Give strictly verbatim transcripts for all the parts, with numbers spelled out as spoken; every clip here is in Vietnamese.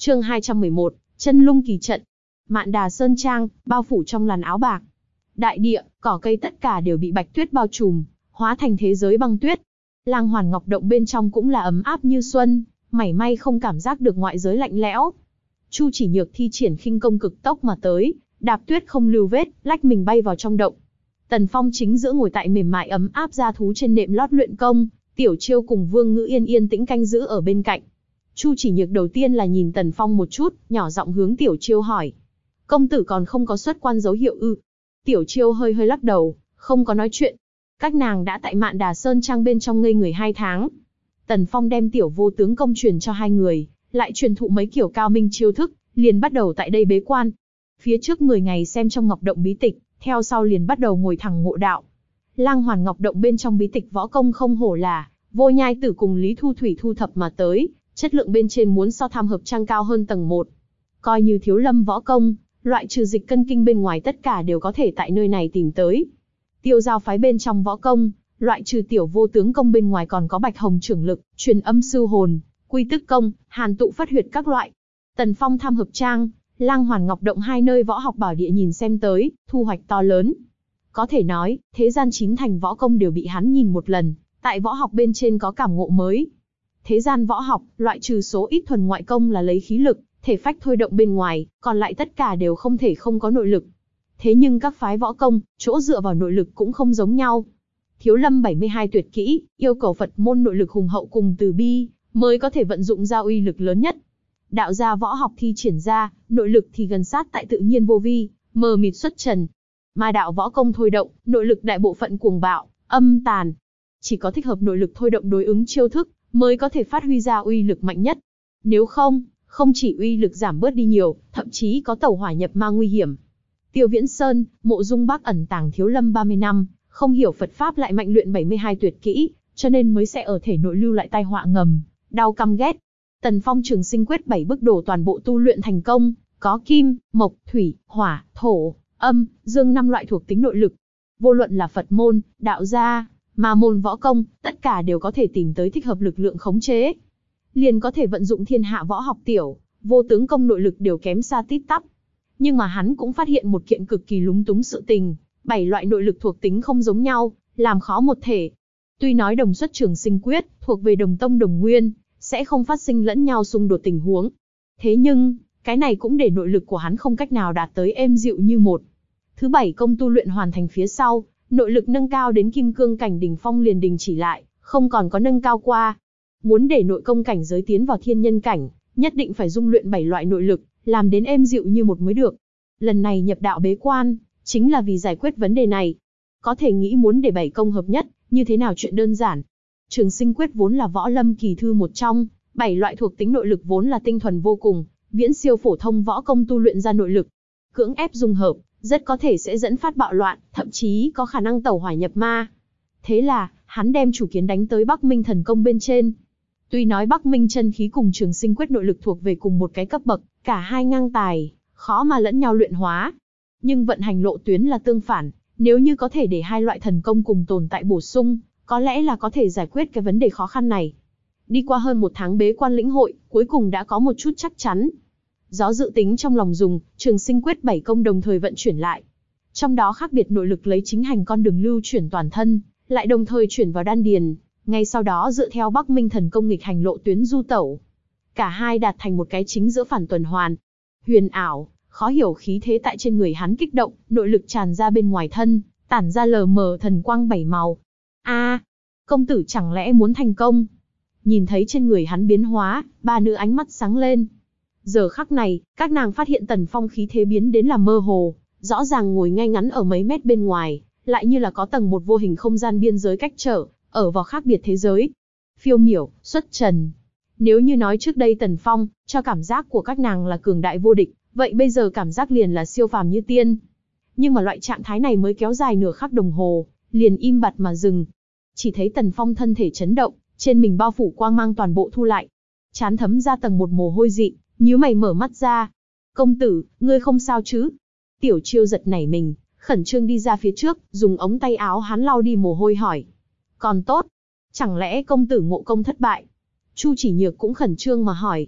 Chương hai trăm mười một, Chân Lung Kỳ trận. Mạn Đà Sơn Trang, bao phủ trong làn áo bạc. Đại địa, cỏ cây tất cả đều bị bạch tuyết bao trùm, hóa thành thế giới băng tuyết. Lang Hoàn Ngọc Động bên trong cũng là ấm áp như xuân, mảy may không cảm giác được ngoại giới lạnh lẽo. Chu Chỉ Nhược thi triển khinh công cực tốc mà tới, đạp tuyết không lưu vết, lách mình bay vào trong động. Tần Phong chính giữa ngồi tại mềm mại ấm áp da thú trên nệm lót luyện công, Tiểu Chiêu cùng Vương Ngữ Yên yên tĩnh canh giữ ở bên cạnh. Chu Chỉ Nhược đầu tiên là nhìn Tần Phong một chút, nhỏ giọng hướng Tiểu Chiêu hỏi: "Công tử còn không có xuất quan dấu hiệu ư?" Tiểu Chiêu hơi hơi lắc đầu, không có nói chuyện. Các nàng đã tại Mạn Đà Sơn Trang bên trong ngây người hai tháng. Tần Phong đem Tiểu Vô Tướng công truyền cho hai người, lại truyền thụ mấy kiểu cao minh chiêu thức, liền bắt đầu tại đây bế quan. Phía trước mười ngày xem trong Ngọc Động bí tịch, theo sau liền bắt đầu ngồi thẳng ngộ đạo. Lang Hoàn Ngọc Động bên trong bí tịch võ công không hổ là Vô Nhai Tử cùng Lý Thu Thủy thu thập mà tới, chất lượng bên trên muốn so Tham Hợp Trang cao hơn tầng một. Coi như thiếu lâm võ công, loại trừ dịch cân kinh bên ngoài tất cả đều có thể tại nơi này tìm tới. Tiêu Giao phái bên trong võ công, loại trừ Tiểu Vô Tướng công bên ngoài còn có Bạch Hồng trưởng lực, Truyền Âm Sư Hồn, Quy Tức công, Hàn Tụ Phát Huyệt các loại. Tần Phong Tham Hợp Trang, Lang Hoàn Ngọc Động hai nơi võ học bảo địa nhìn xem tới, thu hoạch to lớn. Có thể nói, thế gian chín thành võ công đều bị hắn nhìn một lần, tại võ học bên trên có cảm ngộ mới. Thế gian võ học, loại trừ số ít thuần ngoại công là lấy khí lực, thể phách thôi động bên ngoài, còn lại tất cả đều không thể không có nội lực. Thế nhưng các phái võ công, chỗ dựa vào nội lực cũng không giống nhau. Thiếu lâm bảy mươi hai tuyệt kỹ, yêu cầu Phật môn nội lực hùng hậu cùng từ bi, mới có thể vận dụng ra uy lực lớn nhất. Đạo gia võ học thi triển ra, nội lực thì gần sát tại tự nhiên vô vi, mờ mịt xuất trần. Mà đạo võ công thôi động, nội lực đại bộ phận cuồng bạo, âm tàn. Chỉ có thích hợp nội lực thôi động đối ứng chiêu thức, mới có thể phát huy ra uy lực mạnh nhất. Nếu không, không chỉ uy lực giảm bớt đi nhiều, thậm chí có tẩu hỏa nhập ma nguy hiểm. Tiêu Viễn Sơn, Mộ Dung Bác ẩn tàng thiếu lâm ba mươi năm, không hiểu Phật Pháp lại mạnh luyện bảy mươi hai tuyệt kỹ, cho nên mới sẽ ở thể nội lưu lại tai họa ngầm, đau căm ghét. Tần Phong Trường Sinh Quyết bảy bức đổ toàn bộ tu luyện thành công, có kim, mộc, thủy, hỏa, thổ, âm, dương năm loại thuộc tính nội lực. Vô luận là Phật môn, đạo gia, ma môn võ công, tất cả đều có thể tìm tới thích hợp lực lượng khống chế. Liền có thể vận dụng thiên hạ võ học Tiểu Vô Tướng công nội lực đều kém xa tít tắp. Nhưng mà hắn cũng phát hiện một kiện cực kỳ lúng túng sự tình, bảy loại nội lực thuộc tính không giống nhau, làm khó một thể. Tuy nói đồng xuất Trường Sinh Quyết, thuộc về đồng tông đồng nguyên, sẽ không phát sinh lẫn nhau xung đột tình huống. Thế nhưng, cái này cũng để nội lực của hắn không cách nào đạt tới êm dịu như một. Thứ bảy công tu luyện hoàn thành phía sau, nội lực nâng cao đến kim cương cảnh đỉnh phong liền đình chỉ lại, không còn có nâng cao qua. Muốn để nội công cảnh giới tiến vào thiên nhân cảnh, nhất định phải dung luyện bảy loại nội lực, làm đến êm dịu như một mới được. Lần này nhập đạo bế quan, chính là vì giải quyết vấn đề này. Có thể nghĩ muốn để bảy công hợp nhất, như thế nào chuyện đơn giản. Trường Sinh Quyết vốn là võ lâm kỳ thư một trong, bảy loại thuộc tính nội lực vốn là tinh thuần vô cùng, viễn siêu phổ thông võ công tu luyện ra nội lực. Cưỡng ép dung hợp, rất có thể sẽ dẫn phát bạo loạn, thậm chí có khả năng tẩu hỏa nhập ma. Thế là, hắn đem chủ kiến đánh tới Bắc Minh thần công bên trên. Tuy nói Bắc Minh chân khí cùng Trường Sinh Quyết nội lực thuộc về cùng một cái cấp bậc, cả hai ngang tài, khó mà lẫn nhau luyện hóa. Nhưng vận hành lộ tuyến là tương phản, nếu như có thể để hai loại thần công cùng tồn tại bổ sung, có lẽ là có thể giải quyết cái vấn đề khó khăn này. Đi qua hơn một tháng bế quan lĩnh hội, cuối cùng đã có một chút chắc chắn. Gió dự tính trong lòng dùng, Trường Sinh Quyết bảy công đồng thời vận chuyển lại. Trong đó khác biệt nội lực lấy chính hành con đường lưu chuyển toàn thân, lại đồng thời chuyển vào đan điền, ngay sau đó dựa theo Bắc Minh thần công nghịch hành lộ tuyến du tẩu. Cả hai đạt thành một cái chính giữa phản tuần hoàn. Huyền ảo, khó hiểu khí thế tại trên người hắn kích động, nội lực tràn ra bên ngoài thân, tản ra lờ mờ thần quang bảy màu. A, công tử chẳng lẽ muốn thành công? Nhìn thấy trên người hắn biến hóa, ba nữ ánh mắt sáng lên. Giờ khắc này, các nàng phát hiện Tần Phong khí thế biến đến là mơ hồ, rõ ràng ngồi ngay ngắn ở mấy mét bên ngoài, lại như là có tầng một vô hình không gian biên giới cách trở, ở vào khác biệt thế giới. Phiêu miểu, xuất trần. Nếu như nói trước đây Tần Phong, cho cảm giác của các nàng là cường đại vô địch, vậy bây giờ cảm giác liền là siêu phàm như tiên. Nhưng mà loại trạng thái này mới kéo dài nửa khắc đồng hồ, liền im bặt mà dừng. Chỉ thấy Tần Phong thân thể chấn động, trên mình bao phủ quang mang toàn bộ thu lại. Chán thấm ra tầng một mồ hôi dị, nhíu mày mở mắt ra. Công tử, ngươi không sao chứ? Tiểu Chiêu giật nảy mình, khẩn trương đi ra phía trước, dùng ống tay áo hắn lau đi mồ hôi hỏi. Còn tốt. Chẳng lẽ công tử ngộ công thất bại? Chu Chỉ Nhược cũng khẩn trương mà hỏi.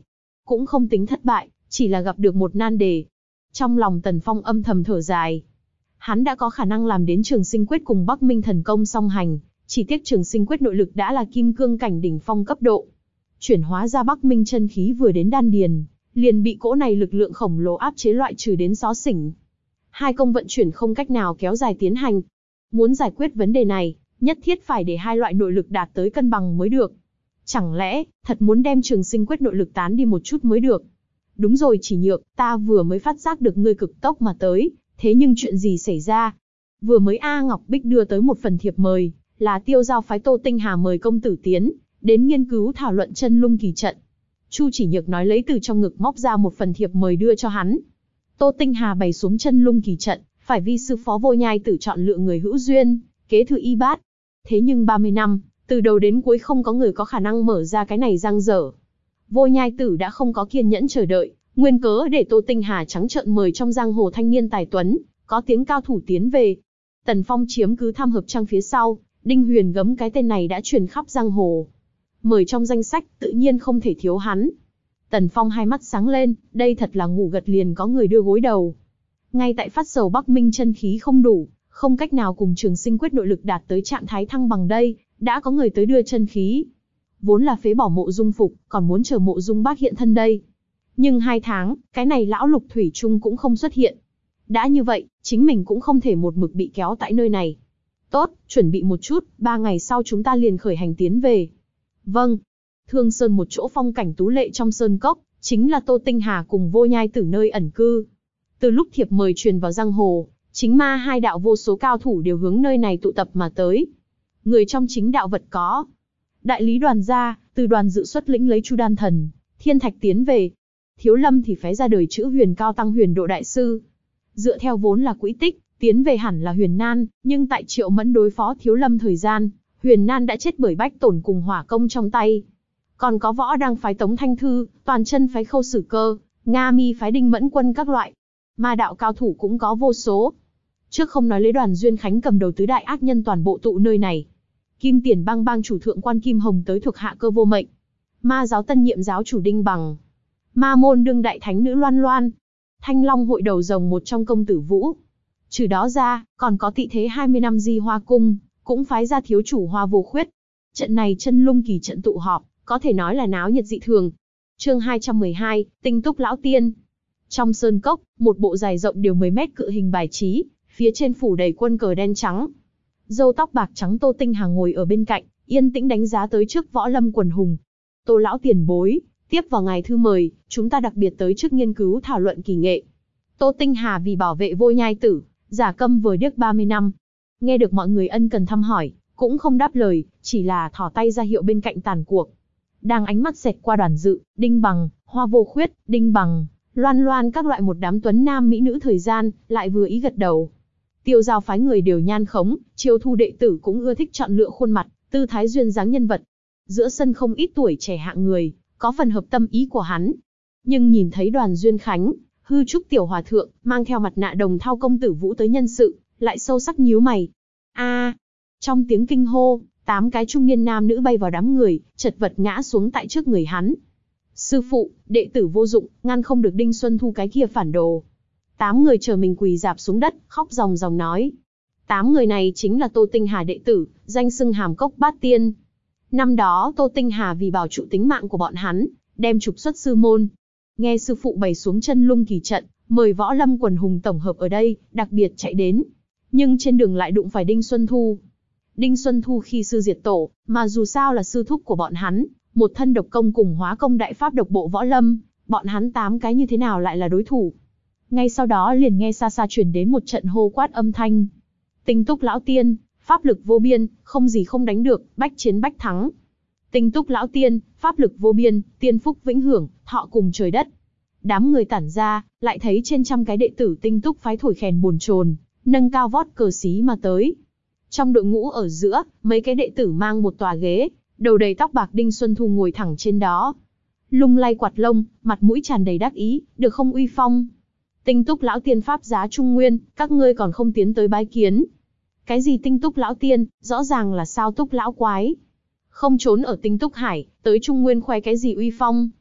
cũng không tính thất bại, chỉ là gặp được một nan đề. Trong lòng Tần Phong âm thầm thở dài. Hắn đã có khả năng làm đến Trường Sinh Quyết cùng Bắc Minh Thần Công song hành, chỉ tiếc Trường Sinh Quyết nội lực đã là kim cương cảnh đỉnh phong cấp độ. Chuyển hóa ra Bắc Minh chân khí vừa đến đan điền, liền bị cỗ này lực lượng khổng lồ áp chế loại trừ đến xó xỉnh. Hai công vận chuyển không cách nào kéo dài tiến hành. Muốn giải quyết vấn đề này, nhất thiết phải để hai loại nội lực đạt tới cân bằng mới được. Chẳng lẽ, thật muốn đem Trường Sinh Quyết nội lực tán đi một chút mới được? Đúng rồi Chỉ Nhược, ta vừa mới phát giác được ngươi cực tốc mà tới, thế nhưng chuyện gì xảy ra? Vừa mới A Ngọc Bích đưa tới một phần thiệp mời, là Tiêu Giao phái Tô Tinh Hà mời công tử tiến, đến nghiên cứu thảo luận chân lung kỳ trận. Chu Chỉ Nhược nói lấy từ trong ngực móc ra một phần thiệp mời đưa cho hắn. Tô Tinh Hà bày xuống chân lung kỳ trận, phải vi sư phó Vô Nhai Tử chọn lựa người hữu duyên, kế thừa y bát. Thế nhưng ba mươi năm, từ đầu đến cuối không có người có khả năng mở ra cái này răng dở. Vô Nhai Tử đã không có kiên nhẫn chờ đợi, nguyên cớ để Tô Tinh Hà trắng trợn mời trong giang hồ thanh niên tài tuấn, có tiếng cao thủ tiến về. Tần Phong chiếm cứ Tham Hợp Trang phía sau, Đinh Huyền Gấm cái tên này đã truyền khắp giang hồ. Mời trong danh sách, tự nhiên không thể thiếu hắn. Tần Phong hai mắt sáng lên, đây thật là ngủ gật liền có người đưa gối đầu. Ngay tại phát sầu Bắc Minh chân khí không đủ, không cách nào cùng Trường Sinh Quyết nội lực đạt tới trạng thái thăng bằng đây, đã có người tới đưa chân khí. Vốn là phế bỏ Mộ Dung Phục, còn muốn chờ Mộ Dung Bác hiện thân đây. Nhưng hai tháng, cái này lão Lục thủy chung cũng không xuất hiện. Đã như vậy, chính mình cũng không thể một mực bị kéo tại nơi này. Tốt, chuẩn bị một chút, ba ngày sau chúng ta liền khởi hành tiến về. Vâng. Thương Sơn một chỗ phong cảnh tú lệ trong sơn cốc, chính là Tô Tinh Hà cùng Vô Nhai Tử nơi ẩn cư. Từ lúc thiệp mời truyền vào giang hồ, chính ma hai đạo vô số cao thủ đều hướng nơi này tụ tập mà tới. Người trong chính đạo vật có. Đại lý Đoàn gia, từ Đoàn dự xuất lĩnh lấy Chu Đan Thần, Thiên Thạch tiến về. Thiếu Lâm thì phái ra đời chữ Huyền Cao Tăng Huyền Độ đại sư. Dựa theo vốn là quỹ tích, tiến về hẳn là Huyền Nan, nhưng tại Triệu Mẫn đối phó Thiếu Lâm thời gian, Huyền Nan đã chết bởi Bách Tổn cùng hỏa công trong tay. Còn có Võ Đăng phái Tống Thanh Thư, Toàn Chân phái Khâu Sử Cơ, Nga Mi phái Đinh Mẫn Quân các loại. Ma đạo cao thủ cũng có vô số. Trước không nói lấy Đoàn Duyên Khánh cầm đầu tứ đại ác nhân toàn bộ tụ nơi này. Kim Tiền Bang bang chủ thượng quan Kim Hồng tới thuộc hạ Cơ Vô Mệnh. Ma giáo tân nhiệm giáo chủ Đinh Bằng. Ma môn đương đại thánh nữ Loan Loan. Thanh Long hội đầu rồng một trong công tử Vũ. Trừ đó ra, còn có tị thế hai mươi năm Di Hoa Cung, cũng phái ra thiếu chủ Hoa Vô Khuyết. Trận này chân lung kỳ trận tụ họp, có thể nói là náo nhiệt dị thường. Chương hai trăm mười hai, Tinh Túc Lão Tiên. Trong sơn cốc, một bộ dài rộng đều mười mét cự hình bài trí, phía trên phủ đầy quân cờ đen trắng. Râu tóc bạc trắng Tô Tinh Hà ngồi ở bên cạnh, yên tĩnh đánh giá tới trước võ lâm quần hùng. Tô lão tiền bối, tiếp vào ngài thư mời, chúng ta đặc biệt tới trước nghiên cứu thảo luận kỳ nghệ. Tô Tinh Hà vì bảo vệ Vô Nhai Tử, giả câm vừa điếc ba mươi năm. Nghe được mọi người ân cần thăm hỏi, cũng không đáp lời, chỉ là thỏ tay ra hiệu bên cạnh tàn cuộc. Đang ánh mắt xẹt qua Đoàn Dự, Đinh Bằng, Hoa Vô Khuyết, Đinh Bằng, Loan Loan các loại một đám tuấn nam mỹ nữ thời gian, lại vừa ý gật đầu. Tiêu Giao phái người đều nhan khống, Chiêu Thu đệ tử cũng ưa thích chọn lựa khuôn mặt, tư thái duyên dáng nhân vật. Giữa sân không ít tuổi trẻ hạng người, có phần hợp tâm ý của hắn. Nhưng nhìn thấy Đoàn Duyên Khánh, hư trúc tiểu hòa thượng, mang theo mặt nạ đồng thau công tử Vũ tới nhân sự, lại sâu sắc nhíu mày. A! Trong tiếng kinh hô, tám cái trung niên nam nữ bay vào đám người, chật vật ngã xuống tại trước người hắn. Sư phụ, đệ tử vô dụng, ngăn không được Đinh Xuân Thu cái kia phản đồ. Tám người chờ mình quỳ rạp xuống đất, khóc ròng ròng nói. Tám người này chính là Tô Tinh Hà đệ tử, danh xưng Hàm Cốc Bát Tiên. Năm đó Tô Tinh Hà vì bảo trụ tính mạng của bọn hắn, đem trục xuất sư môn. Nghe sư phụ bày xuống chân lung kỳ trận, mời võ lâm quần hùng tổng hợp ở đây, đặc biệt chạy đến. Nhưng trên đường lại đụng phải Đinh Xuân Thu. Đinh Xuân Thu khi sư diệt tổ, mà dù sao là sư thúc của bọn hắn, một thân độc công cùng hóa công đại pháp độc bộ võ lâm, bọn hắn tám cái như thế nào lại là đối thủ. Ngay sau đó liền nghe xa xa truyền đến một trận hô quát âm thanh. Tinh Túc Lão Tiên, pháp lực vô biên, không gì không đánh được, bách chiến bách thắng. Tinh Túc Lão Tiên, pháp lực vô biên, tiên phúc vĩnh hưởng, thọ cùng trời đất. Đám người tản ra, lại thấy trên trăm cái đệ tử Tinh Túc phái thổi khèn bồn chồn, nâng cao vót cờ xí mà tới. Trong đội ngũ ở giữa, mấy cái đệ tử mang một tòa ghế, đầu đầy tóc bạc Đinh Xuân Thu ngồi thẳng trên đó. Lung lay quạt lông, mặt mũi tràn đầy đắc ý, được không uy phong. Tinh Túc Lão Tiên pháp giá Trung Nguyên, các ngươi còn không tiến tới bái kiến. Cái gì Tinh Túc Lão Tiên, rõ ràng là sao Túc Lão Quái. Không trốn ở Tinh Túc Hải, tới Trung Nguyên khoe cái gì uy phong.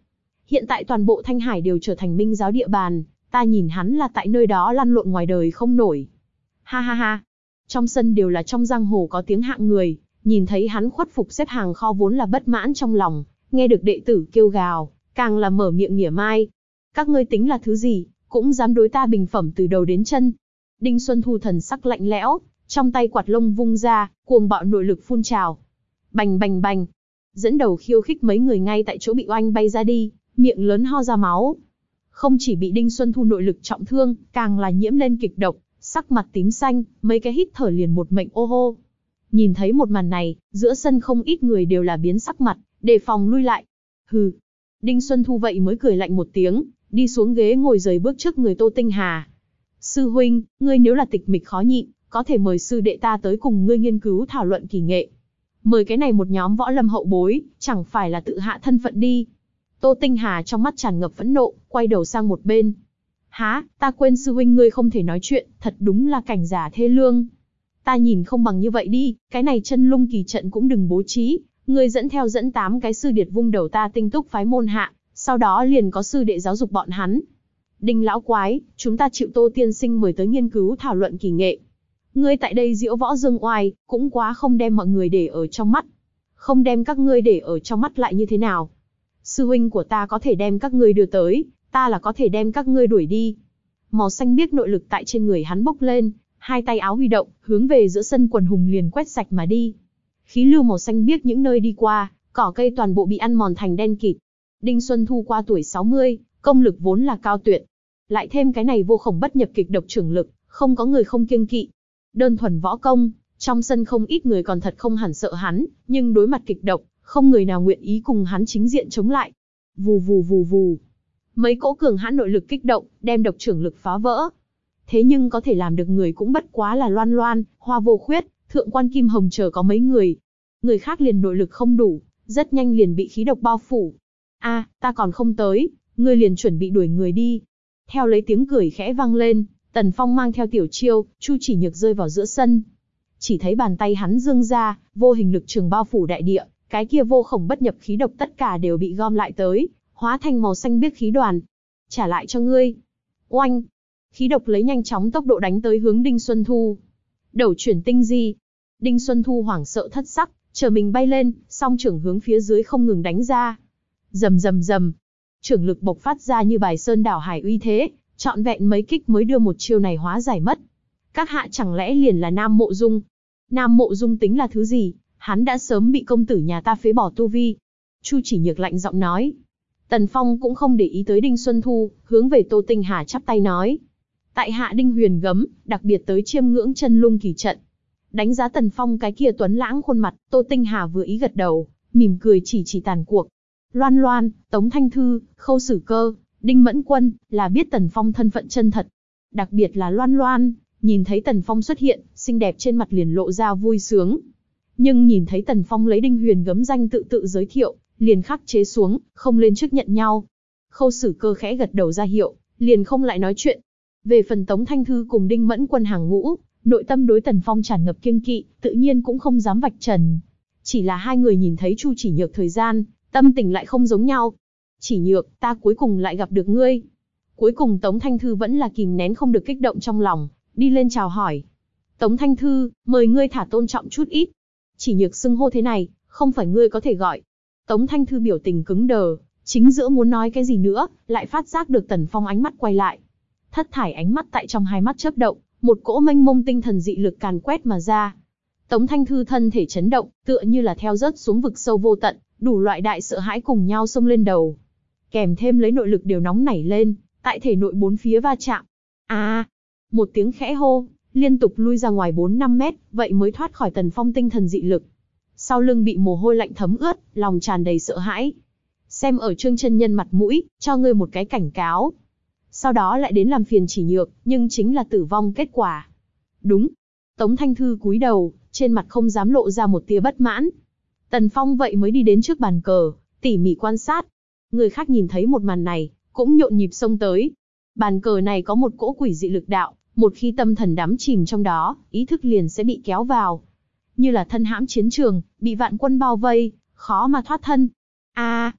Hiện tại toàn bộ Thanh Hải đều trở thành Minh giáo địa bàn, ta nhìn hắn là tại nơi đó lăn lộn ngoài đời không nổi. Ha ha ha. Trong sân đều là trong giang hồ có tiếng hạng người, nhìn thấy hắn khuất phục xếp hàng kho vốn là bất mãn trong lòng, nghe được đệ tử kêu gào, càng là mở miệng mỉa mai. Các ngươi tính là thứ gì, cũng dám đối ta bình phẩm từ đầu đến chân. Đinh Xuân Thu thần sắc lạnh lẽo, trong tay quạt lông vung ra, cuồng bạo nội lực phun trào. Bành bành bành. Dẫn đầu khiêu khích mấy người ngay tại chỗ bị oanh bay ra đi, miệng lớn ho ra máu. Không chỉ bị Đinh Xuân Thu nội lực trọng thương, càng là nhiễm lên kịch độc, sắc mặt tím xanh, mấy cái hít thở liền một mệnh ô hô. Nhìn thấy một màn này, giữa sân không ít người đều là biến sắc mặt, đề phòng lui lại. Hừ. Đinh Xuân Thu vậy mới cười lạnh một tiếng, đi xuống ghế ngồi rời bước trước người Tô Tinh Hà. Sư huynh, ngươi nếu là tịch mịch khó nhịn, có thể mời sư đệ ta tới cùng ngươi nghiên cứu thảo luận kỳ nghệ. Mời cái này một nhóm võ lâm hậu bối, chẳng phải là tự hạ thân phận đi. Tô Tinh Hà trong mắt tràn ngập phẫn nộ, quay đầu sang một bên. Há, ta quên sư huynh ngươi không thể nói chuyện, thật đúng là cảnh giả thê lương. Ta nhìn không bằng như vậy đi, cái này chân lung kỳ trận cũng đừng bố trí, ngươi dẫn theo dẫn tám cái sư điệt vung đầu ta tinh túc phái môn hạ, sau đó liền có sư đệ giáo dục bọn hắn. Đinh lão quái, chúng ta chịu Tô tiên sinh mời tới nghiên cứu thảo luận kỳ nghệ. Ngươi tại đây diễu võ dương oai, cũng quá không đem mọi người để ở trong mắt. Không đem các ngươi để ở trong mắt lại như thế nào? Sư huynh của ta có thể đem các ngươi đưa tới, ta là có thể đem các ngươi đuổi đi. Màu xanh biếc nội lực tại trên người hắn bốc lên, hai tay áo huy động, hướng về giữa sân quần hùng liền quét sạch mà đi. Khí lưu màu xanh biếc những nơi đi qua, cỏ cây toàn bộ bị ăn mòn thành đen kịt. Đinh Xuân Thu qua tuổi sáu mươi, công lực vốn là cao tuyệt. Lại thêm cái này vô khổng bất nhập kịch độc trưởng lực, không có người không kiêng kỵ. Đơn thuần võ công, trong sân không ít người còn thật không hẳn sợ hắn, nhưng đối mặt kịch độc, không người nào nguyện ý cùng hắn chính diện chống lại. Vù vù vù vù. Mấy cỗ cường hãn nội lực kích động, đem độc trưởng lực phá vỡ. Thế nhưng có thể làm được người cũng bất quá là Loan Loan, Hoa Vô Khuyết, Thượng quan Kim Hồng chờ có mấy người. Người khác liền nội lực không đủ, rất nhanh liền bị khí độc bao phủ. A, à, ta còn không tới, ngươi liền chuẩn bị đuổi người đi. Theo lấy tiếng cười khẽ vang lên, Tần Phong mang theo tiểu chiêu, Chu Chỉ Nhược rơi vào giữa sân. Chỉ thấy bàn tay hắn dương ra, vô hình lực trường bao phủ đại địa, cái kia vô khổng bất nhập khí độc tất cả đều bị gom lại tới, hóa thành màu xanh biếc khí đoàn. Trả lại cho ngươi. Oanh! Khí độc lấy nhanh chóng tốc độ đánh tới hướng Đinh Xuân Thu. Đầu chuyển tinh di. Đinh Xuân Thu hoảng sợ thất sắc, chờ mình bay lên, song trưởng hướng phía dưới không ngừng đánh ra. Rầm rầm rầm. Trưởng lực bộc phát ra như bài sơn đảo hải uy thế, trọn vẹn mấy kích mới đưa một chiêu này hóa giải mất. Các hạ chẳng lẽ liền là Nam Mộ Dung? Nam Mộ Dung tính là thứ gì? Hắn đã sớm bị công tử nhà ta phế bỏ tu vi. Chu Chỉ Nhược lạnh giọng nói. Tần Phong cũng không để ý tới Đinh Xuân Thu, hướng về Tô Tinh Hà chắp tay nói. Tại hạ Đinh Huyền Gấm, đặc biệt tới chiêm ngưỡng chân lung kỳ trận. Đánh giá Tần Phong cái kia tuấn lãng khuôn mặt, Tô Tinh Hà vừa ý gật đầu, mỉm cười chỉ chỉ tàn cuộc. Loan Loan, Tống Thanh Thư, Khâu Sử Cơ, Đinh Mẫn Quân, là biết Tần Phong thân phận chân thật. Đặc biệt là Loan Loan, nhìn thấy Tần Phong xuất hiện, xinh đẹp trên mặt liền lộ ra vui sướng. Nhưng nhìn thấy Tần Phong lấy Đinh Huyền Gấm danh tự tự giới thiệu, liền khắc chế xuống, không lên trước nhận nhau. Khâu Sử Cơ khẽ gật đầu ra hiệu, liền không lại nói chuyện. Về phần Tống Thanh Thư cùng Đinh Mẫn Quân hàng ngũ, nội tâm đối Tần Phong tràn ngập kiêng kỵ, tự nhiên cũng không dám vạch trần. Chỉ là hai người nhìn thấy Chu Chỉ Nhược thời gian, tâm tình lại không giống nhau. Chỉ Nhược, ta cuối cùng lại gặp được ngươi. Cuối cùng Tống Thanh Thư vẫn là kìm nén không được kích động trong lòng, đi lên chào hỏi. Tống Thanh Thư, mời ngươi thả tôn trọng chút ít. Chỉ Nhược xưng hô thế này, không phải ngươi có thể gọi. Tống Thanh Thư biểu tình cứng đờ, chính giữa muốn nói cái gì nữa, lại phát giác được Tần Phong ánh mắt quay lại. Thất thải ánh mắt tại trong hai mắt chớp động, một cỗ mênh mông tinh thần dị lực càn quét mà ra. Tống Thanh Thư thân thể chấn động, tựa như là theo rớt xuống vực sâu vô tận, đủ loại đại sợ hãi cùng nhau xông lên đầu. Kèm thêm lấy nội lực đều nóng nảy lên, tại thể nội bốn phía va chạm. A! À, một tiếng khẽ hô, liên tục lui ra ngoài bốn năm mét, vậy mới thoát khỏi Tần Phong tinh thần dị lực. Sau lưng bị mồ hôi lạnh thấm ướt, lòng tràn đầy sợ hãi. Xem ở Trương chân nhân mặt mũi, cho ngươi một cái cảnh cáo. Sau đó lại đến làm phiền Chỉ Nhược, nhưng chính là tử vong kết quả. Đúng. Tống Thanh Thư cúi đầu, trên mặt không dám lộ ra một tia bất mãn. Tần Phong vậy mới đi đến trước bàn cờ, tỉ mỉ quan sát. Người khác nhìn thấy một màn này, cũng nhộn nhịp xông tới. Bàn cờ này có một cỗ quỷ dị lực đạo, một khi tâm thần đắm chìm trong đó, ý thức liền sẽ bị kéo vào. Như là thân hãm chiến trường, bị vạn quân bao vây, khó mà thoát thân. A! À,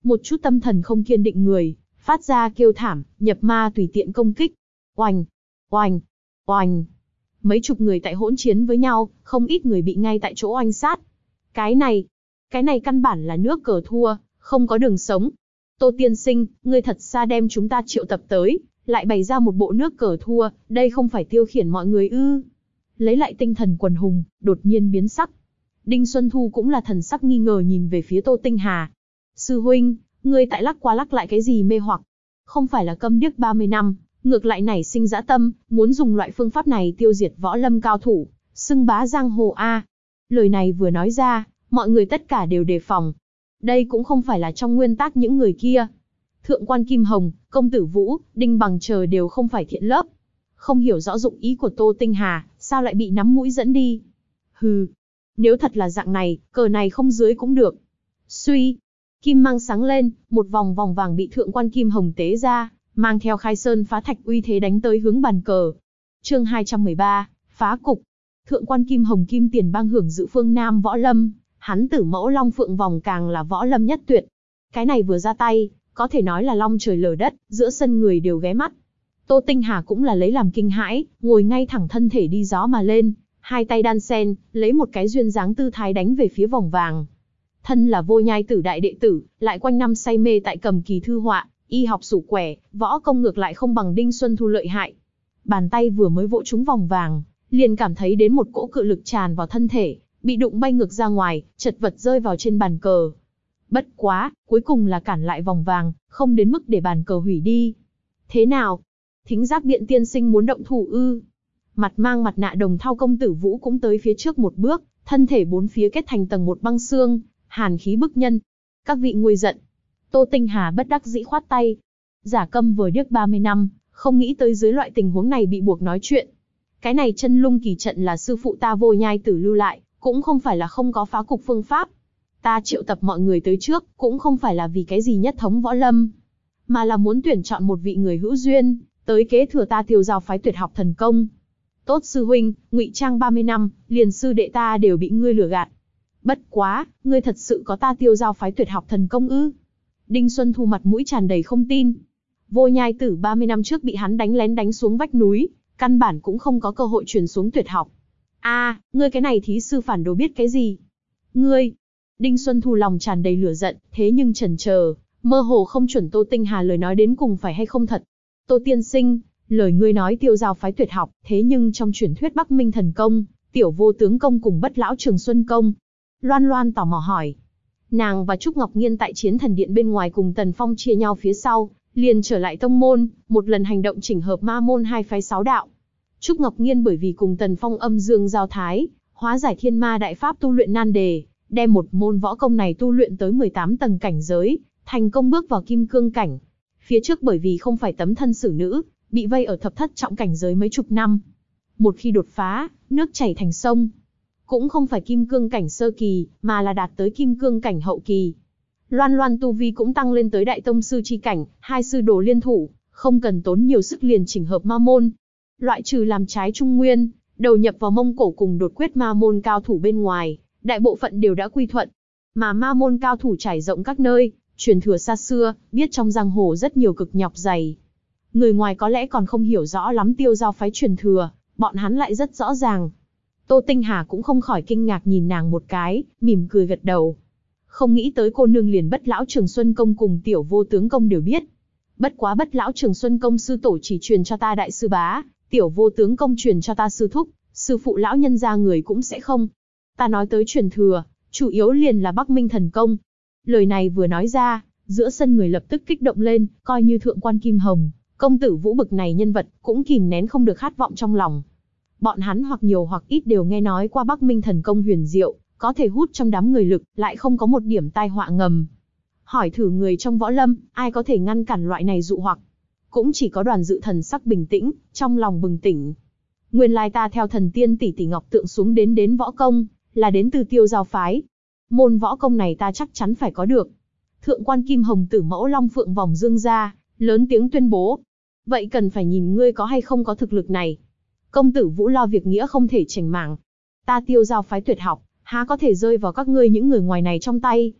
Một chút tâm thần không kiên định người, phát ra kêu thảm, nhập ma tùy tiện công kích. Oanh, oanh, oanh. Mấy chục người tại hỗn chiến với nhau, không ít người bị ngay tại chỗ oanh sát. Cái này, cái này căn bản là nước cờ thua, không có đường sống. Tô tiên sinh, ngươi thật xa đem chúng ta triệu tập tới, lại bày ra một bộ nước cờ thua, đây không phải tiêu khiển mọi người ư? Lấy lại tinh thần quần hùng, đột nhiên biến sắc. Đinh Xuân Thu cũng là thần sắc nghi ngờ nhìn về phía Tô Tinh Hà. Sư huynh, ngươi tại lắc qua lắc lại cái gì mê hoặc? Không phải là câm điếc ba mươi năm, ngược lại nảy sinh dã tâm, muốn dùng loại phương pháp này tiêu diệt võ lâm cao thủ, xưng bá giang hồ a. Lời này vừa nói ra, mọi người tất cả đều đề phòng. Đây cũng không phải là trong nguyên tắc những người kia. Thượng quan Kim Hồng, công tử Vũ, Đinh Bằng chờ đều không phải thiện lớp. Không hiểu rõ dụng ý của Tô Tinh Hà, sao lại bị nắm mũi dẫn đi? Hừ, nếu thật là dạng này, cờ này không dưới cũng được. Suy, kim mang sáng lên, một vòng vòng vàng bị thượng quan Kim Hồng tế ra, mang theo khai sơn phá thạch uy thế đánh tới hướng bàn cờ. Chương hai trăm mười ba, phá cục. Thượng quan Kim Hồng kim tiền bang hưởng dự phương Nam võ lâm, hắn Tử Mẫu Long Phượng vòng càng là võ lâm nhất tuyệt. Cái này vừa ra tay, có thể nói là long trời lở đất, giữa sân người đều ghé mắt. Tô Tinh Hà cũng là lấy làm kinh hãi, ngồi ngay thẳng thân thể đi gió mà lên, hai tay đan sen, lấy một cái duyên dáng tư thái đánh về phía vòng vàng. Thân là Vô Nhai Tử đại đệ tử, lại quanh năm say mê tại cầm kỳ thư họa, y học sủ quẻ, võ công ngược lại không bằng Đinh Xuân Thu lợi hại. Bàn tay vừa mới vỗ trúng vòng vàng, liền cảm thấy đến một cỗ cự lực tràn vào thân thể, bị đụng bay ngược ra ngoài, chật vật rơi vào trên bàn cờ. Bất quá, cuối cùng là cản lại vòng vàng, không đến mức để bàn cờ hủy đi. Thế nào? Thính giác Biện tiên sinh muốn động thủ ư? Mặt mang mặt nạ đồng thau công tử Vũ cũng tới phía trước một bước, thân thể bốn phía kết thành tầng một băng xương, hàn khí bức nhân. Các vị nguôi giận. Tô Tinh Hà bất đắc dĩ khoát tay. Giả câm vừa điếc ba mươi năm, không nghĩ tới dưới loại tình huống này bị buộc nói chuyện. Cái này chân lung kỳ trận là sư phụ ta Vô Nhai Tử lưu lại, cũng không phải là không có phá cục phương pháp. Ta triệu tập mọi người tới trước, cũng không phải là vì cái gì nhất thống võ lâm, mà là muốn tuyển chọn một vị người hữu duyên, tới kế thừa ta Tiêu Giao phái tuyệt học thần công. Tốt sư huynh, ngụy trang ba mươi năm, liền sư đệ ta đều bị ngươi lừa gạt. Bất quá, ngươi thật sự có ta Tiêu Giao phái tuyệt học thần công ư? Đinh Xuân Thu mặt mũi tràn đầy không tin. Vô Nhai Tử ba mươi năm trước bị hắn đánh lén đánh xuống vách núi, căn bản cũng không có cơ hội truyền xuống tuyệt học. A, à, ngươi cái này thí sư phản đồ biết cái gì? Ngươi! Đinh Xuân Thu lòng tràn đầy lửa giận, thế nhưng chần chờ, mơ hồ không chuẩn Tô Tinh Hà lời nói đến cùng phải hay không thật. Tô tiên sinh, lời ngươi nói Tiêu Giao phái tuyệt học, thế nhưng trong truyền thuyết Bắc Minh thần công, Tiểu Vô tướng công cùng Bất lão Trường Xuân công. Loan Loan tò mò hỏi. Nàng và Trúc Ngọc Nhiên tại Chiến Thần Điện bên ngoài cùng Tần Phong chia nhau phía sau, liền trở lại tông môn, một lần hành động chỉnh hợp ma môn hai phái sáu đạo. Trúc Ngọc Nhiên bởi vì cùng Tần Phong âm dương giao thái, hóa giải thiên ma đại pháp tu luyện nan đề, đem một môn võ công này tu luyện tới mười tám tầng cảnh giới, thành công bước vào kim cương cảnh. Phía trước bởi vì không phải tấm thân xử nữ, bị vây ở thập thất trọng cảnh giới mấy chục năm. Một khi đột phá, nước chảy thành sông. Cũng không phải kim cương cảnh sơ kỳ, mà là đạt tới kim cương cảnh hậu kỳ. Loan Loan tu vi cũng tăng lên tới đại tông sư chi cảnh, hai sư đồ liên thủ, không cần tốn nhiều sức liền chỉnh hợp ma môn. Loại trừ làm trái trung nguyên, đầu nhập vào Mông Cổ cùng đột quyết ma môn cao thủ bên ngoài, đại bộ phận đều đã quy thuận. Mà ma môn cao thủ trải rộng các nơi, truyền thừa xa xưa, biết trong giang hồ rất nhiều cực nhọc dày. Người ngoài có lẽ còn không hiểu rõ lắm Tiêu Giao phái truyền thừa, bọn hắn lại rất rõ ràng. Tô Tinh Hà cũng không khỏi kinh ngạc nhìn nàng một cái, mỉm cười gật đầu. Không nghĩ tới cô nương liền Bất lão Trường Xuân công cùng Tiểu Vô tướng công đều biết. Bất quá Bất lão Trường Xuân công sư tổ chỉ truyền cho ta đại sư bá, Tiểu Vô tướng công truyền cho ta sư thúc, sư phụ lão nhân gia người cũng sẽ không. Ta nói tới truyền thừa, chủ yếu liền là Bắc Minh thần công. Lời này vừa nói ra, giữa sân người lập tức kích động lên, coi như thượng quan Kim Hồng, công tử Vũ bực này nhân vật, cũng kìm nén không được khát vọng trong lòng. Bọn hắn hoặc nhiều hoặc ít đều nghe nói qua Bắc Minh thần công huyền diệu, có thể hút trong đám người lực, lại không có một điểm tai họa ngầm. Hỏi thử người trong võ lâm, ai có thể ngăn cản loại này dụ hoặc? Cũng chỉ có Đoàn Dự thần sắc bình tĩnh, trong lòng bừng tỉnh. Nguyên lai ta theo thần tiên tỷ tỷ Ngọc Tượng xuống đến đến võ công, là đến từ Tiêu Giao phái. Môn võ công này ta chắc chắn phải có được. Thượng quan Kim Hồng Tử Mẫu Long Phượng vòng dương ra, lớn tiếng tuyên bố. Vậy cần phải nhìn ngươi có hay không có thực lực này. Công tử Vũ lo việc nghĩa không thể chảnh mảng. Ta Tiêu Giao phái tuyệt học, há có thể rơi vào các ngươi những người ngoài này trong tay.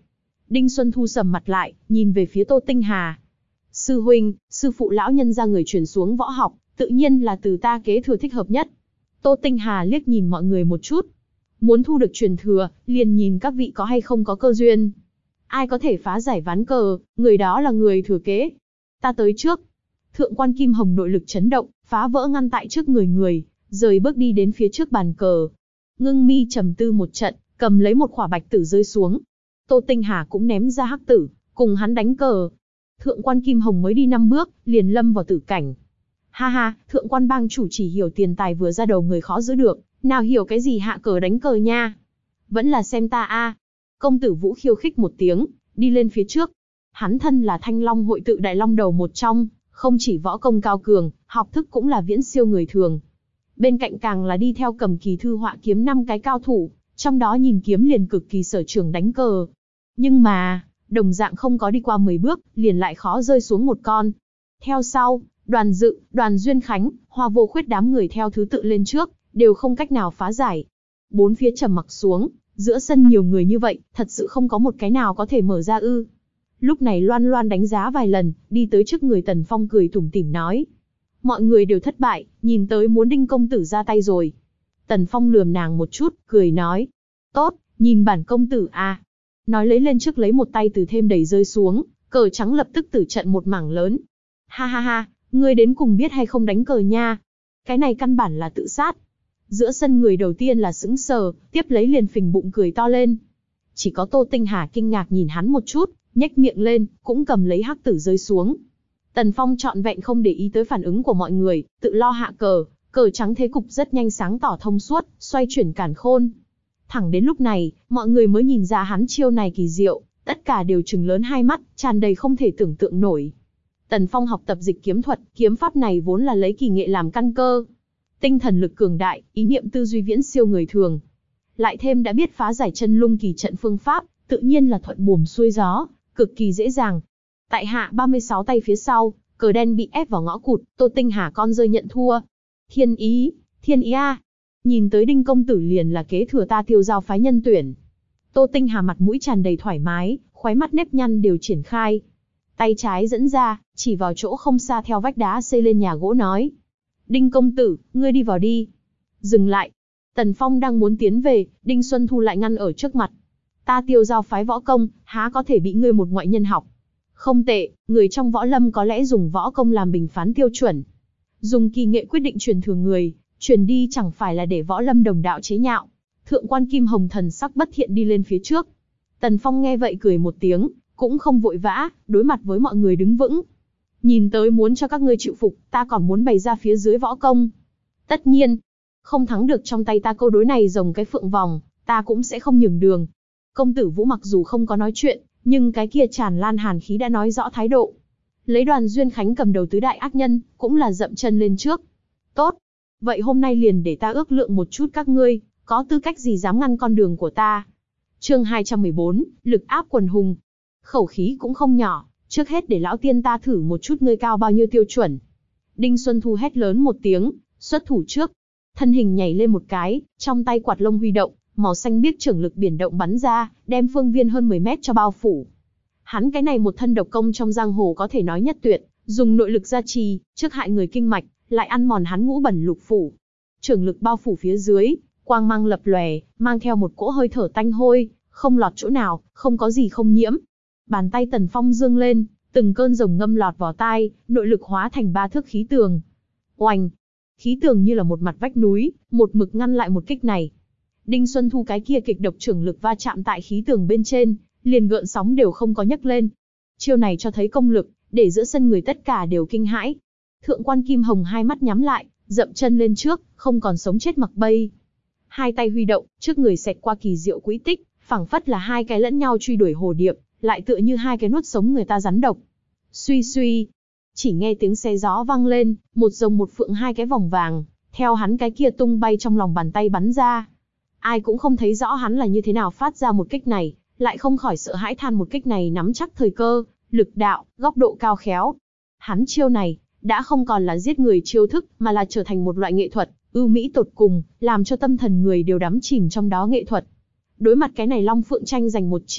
Đinh Xuân Thu sầm mặt lại, nhìn về phía Tô Tinh Hà. Sư huynh, sư phụ lão nhân ra người truyền xuống võ học, tự nhiên là từ ta kế thừa thích hợp nhất. Tô Tinh Hà liếc nhìn mọi người một chút. Muốn thu được truyền thừa, liền nhìn các vị có hay không có cơ duyên. Ai có thể phá giải ván cờ, người đó là người thừa kế. Ta tới trước. Thượng quan Kim Hồng nội lực chấn động, phá vỡ ngăn tại trước người người, rời bước đi đến phía trước bàn cờ. Ngưng mi trầm tư một trận, cầm lấy một khỏa bạch tử rơi xuống. Tô Tinh Hà cũng ném ra hắc tử, cùng hắn đánh cờ. Thượng quan Kim Hồng mới đi năm bước, liền lâm vào tử cảnh. Ha ha, thượng quan bang chủ chỉ hiểu tiền tài vừa ra đầu người khó giữ được, nào hiểu cái gì hạ cờ đánh cờ nha. Vẫn là xem ta a. Công tử Vũ khiêu khích một tiếng, đi lên phía trước. Hắn thân là Thanh Long hội tự đại long đầu một trong, không chỉ võ công cao cường, học thức cũng là viễn siêu người thường. Bên cạnh càng là đi theo cầm kỳ thư họa kiếm năm cái cao thủ, trong đó nhìn kiếm liền cực kỳ sở trường đánh cờ. Nhưng mà, đồng dạng không có đi qua mười bước, liền lại khó rơi xuống một con. Theo sau, Đoàn Dự, Đoàn Duyên Khánh, Hoa Vô Khuyết đám người theo thứ tự lên trước, đều không cách nào phá giải. Bốn phía trầm mặc xuống, giữa sân nhiều người như vậy, thật sự không có một cái nào có thể mở ra ư. Lúc này Loan Loan đánh giá vài lần, đi tới trước người Tần Phong cười tủm tỉm nói. Mọi người đều thất bại, nhìn tới muốn Đinh công tử ra tay rồi. Tần Phong lườm nàng một chút, cười nói. Tốt, nhìn bản công tử a. Nói lấy lên trước lấy một tay từ thêm đầy rơi xuống, cờ trắng lập tức tử trận một mảng lớn. Ha ha ha, ngươi đến cùng biết hay không đánh cờ nha. Cái này căn bản là tự sát. Giữa sân người đầu tiên là sững sờ, tiếp lấy liền phình bụng cười to lên. Chỉ có Tô Tinh Hà kinh ngạc nhìn hắn một chút, nhếch miệng lên, cũng cầm lấy hắc tử rơi xuống. Tần Phong trọn vẹn không để ý tới phản ứng của mọi người, tự lo hạ cờ, cờ trắng thế cục rất nhanh sáng tỏ thông suốt, xoay chuyển càn khôn. Thẳng đến lúc này, mọi người mới nhìn ra hắn chiêu này kỳ diệu, tất cả đều trừng lớn hai mắt, tràn đầy không thể tưởng tượng nổi. Tần Phong học tập dịch kiếm thuật, kiếm pháp này vốn là lấy kỳ nghệ làm căn cơ. Tinh thần lực cường đại, ý niệm tư duy viễn siêu người thường. Lại thêm đã biết phá giải chân lung kỳ trận phương pháp, tự nhiên là thuận buồm xuôi gió, cực kỳ dễ dàng. Tại hạ ba mươi sáu tay phía sau, cờ đen bị ép vào ngõ cụt, Tô Tinh Hà con rơi nhận thua. Thiên ý, thiên ý a. Nhìn tới Đinh công tử liền là kế thừa ta Tiêu Giao phái nhân tuyển. Tô Tinh Hà mặt mũi tràn đầy thoải mái, khóe mắt nếp nhăn đều triển khai. Tay trái dẫn ra, chỉ vào chỗ không xa theo vách đá xây lên nhà gỗ nói. Đinh công tử, ngươi đi vào đi. Dừng lại. Tần Phong đang muốn tiến về, Đinh Xuân Thu lại ngăn ở trước mặt. Ta Tiêu Giao phái võ công, há có thể bị ngươi một ngoại nhân học. Không tệ, người trong võ lâm có lẽ dùng võ công làm bình phán tiêu chuẩn. Dùng kỳ nghệ quyết định truyền thừa người, truyền đi chẳng phải là để võ lâm đồng đạo chế nhạo. Thượng quan Kim Hồng thần sắc bất thiện đi lên phía trước. Tần Phong nghe vậy cười một tiếng, cũng không vội vã, đối mặt với mọi người đứng vững. Nhìn tới muốn cho các ngươi chịu phục, ta còn muốn bày ra phía dưới võ công. Tất nhiên, không thắng được trong tay ta câu đối này rồng cái phượng vòng, ta cũng sẽ không nhường đường. Công tử Vũ mặc dù không có nói chuyện, nhưng cái kia tràn lan hàn khí đã nói rõ thái độ. Lấy Đoàn Duyên Khánh cầm đầu tứ đại ác nhân, cũng là dậm chân lên trước. Tốt, vậy hôm nay liền để ta ước lượng một chút các ngươi, có tư cách gì dám ngăn con đường của ta. Chương hai trăm mười bốn, lực áp quần hùng. Khẩu khí cũng không nhỏ, trước hết để lão tiên ta thử một chút ngươi cao bao nhiêu tiêu chuẩn. Đinh Xuân Thu hét lớn một tiếng, xuất thủ trước. Thân hình nhảy lên một cái, trong tay quạt lông huy động, màu xanh biếc trưởng lực biển động bắn ra, đem phương viên hơn mười mét cho bao phủ. Hắn cái này một thân độc công trong giang hồ có thể nói nhất tuyệt, dùng nội lực gia trì, trước hại người kinh mạch, lại ăn mòn hắn ngũ bẩn lục phủ. Trưởng lực bao phủ phía dưới, quang mang lập lòe, mang theo một cỗ hơi thở tanh hôi, không lọt chỗ nào, không có gì không nhiễm. Bàn tay Tần Phong dương lên, từng cơn rồng ngâm lọt vào tai, nội lực hóa thành ba thước khí tường. Oành! Khí tường như là một mặt vách núi, một mực ngăn lại một kích này. Đinh Xuân Thu cái kia kịch độc trưởng lực va chạm tại khí tường bên trên, liền gợn sóng đều không có nhấc lên. Chiêu này cho thấy công lực, để giữa sân người tất cả đều kinh hãi. Thượng quan Kim Hồng hai mắt nhắm lại, dậm chân lên trước, không còn sống chết mặc bay. Hai tay huy động, trước người xẹt qua kỳ diệu quỹ tích, phảng phất là hai cái lẫn nhau truy đuổi hồ điệp, lại tựa như hai cái nuốt sống người ta rắn độc. Suy suy, chỉ nghe tiếng xe gió vang lên, một rồng một phượng hai cái vòng vàng, theo hắn cái kia tung bay trong lòng bàn tay bắn ra. Ai cũng không thấy rõ hắn là như thế nào phát ra một kích này, lại không khỏi sợ hãi than một kích này nắm chắc thời cơ, lực đạo, góc độ cao khéo. Hắn chiêu này, đã không còn là giết người chiêu thức, mà là trở thành một loại nghệ thuật, ưu mỹ tột cùng, làm cho tâm thần người đều đắm chìm trong đó nghệ thuật. Đối mặt cái này Long Phượng tranh giành một chiêu,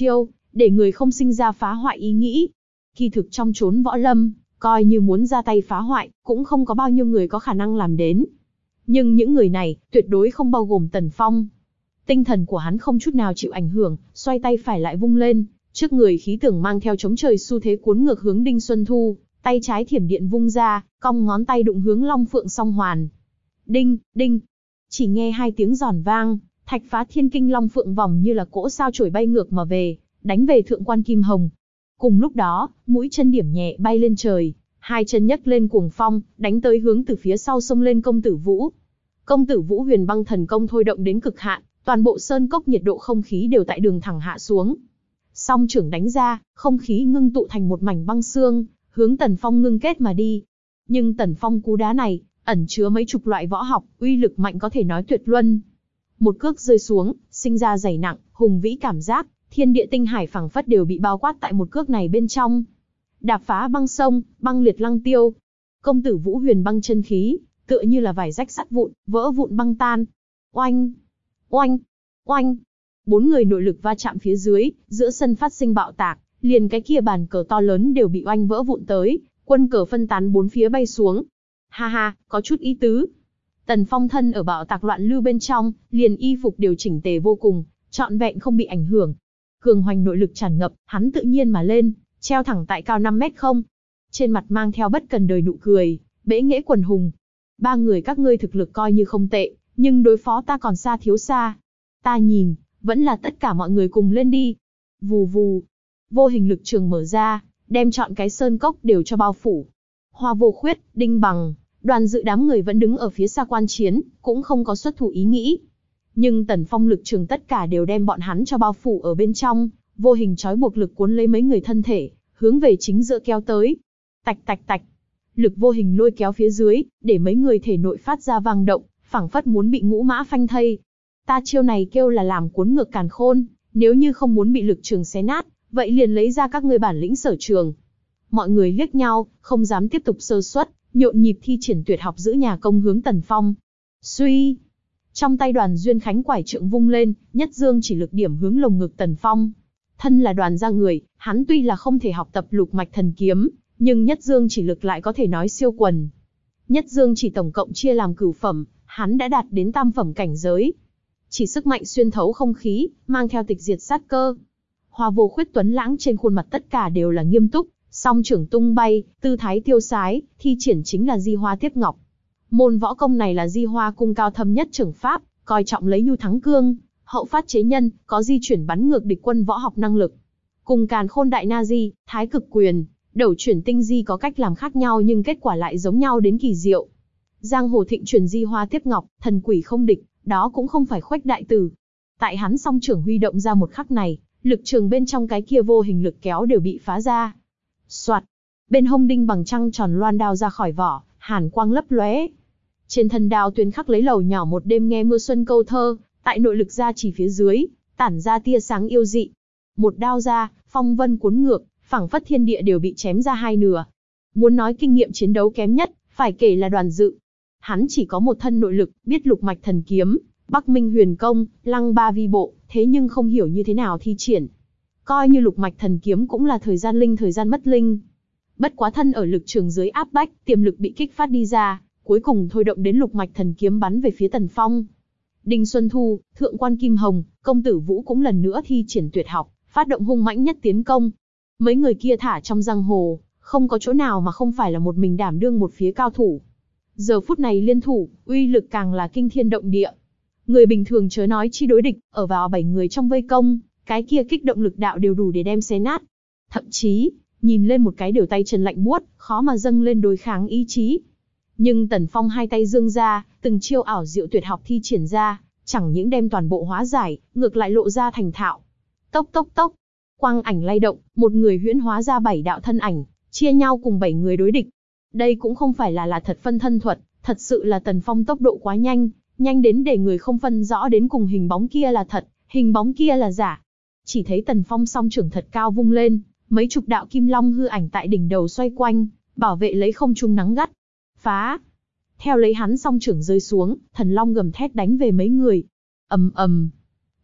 để người không sinh ra phá hoại ý nghĩ. Kỳ thực trong chốn võ lâm, coi như muốn ra tay phá hoại, cũng không có bao nhiêu người có khả năng làm đến. Nhưng những người này, tuyệt đối không bao gồm Tần Phong. Tinh thần của hắn không chút nào chịu ảnh hưởng, xoay tay phải lại vung lên, trước người khí tưởng mang theo chống trời xu thế cuốn ngược hướng Đinh Xuân Thu, tay trái thiểm điện vung ra, cong ngón tay đụng hướng Long Phượng Song Hoàn. Đinh, đinh, chỉ nghe hai tiếng giòn vang, thạch phá thiên kinh Long Phượng vòng như là cỗ sao chổi bay ngược mà về, đánh về thượng quan Kim Hồng. Cùng lúc đó, mũi chân điểm nhẹ bay lên trời, hai chân nhấc lên cuồng phong, đánh tới hướng từ phía sau xông lên công tử Vũ. Công tử Vũ huyền băng thần công thôi động đến cực hạn, toàn bộ sơn cốc nhiệt độ không khí đều tại đường thẳng hạ xuống. Song trưởng đánh ra, không khí ngưng tụ thành một mảnh băng xương, hướng Tần Phong ngưng kết mà đi. Nhưng Tần Phong cú đá này, ẩn chứa mấy chục loại võ học, uy lực mạnh có thể nói tuyệt luân. Một cước rơi xuống, sinh ra dày nặng, hùng vĩ cảm giác, thiên địa tinh hải phảng phất đều bị bao quát tại một cước này bên trong. Đạp phá băng sông, băng liệt lăng tiêu. Công tử Vũ huyền băng chân khí, tựa như là vải rách sắt vụn, vỡ vụn băng tan. Oanh, oanh, oanh. Bốn người nội lực va chạm phía dưới, giữa sân phát sinh bạo tạc, liền cái kia bàn cờ to lớn đều bị oanh vỡ vụn tới, quân cờ phân tán bốn phía bay xuống. Ha ha, có chút ý tứ. Tần Phong thân ở bạo tạc loạn lưu bên trong, liền y phục đều chỉnh tề vô cùng, trọn vẹn không bị ảnh hưởng. Cường hoành nội lực tràn ngập, hắn tự nhiên mà lên, treo thẳng tại cao năm mét không. Trên mặt mang theo bất cần đời nụ cười, bẽ nghễ quần hùng. Ba người các ngươi thực lực coi như không tệ, nhưng đối phó ta còn xa thiếu xa. Ta nhìn, vẫn là tất cả mọi người cùng lên đi. Vù vù, vô hình lực trường mở ra, đem trọn cái sơn cốc đều cho bao phủ. Hoa Vô Khuyết, Đinh Bằng, Đoàn Dự đám người vẫn đứng ở phía xa quan chiến, cũng không có xuất thủ ý nghĩ. Nhưng Tần Phong lực trường tất cả đều đem bọn hắn cho bao phủ ở bên trong, vô hình trói buộc lực cuốn lấy mấy người thân thể, hướng về chính giữa kéo tới. Tạch tạch tạch, lực vô hình lôi kéo phía dưới, để mấy người thể nội phát ra vang động, phảng phất muốn bị ngũ mã phanh thây. Ta chiêu này kêu là làm cuốn ngược càn khôn, nếu như không muốn bị lực trường xé nát, vậy liền lấy ra các ngươi bản lĩnh sở trường. Mọi người liếc nhau, không dám tiếp tục sơ suất, nhộn nhịp thi triển tuyệt học giữ nhà công hướng Tần Phong. Suy, trong tay Đoàn Duyên Khánh quải trượng vung lên, nhất dương chỉ lực điểm hướng lồng ngực Tần Phong. Thân là Đoàn gia người, hắn tuy là không thể học tập lục mạch thần kiếm, nhưng nhất dương chỉ lực lại có thể nói siêu quần. Nhất dương chỉ tổng cộng chia làm cửu phẩm, hắn đã đạt đến tam phẩm cảnh giới. Chỉ sức mạnh xuyên thấu không khí, mang theo tịch diệt sát cơ. Hoa Vô Khuyết tuấn lãng trên khuôn mặt tất cả đều là nghiêm túc, song trưởng tung bay, tư thái tiêu sái, thi triển chính là Di Hoa Tiếp Ngọc. Môn võ công này là Di Hoa cung cao thâm nhất trưởng pháp, coi trọng lấy nhu thắng cương, hậu phát chế nhân, có di chuyển bắn ngược địch quân võ học năng lực. Cùng Càn Khôn Đại Na Di, Thái Cực Quyền, Đẩu Chuyển Tinh Di có cách làm khác nhau nhưng kết quả lại giống nhau đến kỳ diệu. Giang hồ thịnh truyền Di Hoa Tiếp Ngọc, thần quỷ không địch, đó cũng không phải Khuếch đại tử. Tại hắn song trưởng huy động ra một khắc này, lực trường bên trong cái kia vô hình lực kéo đều bị phá ra. Soạt, bên hông Đinh Bằng trăng tròn loan đao ra khỏi vỏ, hàn quang lấp lóe. Trên thân đao tuyến khắc lấy lầu nhỏ một đêm nghe mưa xuân câu thơ, tại nội lực ra chỉ phía dưới, tản ra tia sáng yêu dị. Một đao ra, phong vân cuốn ngược, phảng phất thiên địa đều bị chém ra hai nửa. Muốn nói kinh nghiệm chiến đấu kém nhất, phải kể là Đoàn Dự. Hắn chỉ có một thân nội lực, biết lục mạch thần kiếm, Bắc Minh huyền công, lăng ba vi bộ, thế nhưng không hiểu như thế nào thi triển. Coi như lục mạch thần kiếm cũng là thời gian linh thời gian mất linh. Bất quá thân ở lực trường dưới áp bách, tiềm lực bị kích phát đi ra, cuối cùng thôi động đến lục mạch thần kiếm bắn về phía Tần Phong. Đinh Xuân Thu, Thượng quan Kim Hồng, công tử Vũ cũng lần nữa thi triển tuyệt học, phát động hung mãnh nhất tiến công. Mấy người kia thả trong giang hồ, không có chỗ nào mà không phải là một mình đảm đương một phía cao thủ. Giờ phút này liên thủ, uy lực càng là kinh thiên động địa. Người bình thường chớ nói chi đối địch, ở vào bảy người trong vây công, cái kia kích động lực đạo đều đủ để đem xé nát. Thậm chí, nhìn lên một cái đều tay chân lạnh buốt, khó mà dâng lên đối kháng ý chí. Nhưng Tần Phong hai tay dương ra, từng chiêu ảo diệu tuyệt học thi triển ra, chẳng những đem toàn bộ hóa giải, ngược lại lộ ra thành thạo. Tốc tốc tốc, quang ảnh lay động, một người huyễn hóa ra bảy đạo thân ảnh, chia nhau cùng bảy người đối địch. Đây cũng không phải là là thật phân thân thuật, thật sự là Tần Phong tốc độ quá nhanh, nhanh đến để người không phân rõ đến cùng hình bóng kia là thật, hình bóng kia là giả. Chỉ thấy Tần Phong song trưởng thật cao vung lên, mấy chục đạo kim long hư ảnh tại đỉnh đầu xoay quanh, bảo vệ lấy không trung nắng gắt. Phá! Theo lấy hắn song trưởng rơi xuống, thần long gầm thét đánh về mấy người. Ầm ầm.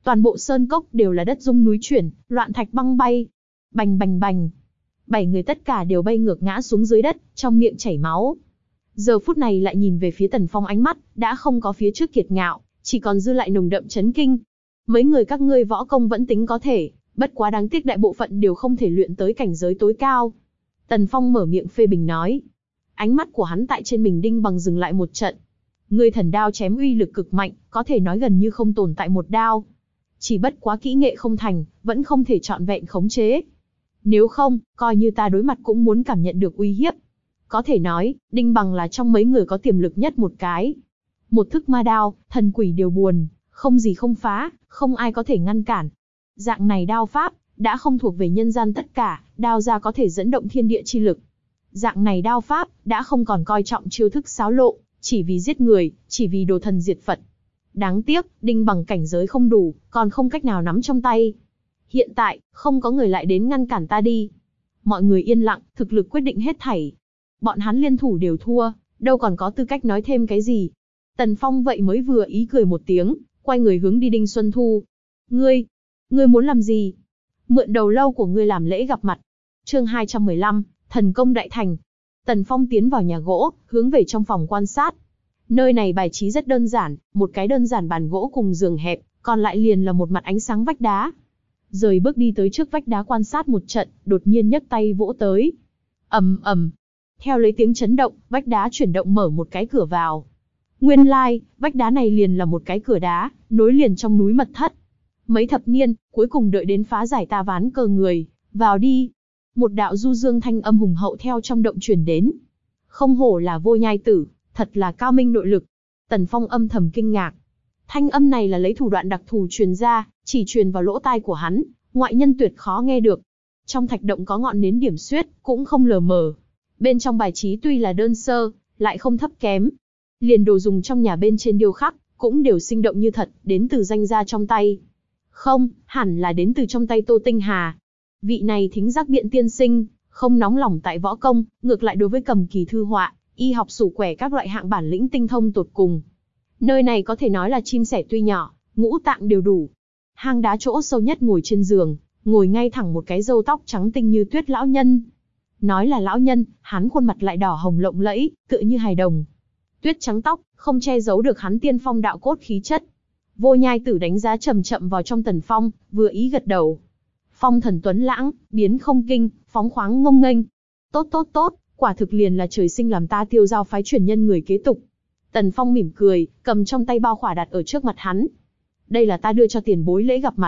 Toàn bộ sơn cốc đều là đất rung núi chuyển, loạn thạch băng bay. Bành bành bành. Bảy người tất cả đều bay ngược ngã xuống dưới đất, trong miệng chảy máu. Giờ phút này lại nhìn về phía Tần Phong, ánh mắt đã không có phía trước kiệt ngạo, chỉ còn dư lại nồng đậm chấn kinh. Mấy người các ngươi võ công vẫn tính có thể, bất quá đáng tiếc đại bộ phận đều không thể luyện tới cảnh giới tối cao. Tần Phong mở miệng phê bình nói. Ánh mắt của hắn tại trên mình Đinh Bằng dừng lại một trận. Ngươi thần đao chém uy lực cực mạnh, có thể nói gần như không tồn tại một đao. Chỉ bất quá kỹ nghệ không thành, vẫn không thể trọn vẹn khống chế. Nếu không, coi như ta đối mặt cũng muốn cảm nhận được uy hiếp. Có thể nói, Đinh Bằng là trong mấy người có tiềm lực nhất một cái. Một thức ma đao, thần quỷ đều buồn, không gì không phá, không ai có thể ngăn cản. Dạng này đao pháp, đã không thuộc về nhân gian tất cả, đao ra có thể dẫn động thiên địa chi lực. Dạng này đao pháp, đã không còn coi trọng chiêu thức xáo lộ, chỉ vì giết người, chỉ vì đồ thần diệt Phật. Đáng tiếc, Đinh Bằng cảnh giới không đủ, còn không cách nào nắm trong tay. Hiện tại, không có người lại đến ngăn cản ta đi. Mọi người yên lặng, thực lực quyết định hết thảy. Bọn hắn liên thủ đều thua, đâu còn có tư cách nói thêm cái gì. Tần Phong vậy mới vừa ý cười một tiếng, quay người hướng đi Đinh Xuân Thu. Ngươi, ngươi muốn làm gì? Mượn đầu lâu của ngươi làm lễ gặp mặt. Chương hai trăm mười lăm, thần công đại thành. Tần Phong tiến vào nhà gỗ, hướng về trong phòng quan sát. Nơi này bài trí rất đơn giản, một cái đơn giản bàn gỗ cùng giường hẹp, còn lại liền là một mặt ánh sáng vách đá. Rời bước đi tới trước vách đá quan sát một trận, đột nhiên nhấc tay vỗ tới. Ầm ầm. Theo lấy tiếng chấn động, vách đá chuyển động mở một cái cửa vào. Nguyên lai, like, vách đá này liền là một cái cửa đá, nối liền trong núi mật thất. Mấy thập niên, cuối cùng đợi đến phá giải ta ván cờ người, vào đi. Một đạo du dương thanh âm hùng hậu theo trong động truyền đến. Không hổ là Vô Nhai Tử, thật là cao minh nội lực. Tần Phong âm thầm kinh ngạc. Thanh âm này là lấy thủ đoạn đặc thù truyền ra, chỉ truyền vào lỗ tai của hắn, ngoại nhân tuyệt khó nghe được. Trong thạch động có ngọn nến điểm xuyết, cũng không lờ mờ. Bên trong bài trí tuy là đơn sơ, lại không thấp kém. Liền đồ dùng trong nhà bên trên điêu khắc, cũng đều sinh động như thật, đến từ danh gia trong tay. Không, hẳn là đến từ trong tay Tô Tinh Hà. Vị này thính giác biện tiên sinh, không nóng lòng tại võ công, ngược lại đối với cầm kỳ thư họa, y học sủ quẻ các loại hạng bản lĩnh tinh thông tột cùng. Nơi này có thể nói là chim sẻ tuy nhỏ, ngũ tạng đều đủ. Hang đá chỗ sâu nhất ngồi trên giường, ngồi ngay thẳng một cái râu tóc trắng tinh như tuyết lão nhân. Nói là lão nhân, hắn khuôn mặt lại đỏ hồng lộng lẫy, tựa như hài đồng. Tuyết trắng tóc, không che giấu được hắn tiên phong đạo cốt khí chất. Vô Nhai Tử đánh giá chậm chậm vào trong Tần Phong, vừa ý gật đầu. Phong thần tuấn lãng, biến không kinh, phóng khoáng ngông nghênh. Tốt tốt tốt, quả thực liền là trời sinh làm ta Tiêu Giao phái truyền nhân người kế tục. Tần Phong mỉm cười, cầm trong tay bao khỏa đặt ở trước mặt hắn. Đây là ta đưa cho tiền bối lễ gặp mặt.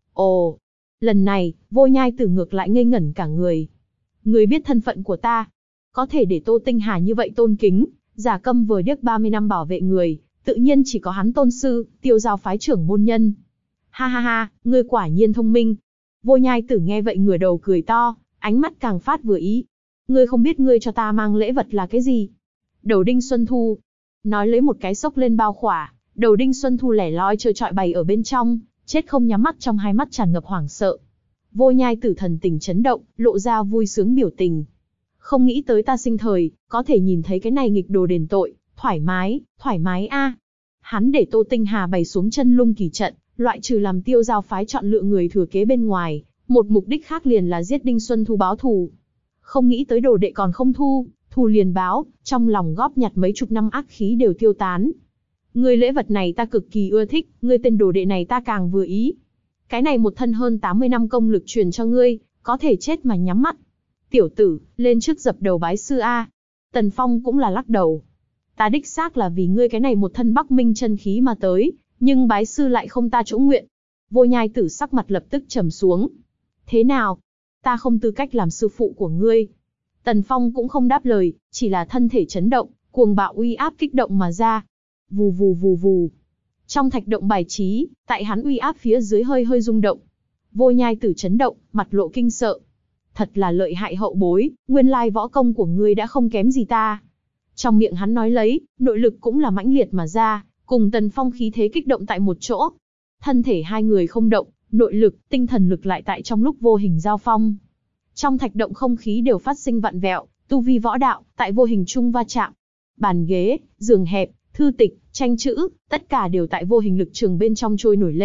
Ồ, lần này, Vô Nhai Tử ngược lại ngây ngẩn cả người. Người biết thân phận của ta, có thể để Tô Tinh Hà như vậy tôn kính, giả câm vờ điếc ba mươi năm bảo vệ người, tự nhiên chỉ có hắn tôn sư, Tiêu Giao phái trưởng môn nhân. Ha ha ha, ngươi quả nhiên thông minh. Vô Nhai Tử nghe vậy ngửa đầu cười to, ánh mắt càng phát vừa ý. Ngươi không biết ngươi cho ta mang lễ vật là cái gì? Đầu Đinh Xuân Thu. Nói lấy một cái xốc lên bao khỏa, đầu Đinh Xuân Thu lẻ loi trơ trọi bày ở bên trong, chết không nhắm mắt, trong hai mắt tràn ngập hoảng sợ. Vô Nhai Tử thần tình chấn động, lộ ra vui sướng biểu tình. Không nghĩ tới ta sinh thời, có thể nhìn thấy cái này nghịch đồ đền tội, thoải mái, thoải mái a. Hắn để Tô Tinh Hà bày xuống chân lung kỳ trận, loại trừ làm Tiêu Giao phái chọn lựa người thừa kế bên ngoài, một mục đích khác liền là giết Đinh Xuân Thu báo thù. Không nghĩ tới đồ đệ còn không thu, thù liền báo, trong lòng góp nhặt mấy chục năm ác khí đều tiêu tán. Ngươi lễ vật này ta cực kỳ ưa thích, ngươi tên đồ đệ này ta càng vừa ý. Cái này một thân hơn tám mươi năm công lực truyền cho ngươi, có thể chết mà nhắm mắt. Tiểu tử, lên trước dập đầu bái sư a. Tần Phong cũng là lắc đầu. Ta đích xác là vì ngươi cái này một thân Bắc Minh chân khí mà tới, nhưng bái sư lại không ta chỗ nguyện. Vô Nhai Tử sắc mặt lập tức trầm xuống. Thế nào? Ta không tư cách làm sư phụ của ngươi. Tần Phong cũng không đáp lời, chỉ là thân thể chấn động, cuồng bạo uy áp kích động mà ra. Vù vù vù vù. Trong thạch động bài trí, tại hắn uy áp phía dưới hơi hơi rung động. Vô Nhai Tử chấn động, mặt lộ kinh sợ. Thật là lợi hại hậu bối, nguyên lai võ công của ngươi đã không kém gì ta. Trong miệng hắn nói lấy, nội lực cũng là mãnh liệt mà ra, cùng Tần Phong khí thế kích động tại một chỗ. Thân thể hai người không động, nội lực, tinh thần lực lại tại trong lúc vô hình giao phong. Trong thạch động không khí đều phát sinh vặn vẹo, tu vi võ đạo, tại vô hình chung va chạm. Bàn ghế, giường hẹp, thư tịch, tranh chữ, tất cả đều tại vô hình lực trường bên trong trôi nổi lên,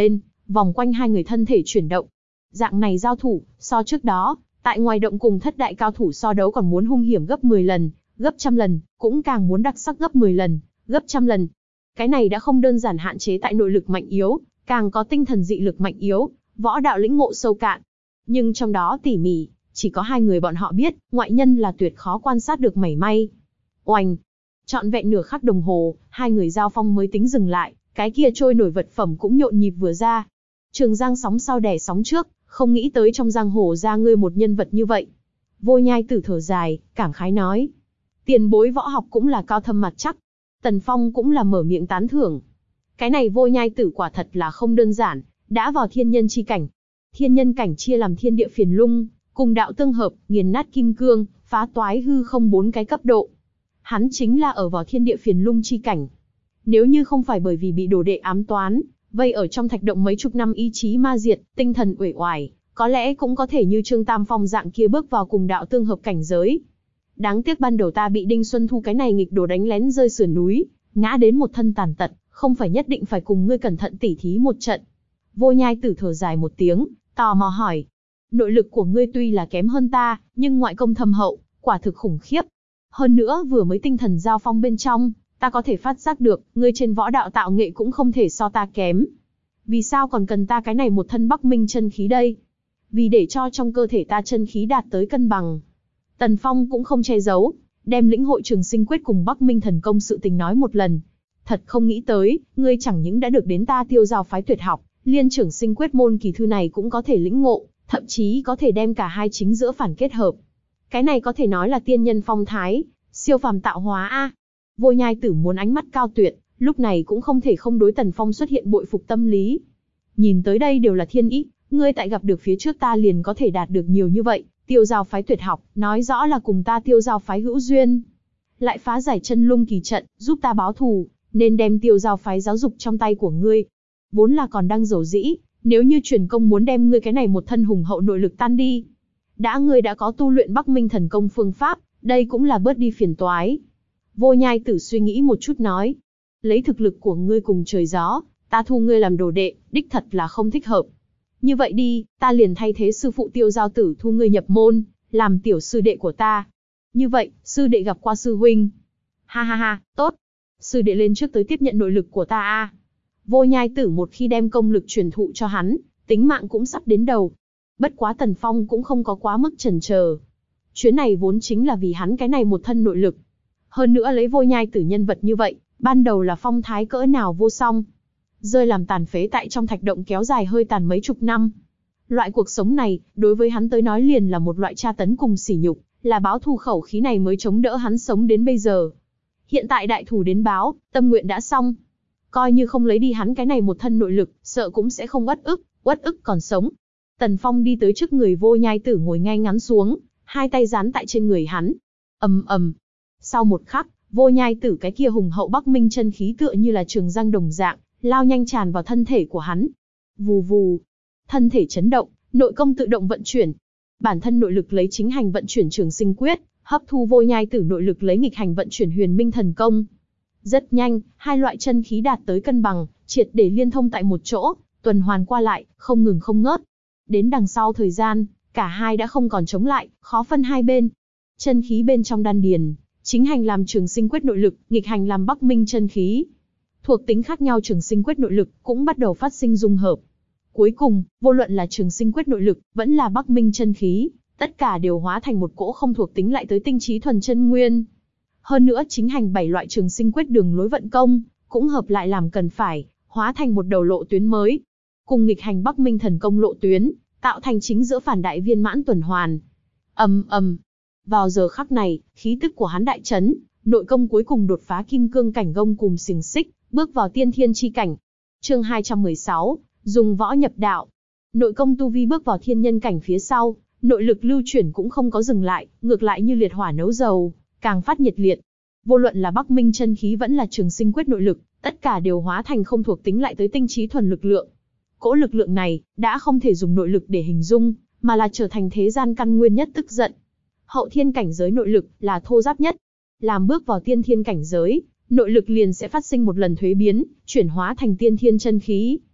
vòng quanh hai người thân thể chuyển động. Dạng này giao thủ, so trước đó, tại ngoài động cùng thất đại cao thủ so đấu còn muốn hung hiểm gấp mười lần, gấp trăm lần, cũng càng muốn đặc sắc gấp mười lần, gấp trăm lần. Cái này đã không đơn giản hạn chế tại nội lực mạnh yếu, càng có tinh thần dị lực mạnh yếu, võ đạo lĩnh ngộ sâu cạn. Nhưng trong đó tỉ mỉ, chỉ có hai người bọn họ biết, ngoại nhân là tuyệt khó quan sát được mảy may. Oanh! Trọn vẹn nửa khắc đồng hồ, hai người giao phong mới tính dừng lại, cái kia trôi nổi vật phẩm cũng nhộn nhịp vừa ra. Trường Giang sóng sau đè sóng trước, không nghĩ tới trong giang hồ ra ngươi một nhân vật như vậy. Vô Nhai Tử thở dài, cảm khái nói. Tiền bối võ học cũng là cao thâm mặt chắc. Tần Phong cũng là mở miệng tán thưởng. Cái này Vô Nhai Tử quả thật là không đơn giản, đã vào thiên nhân chi cảnh. Thiên nhân cảnh chia làm thiên địa phiền lung, cùng đạo tương hợp, nghiền nát kim cương, phá toái hư không bốn cái cấp độ. Hắn chính là ở vào thiên địa phiền lung chi cảnh. Nếu như không phải bởi vì bị đồ đệ ám toán, vây ở trong thạch động mấy chục năm ý chí ma diệt, tinh thần uể oải, có lẽ cũng có thể như Trương Tam Phong dạng kia bước vào cùng đạo tương hợp cảnh giới. Đáng tiếc ban đầu ta bị Đinh Xuân Thu cái này nghịch đồ đánh lén rơi sườn núi, ngã đến một thân tàn tật, không phải nhất định phải cùng ngươi cẩn thận tỉ thí một trận. Vô Nhai Tử thở dài một tiếng, tò mò hỏi. Nội lực của ngươi tuy là kém hơn ta, nhưng ngoại công thâm hậu, quả thực khủng khiếp. Hơn nữa vừa mới tinh thần giao phong bên trong, ta có thể phát giác được, ngươi trên võ đạo tạo nghệ cũng không thể so ta kém. Vì sao còn cần ta cái này một thân Bắc Minh chân khí đây? Vì để cho trong cơ thể ta chân khí đạt tới cân bằng. Tần Phong cũng không che giấu, đem lĩnh hội Trường Sinh Quyết cùng Bắc Minh thần công sự tình nói một lần. Thật không nghĩ tới, ngươi chẳng những đã được đến ta Tiêu Giao phái tuyệt học, liên Trường Sinh Quyết môn kỳ thư này cũng có thể lĩnh ngộ, thậm chí có thể đem cả hai chính giữa phản kết hợp. Cái này có thể nói là tiên nhân phong thái, siêu phàm tạo hóa a. Vô Nhai Tử muốn ánh mắt cao tuyệt, lúc này cũng không thể không đối Tần Phong xuất hiện bội phục tâm lý. Nhìn tới đây đều là thiên ý, ngươi tại gặp được phía trước ta liền có thể đạt được nhiều như vậy, Tiêu Giao phái tuyệt học, nói rõ là cùng ta Tiêu Giao phái hữu duyên. Lại phá giải chân lung kỳ trận, giúp ta báo thù, nên đem Tiêu Giao phái giáo dục trong tay của ngươi. Vốn là còn đang dầu dĩ, nếu như truyền công muốn đem ngươi cái này một thân hùng hậu nội lực tan đi. Đã ngươi đã có tu luyện Bắc Minh thần công phương pháp, đây cũng là bớt đi phiền toái. Vô Nhai Tử suy nghĩ một chút nói. Lấy thực lực của ngươi cùng trời gió, ta thu ngươi làm đồ đệ, đích thật là không thích hợp. Như vậy đi, ta liền thay thế sư phụ Tiêu Giao Tử thu ngươi nhập môn, làm tiểu sư đệ của ta. Như vậy, sư đệ gặp qua sư huynh. Ha ha ha, tốt. Sư đệ lên trước tới tiếp nhận nội lực của ta a. Vô Nhai Tử một khi đem công lực truyền thụ cho hắn, tính mạng cũng sắp đến đầu. Bất quá Tần Phong cũng không có quá mức chần chờ. Chuyến này vốn chính là vì hắn cái này một thân nội lực. Hơn nữa lấy Vô Nhai Tử nhân vật như vậy, ban đầu là phong thái cỡ nào vô song. Rơi làm tàn phế tại trong thạch động kéo dài hơi tàn mấy chục năm. Loại cuộc sống này, đối với hắn tới nói liền là một loại tra tấn cùng sỉ nhục, là báo thù khẩu khí này mới chống đỡ hắn sống đến bây giờ. Hiện tại đại thù đến báo, tâm nguyện đã xong. Coi như không lấy đi hắn cái này một thân nội lực, sợ cũng sẽ không uất ức, uất ức còn sống. Tần Phong đi tới trước người Vô Nhai Tử ngồi ngay ngắn xuống, hai tay dán tại trên người hắn. Ầm ầm. Sau một khắc, Vô Nhai Tử cái kia hùng hậu Bắc Minh chân khí tựa như là trường giang đồng dạng, lao nhanh tràn vào thân thể của hắn. Vù vù. Thân thể chấn động, nội công tự động vận chuyển. Bản thân nội lực lấy chính hành vận chuyển Trường Sinh Quyết, hấp thu Vô Nhai Tử nội lực lấy nghịch hành vận chuyển Huyền Minh thần công. Rất nhanh, hai loại chân khí đạt tới cân bằng, triệt để liên thông tại một chỗ, tuần hoàn qua lại, không ngừng không ngớt. Đến đằng sau thời gian, cả hai đã không còn chống lại, khó phân hai bên. Chân khí bên trong đan điền, chính hành làm Trường Sinh Quyết nội lực, nghịch hành làm Bắc Minh chân khí. Thuộc tính khác nhau Trường Sinh Quyết nội lực cũng bắt đầu phát sinh dung hợp. Cuối cùng, vô luận là Trường Sinh Quyết nội lực, vẫn là Bắc Minh chân khí, tất cả đều hóa thành một cỗ không thuộc tính lại tới tinh trí thuần chân nguyên. Hơn nữa chính hành bảy loại Trường Sinh Quyết đường lối vận công, cũng hợp lại làm cần phải, hóa thành một đầu lộ tuyến mới. Cùng nghịch hành Bắc Minh thần công lộ tuyến, tạo thành chính giữa phản đại viên mãn tuần hoàn. Ầm ầm. Vào giờ khắc này, khí tức của hắn đại chấn, nội công cuối cùng đột phá kim cương cảnh gông cùm xiềng xích, bước vào tiên thiên chi cảnh. Chương hai trăm mười sáu, dùng võ nhập đạo. Nội công tu vi bước vào thiên nhân cảnh phía sau, nội lực lưu chuyển cũng không có dừng lại, ngược lại như liệt hỏa nấu dầu, càng phát nhiệt liệt. Vô luận là Bắc Minh chân khí vẫn là Trường Sinh Quyết nội lực, tất cả đều hóa thành không thuộc tính lại tới tinh trí thuần lực lượng. Cỗ lực lượng này, đã không thể dùng nội lực để hình dung, mà là trở thành thế gian căn nguyên nhất tức giận. Hậu thiên cảnh giới nội lực là thô ráp nhất. Làm bước vào tiên thiên cảnh giới, nội lực liền sẽ phát sinh một lần thuế biến, chuyển hóa thành tiên thiên chân khí.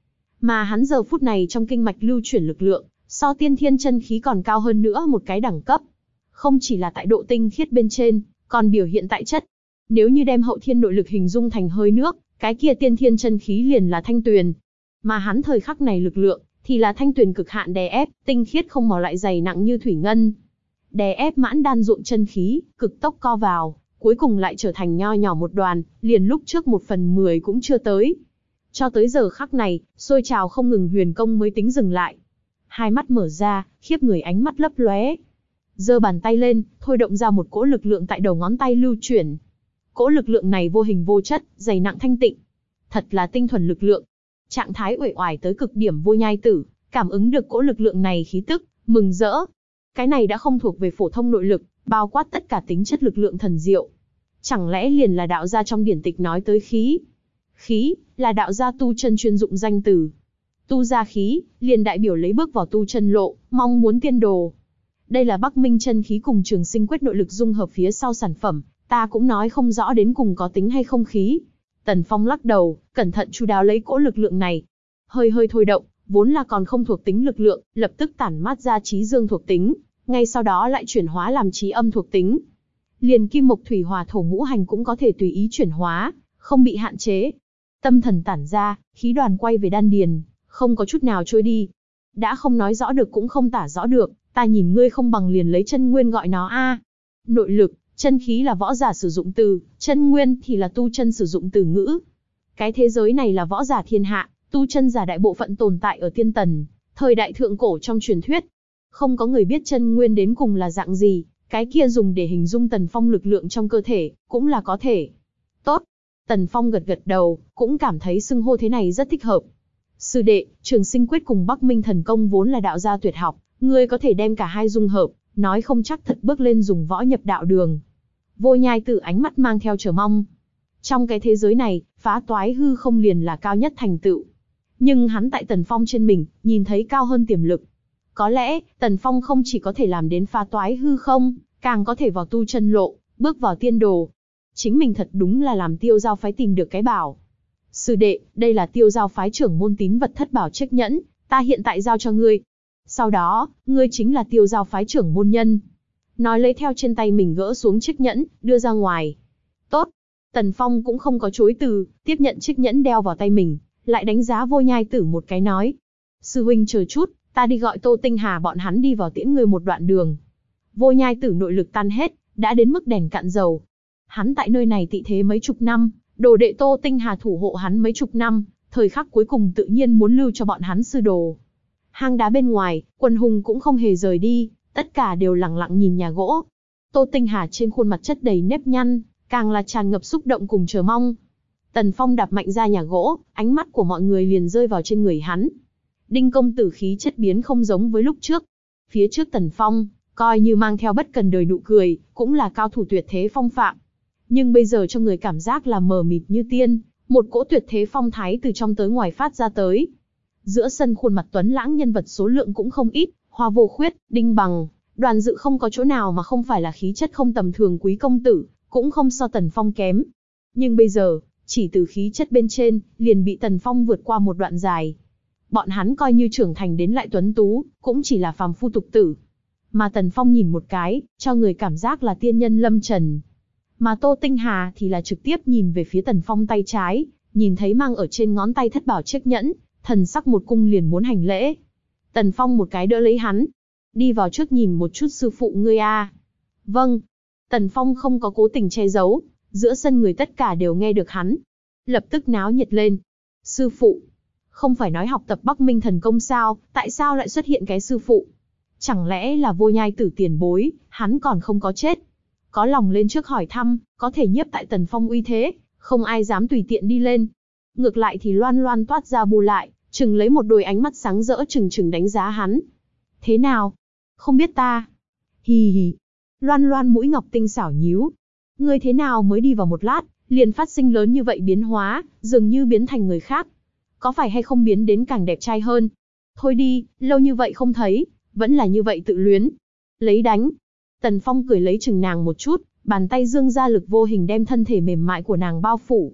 Mà hắn giờ phút này trong kinh mạch lưu chuyển lực lượng, so tiên thiên chân khí còn cao hơn nữa một cái đẳng cấp. Không chỉ là tại độ tinh khiết bên trên, còn biểu hiện tại chất. Nếu như đem hậu thiên nội lực hình dung thành hơi nước, cái kia tiên thiên chân khí liền là thanh tuyền. Mà hắn thời khắc này lực lượng, thì là thanh tuyền cực hạn đè ép, tinh khiết không màu lại dày nặng như thủy ngân. Đè ép mãn đan ruộng chân khí, cực tốc co vào, cuối cùng lại trở thành nho nhỏ một đoàn, liền lúc trước một phần mười cũng chưa tới. Cho tới giờ khắc này, sôi trào không ngừng huyền công mới tính dừng lại. Hai mắt mở ra, khiếp người ánh mắt lấp lóe. Giơ bàn tay lên, thôi động ra một cỗ lực lượng tại đầu ngón tay lưu chuyển. Cỗ lực lượng này vô hình vô chất, dày nặng thanh tịnh. Thật là tinh thuần lực lượng. Trạng thái uể oải tới cực điểm Vô Nhai Tử, cảm ứng được cỗ lực lượng này khí tức, mừng rỡ. Cái này đã không thuộc về phổ thông nội lực, bao quát tất cả tính chất lực lượng thần diệu. Chẳng lẽ liền là đạo gia trong điển tịch nói tới khí? Khí, là đạo gia tu chân chuyên dụng danh từ. Tu ra khí, liền đại biểu lấy bước vào tu chân lộ, mong muốn tiên đồ. Đây là Bắc Minh chân khí cùng Trường Sinh quyết nội lực dung hợp phía sau sản phẩm, ta cũng nói không rõ đến cùng có tính hay không khí. Tần Phong lắc đầu, cẩn thận chu đáo lấy cỗ lực lượng này. Hơi hơi thôi động, vốn là còn không thuộc tính lực lượng, lập tức tản mát ra trí dương thuộc tính, ngay sau đó lại chuyển hóa làm trí âm thuộc tính. Liền kim mộc thủy hỏa thổ ngũ hành cũng có thể tùy ý chuyển hóa, không bị hạn chế. Tâm thần tản ra, khí đoàn quay về đan điền, không có chút nào trôi đi. Đã không nói rõ được cũng không tả rõ được, ta nhìn ngươi không bằng liền lấy chân nguyên gọi nó a. Nội lực, chân khí là võ giả sử dụng từ, chân nguyên thì là tu chân sử dụng từ ngữ. Cái thế giới này là võ giả thiên hạ, tu chân giả đại bộ phận tồn tại ở tiên tần, thời đại thượng cổ trong truyền thuyết. Không có người biết chân nguyên đến cùng là dạng gì, cái kia dùng để hình dung Tần Phong lực lượng trong cơ thể, cũng là có thể. Tốt. Tần Phong gật gật đầu, cũng cảm thấy xưng hô thế này rất thích hợp. Sư đệ, Trường Sinh quyết cùng Bắc Minh thần công vốn là đạo gia tuyệt học, ngươi có thể đem cả hai dung hợp, nói không chắc thật bước lên dùng võ nhập đạo đường. Vô Nhai Tử ánh mắt mang theo chờ mong. Trong cái thế giới này, phá toái hư không liền là cao nhất thành tựu. Nhưng hắn tại Tần Phong trên mình, nhìn thấy cao hơn tiềm lực. Có lẽ, Tần Phong không chỉ có thể làm đến phá toái hư không, càng có thể vào tu chân lộ, bước vào tiên đồ. Chính mình thật đúng là làm Tiêu Giao phái tìm được cái bảo. Sư đệ, đây là Tiêu Giao phái trưởng môn tín vật thất bảo chiếc nhẫn, ta hiện tại giao cho ngươi. Sau đó, ngươi chính là Tiêu Giao phái trưởng môn nhân. Nói lấy theo trên tay mình gỡ xuống chiếc nhẫn, đưa ra ngoài. Tốt. Tần Phong cũng không có chối từ, tiếp nhận chiếc nhẫn đeo vào tay mình, lại đánh giá Vô Nhai Tử một cái nói. Sư huynh chờ chút, ta đi gọi Tô Tinh Hà bọn hắn đi vào tiễn ngươi một đoạn đường. Vô Nhai Tử nội lực tan hết, đã đến mức đèn cạn dầu. Hắn tại nơi này tị thế mấy chục năm, đồ đệ Tô Tinh Hà thủ hộ hắn mấy chục năm, thời khắc cuối cùng tự nhiên muốn lưu cho bọn hắn sư đồ. Hang đá bên ngoài, quần hùng cũng không hề rời đi, tất cả đều lặng lặng nhìn nhà gỗ. Tô Tinh Hà trên khuôn mặt chất đầy nếp nhăn, càng là tràn ngập xúc động cùng chờ mong. Tần Phong đạp mạnh ra nhà gỗ, ánh mắt của mọi người liền rơi vào trên người hắn. Đinh công tử khí chất biến không giống với lúc trước. Phía trước Tần Phong, coi như mang theo bất cần đời nụ cười, cũng là cao thủ tuyệt thế phong phạm. Nhưng bây giờ cho người cảm giác là mờ mịt như tiên, một cỗ tuyệt thế phong thái từ trong tới ngoài phát ra tới. Giữa sân khuôn mặt tuấn lãng nhân vật số lượng cũng không ít, Hoa Vô Khuyết, Đinh Bằng, Đoàn Dự không có chỗ nào mà không phải là khí chất không tầm thường quý công tử, cũng không so Tần Phong kém. Nhưng bây giờ, chỉ từ khí chất bên trên, liền bị Tần Phong vượt qua một đoạn dài. Bọn hắn coi như trưởng thành đến lại tuấn tú, cũng chỉ là phàm phu tục tử. Mà Tần Phong nhìn một cái, cho người cảm giác là tiên nhân lâm trần. Mà Tô Tinh Hà thì là trực tiếp nhìn về phía Tần Phong tay trái, nhìn thấy mang ở trên ngón tay thất bảo chiếc nhẫn, thần sắc một cung liền muốn hành lễ. Tần Phong một cái đỡ lấy hắn. Đi vào trước nhìn một chút sư phụ ngươi a. Vâng. Tần Phong không có cố tình che giấu, giữa sân người tất cả đều nghe được hắn. Lập tức náo nhiệt lên. Sư phụ. Không phải nói học tập Bắc Minh thần công sao, tại sao lại xuất hiện cái sư phụ? Chẳng lẽ là Vô Nhai Tử tiền bối, hắn còn không có chết? Có lòng lên trước hỏi thăm, có thể nhiếp tại Tần Phong uy thế, không ai dám tùy tiện đi lên. Ngược lại thì Loan Loan toát ra bù lại, chừng lấy một đôi ánh mắt sáng rỡ chừng chừng đánh giá hắn. Thế nào? Không biết ta? Hì hì. Loan Loan mũi ngọc tinh xảo nhíu. Ngươi thế nào mới đi vào một lát, liền phát sinh lớn như vậy biến hóa, dường như biến thành người khác. Có phải hay không biến đến càng đẹp trai hơn? Thôi đi, lâu như vậy không thấy, vẫn là như vậy tự luyến. Lấy đánh. Tần Phong cười lấy chừng nàng một chút, bàn tay dương ra lực vô hình đem thân thể mềm mại của nàng bao phủ.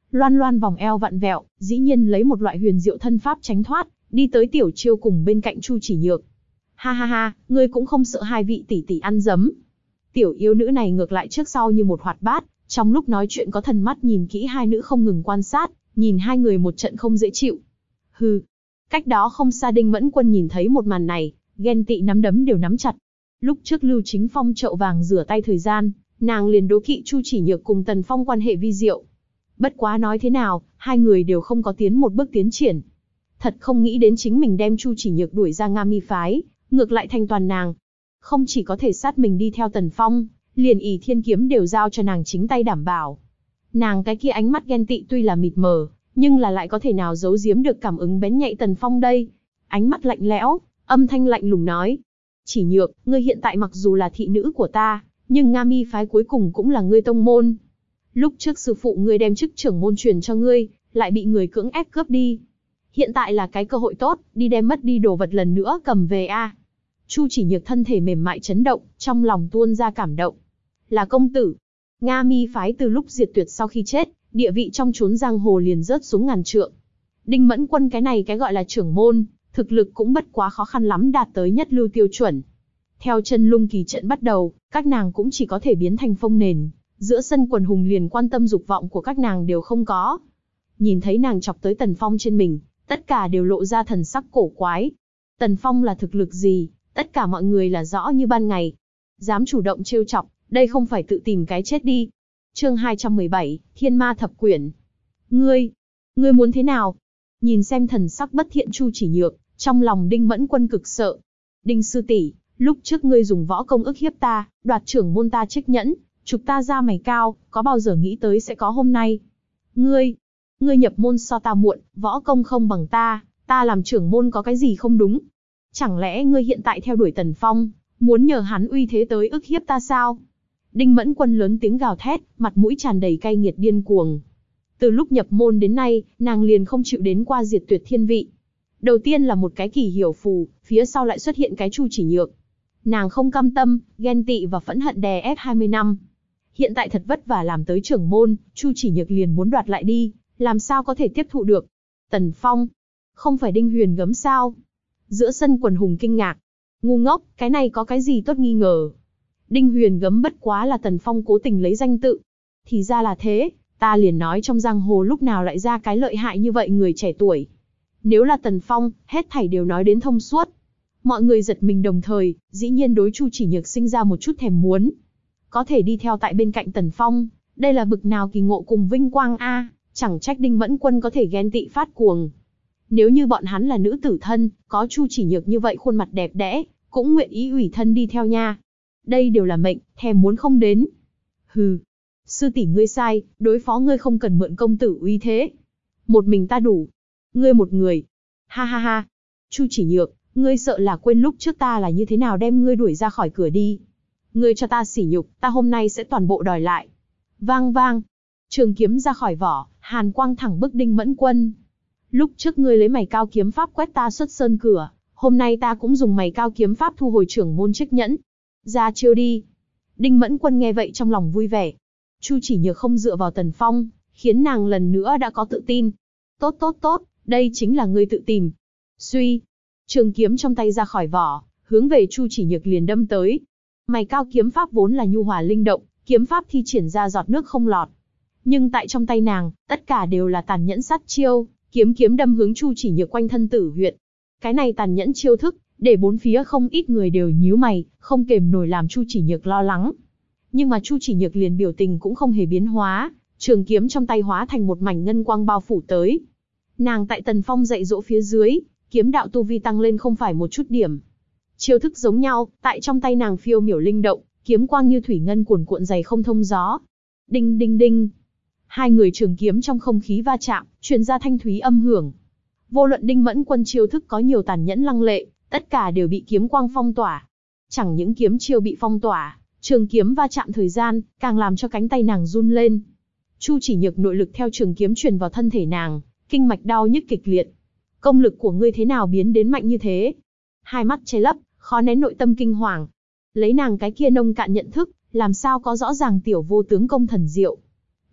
Loan Loan vòng eo vặn vẹo, dĩ nhiên lấy một loại huyền diệu thân pháp tránh thoát, đi tới Tiểu Chiêu cùng bên cạnh Chu Chỉ Nhược. Ha ha ha, ngươi cũng không sợ hai vị tỷ tỷ ăn dấm. Tiểu yêu nữ này ngược lại trước sau như một hoạt bát, trong lúc nói chuyện có thần mắt nhìn kỹ hai nữ không ngừng quan sát, nhìn hai người một trận không dễ chịu. Hừ. Cách đó không xa Đinh Mẫn Quân nhìn thấy một màn này, ghen tị nắm đấm đều nắm chặt. Lúc trước Lưu Chính Phong chậu vàng rửa tay thời gian, nàng liền đố kỵ Chu Chỉ Nhược cùng Tần Phong quan hệ vi diệu. Bất quá nói thế nào, hai người đều không có tiến một bước tiến triển. Thật không nghĩ đến chính mình đem Chu Chỉ Nhược đuổi ra Nga Mi phái, ngược lại thành toàn nàng. Không chỉ có thể sát mình đi theo Tần Phong, liền ỷ thiên kiếm đều giao cho nàng chính tay đảm bảo. Nàng cái kia ánh mắt ghen tị tuy là mịt mờ, nhưng là lại có thể nào giấu giếm được cảm ứng bén nhạy Tần Phong đây. Ánh mắt lạnh lẽo, âm thanh lạnh lùng nói. Chỉ Nhược, ngươi hiện tại mặc dù là thị nữ của ta, nhưng Nga Mi phái cuối cùng cũng là ngươi tông môn. Lúc trước sư phụ ngươi đem chức trưởng môn truyền cho ngươi, lại bị người cưỡng ép cướp đi. Hiện tại là cái cơ hội tốt, đi đem mất đi đồ vật lần nữa cầm về a. Chu Chỉ Nhược thân thể mềm mại chấn động, trong lòng tuôn ra cảm động. Là công tử. Nga Mi phái từ lúc diệt tuyệt sau khi chết, địa vị trong chốn giang hồ liền rớt xuống ngàn trượng. Đinh Mẫn Quân cái này cái gọi là trưởng môn, thực lực cũng bất quá khó khăn lắm đạt tới nhất lưu tiêu chuẩn. Theo chân lung kỳ trận bắt đầu, các nàng cũng chỉ có thể biến thành phông nền, giữa sân quần hùng liền quan tâm dục vọng của các nàng đều không có. Nhìn thấy nàng chọc tới Tần Phong trên mình, tất cả đều lộ ra thần sắc cổ quái. Tần Phong là thực lực gì, tất cả mọi người là rõ như ban ngày. Dám chủ động trêu chọc, đây không phải tự tìm cái chết đi. Chương hai trăm mười bảy, Thiên Ma Thập Quyển. Ngươi, ngươi muốn thế nào? Nhìn xem thần sắc bất thiện Chu Chỉ Nhược, trong lòng Đinh Mẫn Quân cực sợ. Đinh sư tỷ, lúc trước ngươi dùng võ công ức hiếp ta, đoạt trưởng môn ta trích nhẫn, trục ta ra mày cao, có bao giờ nghĩ tới sẽ có hôm nay? Ngươi, ngươi nhập môn so ta muộn, võ công không bằng ta, ta làm trưởng môn có cái gì không đúng? Chẳng lẽ ngươi hiện tại theo đuổi Tần Phong, muốn nhờ hắn uy thế tới ức hiếp ta sao? Đinh Mẫn Quân lớn tiếng gào thét, mặt mũi tràn đầy cay nghiệt điên cuồng. Từ lúc nhập môn đến nay, nàng liền không chịu đến qua diệt tuyệt thiên vị. Đầu tiên là một cái kỳ hiểu phù, phía sau lại xuất hiện cái Chu Chỉ Nhược. Nàng không cam tâm, ghen tị và phẫn hận đè ép hai mươi năm. Hiện tại thật vất vả làm tới trưởng môn, Chu Chỉ Nhược liền muốn đoạt lại đi, làm sao có thể tiếp thụ được? Tần Phong, không phải Đinh Huyền Gấm sao? Giữa sân quần hùng kinh ngạc. Ngu ngốc, cái này có cái gì tốt nghi ngờ? Đinh Huyền Gấm bất quá là Tần Phong cố tình lấy danh tự. Thì ra là thế, ta liền nói trong giang hồ lúc nào lại ra cái lợi hại như vậy người trẻ tuổi. Nếu là Tần Phong, hết thảy đều nói đến thông suốt. Mọi người giật mình đồng thời, dĩ nhiên đối Chu Chỉ Nhược sinh ra một chút thèm muốn. Có thể đi theo tại bên cạnh Tần Phong, đây là bực nào kỳ ngộ cùng vinh quang a, chẳng trách Đinh Mẫn Quân có thể ghen tị phát cuồng. Nếu như bọn hắn là nữ tử thân, có Chu Chỉ Nhược như vậy khuôn mặt đẹp đẽ, cũng nguyện ý ủy thân đi theo nha. Đây đều là mệnh, thèm muốn không đến. Hừ, sư tỷ ngươi sai, đối phó ngươi không cần mượn công tử uy thế. Một mình ta đủ. Ngươi một người. Ha ha ha. Chu Chỉ Nhược, ngươi sợ là quên lúc trước ta là như thế nào đem ngươi đuổi ra khỏi cửa đi. Ngươi cho ta sỉ nhục, ta hôm nay sẽ toàn bộ đòi lại. Vang vang. Trường kiếm ra khỏi vỏ, hàn quang thẳng bức Đinh Mẫn Quân. Lúc trước ngươi lấy mày cao kiếm pháp quét ta xuất sơn cửa, hôm nay ta cũng dùng mày cao kiếm pháp thu hồi trưởng môn trích nhẫn. Ra chiêu đi. Đinh Mẫn Quân nghe vậy trong lòng vui vẻ. Chu Chỉ Nhược không dựa vào Tần Phong, khiến nàng lần nữa đã có tự tin. Tốt tốt tốt, đây chính là ngươi tự tìm. Suy. Trường kiếm trong tay ra khỏi vỏ, hướng về Chu Chỉ Nhược liền đâm tới. Mày cao kiếm pháp vốn là nhu hòa linh động, kiếm pháp thi triển ra giọt nước không lọt. Nhưng tại trong tay nàng, tất cả đều là tàn nhẫn sát chiêu, kiếm kiếm đâm hướng Chu Chỉ Nhược quanh thân tử huyệt. Cái này tàn nhẫn chiêu thức, để bốn phía không ít người đều nhíu mày, không kềm nổi làm Chu Chỉ Nhược lo lắng. Nhưng mà Chu Chỉ Nhược liền biểu tình cũng không hề biến hóa, trường kiếm trong tay hóa thành một mảnh ngân quang bao phủ tới. Nàng tại Tần Phong dạy dỗ phía dưới, kiếm đạo tu vi tăng lên không phải một chút điểm. Chiêu thức giống nhau, tại trong tay nàng phiêu miểu linh động, kiếm quang như thủy ngân cuồn cuộn dày không thông gió. Đinh đinh đinh. Hai người trường kiếm trong không khí va chạm, truyền ra thanh thúy âm hưởng. Vô luận Đinh Mẫn Quân chiêu thức có nhiều tàn nhẫn lăng lệ, tất cả đều bị kiếm quang phong tỏa. Chẳng những kiếm chiêu bị phong tỏa, trường kiếm va chạm thời gian, càng làm cho cánh tay nàng run lên. Chu Chỉ Nhược nội lực theo trường kiếm truyền vào thân thể nàng, kinh mạch đau nhức kịch liệt. Công lực của ngươi thế nào biến đến mạnh như thế? Hai mắt che lấp, khó nén nội tâm kinh hoàng. Lấy nàng cái kia nông cạn nhận thức, làm sao có rõ ràng tiểu vô tướng công thần diệu.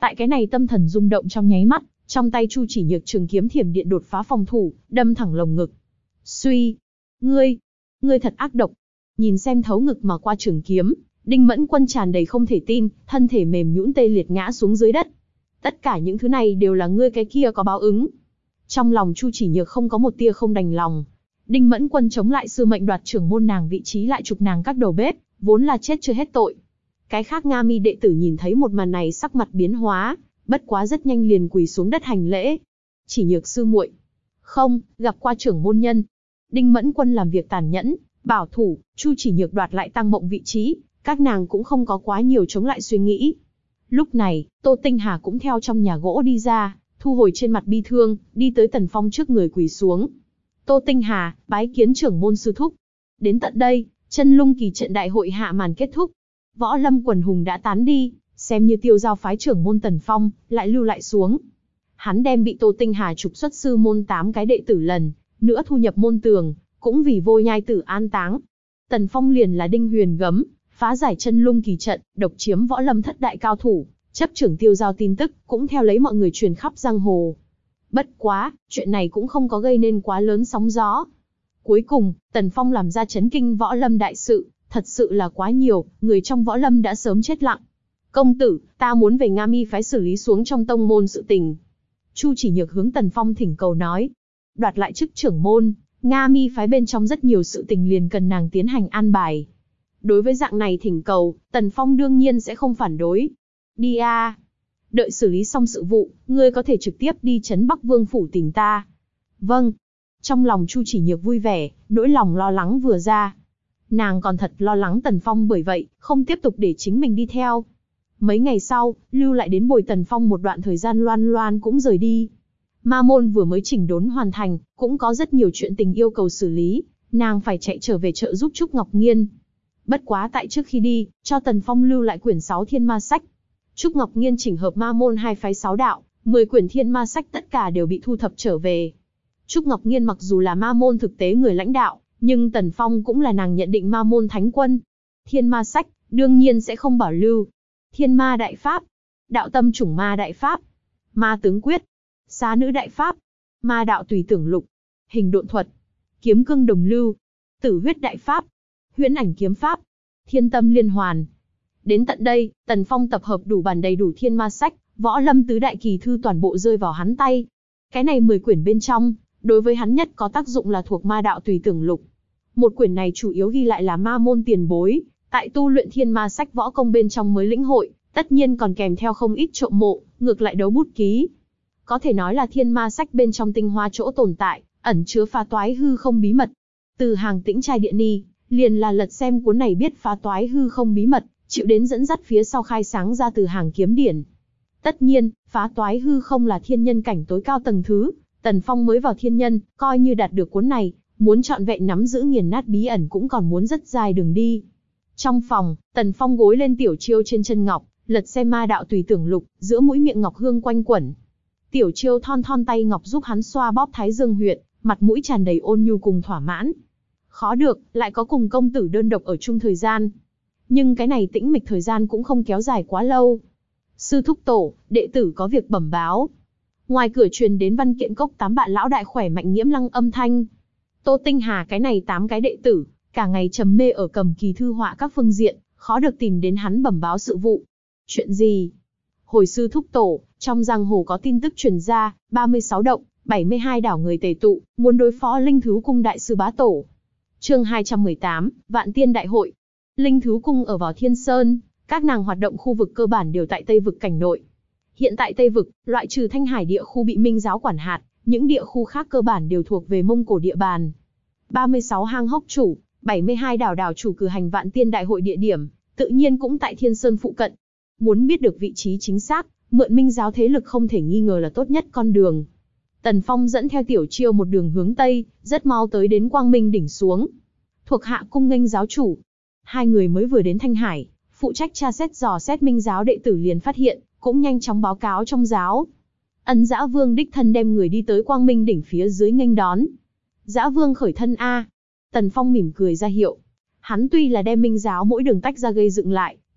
Tại cái này tâm thần rung động trong nháy mắt, trong tay Chu Chỉ Nhược trường kiếm thiểm điện đột phá phòng thủ, đâm thẳng lồng ngực. Suy, ngươi, ngươi thật ác độc. Nhìn xem thấu ngực mà qua trường kiếm, Đinh Mẫn Quân tràn đầy không thể tin, thân thể mềm nhũn tê liệt ngã xuống dưới đất. Tất cả những thứ này đều là ngươi cái kia có báo ứng. Trong lòng Chu Chỉ Nhược không có một tia không đành lòng. Đinh Mẫn Quân chống lại sư mệnh đoạt trưởng môn nàng vị trí lại chụp nàng các đầu bếp, vốn là chết chưa hết tội. Cái khác Nga Mi đệ tử nhìn thấy một màn này sắc mặt biến hóa, bất quá rất nhanh liền quỳ xuống đất hành lễ. Chỉ Nhược sư muội, không, gặp qua trưởng môn nhân. Đinh Mẫn Quân làm việc tàn nhẫn, bảo thủ, Chu Chỉ Nhược đoạt lại Tăng Mộng vị trí, các nàng cũng không có quá nhiều chống lại suy nghĩ. Lúc này, Tô Tinh Hà cũng theo trong nhà gỗ đi ra, thu hồi trên mặt bi thương, đi tới Tần Phong trước người quỳ xuống. Tô Tinh Hà, bái kiến trưởng môn sư thúc. Đến tận đây, Chân Lung kỳ trận đại hội hạ màn kết thúc. Võ lâm quần hùng đã tán đi, xem như tiêu giao phái trưởng môn Tần Phong, lại lưu lại xuống. Hắn đem bị Tô Tinh Hà trục xuất sư môn tám cái đệ tử lần, nữa thu nhập môn tường, cũng vì Vô Nhai tử an táng. Tần Phong liền là Đinh Huyền Gấm, phá giải Chân Lung kỳ trận, độc chiếm võ lâm thất đại cao thủ, chấp trưởng tiêu giao tin tức, cũng theo lấy mọi người truyền khắp giang hồ. Bất quá, chuyện này cũng không có gây nên quá lớn sóng gió. Cuối cùng, Tần Phong làm ra chấn kinh võ lâm đại sự, thật sự là quá nhiều, người trong võ lâm đã sớm chết lặng. Công tử, ta muốn về Nga Mi phái xử lý xuống trong tông môn sự tình. Chu Chỉ Nhược hướng Tần Phong thỉnh cầu nói. Đoạt lại chức trưởng môn, Nga Mi phái bên trong rất nhiều sự tình liền cần nàng tiến hành an bài. Đối với dạng này thỉnh cầu, Tần Phong đương nhiên sẽ không phản đối. Đi a. Đợi xử lý xong sự vụ, ngươi có thể trực tiếp đi trấn Bắc Vương phủ tìm ta. Vâng. Trong lòng Chu Chỉ Nhược vui vẻ, nỗi lòng lo lắng vừa ra. Nàng còn thật lo lắng Tần Phong bởi vậy, không tiếp tục để chính mình đi theo. Mấy ngày sau, lưu lại đến bồi Tần Phong một đoạn thời gian Loan Loan cũng rời đi. Ma môn vừa mới chỉnh đốn hoàn thành, cũng có rất nhiều chuyện tình yêu cầu xử lý, nàng phải chạy trở về trợ giúp Trúc Ngọc Nghiên. Bất quá tại trước khi đi, cho Tần Phong lưu lại quyển sáu thiên ma sách. Trúc Ngọc Nghiên chỉnh hợp ma môn hai phái sáu đạo, mười quyển thiên ma sách tất cả đều bị thu thập trở về. Trúc Ngọc Nghiên mặc dù là ma môn thực tế người lãnh đạo, nhưng Tần Phong cũng là nàng nhận định ma môn thánh quân. Thiên ma sách, đương nhiên sẽ không bảo lưu. Thiên ma đại pháp, đạo tâm chủng ma đại pháp, ma tướng quyết, xá nữ đại pháp, ma đạo tùy tưởng lục, hình độn thuật, kiếm cương đồng lưu, tử huyết đại pháp, huyễn ảnh kiếm pháp, thiên tâm liên hoàn. Đến tận đây, Tần Phong tập hợp đủ bản đầy đủ thiên ma sách, võ lâm tứ đại kỳ thư toàn bộ rơi vào hắn tay. Cái này mười quyển bên trong, đối với hắn nhất có tác dụng là thuộc ma đạo tùy tưởng lục. Một quyển này chủ yếu ghi lại là ma môn tiền bối, tại tu luyện thiên ma sách võ công bên trong mới lĩnh hội, tất nhiên còn kèm theo không ít trộm mộ, ngược lại đấu bút ký. Có thể nói là thiên ma sách bên trong tinh hoa chỗ tồn tại, ẩn chứa phá toái hư không bí mật. Từ Hàng Tĩnh Trai Điện Ni, liền là lật xem cuốn này biết phá toái hư không bí mật, chịu đến dẫn dắt phía sau khai sáng ra Từ Hàng kiếm điển. Tất nhiên, phá toái hư không là thiên nhân cảnh tối cao tầng thứ, Tần Phong mới vào thiên nhân, coi như đạt được cuốn này, muốn trọn vẹn nắm giữ nghiền nát bí ẩn cũng còn muốn rất dài đường đi. Trong phòng, Tần Phong gối lên Tiểu Chiêu trên chân ngọc, lật xem ma đạo tùy tưởng lục, giữa mũi miệng ngọc hương quanh quẩn. Tiểu Chiêu thon thon tay ngọc giúp hắn xoa bóp thái dương huyệt, mặt mũi tràn đầy ôn nhu cùng thỏa mãn. Khó được, lại có cùng công tử đơn độc ở chung thời gian. Nhưng cái này tĩnh mịch thời gian cũng không kéo dài quá lâu. Sư thúc tổ, đệ tử có việc bẩm báo. Ngoài cửa truyền đến văn kiện cốc tám bạn lão đại khỏe mạnh nghiễm lăng âm thanh. Tô Tinh Hà cái này tám cái đệ tử, cả ngày trầm mê ở cầm kỳ thư họa các phương diện, khó được tìm đến hắn bẩm báo sự vụ. Chuyện gì? Hồi sư thúc tổ, trong giang hồ có tin tức truyền ra, ba mươi sáu động, bảy mươi hai đảo người tề tụ, muốn đối phó Linh Thứ Cung đại sư bá tổ. Chương hai trăm mười tám, Vạn Tiên Đại hội. Linh Thứ Cung ở vào Thiên Sơn, các nàng hoạt động khu vực cơ bản đều tại Tây vực cảnh nội. Hiện tại Tây vực, loại trừ Thanh Hải địa khu bị Minh giáo quản hạt, những địa khu khác cơ bản đều thuộc về Mông Cổ địa bàn. ba mươi sáu hang hốc chủ, bảy mươi hai đảo đảo chủ cử hành Vạn Tiên Đại hội địa điểm, tự nhiên cũng tại Thiên Sơn phụ cận. Muốn biết được vị trí chính xác, mượn Minh giáo thế lực không thể nghi ngờ là tốt nhất con đường. Tần Phong dẫn theo Tiểu Chiêu một đường hướng Tây, rất mau tới đến Quang Minh đỉnh xuống. Thuộc hạ cung nghênh giáo chủ. Hai người mới vừa đến Thanh Hải, phụ trách tra xét dò xét Minh giáo đệ tử liền phát hiện, cũng nhanh chóng báo cáo trong giáo. Ân Dã Vương đích thân đem người đi tới Quang Minh đỉnh phía dưới nghênh đón. Dã Vương khởi thân a. Tần Phong mỉm cười ra hiệu. Hắn tuy là đem Minh giáo mỗi đường tách ra gây dựng lại,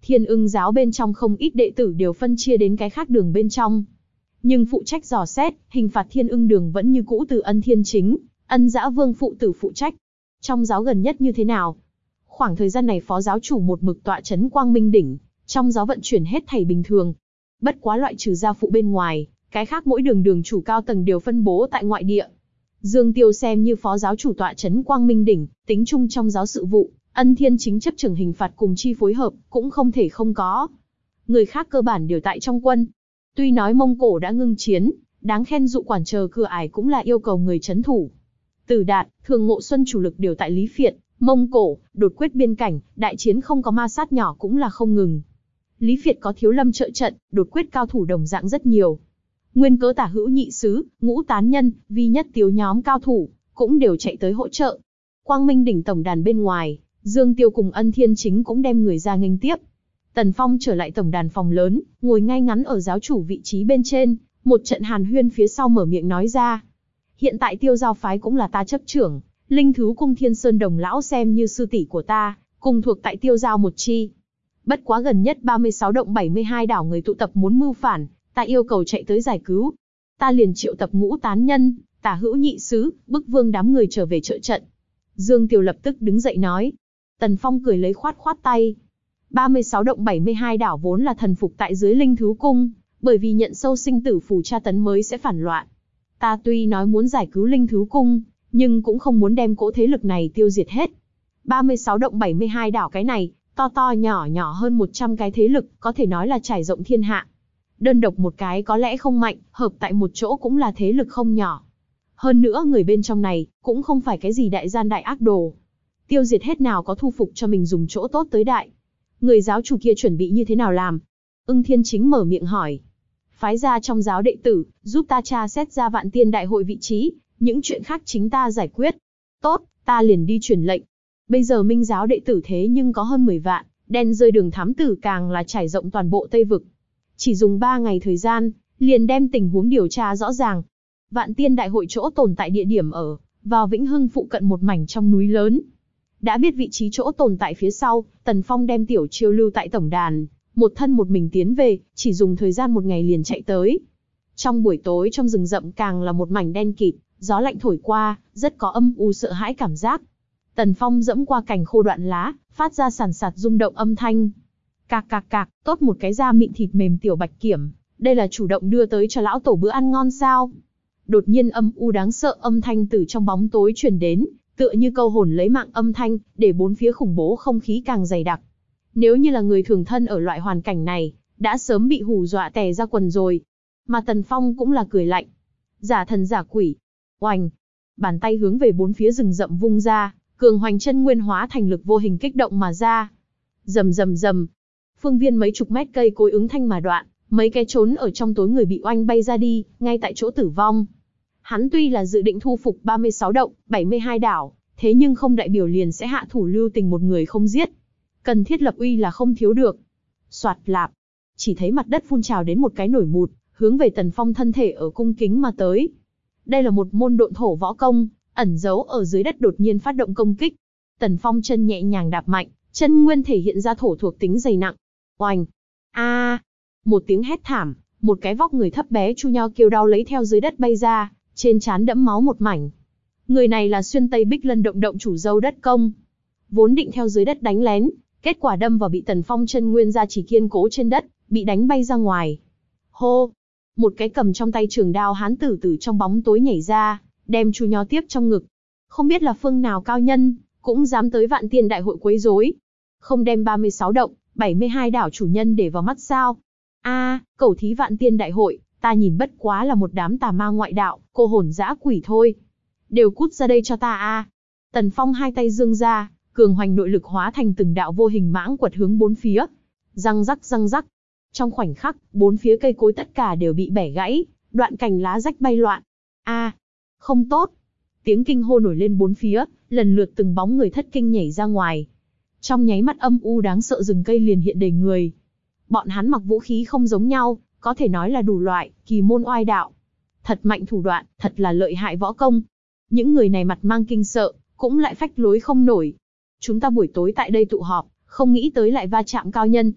Thiên Ưng giáo bên trong không ít đệ tử đều phân chia đến cái khác đường bên trong. Nhưng phụ trách dò xét, hình phạt Thiên Ưng đường vẫn như cũ từ Ân Thiên Chính, Ân Dã Vương phụ tử phụ trách. Trong giáo gần nhất như thế nào? Khoảng thời gian này phó giáo chủ một mực tọa chấn Quang Minh đỉnh, trong giáo vận chuyển hết thảy bình thường. Bất quá loại trừ gia phụ bên ngoài, cái khác mỗi đường đường chủ cao tầng đều phân bố tại ngoại địa. Dương Tiêu xem như phó giáo chủ tọa chấn Quang Minh đỉnh, tính chung trong giáo sự vụ, Ân Thiên Chính chấp trưởng hình phạt cùng chi phối hợp, cũng không thể không có. Người khác cơ bản đều tại trong quân. Tuy nói Mông Cổ đã ngưng chiến, đáng khen dụ quản chờ cửa ải cũng là yêu cầu người trấn thủ. Tử Đạt, Thường Ngộ Xuân chủ lực đều tại Lý Phiện, Mông Cổ, đột quyết biên cảnh, đại chiến không có ma sát nhỏ cũng là không ngừng. Lý Phiệt có Thiếu Lâm trợ trận, đột quyết cao thủ đồng dạng rất nhiều. Nguyên cớ Tả Hữu Nhị Sứ, Ngũ Tán Nhân, Vi Nhất Tiếu nhóm cao thủ, cũng đều chạy tới hỗ trợ. Quang Minh đỉnh tổng đàn bên ngoài, Dương Tiêu cùng Ân Thiên Chính cũng đem người ra nghênh tiếp. Tần Phong trở lại tổng đàn phòng lớn, ngồi ngay ngắn ở giáo chủ vị trí bên trên, một trận hàn huyên phía sau mở miệng nói ra. Hiện tại Tiêu Giao phái cũng là ta chấp trưởng, Linh Thứ Cung Thiên Sơn Đồng lão xem như sư tỷ của ta, cùng thuộc tại Tiêu Giao một chi. Bất quá gần nhất ba mươi sáu động bảy mươi hai đảo người tụ tập muốn mưu phản, ta yêu cầu chạy tới giải cứu. Ta liền triệu tập Ngũ Tán Nhân, Tả Hữu Nhị Sứ, Bức Vương đám người trở về trợ trận. Dương Tiêu lập tức đứng dậy nói. Tần Phong cười lấy khoát khoát tay. ba mươi sáu động bảy mươi hai đảo vốn là thần phục tại dưới Linh Thứ Cung, bởi vì nhận sâu sinh tử phù tra tấn mới sẽ phản loạn. Ta tuy nói muốn giải cứu Linh Thứ Cung, nhưng cũng không muốn đem cỗ thế lực này tiêu diệt hết. ba mươi sáu động bảy mươi hai đảo cái này, to to nhỏ nhỏ hơn một trăm cái thế lực, có thể nói là trải rộng thiên hạ. Đơn độc một cái có lẽ không mạnh, hợp tại một chỗ cũng là thế lực không nhỏ. Hơn nữa người bên trong này, cũng không phải cái gì đại gian đại ác đồ. Tiêu diệt hết nào có thu phục cho mình dùng chỗ tốt tới đại. Người giáo chủ kia chuẩn bị như thế nào làm? Ưng Thiên Chính mở miệng hỏi. Phái ra trong giáo đệ tử, giúp ta tra xét ra Vạn Tiên Đại hội vị trí, những chuyện khác chính ta giải quyết. Tốt, ta liền đi truyền lệnh. Bây giờ Minh giáo đệ tử thế nhưng có hơn mười vạn, đen rơi đường thám tử càng là trải rộng toàn bộ Tây Vực. Chỉ dùng ba ngày thời gian, liền đem tình huống điều tra rõ ràng. Vạn Tiên Đại hội chỗ tồn tại địa điểm ở, vào Vĩnh Hưng phụ cận một mảnh trong núi lớn. Đã biết vị trí chỗ tồn tại phía sau, Tần Phong đem Tiểu Chiêu lưu tại tổng đàn, một thân một mình tiến về, chỉ dùng thời gian một ngày liền chạy tới. Trong buổi tối trong rừng rậm càng là một mảnh đen kịt, gió lạnh thổi qua, rất có âm u sợ hãi cảm giác. Tần Phong dẫm qua cành khô đoạn lá, phát ra sàn sạt rung động âm thanh. Cạc cạc cạc, tốt một cái da mịn thịt mềm tiểu bạch kiểm, đây là chủ động đưa tới cho lão tổ bữa ăn ngon sao? Đột nhiên âm u đáng sợ âm thanh từ trong bóng tối truyền đến, tựa như câu hồn lấy mạng âm thanh, để bốn phía khủng bố không khí càng dày đặc. Nếu như là người thường thân ở loại hoàn cảnh này, đã sớm bị hù dọa tè ra quần rồi. Mà Tần Phong cũng là cười lạnh. Giả thần giả quỷ. Oành. Bàn tay hướng về bốn phía rừng rậm vung ra, cường hoành chân nguyên hóa thành lực vô hình kích động mà ra. Rầm rầm rầm. Phương viên mấy chục mét cây cối ứng thanh mà đoạn, mấy cái trốn ở trong tối người bị oanh bay ra đi, ngay tại chỗ tử vong. Hắn tuy là dự định thu phục ba mươi sáu động, bảy mươi hai đảo, thế nhưng không đại biểu liền sẽ hạ thủ lưu tình một người không giết. Cần thiết lập uy là không thiếu được. Soạt lạp. Chỉ thấy mặt đất phun trào đến một cái nổi mụt, hướng về Tần Phong thân thể ở cung kính mà tới. Đây là một môn độn thổ võ công, ẩn giấu ở dưới đất đột nhiên phát động công kích. Tần Phong chân nhẹ nhàng đạp mạnh, chân nguyên thể hiện ra thổ thuộc tính dày nặng. Oành. A. Một tiếng hét thảm, một cái vóc người thấp bé chu nho kêu đau lấy theo dưới đất bay ra, trên trán đẫm máu một mảnh. Người này là Xuyên Tây Bích Lân động động chủ dâu đất công. Vốn định theo dưới đất đánh lén, kết quả đâm vào bị Tần Phong chân nguyên ra chỉ kiên cố trên đất, bị đánh bay ra ngoài. Hô! Một cái cầm trong tay trường đao hán tử từ trong bóng tối nhảy ra, đem chu nho tiếp trong ngực. Không biết là phương nào cao nhân, cũng dám tới Vạn Tiên Đại hội quấy rối. Không đem ba mươi sáu động, bảy mươi hai đảo chủ nhân để vào mắt sao? A, à, cẩu thí Vạn Tiên Đại hội, ta nhìn bất quá là một đám tà ma ngoại đạo, cô hồn dã quỷ thôi. Đều cút ra đây cho ta a. À. Tần Phong hai tay giương ra, cường hoành nội lực hóa thành từng đạo vô hình mãng quật hướng bốn phía. Răng rắc răng rắc. Trong khoảnh khắc, bốn phía cây cối tất cả đều bị bẻ gãy, đoạn cành lá rách bay loạn. A, à, không tốt. Tiếng kinh hô nổi lên bốn phía, lần lượt từng bóng người thất kinh nhảy ra ngoài. Trong nháy mắt âm u đáng sợ rừng cây liền hiện đầy người. Bọn hắn mặc vũ khí không giống nhau, có thể nói là đủ loại, kỳ môn oai đạo. Thật mạnh thủ đoạn, thật là lợi hại võ công. Những người này mặt mang kinh sợ, cũng lại phách lối không nổi. Chúng ta buổi tối tại đây tụ họp, không nghĩ tới lại va chạm cao nhân.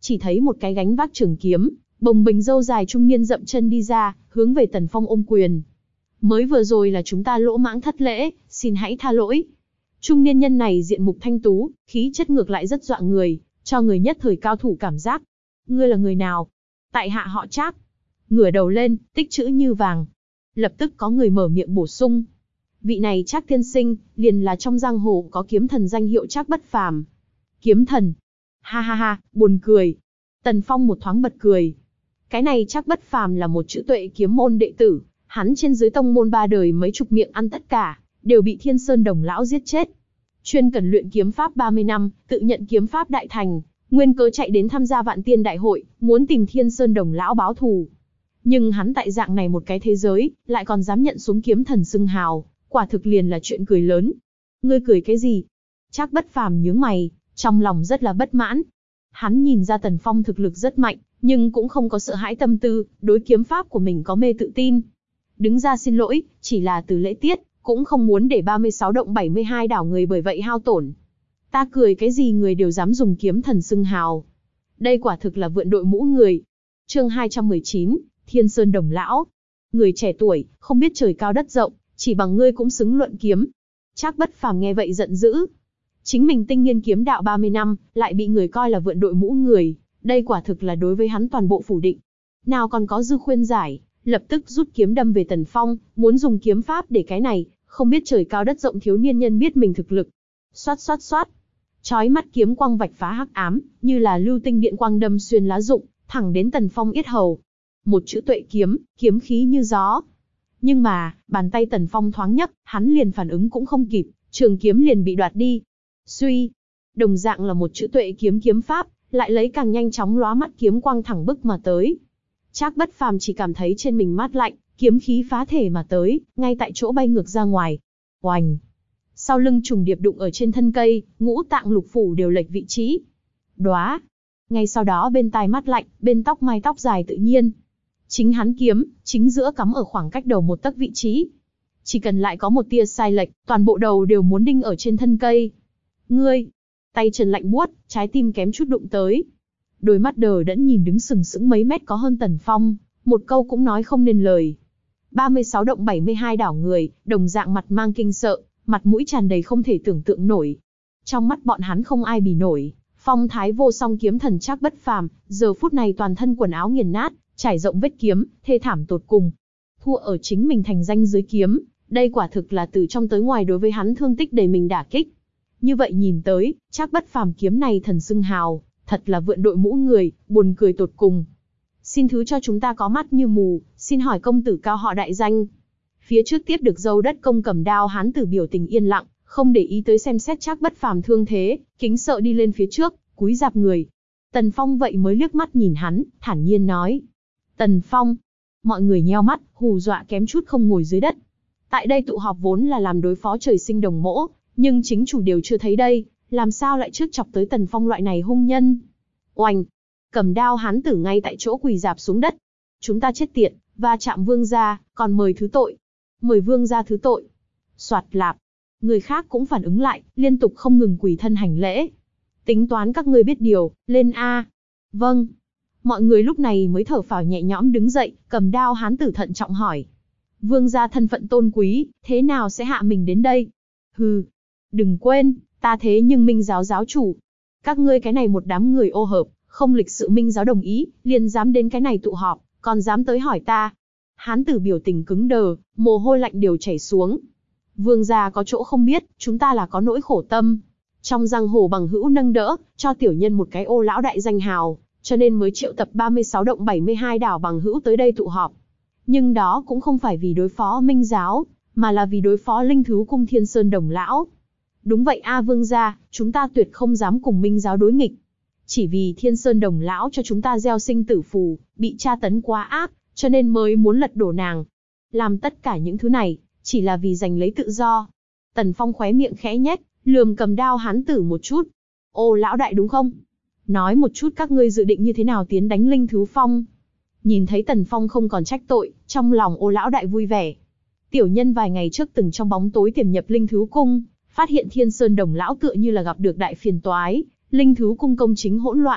chỉ thấy một cái gánh vác trường kiếm, bồng bềnh râu dài trung niên dậm chân đi ra, hướng về Tần Phong ôm quyền. Mới vừa rồi là chúng ta lỗ mãng thất lễ, xin hãy tha lỗi. Trung niên nhân này diện mục thanh tú, khí chất ngược lại rất dọa người, cho người nhất thời cao thủ cảm giác. Ngươi là người nào? Tại hạ họ Trác. Ngửa đầu lên, tích chữ như vàng. Lập tức có người mở miệng bổ sung. Vị này Trác tiên sinh, liền là trong giang hồ có kiếm thần danh hiệu Trác bất phàm. Kiếm thần? Ha ha ha, buồn cười. Tần Phong một thoáng bật cười. Cái này Trác bất phàm là một chữ tuệ kiếm môn đệ tử, hắn trên dưới tông môn ba đời mấy chục miệng ăn tất cả, đều bị Thiên Sơn Đồng lão giết chết. Chuyên cần luyện kiếm pháp ba mươi năm, tự nhận kiếm pháp đại thành, nguyên cớ chạy đến tham gia Vạn Tiên đại hội, muốn tìm Thiên Sơn Đồng lão báo thù. Nhưng hắn tại dạng này một cái thế giới, lại còn dám nhận xuống kiếm thần xưng hào, quả thực liền là chuyện cười lớn. Ngươi cười cái gì? Trác bất phàm nhướng mày, trong lòng rất là bất mãn. Hắn nhìn ra Tần Phong thực lực rất mạnh, nhưng cũng không có sợ hãi tâm tư, đối kiếm pháp của mình có mê tự tin. Đứng ra xin lỗi, chỉ là từ lễ tiết, cũng không muốn để ba mươi sáu động bảy mươi hai đảo người bởi vậy hao tổn. Ta cười cái gì người đều dám dùng kiếm thần xưng hào. Đây quả thực là vượn đội mũ người. Chương hai trăm mười chín, Thiên Sơn Đồng lão. Người trẻ tuổi, không biết trời cao đất rộng, chỉ bằng ngươi cũng xứng luận kiếm. Trác bất phàm nghe vậy giận dữ. Chính mình tinh nghiên kiếm đạo ba mươi năm, lại bị người coi là vượn đội mũ người, đây quả thực là đối với hắn toàn bộ phủ định. Nào còn có dư khuyên giải, lập tức rút kiếm đâm về Tần Phong, muốn dùng kiếm pháp để cái này, không biết trời cao đất rộng thiếu niên nhân biết mình thực lực. Xoát xoát xoát. Chói mắt kiếm quang vạch phá hắc ám, như là lưu tinh điện quang đâm xuyên lá rụng, thẳng đến Tần Phong yết hầu. Một chữ tuệ kiếm, kiếm khí như gió. Nhưng mà, bàn tay Tần Phong thoáng nhấc, hắn liền phản ứng cũng không kịp, trường kiếm liền bị đoạt đi. Suy, đồng dạng là một chữ tuệ kiếm kiếm pháp, lại lấy càng nhanh chóng lóa mắt kiếm quang thẳng bức mà tới. Trác bất phàm chỉ cảm thấy trên mình mát lạnh, kiếm khí phá thể mà tới, ngay tại chỗ bay ngược ra ngoài. Oành! Sau lưng trùng điệp đụng ở trên thân cây, ngũ tạng lục phủ đều lệch vị trí. Đóa! Ngay sau đó bên tai mát lạnh, bên tóc mai tóc dài tự nhiên. Chính hắn kiếm, chính giữa cắm ở khoảng cách đầu một tấc vị trí. Chỉ cần lại có một tia sai lệch, toàn bộ đầu đều muốn đinh ở trên thân cây. Ngươi! Tay chân lạnh buốt, trái tim kém chút đụng tới. Đôi mắt đờ đẫn nhìn đứng sừng sững mấy mét có hơn Tần Phong, một câu cũng nói không nên lời. ba mươi sáu động bảy mươi hai đảo người, đồng dạng mặt mang kinh sợ, mặt mũi tràn đầy không thể tưởng tượng nổi. Trong mắt bọn hắn không ai bì nổi, phong thái vô song kiếm thần Trác bất phàm, giờ phút này toàn thân quần áo nghiền nát, trải rộng vết kiếm, thê thảm tột cùng. Thua ở chính mình thành danh dưới kiếm, đây quả thực là từ trong tới ngoài đối với hắn thương tích đầy mình đả kích. Như vậy nhìn tới, Trác bất phàm kiếm này thần xưng hào, thật là vượn đội mũ người, buồn cười tột cùng. Xin thứ cho chúng ta có mắt như mù, xin hỏi công tử cao họ đại danh. Phía trước tiếp được dâu đất công cầm đao hán tử biểu tình yên lặng, không để ý tới xem xét Trác bất phàm thương thế, kính sợ đi lên phía trước, cúi rạp người. Tần Phong vậy mới liếc mắt nhìn hắn, thản nhiên nói. Tần Phong. Mọi người nheo mắt, hù dọa kém chút không ngồi dưới đất. Tại đây tụ họp vốn là làm đối phó trời sinh đồng mỗ, nhưng chính chủ đều chưa thấy đây, làm sao lại trước chọc tới Tần Phong loại này hung nhân. Oành! Cầm đao hán tử ngay tại chỗ quỳ rạp xuống đất. Chúng ta chết tiệt, va chạm vương gia, còn mời thứ tội. Mời vương gia thứ tội. Soạt lạp. Người khác cũng phản ứng lại, liên tục không ngừng quỳ thân hành lễ. Tính toán các ngươi biết điều, lên A. Vâng. Mọi người lúc này mới thở phào nhẹ nhõm đứng dậy, cầm đao hán tử thận trọng hỏi. Vương gia thân phận tôn quý, thế nào sẽ hạ mình đến đây? Hừ. Đừng quên, ta thế nhưng Minh giáo giáo chủ. Các ngươi cái này một đám người ô hợp, không lịch sự Minh giáo đồng ý, liền dám đến cái này tụ họp, còn dám tới hỏi ta. Hán tử biểu tình cứng đờ, mồ hôi lạnh đều chảy xuống. Vương gia có chỗ không biết, chúng ta là có nỗi khổ tâm. Trong giang hồ bằng hữu nâng đỡ, cho tiểu nhân một cái ô lão đại danh hào, cho nên mới triệu tập ba mươi sáu động bảy mươi hai đảo bằng hữu tới đây tụ họp. Nhưng đó cũng không phải vì đối phó Minh giáo, mà là vì đối phó Linh Thú Cung Thiên Sơn Đồng lão. Đúng vậy a vương gia, chúng ta tuyệt không dám cùng Minh giáo đối nghịch. Chỉ vì Thiên Sơn Đồng lão cho chúng ta gieo sinh tử phù, bị tra tấn quá ác, cho nên mới muốn lật đổ nàng. Làm tất cả những thứ này, chỉ là vì giành lấy tự do. Tần Phong khóe miệng khẽ nhếch, lườm cầm đao hán tử một chút. Ô lão đại đúng không? Nói một chút các ngươi dự định như thế nào tiến đánh Linh Thú Phong. Nhìn thấy Tần Phong không còn trách tội, trong lòng ô lão đại vui vẻ. Tiểu nhân vài ngày trước từng trong bóng tối tiềm nhập Linh Thú Cung, phát hiện Thiên Sơn Đồng lão tựa như là gặp được đại phiền toái, Linh Thú Cung công chính hỗn loạn.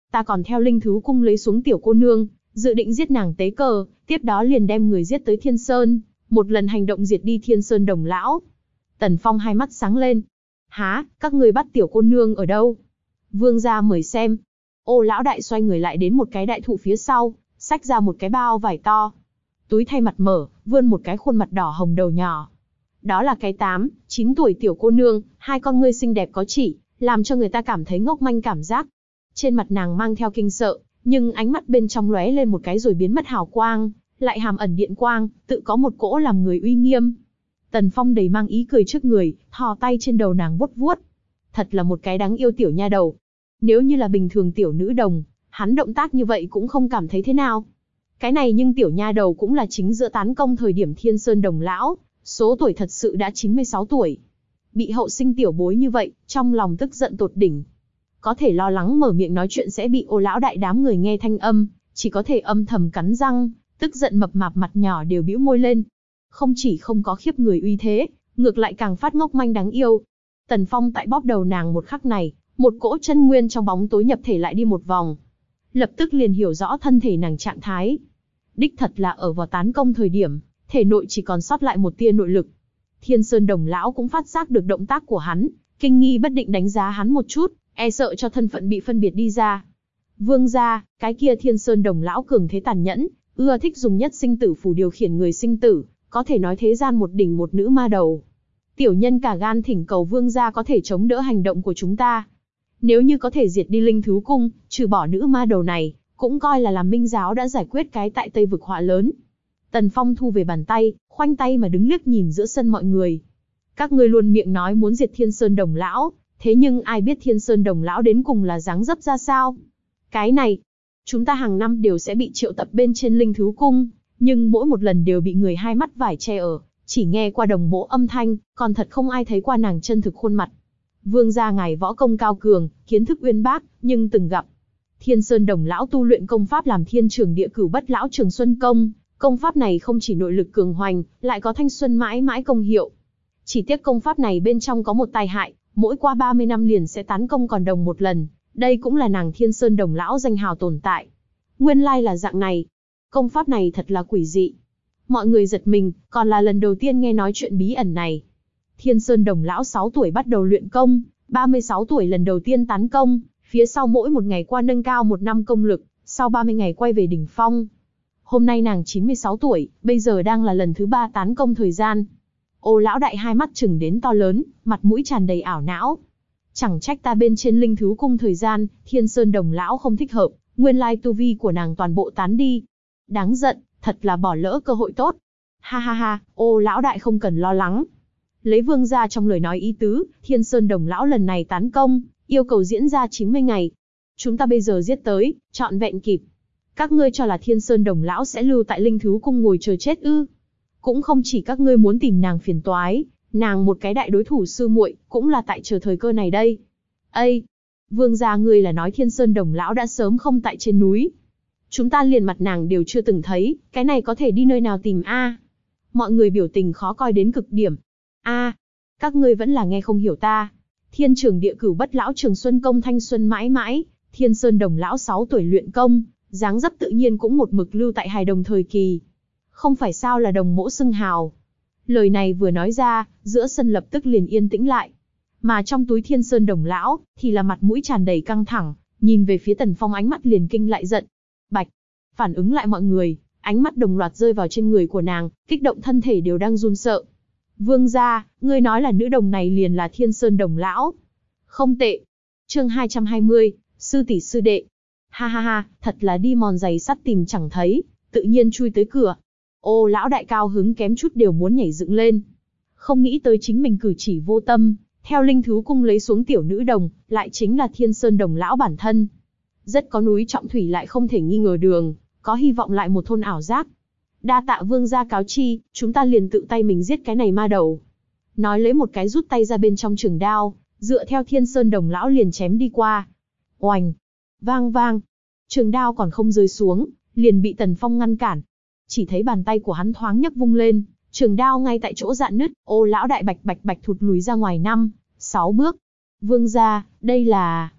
Ta còn theo linh thú cung lấy xuống tiểu cô nương, dự định giết nàng tế cờ, tiếp đó liền đem người giết tới Thiên Sơn, một lần hành động diệt đi Thiên Sơn Đồng lão. Tần Phong hai mắt sáng lên. Há, các ngươi bắt tiểu cô nương ở đâu? Vương gia mời xem. Ô lão đại xoay người lại đến một cái đại thụ phía sau, xách ra một cái bao vải to. Túi thay mặt mở, vươn một cái khuôn mặt đỏ hồng đầu nhỏ. Đó là cái tám, chín tuổi tiểu cô nương, hai con ngươi xinh đẹp có chỉ, làm cho người ta cảm thấy ngốc manh cảm giác. Trên mặt nàng mang theo kinh sợ, nhưng ánh mắt bên trong lóe lên một cái rồi biến mất hào quang, lại hàm ẩn điện quang, tự có một cỗ làm người uy nghiêm. Tần Phong đầy mang ý cười trước người, thò tay trên đầu nàng vuốt vuốt. Thật là một cái đáng yêu tiểu nha đầu. Nếu như là bình thường tiểu nữ đồng, hắn động tác như vậy cũng không cảm thấy thế nào. Cái này nhưng tiểu nha đầu cũng là chính giữa tán công thời điểm Thiên Sơn Đồng lão, số tuổi thật sự đã chín mươi sáu tuổi. Bị hậu sinh tiểu bối như vậy, trong lòng tức giận tột đỉnh. Có thể lo lắng mở miệng nói chuyện sẽ bị Ô lão đại đám người nghe thanh âm, chỉ có thể âm thầm cắn răng, tức giận mập mạp mặt nhỏ đều bĩu môi lên. Không chỉ không có khiếp người uy thế, ngược lại càng phát ngốc manh đáng yêu. Tần Phong tại bóp đầu nàng một khắc này, một cỗ chân nguyên trong bóng tối nhập thể lại đi một vòng. Lập tức liền hiểu rõ thân thể nàng trạng thái. Đích thật là ở vào tán công thời điểm, thể nội chỉ còn sót lại một tia nội lực. Thiên Sơn Đồng lão cũng phát giác được động tác của hắn, kinh nghi bất định đánh giá hắn một chút, e sợ cho thân phận bị phân biệt đi ra. Vương gia, cái kia Thiên Sơn Đồng lão cường thế tàn nhẫn, ưa thích dùng nhất sinh tử phù điều khiển người sinh tử, có thể nói thế gian một đỉnh một nữ ma đầu. Tiểu nhân cả gan thỉnh cầu vương gia có thể chống đỡ hành động của chúng ta. Nếu như có thể diệt đi linh thú cung, trừ bỏ nữ ma đầu này, cũng coi là làm minh giáo đã giải quyết cái tại Tây vực họa lớn. Tần Phong thu về bàn tay, khoanh tay mà đứng liếc nhìn giữa sân mọi người. Các ngươi luôn miệng nói muốn diệt Thiên Sơn Đồng lão, thế nhưng ai biết Thiên Sơn Đồng lão đến cùng là dáng dấp ra sao? Cái này, chúng ta hàng năm đều sẽ bị triệu tập bên trên linh thú cung, nhưng mỗi một lần đều bị người hai mắt vải che ở, chỉ nghe qua đồng mỗ âm thanh, còn thật không ai thấy qua nàng chân thực khuôn mặt. Vương gia ngài võ công cao cường, kiến thức uyên bác, nhưng từng gặp Thiên Sơn Đồng lão tu luyện công pháp làm Thiên Trường Địa Cửu Bất Lão Trường Xuân công, công pháp này không chỉ nội lực cường hoành, lại có thanh xuân mãi mãi công hiệu. Chỉ tiếc công pháp này bên trong có một tai hại, mỗi qua ba mươi năm liền sẽ tán công còn đồng một lần, đây cũng là nàng Thiên Sơn Đồng lão danh hào tồn tại. Nguyên lai là dạng này. Công pháp này thật là quỷ dị. Mọi người giật mình, còn là lần đầu tiên nghe nói chuyện bí ẩn này. Thiên Sơn Đồng lão sáu tuổi bắt đầu luyện công, ba mươi sáu tuổi lần đầu tiên tán công, phía sau mỗi một ngày qua nâng cao một năm công lực, sau ba mươi ngày quay về đỉnh phong. Hôm nay nàng chín mươi sáu tuổi, bây giờ đang là lần thứ ba tán công thời gian. Ô lão đại hai mắt chừng đến to lớn, mặt mũi tràn đầy ảo não. Chẳng trách ta bên trên linh thú cung thời gian, Thiên Sơn Đồng lão không thích hợp, nguyên lai tu vi của nàng toàn bộ tán đi. Đáng giận, thật là bỏ lỡ cơ hội tốt. Ha ha ha, ô lão đại không cần lo lắng. Lấy vương gia trong lời nói ý tứ, Thiên Sơn Đồng lão lần này tán công, yêu cầu diễn ra chín mươi ngày. Chúng ta bây giờ giết tới, trọn vẹn kịp. Các ngươi cho là Thiên Sơn Đồng lão sẽ lưu tại linh thú cung ngồi chờ chết ư? Cũng không chỉ các ngươi muốn tìm nàng phiền toái, nàng một cái đại đối thủ sư muội, cũng là tại chờ thời cơ này đây. Ây, vương gia ngươi là nói Thiên Sơn Đồng lão đã sớm không tại trên núi. Chúng ta liền mặt nàng đều chưa từng thấy, cái này có thể đi nơi nào tìm a? Mọi người biểu tình khó coi đến cực điểm. A, các ngươi vẫn là nghe không hiểu ta. Thiên Trường Địa Cửu Bất Lão Trường Xuân công thanh xuân mãi mãi, Thiên Sơn Đồng lão sáu tuổi luyện công, dáng dấp tự nhiên cũng một mực lưu tại hài đồng thời kỳ. Không phải sao là đồng mỗ xưng hào. Lời này vừa nói ra, giữa sân lập tức liền yên tĩnh lại. Mà trong túi Thiên Sơn Đồng lão, thì là mặt mũi tràn đầy căng thẳng, nhìn về phía Tần Phong ánh mắt liền kinh lại giận. Bạch, phản ứng lại mọi người, ánh mắt đồng loạt rơi vào trên người của nàng, kích động thân thể đều đang run sợ. Vương gia, ngươi nói là nữ đồng này liền là Thiên Sơn Đồng lão. Không tệ. Chương hai trăm hai mươi, sư tỷ sư đệ. Ha ha ha, thật là đi mòn giày sắt tìm chẳng thấy, tự nhiên chui tới cửa. Ô lão đại cao hứng kém chút đều muốn nhảy dựng lên. Không nghĩ tới chính mình cử chỉ vô tâm, theo linh thú cung lấy xuống tiểu nữ đồng, lại chính là Thiên Sơn Đồng lão bản thân. Rất có núi trọng thủy lại không thể nghi ngờ đường, có hy vọng lại một thôn ảo giác. Đa tạ vương gia cáo chi, chúng ta liền tự tay mình giết cái này ma đầu. Nói lấy một cái rút tay ra bên trong trường đao, dựa theo Thiên Sơn Đồng lão liền chém đi qua. Oành, vang vang, trường đao còn không rơi xuống, liền bị Tần Phong ngăn cản. Chỉ thấy bàn tay của hắn thoáng nhấc vung lên, trường đao ngay tại chỗ dạn nứt, ô lão đại bạch bạch bạch thụt lùi ra ngoài năm, sáu bước. Vương gia, đây là...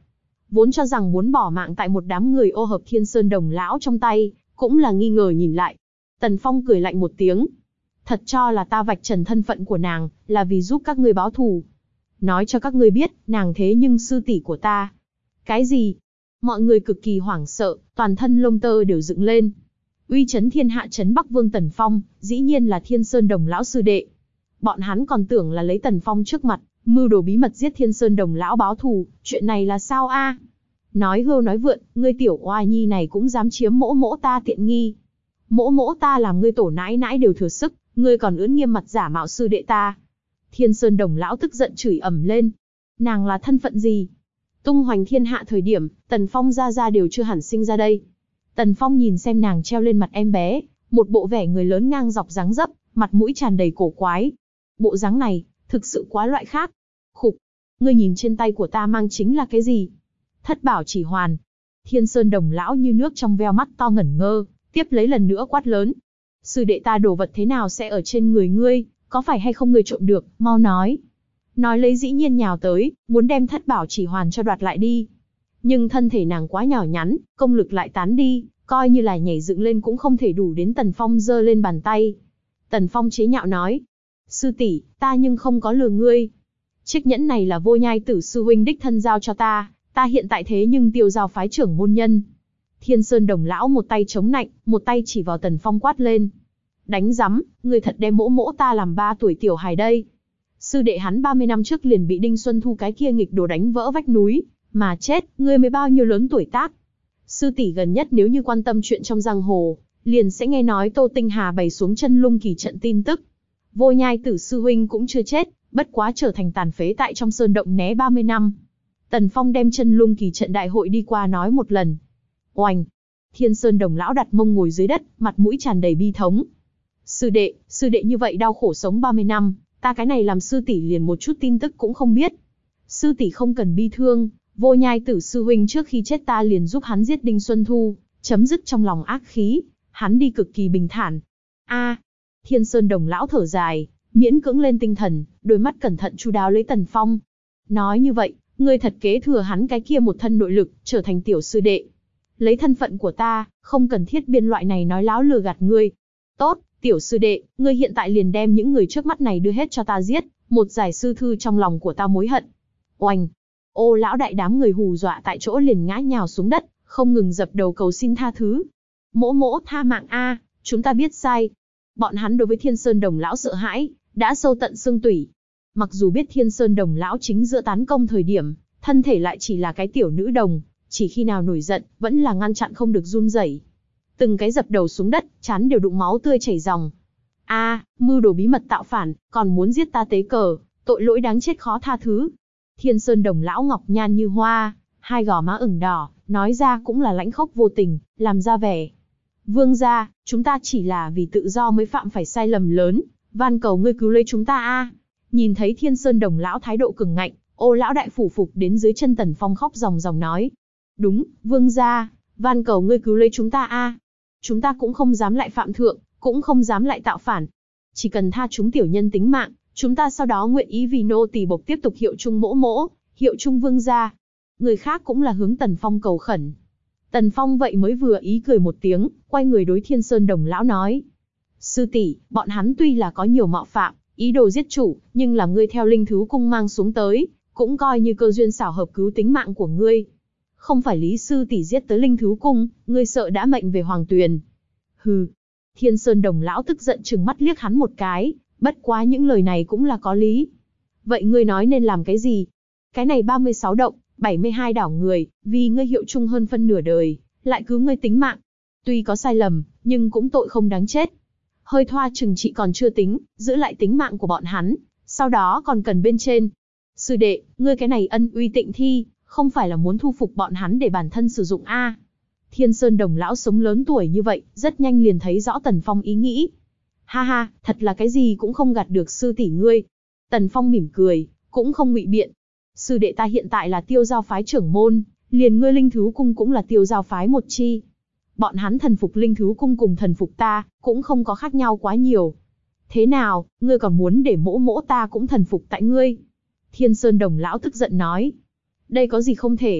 vốn cho rằng muốn bỏ mạng tại một đám người ô hợp Thiên Sơn Đồng lão trong tay, cũng là nghi ngờ nhìn lại. Tần Phong cười lạnh một tiếng. Thật cho là ta vạch trần thân phận của nàng, là vì giúp các ngươi báo thù. Nói cho các ngươi biết, nàng thế nhưng sư tỷ của ta. Cái gì? Mọi người cực kỳ hoảng sợ, toàn thân lông tơ đều dựng lên. Uy chấn thiên hạ chấn Bắc Vương Tần Phong, dĩ nhiên là Thiên Sơn Đồng lão sư đệ. Bọn hắn còn tưởng là lấy Tần Phong trước mặt, mưu đồ bí mật giết Thiên Sơn Đồng lão báo thù, chuyện này là sao a? Nói hưu nói vượn, ngươi tiểu oai nhi này cũng dám chiếm mỗ mỗ ta tiện nghi. Mỗ mỗ ta làm ngươi tổ nãi nãi đều thừa sức, ngươi còn ưỡn nghiêm mặt giả mạo sư đệ ta. Thiên Sơn Đồng lão tức giận chửi ầm lên. Nàng là thân phận gì? Tung hoành thiên hạ thời điểm, Tần Phong ra ra đều chưa hẳn sinh ra đây. Tần Phong nhìn xem nàng treo lên mặt em bé, một bộ vẻ người lớn ngang dọc dáng dấp, mặt mũi tràn đầy cổ quái. Bộ dáng này, thực sự quá loại khác. Khục, ngươi nhìn trên tay của ta mang chính là cái gì? Thất bảo chỉ hoàn. Thiên Sơn Đồng lão như nước trong veo mắt to ngẩn ngơ, tiếp lấy lần nữa quát lớn. Sư đệ ta đồ vật thế nào sẽ ở trên người ngươi, có phải hay không ngươi trộm được, mau nói. Nói lấy dĩ nhiên nhào tới, muốn đem thất bảo chỉ hoàn cho đoạt lại đi. Nhưng thân thể nàng quá nhỏ nhắn, công lực lại tán đi, coi như là nhảy dựng lên cũng không thể đủ đến Tần Phong giơ lên bàn tay. Tần Phong chế nhạo nói. Sư tỷ, ta nhưng không có lừa ngươi. Chiếc nhẫn này là Vô Nhai Tử sư huynh đích thân giao cho ta, ta hiện tại thế nhưng tiêu giao phái trưởng môn nhân. Thiên Sơn Đồng lão một tay chống nạnh, một tay chỉ vào Tần Phong quát lên. Đánh rắm, ngươi thật đem mỗ mỗ ta làm ba tuổi tiểu hài đây. Sư đệ hắn ba mươi năm trước liền bị Đinh Xuân Thu cái kia nghịch đồ đánh vỡ vách núi, mà chết, ngươi mới bao nhiêu lớn tuổi tác. Sư tỷ gần nhất nếu như quan tâm chuyện trong giang hồ, liền sẽ nghe nói Tô Tinh Hà bày xuống chân lung kỳ trận tin tức. Vô Nhai Tử sư huynh cũng chưa chết, bất quá trở thành tàn phế tại trong sơn động né ba mươi năm. Tần Phong đem chân lung kỳ trận đại hội đi qua nói một lần. Oành! Thiên Sơn Đồng lão đặt mông ngồi dưới đất, mặt mũi tràn đầy bi thống. Sư đệ, sư đệ như vậy đau khổ sống ba mươi năm, ta cái này làm sư tỷ liền một chút tin tức cũng không biết. Sư tỷ không cần bi thương, Vô Nhai Tử sư huynh trước khi chết ta liền giúp hắn giết Đinh Xuân Thu, chấm dứt trong lòng ác khí, hắn đi cực kỳ bình thản. A! Thiên Sơn Đồng lão thở dài, miễn cưỡng lên tinh thần, đôi mắt cẩn thận chu đáo lấy Tần Phong. Nói như vậy, ngươi thật kế thừa hắn cái kia một thân nội lực, trở thành tiểu sư đệ. Lấy thân phận của ta, không cần thiết biên loại này nói láo lừa gạt ngươi. Tốt, tiểu sư đệ, ngươi hiện tại liền đem những người trước mắt này đưa hết cho ta giết, một giải sư thư trong lòng của ta mối hận. Oanh! Ô lão đại đám người hù dọa tại chỗ liền ngã nhào xuống đất, không ngừng dập đầu cầu xin tha thứ. Mỗ mỗ tha mạng a, chúng ta biết sai. Bọn hắn đối với Thiên Sơn Đồng lão sợ hãi, đã sâu tận xương tủy. Mặc dù biết Thiên Sơn Đồng lão chính giữa tán công thời điểm, thân thể lại chỉ là cái tiểu nữ đồng, chỉ khi nào nổi giận, vẫn là ngăn chặn không được run rẩy. Từng cái dập đầu xuống đất, chán đều đụng máu tươi chảy ròng. A, mưu đồ bí mật tạo phản, còn muốn giết ta tế cờ, tội lỗi đáng chết khó tha thứ. Thiên Sơn Đồng lão ngọc nhan như hoa, hai gò má ửng đỏ, nói ra cũng là lãnh khốc vô tình, làm ra vẻ. Vương gia, chúng ta chỉ là vì tự do mới phạm phải sai lầm lớn, van cầu ngươi cứu lấy chúng ta a. Nhìn thấy Thiên Sơn Đồng lão thái độ cường ngạnh, Ô lão đại phủ phục đến dưới chân Tần Phong khóc ròng ròng nói. Đúng, vương gia, van cầu ngươi cứu lấy chúng ta a. Chúng ta cũng không dám lại phạm thượng, cũng không dám lại tạo phản. Chỉ cần tha chúng tiểu nhân tính mạng, chúng ta sau đó nguyện ý vì nô tỳ bộc tiếp tục hiệu chung mỗ mỗ, hiệu chung vương gia. Người khác cũng là hướng Tần Phong cầu khẩn. Tần Phong vậy mới vừa ý cười một tiếng, quay người đối Thiên Sơn Đồng lão nói. Sư tỷ, bọn hắn tuy là có nhiều mạo phạm, ý đồ giết chủ, nhưng là ngươi theo linh thứ cung mang xuống tới, cũng coi như cơ duyên xảo hợp cứu tính mạng của ngươi. Không phải Lý sư tỷ giết tới linh thứ cung, ngươi sợ đã mệnh về hoàng tuyền. Hừ. Thiên Sơn Đồng lão tức giận trừng mắt liếc hắn một cái, bất quá những lời này cũng là có lý. Vậy ngươi nói nên làm cái gì? Cái này ba mươi sáu động, bảy mươi hai đảo người, vì ngươi hiệu chung hơn phân nửa đời, lại cứu ngươi tính mạng. Tuy có sai lầm, nhưng cũng tội không đáng chết. Hơi thoa trừng trị còn chưa tính, giữ lại tính mạng của bọn hắn, sau đó còn cần bên trên. Sư đệ, ngươi cái này ân uy tịnh thi, không phải là muốn thu phục bọn hắn để bản thân sử dụng a? Thiên Sơn Đồng lão sống lớn tuổi như vậy, rất nhanh liền thấy rõ Tần Phong ý nghĩ. Ha ha, thật là cái gì cũng không gạt được sư tỷ ngươi. Tần Phong mỉm cười, cũng không ngụy biện. Sư đệ ta hiện tại là Tiêu Giao phái trưởng môn, liền ngươi Linh Thứ cung cũng là Tiêu Giao phái một chi. Bọn hắn thần phục Linh Thứ cung cùng thần phục ta, cũng không có khác nhau quá nhiều. Thế nào, ngươi còn muốn để mỗ mỗ ta cũng thần phục tại ngươi? Thiên Sơn Đồng lão tức giận nói. Đây có gì không thể?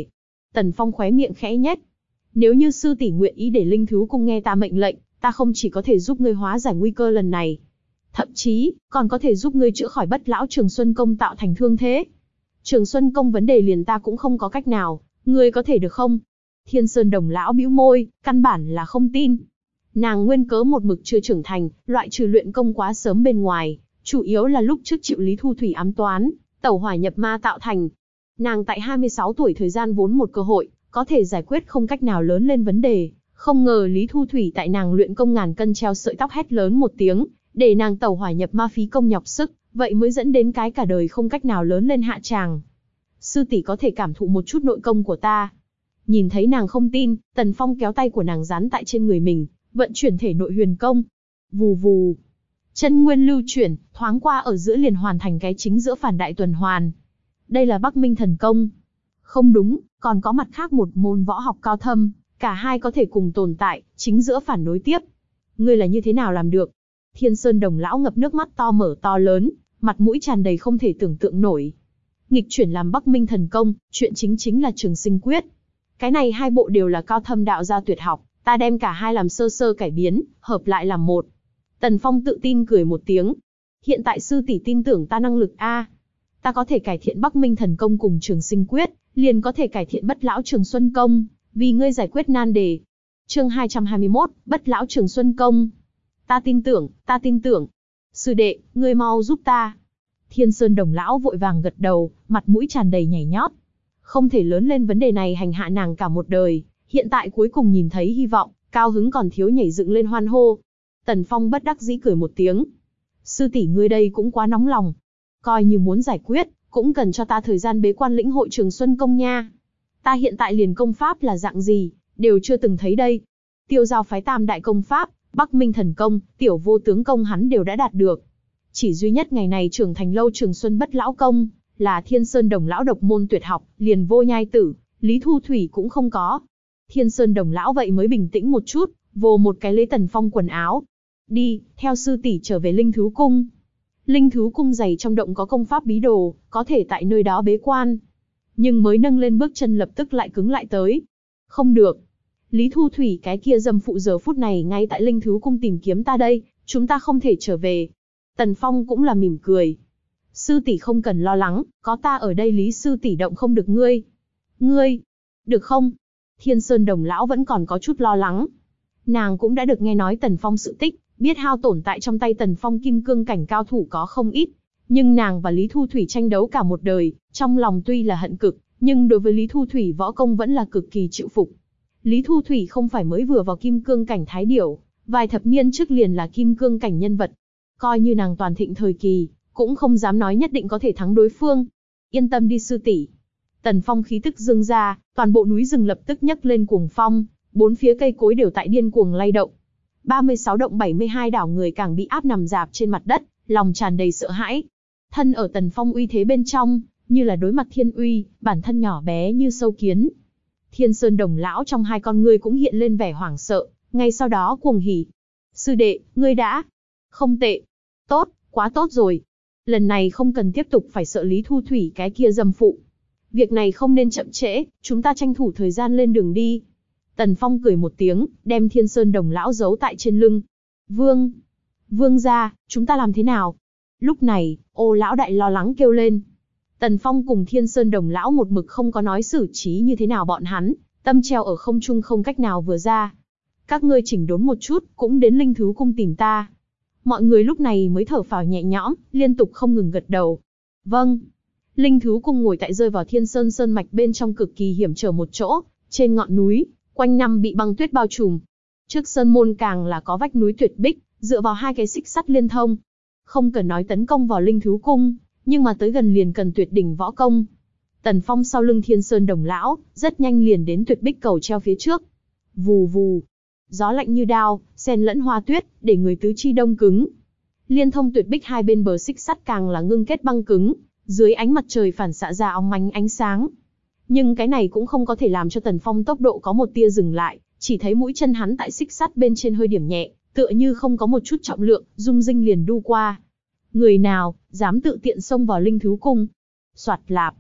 Tần Phong khóe miệng khẽ nhếch. Nếu như sư tỷ nguyện ý để linh thứ cung nghe ta mệnh lệnh, ta không chỉ có thể giúp ngươi hóa giải nguy cơ lần này, thậm chí còn có thể giúp ngươi chữa khỏi Bất Lão Trường Xuân Công tạo thành thương thế. Trường Xuân Công vấn đề liền ta cũng không có cách nào, ngươi có thể được không? Thiên Sơn Đồng lão bĩu môi, căn bản là không tin. Nàng nguyên cớ một mực chưa trưởng thành, loại trừ luyện công quá sớm bên ngoài, chủ yếu là lúc trước chịu Lý Thu Thủy ám toán, tẩu hỏa nhập ma tạo thành. Nàng tại hai mươi sáu tuổi thời gian vốn một cơ hội, có thể giải quyết không cách nào lớn lên vấn đề, không ngờ Lý Thu Thủy tại nàng luyện công ngàn cân treo sợi tóc hét lớn một tiếng, để nàng tẩu hỏa nhập ma phí công nhọc sức, vậy mới dẫn đến cái cả đời không cách nào lớn lên hạ tràng. Sư tỷ có thể cảm thụ một chút nội công của ta. Nhìn thấy nàng không tin, Tần Phong kéo tay của nàng dán tại trên người mình, vận chuyển thể nội huyền công. Vù vù. Chân nguyên lưu chuyển, thoáng qua ở giữa liền hoàn thành cái chính giữa phản đại tuần hoàn. Đây là Bắc Minh thần công. Không đúng, còn có mặt khác một môn võ học cao thâm, cả hai có thể cùng tồn tại, chính giữa phản nối tiếp. Ngươi là như thế nào làm được? Thiên Sơn Đồng lão ngập nước mắt to mở to lớn, mặt mũi tràn đầy không thể tưởng tượng nổi. Nghịch chuyển làm Bắc Minh thần công, chuyện chính chính là Trường Sinh Quyết. Cái này hai bộ đều là cao thâm đạo gia tuyệt học, ta đem cả hai làm sơ sơ cải biến, hợp lại làm một. Tần Phong tự tin cười một tiếng. Hiện tại sư tỷ tin tưởng ta năng lực a, ta có thể cải thiện Bắc Minh thần công cùng Trường Sinh Quyết, liền có thể cải thiện Bất Lão Trường Xuân Công, vì ngươi giải quyết nan đề. Chương hai trăm hai mươi mốt, Bất Lão Trường Xuân Công. Ta tin tưởng, ta tin tưởng. Sư đệ, ngươi mau giúp ta. Thiên Sơn Đồng lão vội vàng gật đầu, mặt mũi tràn đầy nhảy nhót. Không thể lớn lên vấn đề này hành hạ nàng cả một đời, hiện tại cuối cùng nhìn thấy hy vọng, cao hứng còn thiếu nhảy dựng lên hoan hô. Tần Phong bất đắc dĩ cười một tiếng. Sư tỷ ngươi đây cũng quá nóng lòng. Coi như muốn giải quyết, cũng cần cho ta thời gian bế quan lĩnh hội Trường Xuân Công nha. Ta hiện tại liền công pháp là dạng gì, đều chưa từng thấy đây. Tiêu giao phái tam đại công pháp, Bắc Minh thần công, tiểu vô tướng công hắn đều đã đạt được. Chỉ duy nhất ngày này trưởng thành lâu Trường Xuân Bất Lão Công, là Thiên Sơn Đồng lão độc môn tuyệt học, liền Vô Nhai Tử, Lý Thu Thủy cũng không có. Thiên Sơn Đồng lão vậy mới bình tĩnh một chút, vồ một cái lấy Tần Phong quần áo. Đi, theo sư tỷ trở về Linh Thứ Cung. Linh Thứ Cung dày trong động có công pháp bí đồ, có thể tại nơi đó bế quan. Nhưng mới nâng lên bước chân lập tức lại cứng lại tới. Không được. Lý Thu Thủy cái kia dâm phụ giờ phút này ngay tại Linh Thứ Cung tìm kiếm ta đây, chúng ta không thể trở về. Tần Phong cũng là mỉm cười. Sư tỷ không cần lo lắng, có ta ở đây Lý sư tỷ động không được ngươi. Ngươi, được không? Thiên Sơn Đồng lão vẫn còn có chút lo lắng. Nàng cũng đã được nghe nói Tần Phong sự tích, biết hao tổn tại trong tay Tần Phong kim cương cảnh cao thủ có không ít. Nhưng nàng và Lý Thu Thủy tranh đấu cả một đời, trong lòng tuy là hận cực, nhưng đối với Lý Thu Thủy võ công vẫn là cực kỳ chịu phục. Lý Thu Thủy không phải mới vừa vào kim cương cảnh thái điểu, vài thập niên trước liền là kim cương cảnh nhân vật. Coi như nàng toàn thịnh thời kỳ, cũng không dám nói nhất định có thể thắng đối phương. Yên tâm đi sư tỷ. Tần Phong khí tức dâng ra, toàn bộ núi rừng lập tức nhấc lên cuồng phong, bốn phía cây cối đều tại điên cuồng lay động. ba mươi sáu động bảy mươi hai đảo người càng bị áp nằm rạp trên mặt đất, lòng tràn đầy sợ hãi. Thân ở Tần Phong uy thế bên trong, như là đối mặt thiên uy, bản thân nhỏ bé như sâu kiến. Thiên Sơn Đồng lão trong hai con ngươi cũng hiện lên vẻ hoảng sợ, ngay sau đó cuồng hỉ. Sư đệ, ngươi đã... Không tệ. Tốt, quá tốt rồi. Lần này không cần tiếp tục phải sợ Lý Thu Thủy cái kia dâm phụ. Việc này không nên chậm trễ, chúng ta tranh thủ thời gian lên đường đi. Tần Phong cười một tiếng, đem Thiên Sơn Đồng lão giấu tại trên lưng. Vương! Vương gia, chúng ta làm thế nào? Lúc này, Ô lão đại lo lắng kêu lên. Tần Phong cùng Thiên Sơn Đồng lão một mực không có nói xử trí như thế nào bọn hắn, tâm treo ở không trung không cách nào vừa ra. Các ngươi chỉnh đốn một chút, cũng đến Linh Thứ Cung tìm ta. Mọi người lúc này mới thở phào nhẹ nhõm, liên tục không ngừng gật đầu. Vâng. Linh Thứ Cung ngồi tại rơi vào Thiên Sơn Sơn mạch bên trong cực kỳ hiểm trở một chỗ, trên ngọn núi, quanh năm bị băng tuyết bao trùm. Trước sơn môn càng là có vách núi tuyệt bích, dựa vào hai cái xích sắt liên thông. Không cần nói tấn công vào Linh Thứ Cung, nhưng mà tới gần liền cần tuyệt đỉnh võ công. Tần Phong sau lưng Thiên Sơn Đồng lão, rất nhanh liền đến tuyệt bích cầu treo phía trước. Vù vù. Gió lạnh như đao, xen lẫn hoa tuyết, để người tứ chi đông cứng. Liên thông tuyệt bích hai bên bờ xích sắt càng là ngưng kết băng cứng, dưới ánh mặt trời phản xạ ra óng ánh ánh sáng. Nhưng cái này cũng không có thể làm cho Tần Phong tốc độ có một tia dừng lại, chỉ thấy mũi chân hắn tại xích sắt bên trên hơi điểm nhẹ, tựa như không có một chút trọng lượng, rung rinh liền đu qua. Người nào dám tự tiện xông vào Linh Thứ Cung? Soạt lạp.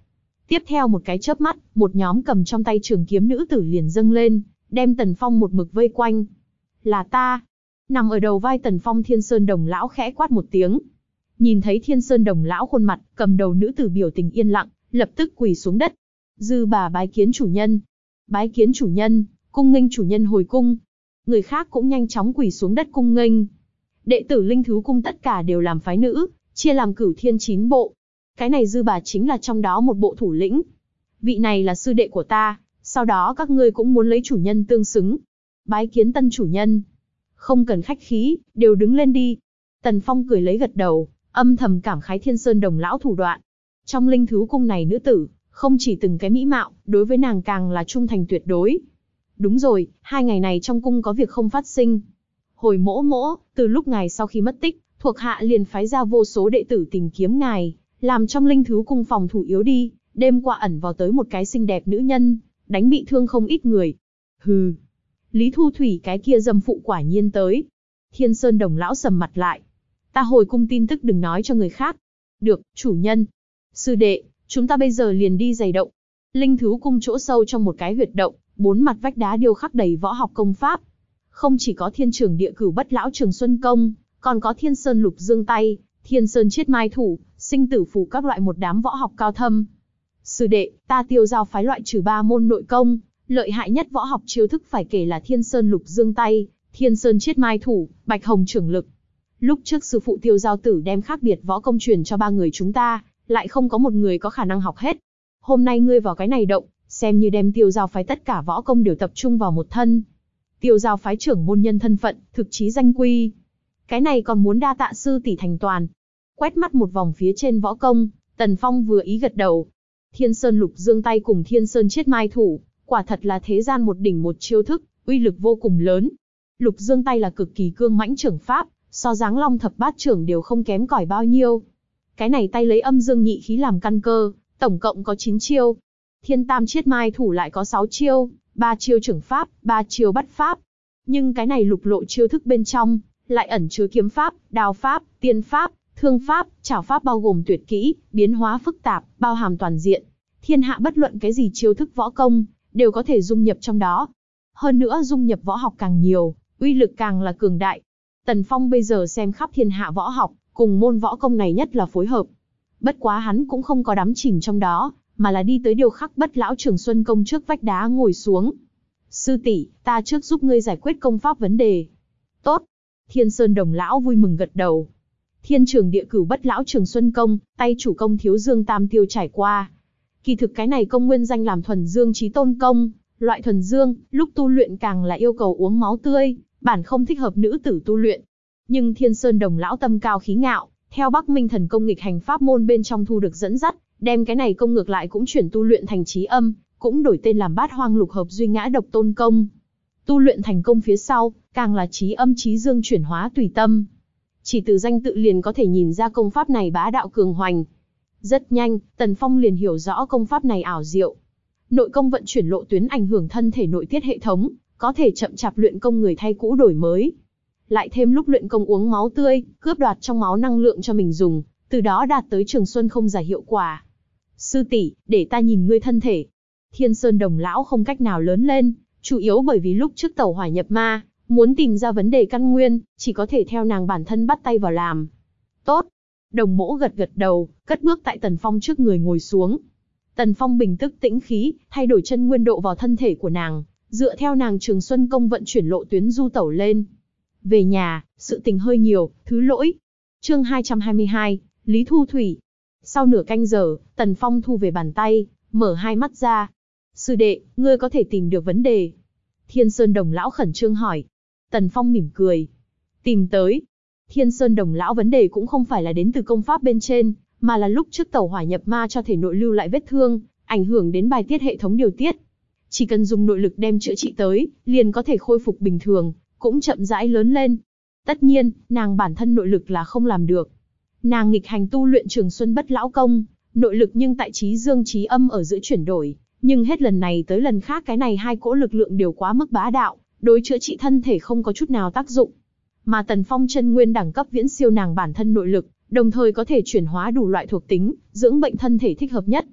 Tiếp theo một cái chớp mắt, một nhóm cầm trong tay trường kiếm nữ tử liền dâng lên, đem Tần Phong một mực vây quanh. Là ta. Nằm ở đầu vai Tần Phong Thiên Sơn Đồng lão khẽ quát một tiếng. Nhìn thấy Thiên Sơn Đồng lão khuôn mặt, cầm đầu nữ tử biểu tình yên lặng, lập tức quỳ xuống đất. Dư bà bái kiến chủ nhân. Bái kiến chủ nhân, cung nghênh chủ nhân hồi cung. Người khác cũng nhanh chóng quỳ xuống đất cung nghênh. Đệ tử Linh Thú cung tất cả đều làm phái nữ, chia làm cửu thiên chín bộ. Cái này dư bà chính là trong đó một bộ thủ lĩnh. Vị này là sư đệ của ta, sau đó các ngươi cũng muốn lấy chủ nhân tương xứng. Bái kiến tân chủ nhân. Không cần khách khí, đều đứng lên đi. Tần Phong cười lấy gật đầu, âm thầm cảm khái Thiên Sơn Đồng lão thủ đoạn. Trong Linh Thú cung này nữ tử, không chỉ từng cái mỹ mạo, đối với nàng càng là trung thành tuyệt đối. Đúng rồi, hai ngày này trong cung có việc không phát sinh. Hồi mỗ mỗ, từ lúc ngài sau khi mất tích, thuộc hạ liền phái ra vô số đệ tử tìm kiếm ngài, làm trong Linh Thú cung phòng thủ yếu đi, đêm qua ẩn vào tới một cái xinh đẹp nữ nhân, đánh bị thương không ít người. Hừ, Lý Thu Thủy cái kia dâm phụ quả nhiên tới. Thiên Sơn Đồng lão sầm mặt lại. Ta hồi cung tin tức đừng nói cho người khác. Được, chủ nhân. Sư đệ, chúng ta bây giờ liền đi giày động. Linh Thú cung chỗ sâu trong một cái huyệt động, bốn mặt vách đá điêu khắc đầy võ học công pháp. Không chỉ có Thiên Trường Địa Cửu Bất Lão Trường Xuân Công, còn có Thiên Sơn Lục Dương Tay, Thiên Sơn Chiết Mai Thủ, Sinh Tử Phù các loại một đám võ học cao thâm. Sư đệ, ta Tiêu Giao phái loại trừ ba môn nội công, lợi hại nhất võ học chiêu thức phải kể là Thiên Sơn Lục Dương Tay, Thiên Sơn Chiết Mai Thủ, Bạch Hồng Trưởng Lực. Lúc trước sư phụ Tiêu Giao tử đem khác biệt võ công truyền cho ba người chúng ta, lại không có một người có khả năng học hết. Hôm nay ngươi vào cái này động, xem như đem Tiêu Giao phái tất cả võ công đều tập trung vào một thân. Tiêu Giao phái trưởng môn nhân thân phận, thực chí danh quy. Cái này còn muốn đa tạ sư tỷ thành toàn. Quét mắt một vòng phía trên võ công, Tần Phong vừa ý gật đầu. Thiên Sơn Lục Dương Tay cùng Thiên Sơn Chiết Mai Thủ, quả thật là thế gian một đỉnh một chiêu thức, uy lực vô cùng lớn. Lục Dương Tay là cực kỳ cương mãnh trưởng pháp, so Giáng Long Thập Bát trưởng đều không kém cỏi bao nhiêu. Cái này tay lấy âm dương nhị khí làm căn cơ, tổng cộng có chín chiêu. Thiên Tam Chiết Mai Thủ lại có sáu chiêu, ba chiêu trưởng pháp, ba chiêu bắt pháp. Nhưng cái này lục lộ chiêu thức bên trong, lại ẩn chứa kiếm pháp, đao pháp, tiên pháp, thương pháp, trảo pháp bao gồm tuyệt kỹ, biến hóa phức tạp, bao hàm toàn diện. Thiên hạ bất luận cái gì chiêu thức võ công, đều có thể dung nhập trong đó. Hơn nữa dung nhập võ học càng nhiều, uy lực càng là cường đại. Tần Phong bây giờ xem khắp thiên hạ võ học, cùng môn võ công này nhất là phối hợp. Bất quá hắn cũng không có đắm chìm trong đó, mà là đi tới điều khắc Bất Lão Trường Xuân Công trước vách đá ngồi xuống. Sư tỷ, ta trước giúp ngươi giải quyết công pháp vấn đề. Tốt. Thiên Sơn Đồng lão vui mừng gật đầu. Thiên Trường Địa Cửu Bất Lão Trường Xuân Công, tay chủ công Thiếu Dương Tam Tiêu trải qua. Kỳ thực cái này công nguyên danh làm Thuần Dương Chí Tôn Công, loại thuần dương, lúc tu luyện càng là yêu cầu uống máu tươi, bản không thích hợp nữ tử tu luyện. Nhưng Thiên Sơn Đồng lão tâm cao khí ngạo, theo Bắc Minh Thần Công nghịch hành pháp môn bên trong thu được dẫn dắt, đem cái này công ngược lại cũng chuyển tu luyện thành Chí Âm, cũng đổi tên làm Bát Hoang Lục Hợp Duy Ngã Độc Tôn Công. Tu luyện thành công phía sau, càng là Chí Âm Chí Dương chuyển hóa tùy tâm. Chỉ từ danh tự liền có thể nhìn ra công pháp này bá đạo cường hoành. Rất nhanh, Tần Phong liền hiểu rõ công pháp này ảo diệu. Nội công vận chuyển lộ tuyến ảnh hưởng thân thể nội tiết hệ thống, có thể chậm chạp luyện công người thay cũ đổi mới. Lại thêm lúc luyện công uống máu tươi, cướp đoạt trong máu năng lượng cho mình dùng, từ đó đạt tới trường xuân không giải hiệu quả. Sư tỷ, để ta nhìn ngươi thân thể. Thiên Sơn Đồng lão không cách nào lớn lên, chủ yếu bởi vì lúc trước tẩu hỏa nhập ma, muốn tìm ra vấn đề căn nguyên, chỉ có thể theo nàng bản thân bắt tay vào làm. Tốt. Đồng mỗ gật gật đầu, cất bước tại Tần Phong trước người ngồi xuống. Tần Phong bình tức tĩnh khí, thay đổi chân nguyên độ vào thân thể của nàng, dựa theo nàng Trường Xuân Công vận chuyển lộ tuyến du tẩu lên. Về nhà, sự tình hơi nhiều, thứ lỗi. Chương hai trăm hai mươi hai, Lý Thu Thủy. Sau nửa canh giờ, Tần Phong thu về bàn tay, mở hai mắt ra. Sư đệ, ngươi có thể tìm được vấn đề. Thiên Sơn Đồng lão khẩn trương hỏi. Tần Phong mỉm cười. Tìm tới. Thiên Sơn Đồng lão vấn đề cũng không phải là đến từ công pháp bên trên, mà là lúc trước tẩu hỏa nhập ma cho thể nội lưu lại vết thương, ảnh hưởng đến bài tiết hệ thống điều tiết. Chỉ cần dùng nội lực đem chữa trị tới, liền có thể khôi phục bình thường, cũng chậm rãi lớn lên. Tất nhiên, nàng bản thân nội lực là không làm được. Nàng nghịch hành tu luyện Trường Xuân Bất Lão Công, nội lực nhưng tại Chí Dương Chí Âm ở giữa chuyển đổi, nhưng hết lần này tới lần khác cái này hai cỗ lực lượng đều quá mức bá đạo, đối chữa trị thân thể không có chút nào tác dụng. Mà Tần Phong chân nguyên đẳng cấp viễn siêu nàng bản thân nội lực, đồng thời có thể chuyển hóa đủ loại thuộc tính, dưỡng bệnh thân thể thích hợp nhất.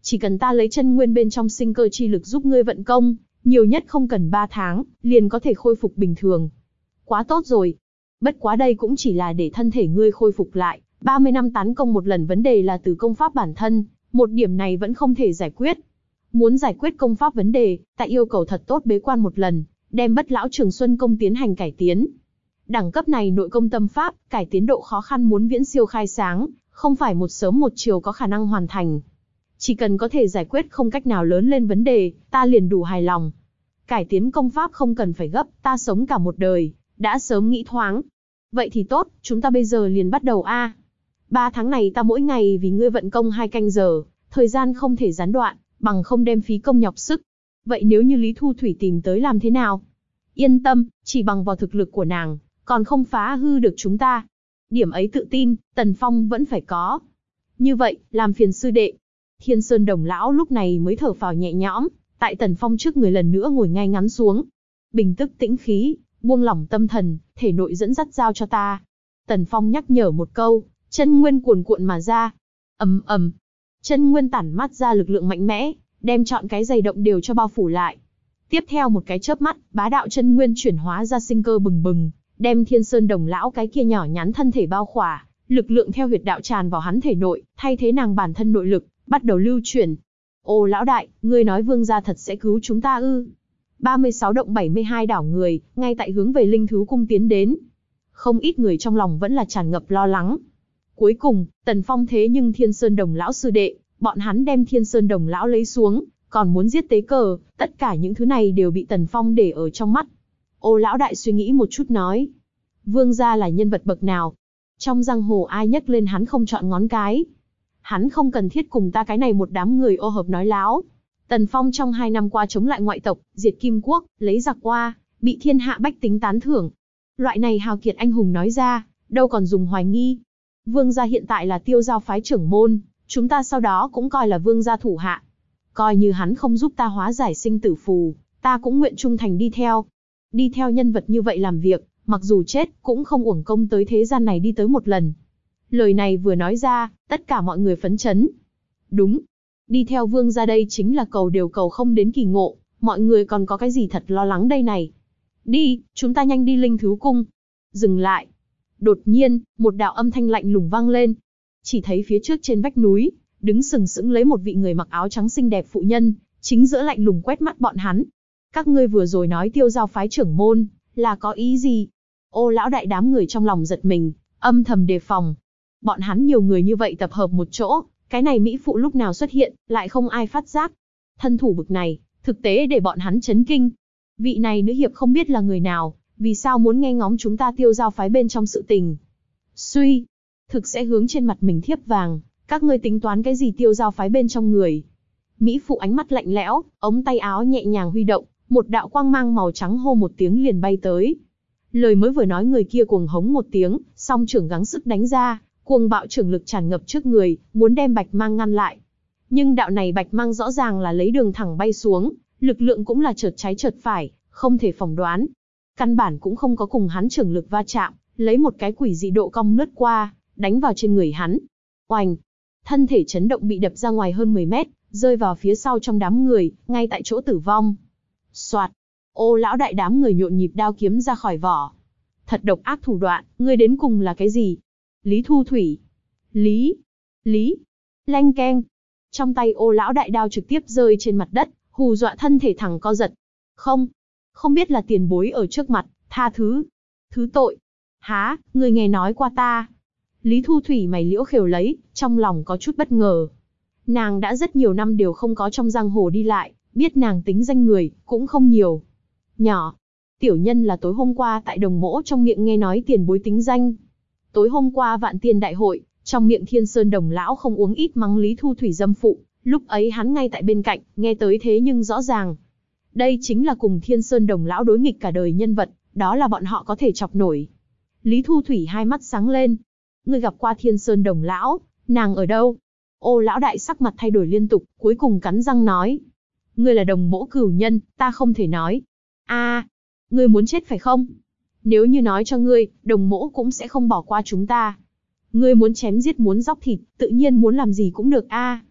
Chỉ cần ta lấy chân nguyên bên trong sinh cơ chi lực giúp ngươi vận công, nhiều nhất không cần ba tháng, liền có thể khôi phục bình thường. Quá tốt rồi. Bất quá đây cũng chỉ là để thân thể ngươi khôi phục lại, ba mươi năm tán công một lần vấn đề là từ công pháp bản thân, một điểm này vẫn không thể giải quyết. Muốn giải quyết công pháp vấn đề, ta yêu cầu thật tốt bế quan một lần, đem Bất Lão Trường Xuân công tiến hành cải tiến. Đẳng cấp này nội công tâm pháp, cải tiến độ khó khăn muốn viễn siêu khai sáng, không phải một sớm một chiều có khả năng hoàn thành. Chỉ cần có thể giải quyết không cách nào lớn lên vấn đề, ta liền đủ hài lòng. Cải tiến công pháp không cần phải gấp, ta sống cả một đời, đã sớm nghĩ thoáng. Vậy thì tốt, chúng ta bây giờ liền bắt đầu a. Ba tháng này ta mỗi ngày vì ngươi vận công hai canh giờ, thời gian không thể gián đoạn, bằng không đem phí công nhọc sức. Vậy nếu như Lý Thu Thủy tìm tới làm thế nào? Yên tâm, chỉ bằng vào thực lực của nàng, còn không phá hư được chúng ta. Điểm ấy tự tin, Tần Phong vẫn phải có. Như vậy, làm phiền sư đệ. Thiên Sơn Đồng lão lúc này mới thở phào nhẹ nhõm, tại Tần Phong trước người lần nữa ngồi ngay ngắn xuống. Bình tức tĩnh khí, buông lỏng tâm thần, thể nội dẫn dắt giao cho ta. Tần Phong nhắc nhở một câu, chân nguyên cuồn cuộn mà ra. Ầm ầm, chân nguyên tản mát ra lực lượng mạnh mẽ, đem trọn cái dày động đều cho bao phủ lại. Tiếp theo một cái chớp mắt, bá đạo chân nguyên chuyển hóa ra sinh cơ bừng bừng, đem Thiên Sơn Đồng lão cái kia nhỏ nhắn thân thể bao khỏa, lực lượng theo huyệt đạo tràn vào hắn thể nội, thay thế nàng bản thân nội lực, bắt đầu lưu chuyển. Ô lão đại, ngươi nói vương gia thật sẽ cứu chúng ta ư? ba mươi sáu động bảy mươi hai đảo người, ngay tại hướng về Linh Thú Cung tiến đến. Không ít người trong lòng vẫn là tràn ngập lo lắng. Cuối cùng, Tần Phong thế nhưng Thiên Sơn Đồng lão sư đệ, bọn hắn đem Thiên Sơn Đồng lão lấy xuống, còn muốn giết tế cờ, tất cả những thứ này đều bị Tần Phong để ở trong mắt. Ô lão đại suy nghĩ một chút nói, vương gia là nhân vật bậc nào? Trong giang hồ ai nhắc lên hắn không chọn ngón cái. Hắn không cần thiết cùng ta cái này một đám người ô hợp nói láo. Tần Phong trong hai năm qua chống lại ngoại tộc, diệt Kim Quốc, lấy giặc qua, bị thiên hạ bách tính tán thưởng. Loại này hào kiệt anh hùng nói ra, đâu còn dùng hoài nghi. Vương gia hiện tại là Tiêu Giao phái trưởng môn, chúng ta sau đó cũng coi là vương gia thủ hạ. Coi như hắn không giúp ta hóa giải sinh tử phù, ta cũng nguyện trung thành đi theo. Đi theo nhân vật như vậy làm việc, mặc dù chết, cũng không uổng công tới thế gian này đi tới một lần. Lời này vừa nói ra, tất cả mọi người phấn chấn. Đúng, đi theo vương gia đây chính là cầu đều cầu không đến kỳ ngộ, mọi người còn có cái gì thật lo lắng đây này. Đi, chúng ta nhanh đi Linh Thú Cung. Dừng lại. Đột nhiên, một đạo âm thanh lạnh lùng vang lên. Chỉ thấy phía trước trên vách núi, đứng sừng sững lấy một vị người mặc áo trắng xinh đẹp phụ nhân, chính giữa lạnh lùng quét mắt bọn hắn. Các ngươi vừa rồi nói Tiêu Giao phái trưởng môn, là có ý gì? Ô lão đại đám người trong lòng giật mình, âm thầm đề phòng. Bọn hắn nhiều người như vậy tập hợp một chỗ, cái này mỹ phụ lúc nào xuất hiện, lại không ai phát giác. Thân thủ bực này, thực tế để bọn hắn chấn kinh. Vị này nữ hiệp không biết là người nào, vì sao muốn nghe ngóng chúng ta Tiêu Giao phái bên trong sự tình. Suy, thực sẽ hướng trên mặt mình thiếp vàng, các ngươi tính toán cái gì Tiêu Giao phái bên trong người. Mỹ phụ ánh mắt lạnh lẽo, ống tay áo nhẹ nhàng huy động, một đạo quang mang màu trắng hô một tiếng liền bay tới. Lời mới vừa nói người kia cuồng hống một tiếng, song trưởng gắng sức đánh ra, cuồng bạo trưởng lực tràn ngập trước người, muốn đem bạch mang ngăn lại. Nhưng đạo này bạch mang rõ ràng là lấy đường thẳng bay xuống, lực lượng cũng là chợt trái chợt phải, không thể phỏng đoán. Căn bản cũng không có cùng hắn trưởng lực va chạm, lấy một cái quỷ dị độ cong lướt qua, đánh vào trên người hắn. Oành! Thân thể chấn động bị đập ra ngoài hơn mười mét, rơi vào phía sau trong đám người, ngay tại chỗ tử vong. Soạt! Ô lão đại đám người nhộn nhịp đao kiếm ra khỏi vỏ. Thật độc ác thủ đoạn, ngươi đến cùng là cái gì? Lý Thu Thủy! Lý! Lý! Leng keng! Trong tay ô lão đại đao trực tiếp rơi trên mặt đất, hù dọa thân thể thẳng co giật. Không! Không biết là tiền bối ở trước mặt, tha thứ! Thứ tội! Há, ngươi nghe nói qua ta! Lý Thu Thủy mày liễu khều lấy, trong lòng có chút bất ngờ. Nàng đã rất nhiều năm đều không có trong giang hồ đi lại, biết nàng tính danh người, cũng không nhiều. Nhỏ, tiểu nhân là tối hôm qua tại Đồng Mỗ trong miệng nghe nói tiền bối tính danh. Tối hôm qua Vạn Tiên đại hội, trong miệng Thiên Sơn Đồng lão không uống ít mắng Lý Thu Thủy dâm phụ, lúc ấy hắn ngay tại bên cạnh, nghe tới thế nhưng rõ ràng. Đây chính là cùng Thiên Sơn Đồng lão đối nghịch cả đời nhân vật, đó là bọn họ có thể chọc nổi. Lý Thu Thủy hai mắt sáng lên. Ngươi gặp qua Thiên Sơn Đồng lão, nàng ở đâu? Ô lão đại sắc mặt thay đổi liên tục, cuối cùng cắn răng nói. Ngươi là Đồng Mỗ cửu nhân, ta không thể nói. A, à, ngươi muốn chết phải không? Nếu như nói cho ngươi, Đồng Mỗ cũng sẽ không bỏ qua chúng ta. Ngươi muốn chém giết muốn dóc thịt, tự nhiên muốn làm gì cũng được a. À,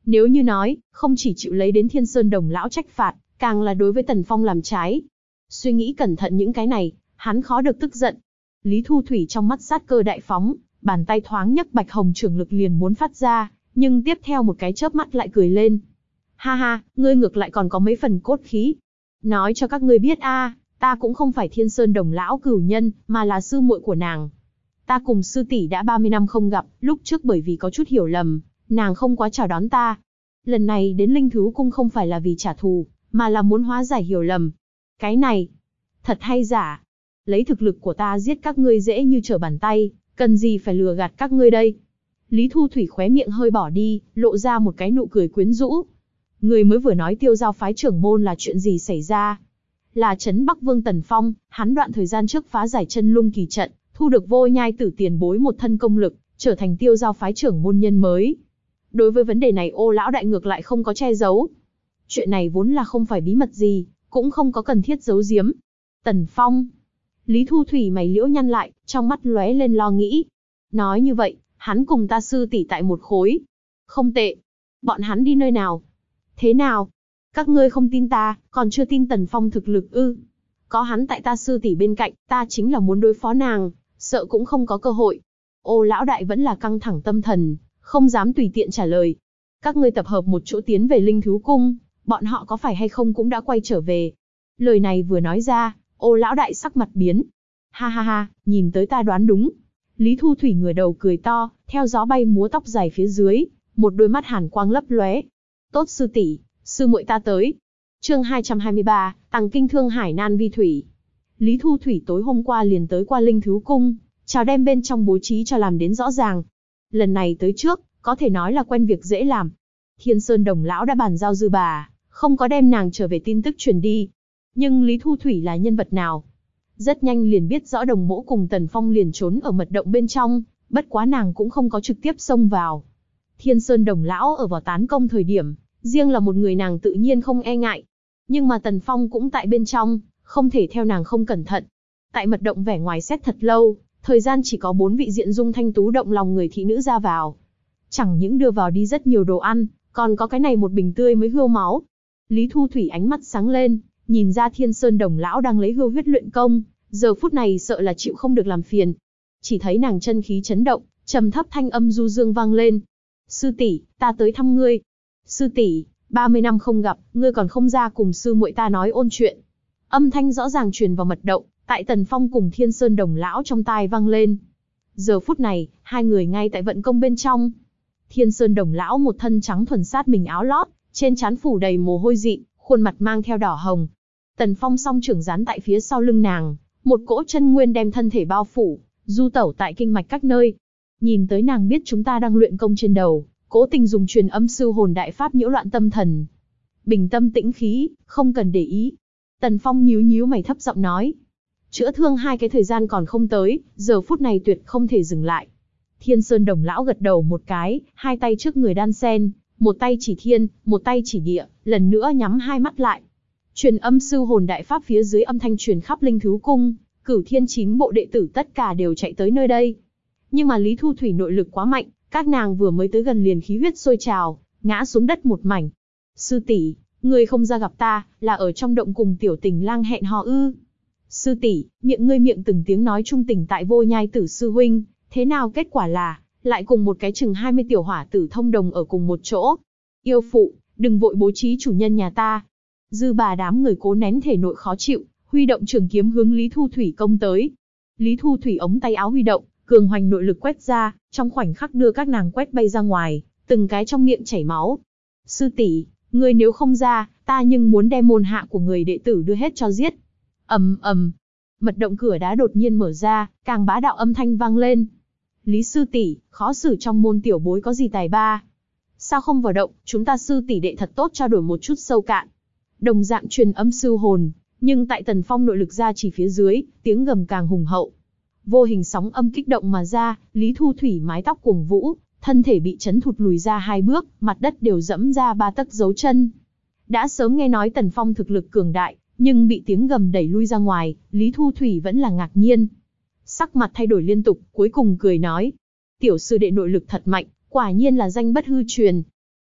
Nếu như nói, không chỉ chịu lấy đến Thiên Sơn Đồng lão trách phạt, càng là đối với Tần Phong làm trái. Suy nghĩ cẩn thận những cái này, hắn khó được tức giận. Lý Thu Thủy trong mắt sát cơ đại phóng, bàn tay thoáng nhấc bạch hồng trưởng lực liền muốn phát ra, nhưng tiếp theo một cái chớp mắt lại cười lên. Ha ha, ngươi ngược lại còn có mấy phần cốt khí. Nói cho các ngươi biết a, ta cũng không phải Thiên Sơn Đồng lão cửu nhân, mà là sư muội của nàng. Ta cùng sư tỷ đã ba mươi năm không gặp, lúc trước bởi vì có chút hiểu lầm, nàng không quá chào đón ta. Lần này đến Linh Thú Cung không phải là vì trả thù, mà là muốn hóa giải hiểu lầm. Cái này, thật hay giả? Lấy thực lực của ta giết các ngươi dễ như trở bàn tay, cần gì phải lừa gạt các ngươi đây? Lý Thu Thủy khóe miệng hơi bỏ đi, lộ ra một cái nụ cười quyến rũ. Người mới vừa nói Tiêu Giao phái trưởng môn là chuyện gì xảy ra? Là Trấn Bắc Vương Tần Phong, hắn đoạn thời gian trước phá giải chân lung kỳ trận, thu được Vô Nhai Tử tiền bối một thân công lực, trở thành Tiêu Giao phái trưởng môn nhân mới. Đối với vấn đề này Ô lão đại ngược lại không có che giấu. Chuyện này vốn là không phải bí mật gì, cũng không có cần thiết giấu giếm. Tần Phong. Lý Thu Thủy mày liễu nhăn lại, trong mắt lóe lên lo nghĩ. Nói như vậy, hắn cùng ta sư tỷ tại một khối. Không tệ. Bọn hắn đi nơi nào? Thế nào? Các ngươi không tin ta, còn chưa tin Tần Phong thực lực ư? Có hắn tại ta sư tỷ bên cạnh, ta chính là muốn đối phó nàng, sợ cũng không có cơ hội. Ô lão đại vẫn là căng thẳng tâm thần, không dám tùy tiện trả lời. Các ngươi tập hợp một chỗ tiến về Linh Thú Cung, bọn họ có phải hay không cũng đã quay trở về. Lời này vừa nói ra, Ô lão đại sắc mặt biến. Ha ha ha, nhìn tới ta đoán đúng. Lý Thu Thủy ngửa đầu cười to, theo gió bay múa tóc dài phía dưới, một đôi mắt hàn quang lấp lóe. Tốt sư tỷ, sư muội ta tới. Chương hai trăm hai mươi ba, Tằng Kinh Thương Hải Nan Vi Thủy. Lý Thu Thủy tối hôm qua liền tới qua Linh Thú Cung, chào đem bên trong bố trí cho làm đến rõ ràng. Lần này tới trước, có thể nói là quen việc dễ làm. Thiên Sơn Đồng lão đã bàn giao dư bà, không có đem nàng trở về tin tức truyền đi. Nhưng Lý Thu Thủy là nhân vật nào? Rất nhanh liền biết rõ Đồng Mỗ cùng Tần Phong liền trốn ở mật động bên trong, bất quá nàng cũng không có trực tiếp xông vào. Thiên Sơn Đồng lão ở vào tán công thời điểm, riêng là một người nàng tự nhiên không e ngại. Nhưng mà Tần Phong cũng tại bên trong, không thể theo nàng không cẩn thận. Tại mật động vẻ ngoài xét thật lâu, thời gian chỉ có bốn vị diện dung thanh tú động lòng người thị nữ ra vào. Chẳng những đưa vào đi rất nhiều đồ ăn, còn có cái này một bình tươi mới hươu máu. Lý Thu Thủy ánh mắt sáng lên, nhìn ra Thiên Sơn Đồng lão đang lấy hươu huyết luyện công, giờ phút này sợ là chịu không được làm phiền. Chỉ thấy nàng chân khí chấn động, trầm thấp thanh âm du dương vang lên. Sư tỷ, ta tới thăm ngươi. Sư tỷ, ba mươi năm không gặp, ngươi còn không ra cùng sư muội ta nói ôn chuyện. Âm thanh rõ ràng truyền vào mật động, tại Tần Phong cùng Thiên Sơn Đồng lão trong tai vang lên. Giờ phút này, hai người ngay tại vận công bên trong. Thiên Sơn Đồng lão một thân trắng thuần sát mình áo lót, trên trán phủ đầy mồ hôi dị, khuôn mặt mang theo đỏ hồng. Tần Phong song trưởng dán tại phía sau lưng nàng, một cỗ chân nguyên đem thân thể bao phủ, du tẩu tại kinh mạch các nơi. Nhìn tới nàng biết chúng ta đang luyện công trên đầu, cố tình dùng truyền âm sư hồn đại pháp nhiễu loạn tâm thần. Bình tâm tĩnh khí, không cần để ý. Tần Phong nhíu nhíu mày thấp giọng nói. Chữa thương hai cái thời gian còn không tới, giờ phút này tuyệt không thể dừng lại. Thiên Sơn Đồng lão gật đầu một cái, hai tay trước người đan sen, một tay chỉ thiên, một tay chỉ địa, lần nữa nhắm hai mắt lại. Truyền âm sư hồn đại pháp phía dưới âm thanh truyền khắp Linh Thú Cung, Cửu Thiên chín bộ đệ tử tất cả đều chạy tới nơi đây. Nhưng mà Lý Thu Thủy nội lực quá mạnh, các nàng vừa mới tới gần liền khí huyết sôi trào, ngã xuống đất một mảnh. Sư tỷ, ngươi không ra gặp ta, là ở trong động cùng tiểu tình lang hẹn hò ư? Sư tỷ, miệng ngươi miệng từng tiếng nói trung tình tại Vô Nhai Tử sư huynh, thế nào kết quả là, lại cùng một cái chừng hai mươi tiểu hỏa tử thông đồng ở cùng một chỗ. Yêu phụ, đừng vội bố trí chủ nhân nhà ta. Dư bà đám người cố nén thể nội khó chịu, huy động trường kiếm hướng Lý Thu Thủy công tới. Lý Thu Thủy ống tay áo huy động, cường hoành nội lực quét ra, trong khoảnh khắc đưa các nàng quét bay ra ngoài, từng cái trong miệng chảy máu. Sư tỷ, ngươi nếu không ra, ta nhưng muốn đem môn hạ của người đệ tử đưa hết cho giết. Ầm ầm, mật động cửa đá đột nhiên mở ra, càng bá đạo âm thanh vang lên. Lý sư tỷ, khó xử trong môn tiểu bối có gì tài ba? Sao không vào động, chúng ta sư tỷ đệ thật tốt trao đổi một chút sâu cạn. Đồng dạng truyền âm sư hồn, nhưng tại Tần Phong nội lực ra chỉ phía dưới, tiếng gầm càng hùng hậu. Vô hình sóng âm kích động mà ra, Lý Thu Thủy mái tóc cuồng vũ, thân thể bị chấn thụt lùi ra hai bước, mặt đất đều dẫm ra ba tấc dấu chân. Đã sớm nghe nói Tần Phong thực lực cường đại, nhưng bị tiếng gầm đẩy lui ra ngoài, Lý Thu Thủy vẫn là ngạc nhiên. Sắc mặt thay đổi liên tục, cuối cùng cười nói. Tiểu sư đệ nội lực thật mạnh, quả nhiên là danh bất hư truyền.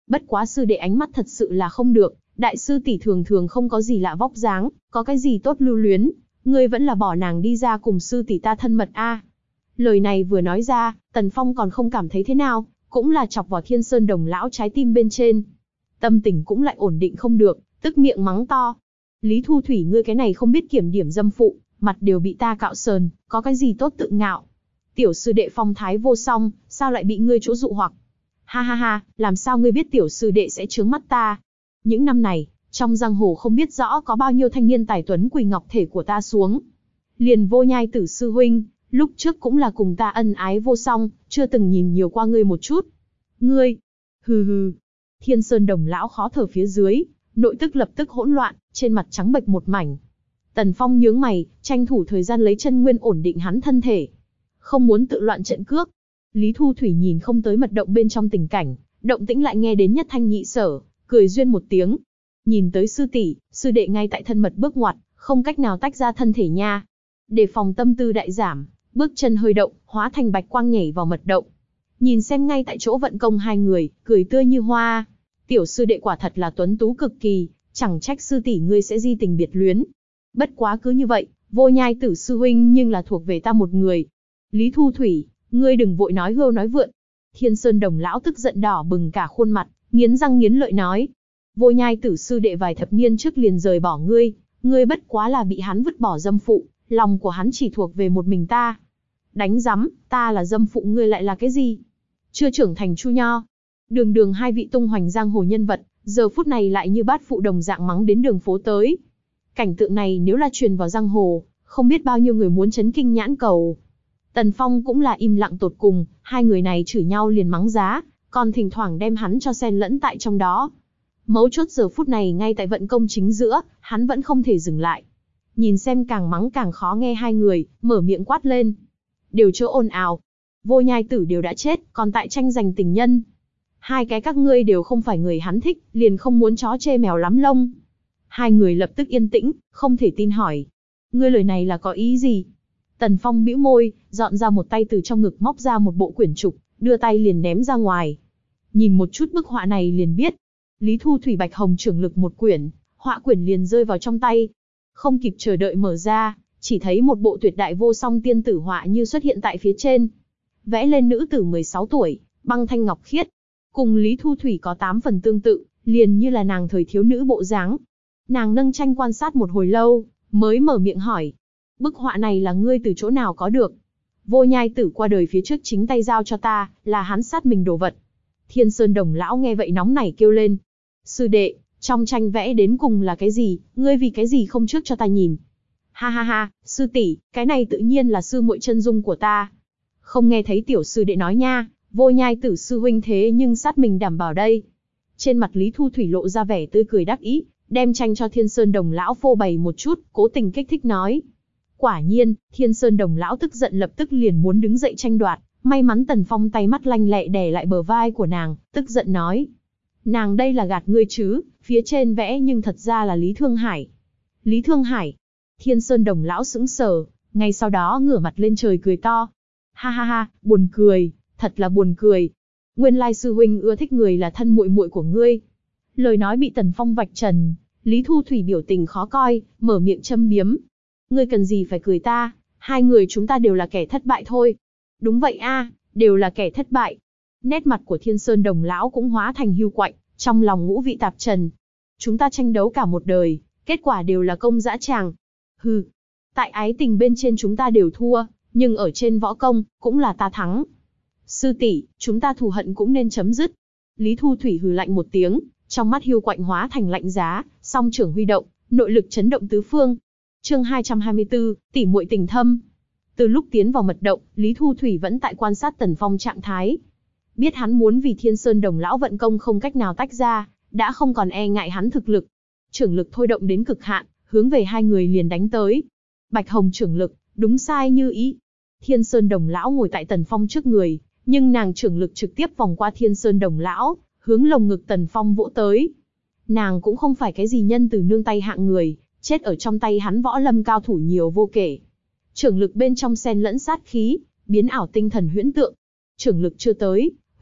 Bất quá sư đệ ánh mắt thật sự là không được, đại sư tỷ thường thường không có gì lạ vóc dáng, có cái gì tốt lưu luyến, ngươi vẫn là bỏ nàng đi ra cùng sư tỷ ta thân mật a. Lời này vừa nói ra, Tần Phong còn không cảm thấy thế nào, cũng là chọc vào Thiên Sơn Đồng lão trái tim bên trên. Tâm tình cũng lại ổn định không được, tức miệng mắng to. Lý Thu Thủy, ngươi cái này không biết kiểm điểm dâm phụ, mặt đều bị ta cạo sờn, có cái gì tốt tự ngạo. Tiểu sư đệ phong thái vô song, sao lại bị ngươi chỗ dụ hoặc? Ha ha ha, làm sao ngươi biết tiểu sư đệ sẽ trướng mắt ta? Những năm này, trong giang hồ không biết rõ có bao nhiêu thanh niên tài tuấn quỳ ngọc thể của ta xuống. Liền Vô Nhai Tử sư huynh, lúc trước cũng là cùng ta ân ái vô song, chưa từng nhìn nhiều qua ngươi một chút. Ngươi, hừ hừ. Thiên Sơn Đồng lão khó thở phía dưới, nội tức lập tức hỗn loạn, trên mặt trắng bệch một mảnh. Tần Phong nhướng mày, tranh thủ thời gian lấy chân nguyên ổn định hắn thân thể, không muốn tự loạn trận cước. Lý Thu Thủy nhìn không tới mật động bên trong tình cảnh, động tĩnh lại nghe đến nhất thanh nhị sở, cười duyên một tiếng. Nhìn tới sư tỷ, sư đệ ngay tại thân mật bước ngoặt, không cách nào tách ra thân thể nha. Để phòng tâm tư đại giảm, bước chân hơi động, hóa thành bạch quang nhảy vào mật động. Nhìn xem ngay tại chỗ vận công hai người, cười tươi như hoa. Tiểu sư đệ quả thật là tuấn tú cực kỳ, chẳng trách sư tỷ ngươi sẽ di tình biệt luyến. Bất quá cứ như vậy, Vô Nhai Tử sư huynh nhưng là thuộc về ta một người. Lý Thu Thủy, ngươi đừng vội nói hưu nói vượn. Thiên Sơn Đồng lão tức giận đỏ bừng cả khuôn mặt, nghiến răng nghiến lợi nói. Vô Nhai Tử sư đệ vài thập niên trước liền rời bỏ ngươi, ngươi bất quá là bị hắn vứt bỏ dâm phụ, lòng của hắn chỉ thuộc về một mình ta. Đánh rắm, ta là dâm phụ ngươi lại là cái gì? Chưa trưởng thành chu nho. Đường đường hai vị tung hoành giang hồ nhân vật, giờ phút này lại như bát phụ đồng dạng mắng đến đường phố tới. Cảnh tượng này nếu là truyền vào giang hồ, không biết bao nhiêu người muốn chấn kinh nhãn cầu. Tần Phong cũng là im lặng tột cùng, hai người này chửi nhau liền mắng giá, còn thỉnh thoảng đem hắn cho xen lẫn tại trong đó. Mấu chốt giờ phút này ngay tại vận công chính giữa, hắn vẫn không thể dừng lại. Nhìn xem càng mắng càng khó nghe hai người, mở miệng quát lên. Đều chớ ồn ào. Vô Nhai Tử đều đã chết, còn tại tranh giành tình nhân. Hai cái các ngươi đều không phải người hắn thích, liền không muốn chó chê mèo lắm lông. Hai người lập tức yên tĩnh, không thể tin hỏi. Ngươi lời này là có ý gì? Tần Phong bĩu môi, dọn ra một tay từ trong ngực móc ra một bộ quyển trục, đưa tay liền ném ra ngoài. Nhìn một chút bức họa này liền biết. Lý Thu Thủy Bạch Hồng trưởng lực một quyển, họa quyển liền rơi vào trong tay. Không kịp chờ đợi mở ra, chỉ thấy một bộ tuyệt đại vô song tiên tử họa như xuất hiện tại phía trên. Vẽ lên nữ tử mười sáu tuổi, băng thanh ngọc khiết. Cùng Lý Thu Thủy có tám phần tương tự, liền như là nàng thời thiếu nữ bộ dáng. Nàng nâng tranh quan sát một hồi lâu, mới mở miệng hỏi. Bức họa này là ngươi từ chỗ nào có được? Vô Nhai Tử qua đời phía trước chính tay giao cho ta, là hắn sát mình đồ vật. Thiên Sơn Đồng lão nghe vậy nóng nảy kêu lên. Sư đệ, trong tranh vẽ đến cùng là cái gì, ngươi vì cái gì không trước cho ta nhìn? Ha ha ha, sư tỷ, cái này tự nhiên là sư muội chân dung của ta. Không nghe thấy tiểu sư đệ nói nha, Vô Nhai Tử sư huynh thế nhưng sát mình đảm bảo đây. Trên mặt Lý Thu Thủy lộ ra vẻ tươi cười đắc ý, đem tranh cho Thiên Sơn Đồng lão phô bày một chút, cố tình kích thích nói. Quả nhiên, Thiên Sơn Đồng lão tức giận lập tức liền muốn đứng dậy tranh đoạt, may mắn Tần Phong tay mắt lanh lẹ đè lại bờ vai của nàng, tức giận nói. Nàng đây là gạt ngươi chứ, phía trên vẽ nhưng thật ra là Lý Thương Hải. Lý Thương Hải. Thiên Sơn Đồng lão sững sờ, ngay sau đó ngửa mặt lên trời cười to. Ha ha ha, buồn cười, thật là buồn cười. Nguyên lai sư huynh ưa thích người là thân muội muội của ngươi. Lời nói bị Tần Phong vạch trần, Lý Thu Thủy biểu tình khó coi, mở miệng châm biếm. Ngươi cần gì phải cười ta, hai người chúng ta đều là kẻ thất bại thôi. Đúng vậy a, đều là kẻ thất bại. Nét mặt của Thiên Sơn Đồng lão cũng hóa thành hưu quạnh, trong lòng ngũ vị tạp trần. Chúng ta tranh đấu cả một đời, kết quả đều là công dã tràng. Hừ, tại ái tình bên trên chúng ta đều thua, nhưng ở trên võ công, cũng là ta thắng. Sư tỷ, chúng ta thù hận cũng nên chấm dứt. Lý Thu Thủy hừ lạnh một tiếng, trong mắt hưu quạnh hóa thành lạnh giá, song trưởng huy động, nội lực chấn động tứ phương. Chương hai trăm hai mươi tư, tỉ muội tình thâm. Từ lúc tiến vào mật động, Lý Thu Thủy vẫn tại quan sát Tần Phong trạng thái. Biết hắn muốn vì Thiên Sơn Đồng lão vận công không cách nào tách ra, đã không còn e ngại hắn thực lực. Trưởng lực thôi động đến cực hạn, hướng về hai người liền đánh tới. Bạch Hồng trưởng lực, đúng sai như ý. Thiên Sơn Đồng lão ngồi tại Tần Phong trước người, nhưng nàng trưởng lực trực tiếp vòng qua Thiên Sơn Đồng lão, hướng lồng ngực Tần Phong vỗ tới. Nàng cũng không phải cái gì nhân từ nương tay hạng người, chết ở trong tay hắn võ lâm cao thủ nhiều vô kể. Trưởng lực bên trong xen lẫn sát khí, biến ảo tinh thần huyễn tượng. Trưởng lực chưa tới,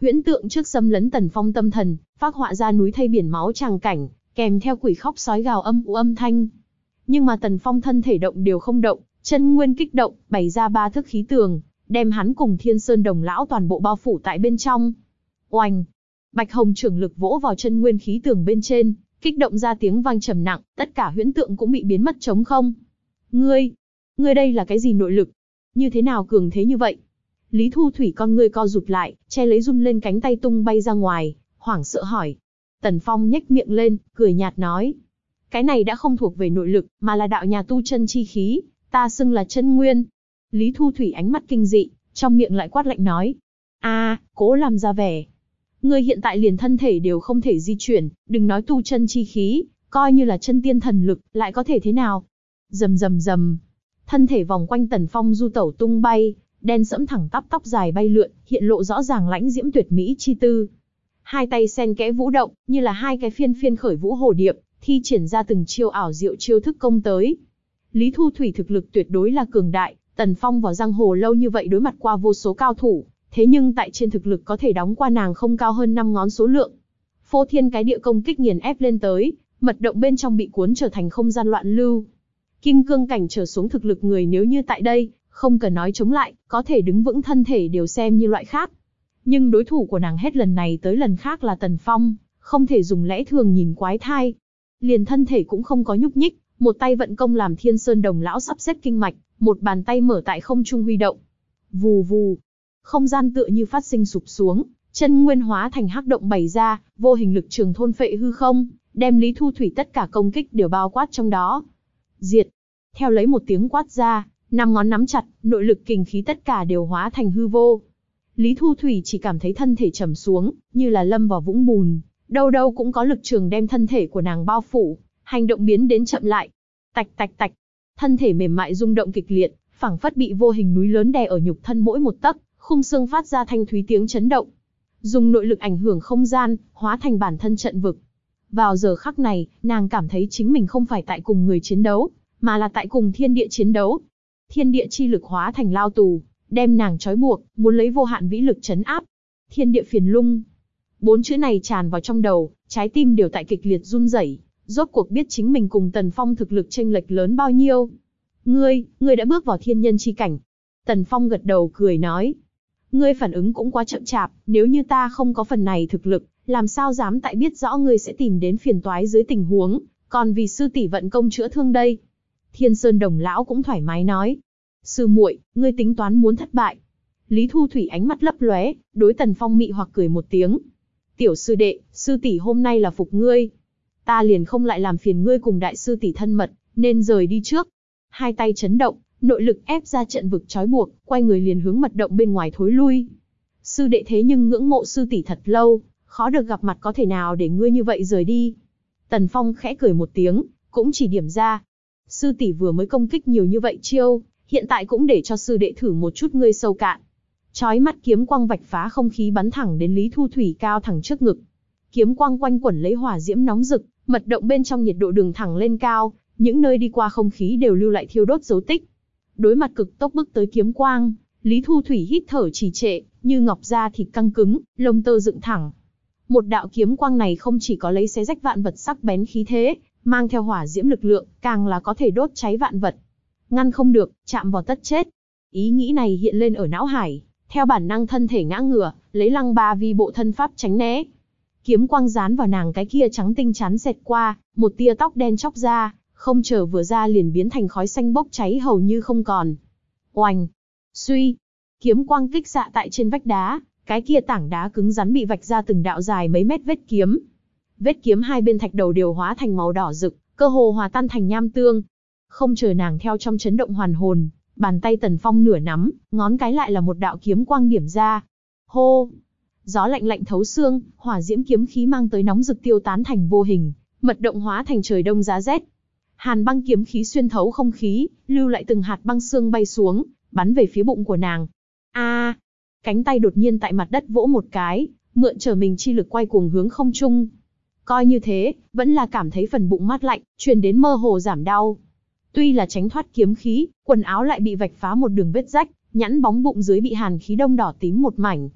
Huyễn tượng trước xâm lấn Tần Phong tâm thần, phác họa ra núi thây biển máu tràng cảnh, kèm theo quỷ khóc sói gào âm u âm thanh. Nhưng mà Tần Phong thân thể động đều không động, chân nguyên kích động, bày ra ba thức khí tường, đem hắn cùng Thiên Sơn Đồng lão toàn bộ bao phủ tại bên trong. Oanh! Bạch Hồng trưởng lực vỗ vào chân nguyên khí tường bên trên, kích động ra tiếng vang trầm nặng, tất cả huyễn tượng cũng bị biến mất trống không. Ngươi, ngươi đây là cái gì nội lực? Như thế nào cường thế như vậy? Lý Thu Thủy con ngươi co rụt lại, che lấy run lên cánh tay tung bay ra ngoài, hoảng sợ hỏi. Tần Phong nhếch miệng lên, cười nhạt nói. Cái này đã không thuộc về nội lực, mà là đạo nhà tu chân chi khí, ta xưng là chân nguyên. Lý Thu Thủy ánh mắt kinh dị, trong miệng lại quát lạnh nói. A, cố làm ra vẻ. Ngươi hiện tại liền thân thể đều không thể di chuyển, đừng nói tu chân chi khí, coi như là chân tiên thần lực, lại có thể thế nào? Rầm rầm rầm, thân thể vòng quanh Tần Phong du tẩu tung bay, đen sẫm thẳng tắp tóc dài bay lượn, hiện lộ rõ ràng lãnh diễm tuyệt mỹ chi tư. Hai tay xen kẽ vũ động, như là hai cái phiên phiên khởi vũ hồ điệp, thi triển ra từng chiêu ảo diệu chiêu thức công tới. Lý Thu Thủy thực lực tuyệt đối là cường đại, Tần Phong vào giang hồ lâu như vậy đối mặt qua vô số cao thủ, thế nhưng tại trên thực lực có thể đóng qua nàng không cao hơn năm ngón số lượng. Phô thiên cái địa công kích nghiền ép lên tới, mật động bên trong bị cuốn trở thành không gian loạn lưu. Kim cương cảnh trở xuống thực lực người nếu như tại đây, không cần nói chống lại, có thể đứng vững thân thể đều xem như loại khác. Nhưng đối thủ của nàng hết lần này tới lần khác là Tần Phong, không thể dùng lẽ thường nhìn quái thai. Liền thân thể cũng không có nhúc nhích, một tay vận công làm Thiên Sơn Đồng lão sắp xếp kinh mạch, một bàn tay mở tại không trung huy động. Vù vù, không gian tựa như phát sinh sụp xuống, chân nguyên hóa thành hắc động bày ra, vô hình lực trường thôn phệ hư không, đem Lý Thu Thủy tất cả công kích đều bao quát trong đó. Diệt! Theo lấy một tiếng quát ra, năm ngón nắm chặt, nội lực kình khí tất cả đều hóa thành hư vô. Lý Thu Thủy chỉ cảm thấy thân thể trầm xuống, như là lâm vào vũng bùn, đâu đâu cũng có lực trường đem thân thể của nàng bao phủ, hành động biến đến chậm lại. Tạch tạch tạch, thân thể mềm mại rung động kịch liệt, phảng phất bị vô hình núi lớn đè ở nhục thân mỗi một tấc, khung xương phát ra thanh thúy tiếng chấn động. Dùng nội lực ảnh hưởng không gian, hóa thành bản thân trận vực. Vào giờ khắc này, nàng cảm thấy chính mình không phải tại cùng người chiến đấu, mà là tại cùng thiên địa chiến đấu. Thiên địa chi lực hóa thành lao tù, đem nàng trói buộc, muốn lấy vô hạn vĩ lực trấn áp. Thiên địa phiền lung. Bốn chữ này tràn vào trong đầu, trái tim đều tại kịch liệt run rẩy, rốt cuộc biết chính mình cùng Tần Phong thực lực chênh lệch lớn bao nhiêu. Ngươi, ngươi đã bước vào thiên nhân chi cảnh. Tần Phong gật đầu cười nói. Ngươi phản ứng cũng quá chậm chạp, nếu như ta không có phần này thực lực, làm sao dám tại biết rõ ngươi sẽ tìm đến phiền toái dưới tình huống, còn vì sư tỷ vận công chữa thương đây. Thiên Sơn Đồng lão cũng thoải mái nói. Sư muội, ngươi tính toán muốn thất bại. Lý Thu Thủy ánh mắt lấp lóe, đối Tần Phong mị hoặc cười một tiếng. Tiểu sư đệ, sư tỷ hôm nay là phục ngươi. Ta liền không lại làm phiền ngươi cùng đại sư tỷ thân mật, nên rời đi trước. Hai tay chấn động, nội lực ép ra trận vực trói buộc, quay người liền hướng mật động bên ngoài thối lui. Sư đệ thế nhưng ngưỡng mộ sư tỷ thật lâu, khó được gặp mặt có thể nào để ngươi như vậy rời đi. Tần Phong khẽ cười một tiếng, cũng chỉ điểm ra. Sư tỷ vừa mới công kích nhiều như vậy chiêu, hiện tại cũng để cho sư đệ thử một chút ngươi sâu cạn. Chói mắt kiếm quang vạch phá không khí bắn thẳng đến Lý Thu Thủy cao thẳng trước ngực. Kiếm quang quanh quẩn lấy hỏa diễm nóng rực, mật động bên trong nhiệt độ đường thẳng lên cao, những nơi đi qua không khí đều lưu lại thiêu đốt dấu tích. Đối mặt cực tốc bức tới kiếm quang, Lý Thu Thủy hít thở trì trệ, như ngọc da thịt căng cứng, lông tơ dựng thẳng. Một đạo kiếm quang này không chỉ có lấy xé rách vạn vật sắc bén khí thế, mang theo hỏa diễm lực lượng, càng là có thể đốt cháy vạn vật. Ngăn không được, chạm vào tất chết. Ý nghĩ này hiện lên ở não hải, theo bản năng thân thể ngã ngửa, lấy lăng ba vi bộ thân pháp tránh né. Kiếm quang dán vào nàng cái kia trắng tinh chắn xẹt qua, một tia tóc đen chóc ra, không chờ vừa ra liền biến thành khói xanh bốc cháy hầu như không còn. Oanh! Suy! Kiếm quang kích xạ tại trên vách đá, cái kia tảng đá cứng rắn bị vạch ra từng đạo dài mấy mét vết kiếm. Vết kiếm hai bên thạch đầu đều hóa thành màu đỏ rực, cơ hồ hòa tan thành nham tương. Không chờ nàng theo trong chấn động hoàn hồn, bàn tay Tần Phong nửa nắm, ngón cái lại là một đạo kiếm quang điểm ra. Hô! Gió lạnh lạnh thấu xương, hỏa diễm kiếm khí mang tới nóng rực tiêu tán thành vô hình, mật động hóa thành trời đông giá rét. Hàn băng kiếm khí xuyên thấu không khí, lưu lại từng hạt băng xương bay xuống, bắn về phía bụng của nàng. A! À, cánh tay đột nhiên tại mặt đất vỗ một cái, mượn trở mình chi lực quay cuồng hướng không trung. Coi như thế, vẫn là cảm thấy phần bụng mát lạnh, truyền đến mơ hồ giảm đau. Tuy là tránh thoát kiếm khí, quần áo lại bị vạch phá một đường vết rách, nhẵn bóng bụng dưới bị hàn khí đông đỏ tím một mảnh.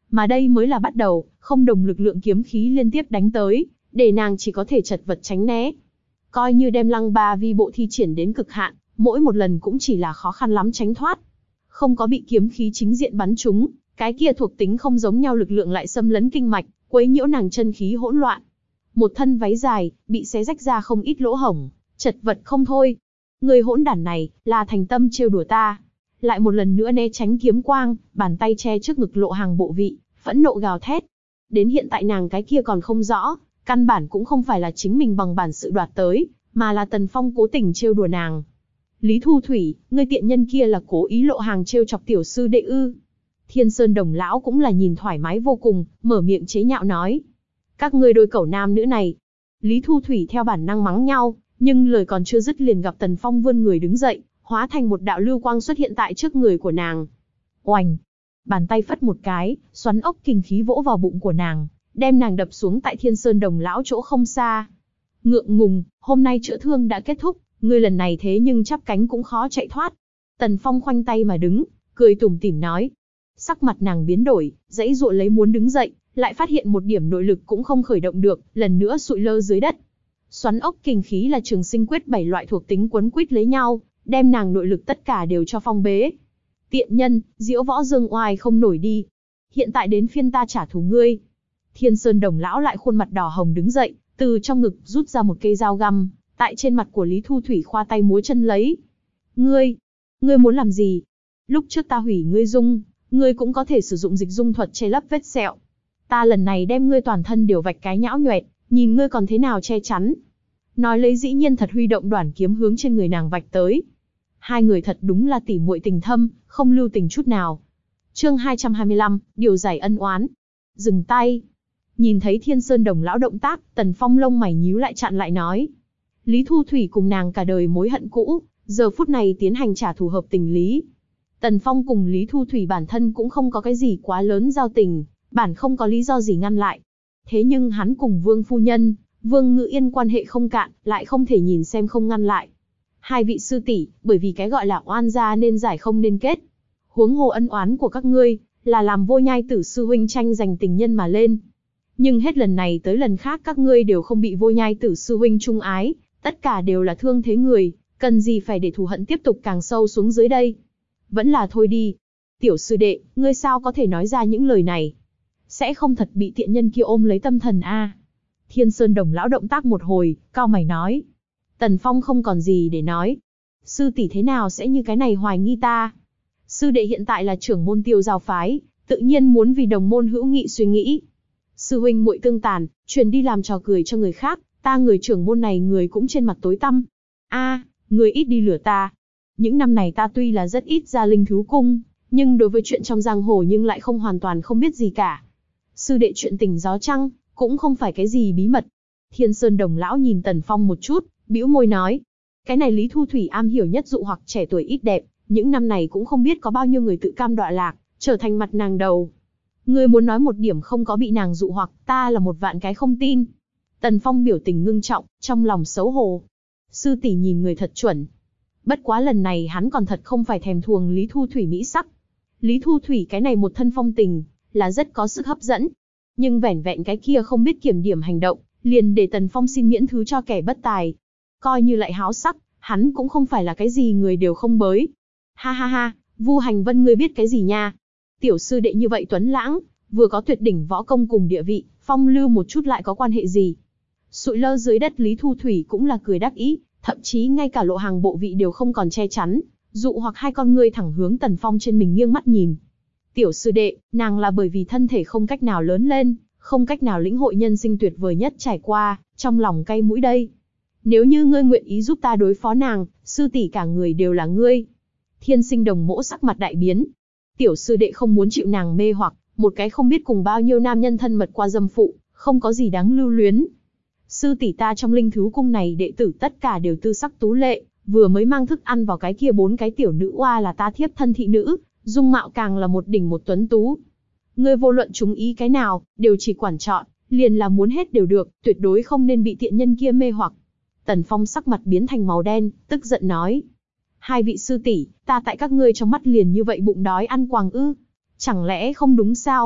Mà đây mới là bắt đầu, không đồng lực lượng kiếm khí liên tiếp đánh tới, để nàng chỉ có thể chật vật tránh né. Coi như đem Lăng Ba Vi bộ thi triển đến cực hạn, mỗi một lần cũng chỉ là khó khăn lắm tránh thoát. Không có bị kiếm khí chính diện bắn trúng, cái kia thuộc tính không giống nhau lực lượng lại xâm lấn kinh mạch, quấy nhiễu nàng chân khí hỗn loạn. Một thân váy dài, bị xé rách ra không ít lỗ hổng, chật vật không thôi. Người hỗn đản này, là thành tâm trêu đùa ta. Lại một lần nữa né tránh kiếm quang, bàn tay che trước ngực lộ hàng bộ vị, phẫn nộ gào thét. Đến hiện tại nàng cái kia còn không rõ, căn bản cũng không phải là chính mình bằng bản sự đoạt tới, mà là Tần Phong cố tình trêu đùa nàng. Lý Thu Thủy, ngươi tiện nhân kia là cố ý lộ hàng trêu chọc tiểu sư đệ ư? Thiên Sơn Đồng lão cũng là nhìn thoải mái vô cùng, mở miệng chế nhạo nói. Các ngươi đôi cẩu nam nữ này. Lý Thu Thủy theo bản năng mắng nhau, nhưng lời còn chưa dứt liền gặp Tần Phong vươn người đứng dậy, hóa thành một đạo lưu quang xuất hiện tại trước người của nàng. Oành! Bàn tay phất một cái, xoắn ốc kình khí vỗ vào bụng của nàng, đem nàng đập xuống tại Thiên Sơn Đồng lão chỗ không xa. Ngượng ngùng, hôm nay chữa thương đã kết thúc, ngươi lần này thế nhưng chắp cánh cũng khó chạy thoát. Tần Phong khoanh tay mà đứng, cười tủm tỉm nói. Sắc mặt nàng biến đổi, dãy dụa lấy muốn đứng dậy, lại phát hiện một điểm nội lực cũng không khởi động được, lần nữa sụi lơ dưới đất. Xoắn ốc kình khí là Trường Sinh Quyết bảy loại thuộc tính quấn quýt lấy nhau, đem nàng nội lực tất cả đều cho phong bế. Tiện nhân, diễu võ dương oai không nổi đi. Hiện tại đến phiên ta trả thù ngươi. Thiên Sơn Đồng lão lại khuôn mặt đỏ hồng đứng dậy, từ trong ngực rút ra một cây dao găm, tại trên mặt của Lý Thu Thủy khoa tay múa chân lấy. Ngươi, ngươi muốn làm gì? Lúc trước ta hủy ngươi dung, ngươi cũng có thể sử dụng dịch dung thuật che lấp vết sẹo. Ta lần này đem ngươi toàn thân đều vạch cái nhão nhoẹt, nhìn ngươi còn thế nào che chắn. Nói lấy dĩ nhiên thật huy động đoản kiếm hướng trên người nàng vạch tới. Hai người thật đúng là tỉ muội tình thâm, không lưu tình chút nào. Chương hai trăm hai mươi lăm, điều giải ân oán. Dừng tay. Nhìn thấy Thiên Sơn Đồng lão động tác, Tần Phong lông mày nhíu lại chặn lại nói. Lý Thu Thủy cùng nàng cả đời mối hận cũ, giờ phút này tiến hành trả thù hợp tình lý. Tần Phong cùng Lý Thu Thủy bản thân cũng không có cái gì quá lớn giao tình, bản không có lý do gì ngăn lại. Thế nhưng hắn cùng Vương Phu Nhân, Vương Ngự Yên quan hệ không cạn, lại không thể nhìn xem không ngăn lại. Hai vị sư tỷ, bởi vì cái gọi là oan gia nên giải không nên kết. Huống hồ ân oán của các ngươi, là làm Vô Nhai Tử sư huynh tranh giành tình nhân mà lên. Nhưng hết lần này tới lần khác các ngươi đều không bị Vô Nhai Tử sư huynh trung ái, tất cả đều là thương thế người, cần gì phải để thù hận tiếp tục càng sâu xuống dưới đây. Vẫn là thôi đi. Tiểu sư đệ, ngươi sao có thể nói ra những lời này? Sẽ không thật bị tiện nhân kia ôm lấy tâm thần a? À? Thiên Sơn Đồng lão động tác một hồi, cao mày nói. Tần Phong không còn gì để nói. Sư tỷ thế nào sẽ như cái này hoài nghi ta? Sư đệ hiện tại là trưởng môn Tiêu Giao phái, tự nhiên muốn vì đồng môn hữu nghị suy nghĩ. Sư huynh muội tương tàn, truyền đi làm trò cười cho người khác, ta người trưởng môn này người cũng trên mặt tối tăm. A, à, người ít đi lừa ta. Những năm này ta tuy là rất ít ra linh thú cung, nhưng đối với chuyện trong giang hồ nhưng lại không hoàn toàn không biết gì cả. Sư đệ chuyện tình gió trăng, cũng không phải cái gì bí mật. Thiên Sơn Đồng lão nhìn Tần Phong một chút, bĩu môi nói. Cái này Lý Thu Thủy am hiểu nhất dụ hoặc trẻ tuổi ít đẹp, những năm này cũng không biết có bao nhiêu người tự cam đọa lạc, trở thành mặt nàng đầu. Ngươi muốn nói một điểm không có bị nàng dụ hoặc, ta là một vạn cái không tin. Tần Phong biểu tình ngưng trọng, trong lòng xấu hổ. Sư tỷ nhìn người thật chuẩn. Bất quá lần này hắn còn thật không phải thèm thuồng Lý Thu Thủy mỹ sắc. Lý Thu Thủy cái này một thân phong tình, là rất có sức hấp dẫn. Nhưng vẻn vẹn cái kia không biết kiểm điểm hành động, liền để Tần Phong xin miễn thứ cho kẻ bất tài. Coi như lại háo sắc, hắn cũng không phải là cái gì người đều không bới. Ha ha ha, Vu Hành Vân ngươi biết cái gì nha? Tiểu sư đệ như vậy tuấn lãng, vừa có tuyệt đỉnh võ công cùng địa vị, phong lưu một chút lại có quan hệ gì? Sụi lơ dưới đất Lý Thu Thủy cũng là cười đắc ý, thậm chí ngay cả lộ hàng bộ vị đều không còn che chắn, dụ hoặc hai con ngươi thẳng hướng Tần Phong trên mình nghiêng mắt nhìn. Tiểu sư đệ, nàng là bởi vì thân thể không cách nào lớn lên, không cách nào lĩnh hội nhân sinh tuyệt vời nhất trải qua, trong lòng cay mũi đây. Nếu như ngươi nguyện ý giúp ta đối phó nàng, sư tỷ cả người đều là ngươi. Thiên Sinh Đồng mỗ sắc mặt đại biến. Tiểu sư đệ không muốn chịu nàng mê hoặc, một cái không biết cùng bao nhiêu nam nhân thân mật qua dâm phụ, không có gì đáng lưu luyến. Sư tỷ ta trong linh thú cung này đệ tử tất cả đều tư sắc tú lệ, vừa mới mang thức ăn vào cái kia bốn cái tiểu nữ oa là ta thiếp thân thị nữ, dung mạo càng là một đỉnh một tuấn tú. Ngươi vô luận chúng ý cái nào, đều chỉ quản chọn, liền là muốn hết đều được, tuyệt đối không nên bị tiện nhân kia mê hoặc. Tần Phong sắc mặt biến thành màu đen, tức giận nói. Hai vị sư tỷ, ta tại các ngươi trong mắt liền như vậy bụng đói ăn quàng ư? Chẳng lẽ không đúng sao?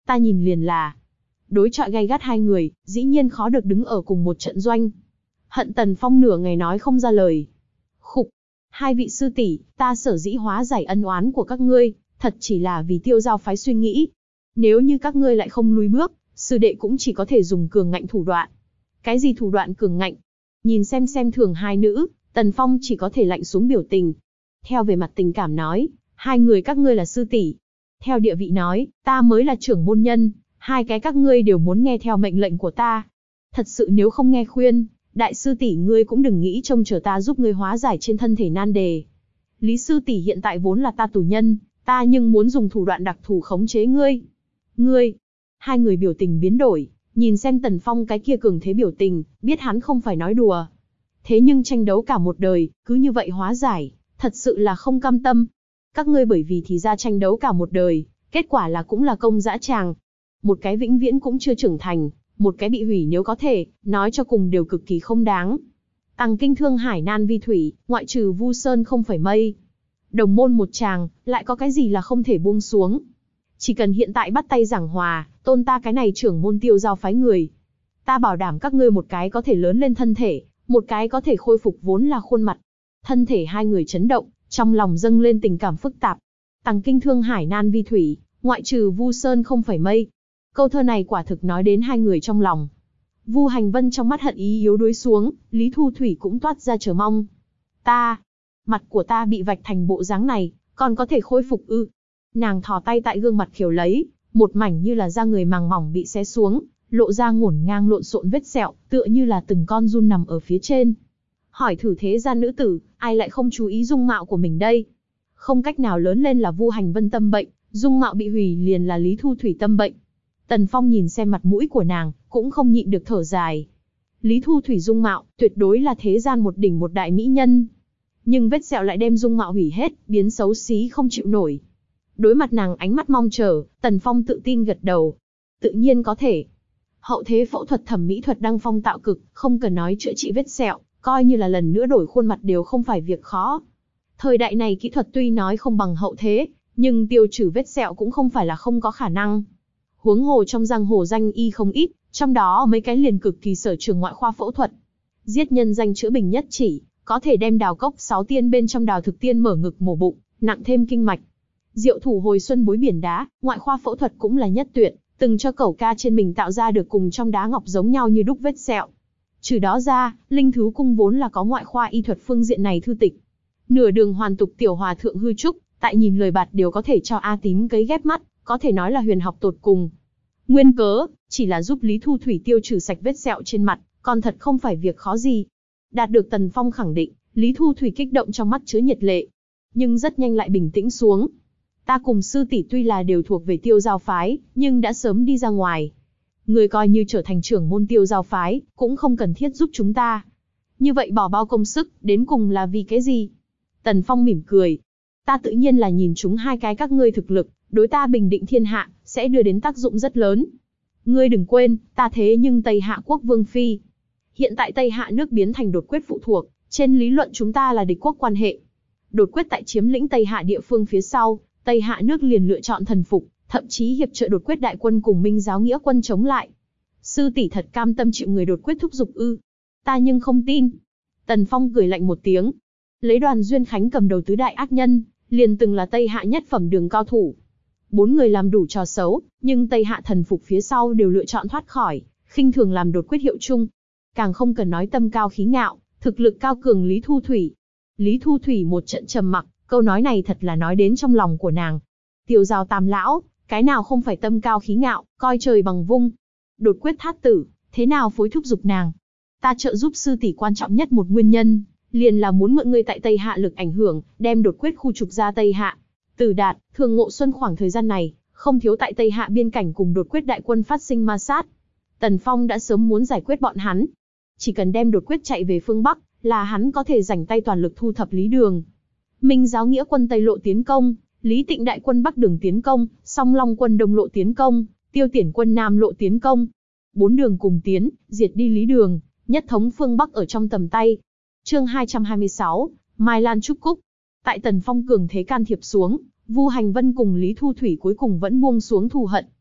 Ta nhìn liền là đối chọi gay gắt hai người, dĩ nhiên khó được đứng ở cùng một trận doanh. Hận Tần Phong nửa ngày nói không ra lời. Khục, hai vị sư tỷ, ta sở dĩ hóa giải ân oán của các ngươi, thật chỉ là vì Tiêu Giao phái suy nghĩ. Nếu như các ngươi lại không lùi bước, sư đệ cũng chỉ có thể dùng cường ngạnh thủ đoạn. Cái gì thủ đoạn cường ngạnh? Nhìn xem xem thường hai nữ, Tần Phong chỉ có thể lạnh xuống biểu tình. Theo về mặt tình cảm nói, hai người các ngươi là sư tỷ. Theo địa vị nói, ta mới là trưởng môn nhân, hai cái các ngươi đều muốn nghe theo mệnh lệnh của ta. Thật sự nếu không nghe khuyên, đại sư tỷ ngươi cũng đừng nghĩ trông chờ ta giúp ngươi hóa giải trên thân thể nan đề. Lý sư tỷ hiện tại vốn là ta tù nhân, ta nhưng muốn dùng thủ đoạn đặc thù khống chế ngươi. Ngươi, hai người biểu tình biến đổi, nhìn xem Tần Phong cái kia cường thế biểu tình, biết hắn không phải nói đùa. Thế nhưng tranh đấu cả một đời, cứ như vậy hóa giải, thật sự là không cam tâm. Các ngươi bởi vì thì ra tranh đấu cả một đời, kết quả là cũng là công dã tràng. Một cái vĩnh viễn cũng chưa trưởng thành, một cái bị hủy nếu có thể, nói cho cùng đều cực kỳ không đáng. Tằng kinh thương hải nan vi thủy, ngoại trừ Vu Sơn không phải mây. Đồng môn một tràng, lại có cái gì là không thể buông xuống. Chỉ cần hiện tại bắt tay giảng hòa, tôn ta cái này trưởng môn Tiêu Giao phái người. Ta bảo đảm các ngươi một cái có thể lớn lên thân thể, một cái có thể khôi phục vốn là khuôn mặt. Thân thể hai người chấn động, trong lòng dâng lên tình cảm phức tạp. Tằng kinh thương hải nan vi thủy, ngoại trừ Vu Sơn không phải mây. Câu thơ này quả thực nói đến hai người trong lòng. Vu Hành Vân trong mắt hận ý yếu đuối xuống, Lý Thu Thủy cũng toát ra chờ mong. Ta, mặt của ta bị vạch thành bộ dáng này, còn có thể khôi phục ư? Nàng thò tay tại gương mặt khiều lấy, một mảnh như là da người màng mỏng bị xé xuống, lộ ra ngổn ngang lộn xộn vết sẹo, tựa như là từng con giun nằm ở phía trên. Hỏi thử thế gian nữ tử, ai lại không chú ý dung mạo của mình đây? Không cách nào lớn lên là Vu Hành Vân tâm bệnh, dung mạo bị hủy liền là Lý Thu Thủy tâm bệnh. Tần Phong nhìn xem mặt mũi của nàng, cũng không nhịn được thở dài. Lý Thu Thủy dung mạo, tuyệt đối là thế gian một đỉnh một đại mỹ nhân. Nhưng vết sẹo lại đem dung mạo hủy hết, biến xấu xí không chịu nổi. Đối mặt nàng ánh mắt mong chờ, Tần Phong tự tin gật đầu. Tự nhiên có thể. Hậu thế phẫu thuật thẩm mỹ thuật đăng phong tạo cực, không cần nói chữa trị vết sẹo, coi như là lần nữa đổi khuôn mặt đều không phải việc khó. Thời đại này kỹ thuật tuy nói không bằng hậu thế, nhưng tiêu trừ vết sẹo cũng không phải là không có khả năng. Huống hồ trong giang hồ danh y không ít, trong đó mấy cái liền cực kỳ sở trường ngoại khoa phẫu thuật. Giết nhân danh chữa bình nhất chỉ, có thể đem đào cốc sáu tiên bên trong đào thực tiên mở ngực mổ bụng, nặng thêm kinh mạch. Diệu thủ hồi xuân bối biển đá, ngoại khoa phẫu thuật cũng là nhất tuyệt, từng cho cẩu ca trên mình tạo ra được cùng trong đá ngọc giống nhau như đúc vết sẹo. Trừ đó ra, Linh Thứ Cung vốn là có ngoại khoa y thuật phương diện này thư tịch. Nửa đường hoàn tục tiểu hòa thượng hư trúc, tại nhìn lời bạt đều có thể cho A Tím cấy ghép mắt, có thể nói là huyền học tột cùng. Nguyên cớ, chỉ là giúp Lý Thu Thủy tiêu trừ sạch vết sẹo trên mặt, còn thật không phải việc khó gì. Đạt được Tần Phong khẳng định, Lý Thu Thủy kích động trong mắt chứa nhiệt lệ, nhưng rất nhanh lại bình tĩnh xuống. Ta cùng sư tỷ tuy là đều thuộc về Tiêu Giao phái, nhưng đã sớm đi ra ngoài. Người coi như trở thành trưởng môn Tiêu Giao phái, cũng không cần thiết giúp chúng ta. Như vậy bỏ bao công sức, đến cùng là vì cái gì? Tần Phong mỉm cười. Ta tự nhiên là nhìn chúng hai cái các ngươi thực lực, đối ta bình định thiên hạ, sẽ đưa đến tác dụng rất lớn. Ngươi đừng quên, ta thế nhưng Tây Hạ quốc vương phi. Hiện tại Tây Hạ nước biến thành đột quyết phụ thuộc, trên lý luận chúng ta là địch quốc quan hệ. Đột quyết tại chiếm lĩnh Tây Hạ địa phương phía sau, Tây Hạ nước liền lựa chọn thần phục, thậm chí hiệp trợ đột quyết đại quân cùng Minh giáo nghĩa quân chống lại. Sư tỷ thật cam tâm chịu người đột quyết thúc giục ư? Ta nhưng không tin. Tần Phong cười lạnh một tiếng. Lấy Đoàn Duyên Khánh cầm đầu tứ đại ác nhân, liền từng là Tây Hạ nhất phẩm đường cao thủ. Bốn người làm đủ trò xấu, nhưng Tây Hạ thần phục phía sau đều lựa chọn thoát khỏi, khinh thường làm đột quyết hiệu chung. Càng không cần nói tâm cao khí ngạo, thực lực cao cường Lý Thu Thủy. Lý Thu Thủy một trận trầm mặc, câu nói này thật là nói đến trong lòng của nàng. Tiêu Giao tam lão, cái nào không phải tâm cao khí ngạo, coi trời bằng vung. Đột quyết thát tử, thế nào phối thúc giục nàng? Ta trợ giúp sư tỷ quan trọng nhất một nguyên nhân, liền là muốn mượn ngươi tại Tây Hạ lực ảnh hưởng, đem đột quyết khu trục ra Tây Hạ. Tử Đạt, Thường Ngộ Xuân khoảng thời gian này, không thiếu tại Tây Hạ biên cảnh cùng đột quyết đại quân phát sinh ma sát. Tần Phong đã sớm muốn giải quyết bọn hắn. Chỉ cần đem đột quyết chạy về phương Bắc, là hắn có thể rảnh tay toàn lực thu thập Lý Đường. Minh giáo nghĩa quân Tây lộ tiến công, Lý Tịnh đại quân Bắc đường tiến công, Song Long quân Đông lộ tiến công, Tiêu Tiển quân Nam lộ tiến công. Bốn đường cùng tiến, diệt đi Lý Đường, nhất thống phương Bắc ở trong tầm tay. Chương hai trăm hai mươi sáu, Mai Lan Trúc Cúc. Tại Tần Phong cường thế can thiệp xuống, Vu Hành Vân cùng Lý Thu Thủy cuối cùng vẫn buông xuống thù hận.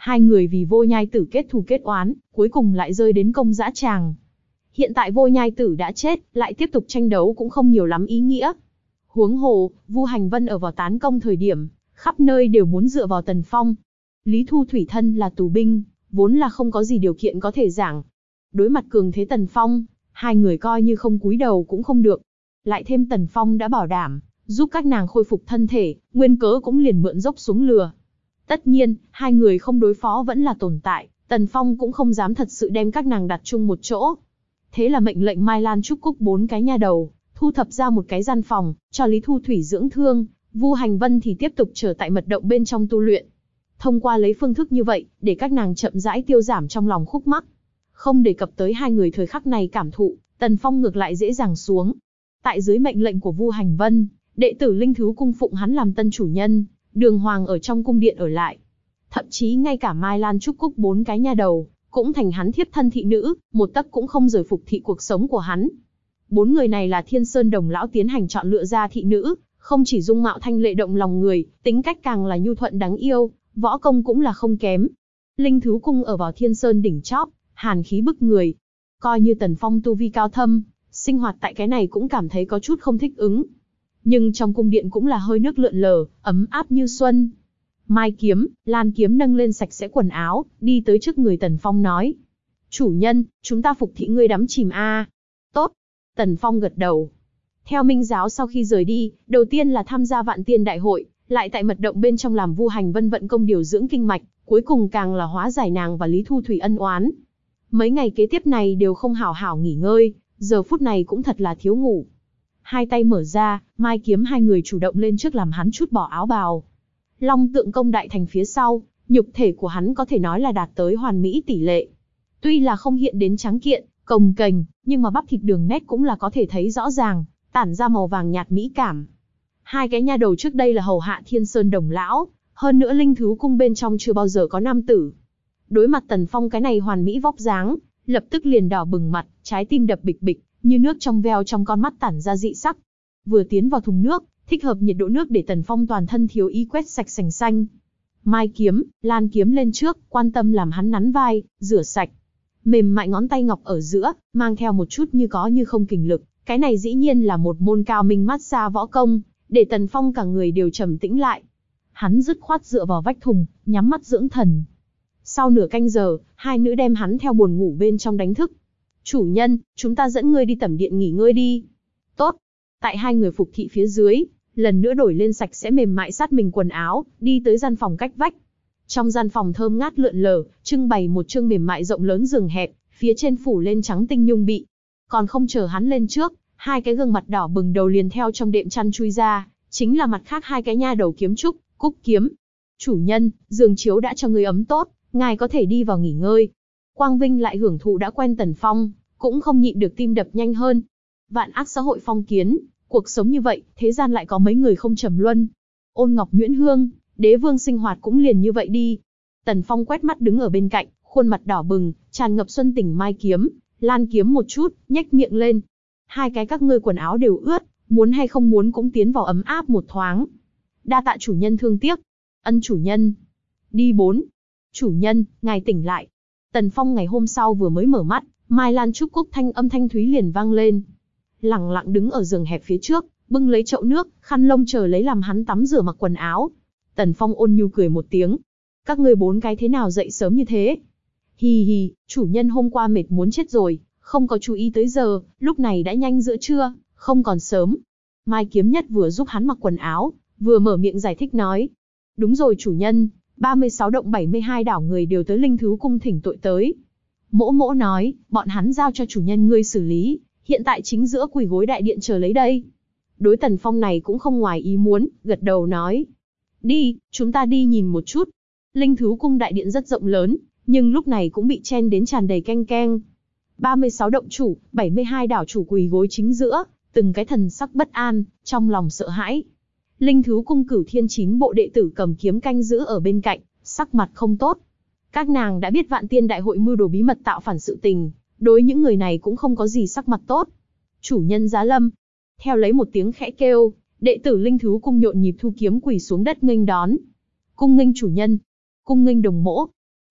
Hai người vì Vô Nhai Tử kết thù kết oán, cuối cùng lại rơi đến công dã tràng. Hiện tại Vô Nhai Tử đã chết, lại tiếp tục tranh đấu cũng không nhiều lắm ý nghĩa. Huống hồ, Vu Hành Vân ở vào tán công thời điểm, khắp nơi đều muốn dựa vào Tần Phong. Lý Thu Thủy thân là tù binh, vốn là không có gì điều kiện có thể giảng. Đối mặt cường thế Tần Phong, hai người coi như không cúi đầu cũng không được. Lại thêm Tần Phong đã bảo đảm, giúp các nàng khôi phục thân thể, nguyên cớ cũng liền mượn dốc xuống lừa. Tất nhiên, hai người không đối phó vẫn là tồn tại, Tần Phong cũng không dám thật sự đem các nàng đặt chung một chỗ. Thế là mệnh lệnh Mai Lan Trúc Cúc bốn cái nha đầu, thu thập ra một cái gian phòng, cho Lý Thu Thủy dưỡng thương, Vu Hành Vân thì tiếp tục trở tại mật động bên trong tu luyện. Thông qua lấy phương thức như vậy, để các nàng chậm rãi tiêu giảm trong lòng khúc mắc. Không đề cập tới hai người thời khắc này cảm thụ, Tần Phong ngược lại dễ dàng xuống. Tại dưới mệnh lệnh của Vu Hành Vân, đệ tử Linh Thứ Cung phụng hắn làm tân chủ nhân, đường hoàng ở trong cung điện ở lại. Thậm chí ngay cả Mai Lan Trúc Cúc bốn cái nha đầu, cũng thành hắn thiếp thân thị nữ, một tấc cũng không rời phục thị cuộc sống của hắn. Bốn người này là Thiên Sơn Đồng lão tiến hành chọn lựa ra thị nữ, không chỉ dung mạo thanh lệ động lòng người, tính cách càng là nhu thuận đáng yêu, võ công cũng là không kém. Linh Thứ Cung ở vào Thiên Sơn đỉnh chóp, hàn khí bức người. Coi như Tần Phong tu vi cao thâm, sinh hoạt tại cái này cũng cảm thấy có chút không thích ứng. Nhưng trong cung điện cũng là hơi nước lượn lờ, ấm áp như xuân. Mai Kiếm, Lan Kiếm nâng lên sạch sẽ quần áo, đi tới trước người Tần Phong nói. Chủ nhân, chúng ta phục thị ngươi đắm chìm a. Tốt. Tần Phong gật đầu. Theo Minh Giáo sau khi rời đi, đầu tiên là tham gia Vạn Tiên Đại hội, lại tại mật động bên trong làm Vu Hành Vân vận công điều dưỡng kinh mạch, cuối cùng càng là hóa giải nàng và Lý Thu Thủy ân oán. Mấy ngày kế tiếp này đều không hảo hảo nghỉ ngơi, giờ phút này cũng thật là thiếu ngủ. Hai tay mở ra, Mai Kiếm hai người chủ động lên trước làm hắn chút bỏ áo bào. Long tượng công đại thành phía sau, nhục thể của hắn có thể nói là đạt tới hoàn mỹ tỷ lệ. Tuy là không hiện đến trắng kiện, cồng kềnh, nhưng mà bắp thịt đường nét cũng là có thể thấy rõ ràng, tản ra màu vàng nhạt mỹ cảm. Hai cái nha đầu trước đây là hầu hạ Thiên Sơn Đồng lão, hơn nữa Linh Thứ Cung bên trong chưa bao giờ có nam tử. Đối mặt Tần Phong cái này hoàn mỹ vóc dáng, lập tức liền đỏ bừng mặt, trái tim đập bịch bịch, như nước trong veo trong con mắt tản ra dị sắc. Vừa tiến vào thùng nước, thích hợp nhiệt độ nước để Tần Phong toàn thân thiếu ý quét sạch sành xanh. Mai Kiếm, Lan Kiếm lên trước, quan tâm làm hắn nắn vai, rửa sạch. Mềm mại ngón tay ngọc ở giữa, mang theo một chút như có như không kình lực. Cái này dĩ nhiên là một môn cao minh massage võ công, để Tần Phong cả người đều trầm tĩnh lại. Hắn dứt khoát dựa vào vách thùng, nhắm mắt dưỡng thần. Sau nửa canh giờ, hai nữ đem hắn theo buồn ngủ bên trong đánh thức. Chủ nhân, chúng ta dẫn ngươi đi tẩm điện nghỉ ngơi đi. Tốt. Tại hai người phục thị phía dưới, lần nữa đổi lên sạch sẽ mềm mại sát mình quần áo, đi tới gian phòng cách vách. Trong gian phòng thơm ngát lượn lờ, trưng bày một chương mềm mại rộng lớn giường hẹp, phía trên phủ lên trắng tinh nhung bị. Còn không chờ hắn lên trước, hai cái gương mặt đỏ bừng đầu liền theo trong đệm chăn chui ra, chính là mặt khác hai cái nha đầu Kiếm Trúc, Cúc Kiếm. Chủ nhân, giường chiếu đã cho người ấm tốt, ngài có thể đi vào nghỉ ngơi. Quang Vinh lại hưởng thụ đã quen Tần Phong, cũng không nhịn được tim đập nhanh hơn. Vạn ác xã hội phong kiến, cuộc sống như vậy, thế gian lại có mấy người không trầm luân. Ôn Ngọc Nhuyễn Hương, đế vương sinh hoạt cũng liền như vậy đi. Tần Phong quét mắt đứng ở bên cạnh, khuôn mặt đỏ bừng, tràn ngập xuân tình Mai Kiếm, Lan Kiếm một chút, nhếch miệng lên. Hai cái các ngươi quần áo đều ướt, muốn hay không muốn cũng tiến vào ấm áp một thoáng. Đa tạ chủ nhân thương tiếc. Ân chủ nhân. Đi bốn. Chủ nhân, ngài tỉnh lại. Tần Phong ngày hôm sau vừa mới mở mắt, Mai Lan Trúc Cúc thanh âm thanh thúy liền vang lên. Lặng lặng đứng ở giường hẹp phía trước, bưng lấy chậu nước, khăn lông chờ lấy làm hắn tắm rửa mặc quần áo. Tần Phong ôn nhu cười một tiếng. Các ngươi bốn cái thế nào dậy sớm như thế? Hì hì, chủ nhân hôm qua mệt muốn chết rồi, không có chú ý tới giờ, lúc này đã nhanh giữa trưa, không còn sớm. Mai Kiếm Nhất vừa giúp hắn mặc quần áo, vừa mở miệng giải thích nói. Đúng rồi chủ nhân, ba mươi sáu động bảy mươi hai đảo người đều tới Linh Thứ Cung thỉnh tội tới. Mỗ mỗ nói, bọn hắn giao cho chủ nhân ngươi xử lý, hiện tại chính giữa quỳ gối đại điện chờ lấy đây. Đối Tần Phong này cũng không ngoài ý muốn, gật đầu nói. Đi, chúng ta đi nhìn một chút. Linh Thứ Cung đại điện rất rộng lớn, nhưng lúc này cũng bị chen đến tràn đầy keng keng. ba mươi sáu động chủ, bảy mươi hai đảo chủ quỳ gối chính giữa, từng cái thần sắc bất an, trong lòng sợ hãi. Linh Thứ Cung Cửu Thiên chín bộ đệ tử cầm kiếm canh giữ ở bên cạnh, sắc mặt không tốt. Các nàng đã biết Vạn Tiên Đại hội mưu đồ bí mật tạo phản sự tình, đối những người này cũng không có gì sắc mặt tốt. Chủ nhân giá lâm. Theo lấy một tiếng khẽ kêu, đệ tử Linh Thứ Cung nhộn nhịp thu kiếm quỳ xuống đất nghênh đón. Cung nghênh chủ nhân. Cung nghênh đồng mỗ.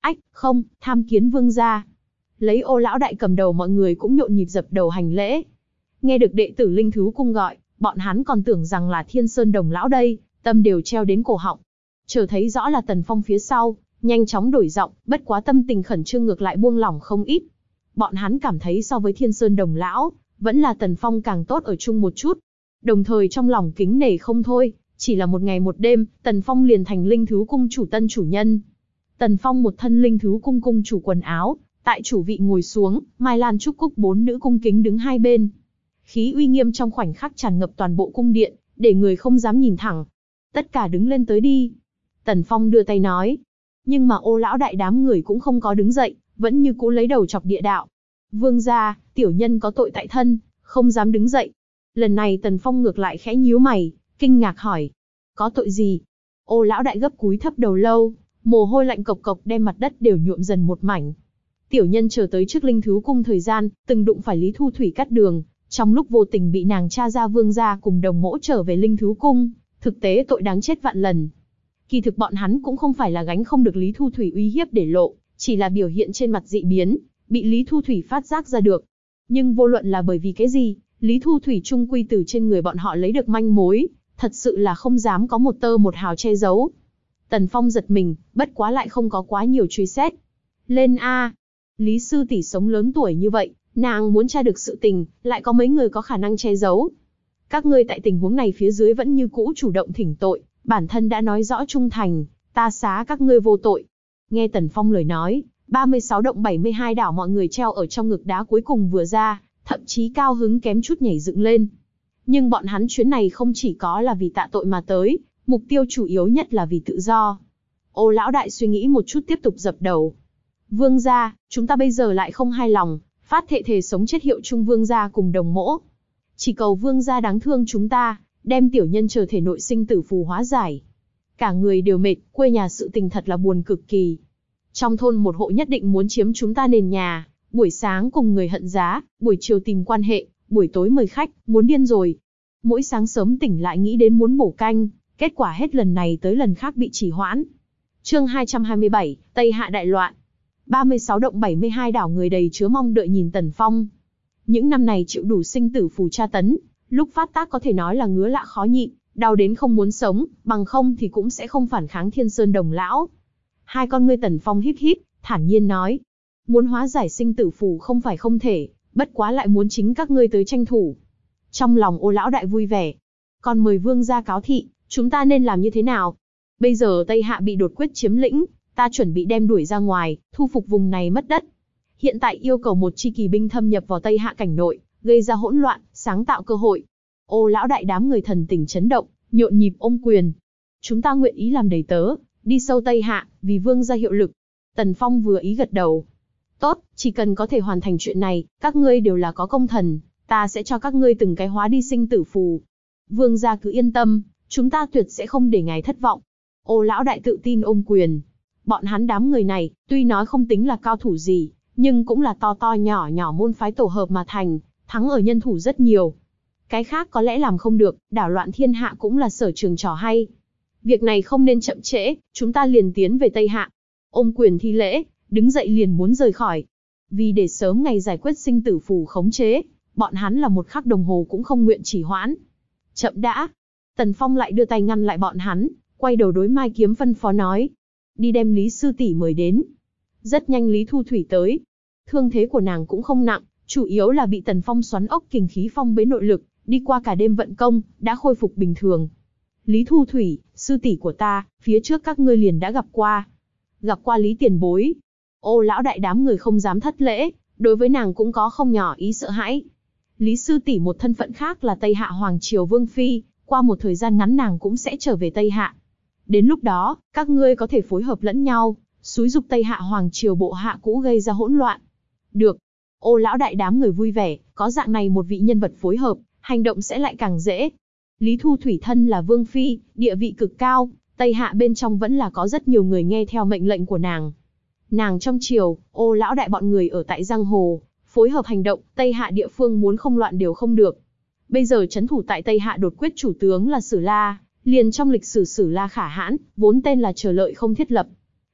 Ách, không, tham kiến vương gia. Lấy Ô lão đại cầm đầu, mọi người cũng nhộn nhịp dập đầu hành lễ. Nghe được đệ tử Linh Thứ Cung gọi, bọn hắn còn tưởng rằng là Thiên Sơn Đồng lão đây, tâm đều treo đến cổ họng. Chờ thấy rõ là Tần Phong phía sau, nhanh chóng đổi giọng, bất quá tâm tình khẩn trương ngược lại buông lỏng không ít. Bọn hắn cảm thấy so với Thiên Sơn Đồng lão, vẫn là Tần Phong càng tốt ở chung một chút. Đồng thời trong lòng kính nể không thôi, chỉ là một ngày một đêm, Tần Phong liền thành Linh Thứ Cung chủ tân chủ nhân. Tần Phong một thân Linh Thứ Cung cung chủ quần áo, tại chủ vị ngồi xuống, Mai Lan Trúc Cúc bốn nữ cung kính đứng hai bên. Khí uy nghiêm trong khoảnh khắc tràn ngập toàn bộ cung điện, để người không dám nhìn thẳng. Tất cả đứng lên tới đi. Tần Phong đưa tay nói. Nhưng mà Ô lão đại đám người cũng không có đứng dậy, vẫn như cũ lấy đầu chọc địa đạo. Vương gia, tiểu nhân có tội tại thân, không dám đứng dậy. Lần này Tần Phong ngược lại khẽ nhíu mày, kinh ngạc hỏi. Có tội gì? Ô lão đại gấp cúi thấp đầu lâu, mồ hôi lạnh cộc cộc đem mặt đất đều nhuộm dần một mảnh. Tiểu nhân chờ tới trước Linh Thứ Cung thời gian, từng đụng phải Lý Thu Thủy cắt đường, trong lúc vô tình bị nàng tra ra vương gia cùng đồng mỗ trở về Linh Thứ Cung, thực tế tội đáng chết vạn lần. Kỳ thực bọn hắn cũng không phải là gánh không được Lý Thu Thủy uy hiếp để lộ, chỉ là biểu hiện trên mặt dị biến, bị Lý Thu Thủy phát giác ra được. Nhưng vô luận là bởi vì cái gì, Lý Thu Thủy trung quy từ trên người bọn họ lấy được manh mối, thật sự là không dám có một tơ một hào che giấu. Tần Phong giật mình, bất quá lại không có quá nhiều truy xét. Lên a, Lý sư tỷ sống lớn tuổi như vậy, nàng muốn tra được sự tình, lại có mấy người có khả năng che giấu. Các ngươi tại tình huống này phía dưới vẫn như cũ chủ động thỉnh tội, bản thân đã nói rõ trung thành, ta xá các ngươi vô tội. Nghe Tần Phong lời nói, ba mươi sáu động bảy mươi hai đảo mọi người treo ở trong ngực đá cuối cùng vừa ra, thậm chí cao hứng kém chút nhảy dựng lên. Nhưng bọn hắn chuyến này không chỉ có là vì tạ tội mà tới, mục tiêu chủ yếu nhất là vì tự do. Ô lão đại suy nghĩ một chút tiếp tục dập đầu. Vương gia, chúng ta bây giờ lại không hài lòng, phát thệ thề sống chết hiệu chung vương gia cùng đồng mỗ. Chỉ cầu vương gia đáng thương chúng ta, đem tiểu nhân chờ thể nội sinh tử phù hóa giải. Cả người đều mệt, quê nhà sự tình thật là buồn cực kỳ. Trong thôn một hộ nhất định muốn chiếm chúng ta nền nhà, buổi sáng cùng người hận giá, buổi chiều tìm quan hệ, buổi tối mời khách, muốn điên rồi. Mỗi sáng sớm tỉnh lại nghĩ đến muốn bổ canh, kết quả hết lần này tới lần khác bị trì hoãn. Chương hai trăm hai mươi bảy, Tây Hạ đại loạn. ba mươi sáu động bảy mươi hai đảo người đầy chứa mong đợi nhìn Tần Phong. Những năm này chịu đủ sinh tử phù tra tấn, lúc phát tác có thể nói là ngứa lạ khó nhịn, đau đến không muốn sống, bằng không thì cũng sẽ không phản kháng Thiên Sơn Đồng lão. Hai con ngươi Tần Phong híp híp, thản nhiên nói: muốn hóa giải sinh tử phù không phải không thể, bất quá lại muốn chính các ngươi tới tranh thủ. Trong lòng Ô lão đại vui vẻ. Còn mời vương gia cáo thị, chúng ta nên làm như thế nào? Bây giờ Tây Hạ bị đột quyết chiếm lĩnh, ta chuẩn bị đem đuổi ra ngoài, thu phục vùng này mất đất. Hiện tại yêu cầu một chi kỳ binh thâm nhập vào Tây Hạ cảnh nội, gây ra hỗn loạn, sáng tạo cơ hội. Ô lão đại đám người thần tình chấn động, nhộn nhịp ôm quyền. Chúng ta nguyện ý làm đầy tớ, đi sâu Tây Hạ, vì vương gia hiệu lực. Tần Phong vừa ý gật đầu. Tốt, chỉ cần có thể hoàn thành chuyện này, các ngươi đều là có công thần, ta sẽ cho các ngươi từng cái hóa đi sinh tử phù. Vương gia cứ yên tâm, chúng ta tuyệt sẽ không để ngài thất vọng. Ô lão đại tự tin ôm quyền. Bọn hắn đám người này, tuy nói không tính là cao thủ gì, nhưng cũng là to to nhỏ nhỏ môn phái tổ hợp mà thành, thắng ở nhân thủ rất nhiều. Cái khác có lẽ làm không được, đảo loạn thiên hạ cũng là sở trường trò hay. Việc này không nên chậm trễ, chúng ta liền tiến về Tây Hạ. Ôm quyền thi lễ, đứng dậy liền muốn rời khỏi. Vì để sớm ngày giải quyết sinh tử phù khống chế, bọn hắn là một khắc đồng hồ cũng không nguyện trì hoãn. Chậm đã. Tần Phong lại đưa tay ngăn lại bọn hắn, quay đầu đối Mai Kiếm phân phó nói: đi đem Lý sư tỷ mời đến. Rất nhanh Lý Thu Thủy tới. Thương thế của nàng cũng không nặng, chủ yếu là bị Tần Phong xoắn ốc kình khí phong bế nội lực, đi qua cả đêm vận công, đã khôi phục bình thường. Lý Thu Thủy, sư tỷ của ta, phía trước các ngươi liền đã gặp qua. Gặp qua Lý tiền bối. Ô lão đại đám người không dám thất lễ, đối với nàng cũng có không nhỏ ý sợ hãi. Lý sư tỷ một thân phận khác là Tây Hạ Hoàng Triều Vương Phi, qua một thời gian ngắn nàng cũng sẽ trở về Tây Hạ. Đến lúc đó, các ngươi có thể phối hợp lẫn nhau, xúi dục Tây Hạ Hoàng Triều bộ hạ cũ gây ra hỗn loạn. Được. Ô lão đại đám người vui vẻ, có dạng này một vị nhân vật phối hợp, hành động sẽ lại càng dễ. Lý Thu Thủy thân là Vương Phi, địa vị cực cao, Tây Hạ bên trong vẫn là có rất nhiều người nghe theo mệnh lệnh của nàng. Nàng trong triều, ô lão đại bọn người ở tại giang hồ, phối hợp hành động, Tây Hạ địa phương muốn không loạn đều không được. Bây giờ trấn thủ tại Tây Hạ đột quyết chủ tướng là Sử La, liền trong lịch sử Sử La Khả Hãn, vốn tên là Chờ Lợi không thiết lập.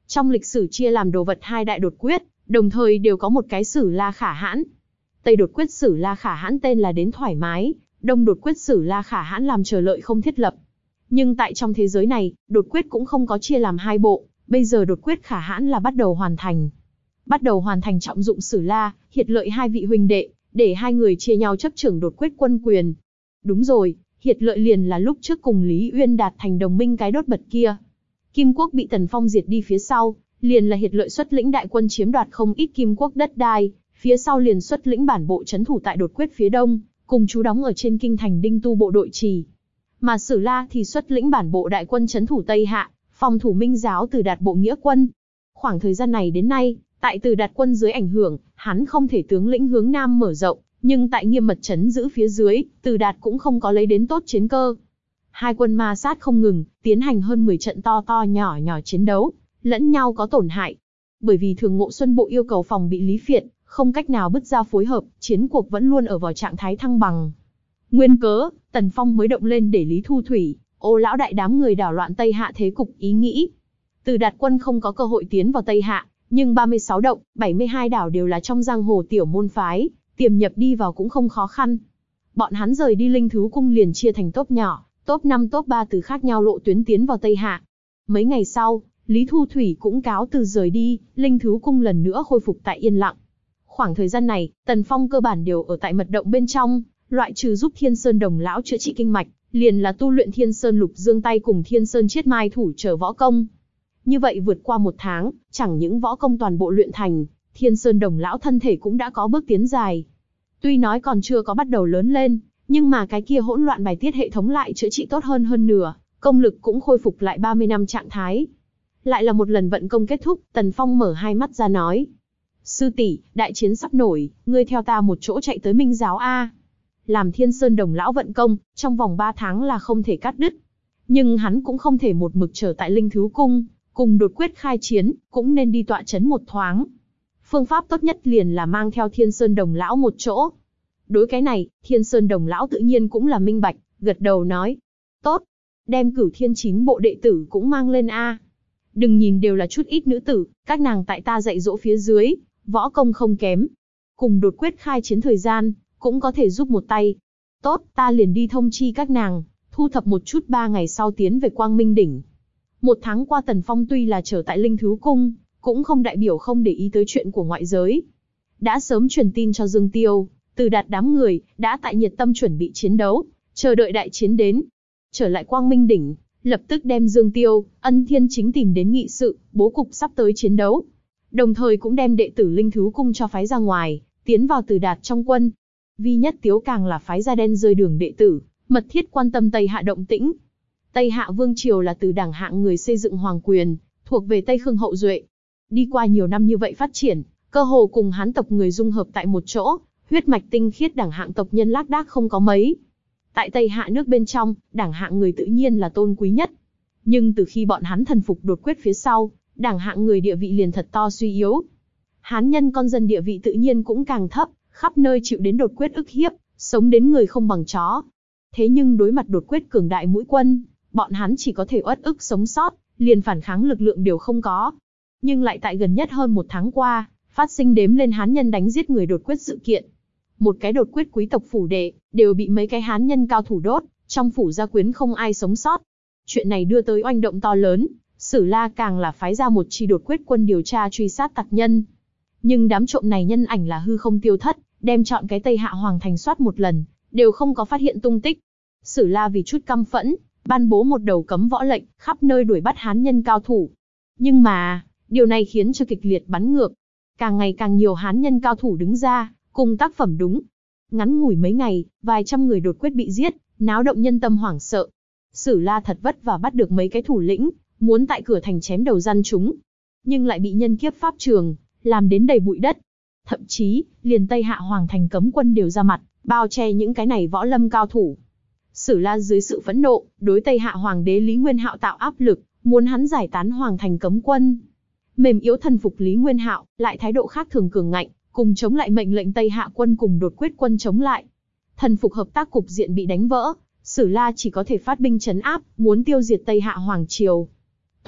Trong lịch sử chia làm đồ vật hai đại đột quyết, đồng thời đều có một cái Sử La Khả Hãn. Tây đột quyết Sử La Khả Hãn tên là đến thoải mái, Đông đột quyết Sử La Khả Hãn làm chờ lợi không thiết lập. Nhưng tại trong thế giới này, đột quyết cũng không có chia làm hai bộ, bây giờ đột quyết Khả Hãn là bắt đầu hoàn thành. Bắt đầu hoàn thành trọng dụng Sử La, Hiệt Lợi hai vị huynh đệ, để hai người chia nhau chấp trưởng đột quyết quân quyền. Đúng rồi, Hiệt Lợi liền là lúc trước cùng Lý Uyên đạt thành đồng minh cái đốt bật kia. Kim quốc bị Tần Phong diệt đi phía sau, liền là Hiệt Lợi xuất lĩnh đại quân chiếm đoạt không ít Kim quốc đất đai, phía sau liền xuất lĩnh bản bộ trấn thủ tại đột quyết phía đông, cùng trú đóng ở trên kinh thành Đinh Tu bộ đội trì. Mà Sử La thì xuất lĩnh bản bộ đại quân trấn thủ Tây Hạ, phòng thủ Minh giáo Từ Đạt bộ nghĩa quân. Khoảng thời gian này đến nay, tại Từ Đạt quân dưới ảnh hưởng, hắn không thể tướng lĩnh hướng nam mở rộng, nhưng tại nghiêm mật trấn giữ phía dưới, Từ Đạt cũng không có lấy đến tốt chiến cơ. Hai quân ma sát không ngừng, tiến hành hơn mười trận to to nhỏ nhỏ chiến đấu, lẫn nhau có tổn hại. Bởi vì Thường Ngộ Xuân bộ yêu cầu phòng bị Lý Phiệt, không cách nào bứt ra phối hợp, chiến cuộc vẫn luôn ở vào trạng thái thăng bằng. Nguyên cớ, Tần Phong mới động lên để Lý Thu Thủy, Ô lão đại đám người đảo loạn Tây Hạ thế cục ý nghĩ. Từ Đạt quân không có cơ hội tiến vào Tây Hạ, nhưng ba mươi sáu động, bảy mươi hai đảo đều là trong giang hồ tiểu môn phái, tiềm nhập đi vào cũng không khó khăn. Bọn hắn rời đi Linh Thứ Cung liền chia thành tốp nhỏ, tốp năm tốp ba từ khác nhau lộ tuyến tiến vào Tây Hạ. Mấy ngày sau, Lý Thu Thủy cũng cáo từ rời đi, Linh Thứ Cung lần nữa khôi phục tại yên lặng. Khoảng thời gian này, Tần Phong cơ bản đều ở tại mật động bên trong, loại trừ giúp Thiên Sơn Đồng lão chữa trị kinh mạch, liền là tu luyện Thiên Sơn Lục Dương tay cùng Thiên Sơn Chiết Mai thủ trở võ công. Như vậy vượt qua một tháng, chẳng những võ công toàn bộ luyện thành, Thiên Sơn Đồng lão thân thể cũng đã có bước tiến dài. Tuy nói còn chưa có bắt đầu lớn lên, nhưng mà cái kia hỗn loạn bài tiết hệ thống lại chữa trị tốt hơn hơn nửa, công lực cũng khôi phục lại ba mươi năm trạng thái. Lại là một lần vận công kết thúc, Tần Phong mở hai mắt ra nói: "Sư tỷ, đại chiến sắp nổi, ngươi theo ta một chỗ chạy tới Minh giáo a." Làm Thiên Sơn Đồng lão vận công, trong vòng ba tháng là không thể cắt đứt. Nhưng hắn cũng không thể một mực chờ tại Linh Thứ Cung, cùng đột quyết khai chiến, cũng nên đi tọa chấn một thoáng. Phương pháp tốt nhất liền là mang theo Thiên Sơn Đồng lão một chỗ. Đối cái này, Thiên Sơn Đồng lão tự nhiên cũng là minh bạch, gật đầu nói: "Tốt, đem Cửu Thiên chín bộ đệ tử cũng mang lên a. Đừng nhìn đều là chút ít nữ tử, các nàng tại ta dạy dỗ phía dưới, võ công không kém. Cùng đột quyết khai chiến thời gian, cũng có thể giúp một tay. Tốt, ta liền đi thông chi các nàng, thu thập một chút ba ngày sau tiến về Quang Minh Đỉnh." Một tháng qua Tần Phong tuy là trở tại Linh Thứ Cung, cũng không đại biểu không để ý tới chuyện của ngoại giới. Đã sớm truyền tin cho Dương Tiêu, Từ Đạt đám người, đã tại nhiệt tâm chuẩn bị chiến đấu, chờ đợi đại chiến đến. Trở lại Quang Minh Đỉnh, lập tức đem Dương Tiêu, Ân Thiên Chính tìm đến nghị sự, bố cục sắp tới chiến đấu. Đồng thời cũng đem đệ tử Linh Thứ Cung cho phái ra ngoài, tiến vào Từ Đạt trong quân. Vi Nhất Tiếu càng là phái ra đen rơi đường đệ tử, mật thiết quan tâm Tây Hạ động tĩnh. Tây Hạ Vương Triều là từ đảng hạng người xây dựng hoàng quyền, thuộc về Tây Khương hậu duệ. Đi qua nhiều năm như vậy phát triển, cơ hồ cùng Hán tộc người dung hợp tại một chỗ, huyết mạch tinh khiết đảng hạng tộc nhân lác đác không có mấy. Tại Tây Hạ nước bên trong, đảng hạng người tự nhiên là tôn quý nhất. Nhưng từ khi bọn hắn thần phục đột quyết phía sau, đảng hạng người địa vị liền thật to suy yếu. Hán nhân con dân địa vị tự nhiên cũng càng thấp, khắp nơi chịu đến đột quyết ức hiếp, sống đến người không bằng chó. Thế nhưng đối mặt đột quyết cường đại mũi quân, bọn hắn chỉ có thể uất ức sống sót, liền phản kháng lực lượng đều không có. Nhưng lại tại gần nhất hơn một tháng qua, phát sinh đếm lên Hán nhân đánh giết người đột quyết sự kiện. Một cái đột quyết quý tộc phủ đệ, đều bị mấy cái Hán nhân cao thủ đốt, trong phủ gia quyến không ai sống sót. Chuyện này đưa tới oanh động to lớn, Sử La càng là phái ra một chi đột quyết quân điều tra truy sát tặc nhân. Nhưng đám trộm này nhân ảnh là hư không tiêu thất, đem chọn cái Tây Hạ Hoàng thành soát một lần, đều không có phát hiện tung tích. Sử La vì chút căm phẫn, ban bố một đầu cấm võ lệnh, khắp nơi đuổi bắt Hán nhân cao thủ. Nhưng mà, điều này khiến cho kịch liệt bắn ngược. Càng ngày càng nhiều Hán nhân cao thủ đứng ra, cùng tác phẩm đúng. Ngắn ngủi mấy ngày, vài trăm người đột quyết bị giết, náo động nhân tâm hoảng sợ. Sử La thật vất vả bắt được mấy cái thủ lĩnh, muốn tại cửa thành chém đầu gian chúng. Nhưng lại bị nhân kiếp pháp trường, làm đến đầy bụi đất. Thậm chí, liền Tây Hạ Hoàng thành cấm quân đều ra mặt, bao che những cái này võ lâm cao thủ. Sử La dưới sự phẫn nộ, đối Tây Hạ Hoàng đế Lý Nguyên Hạo tạo áp lực, muốn hắn giải tán Hoàng thành cấm quân. Mềm yếu thần phục Lý Nguyên Hạo, lại thái độ khác thường cường ngạnh, cùng chống lại mệnh lệnh Tây Hạ quân cùng đột quyết quân chống lại. Thần phục hợp tác cục diện bị đánh vỡ, Sử La chỉ có thể phát binh trấn áp, muốn tiêu diệt Tây Hạ Hoàng triều.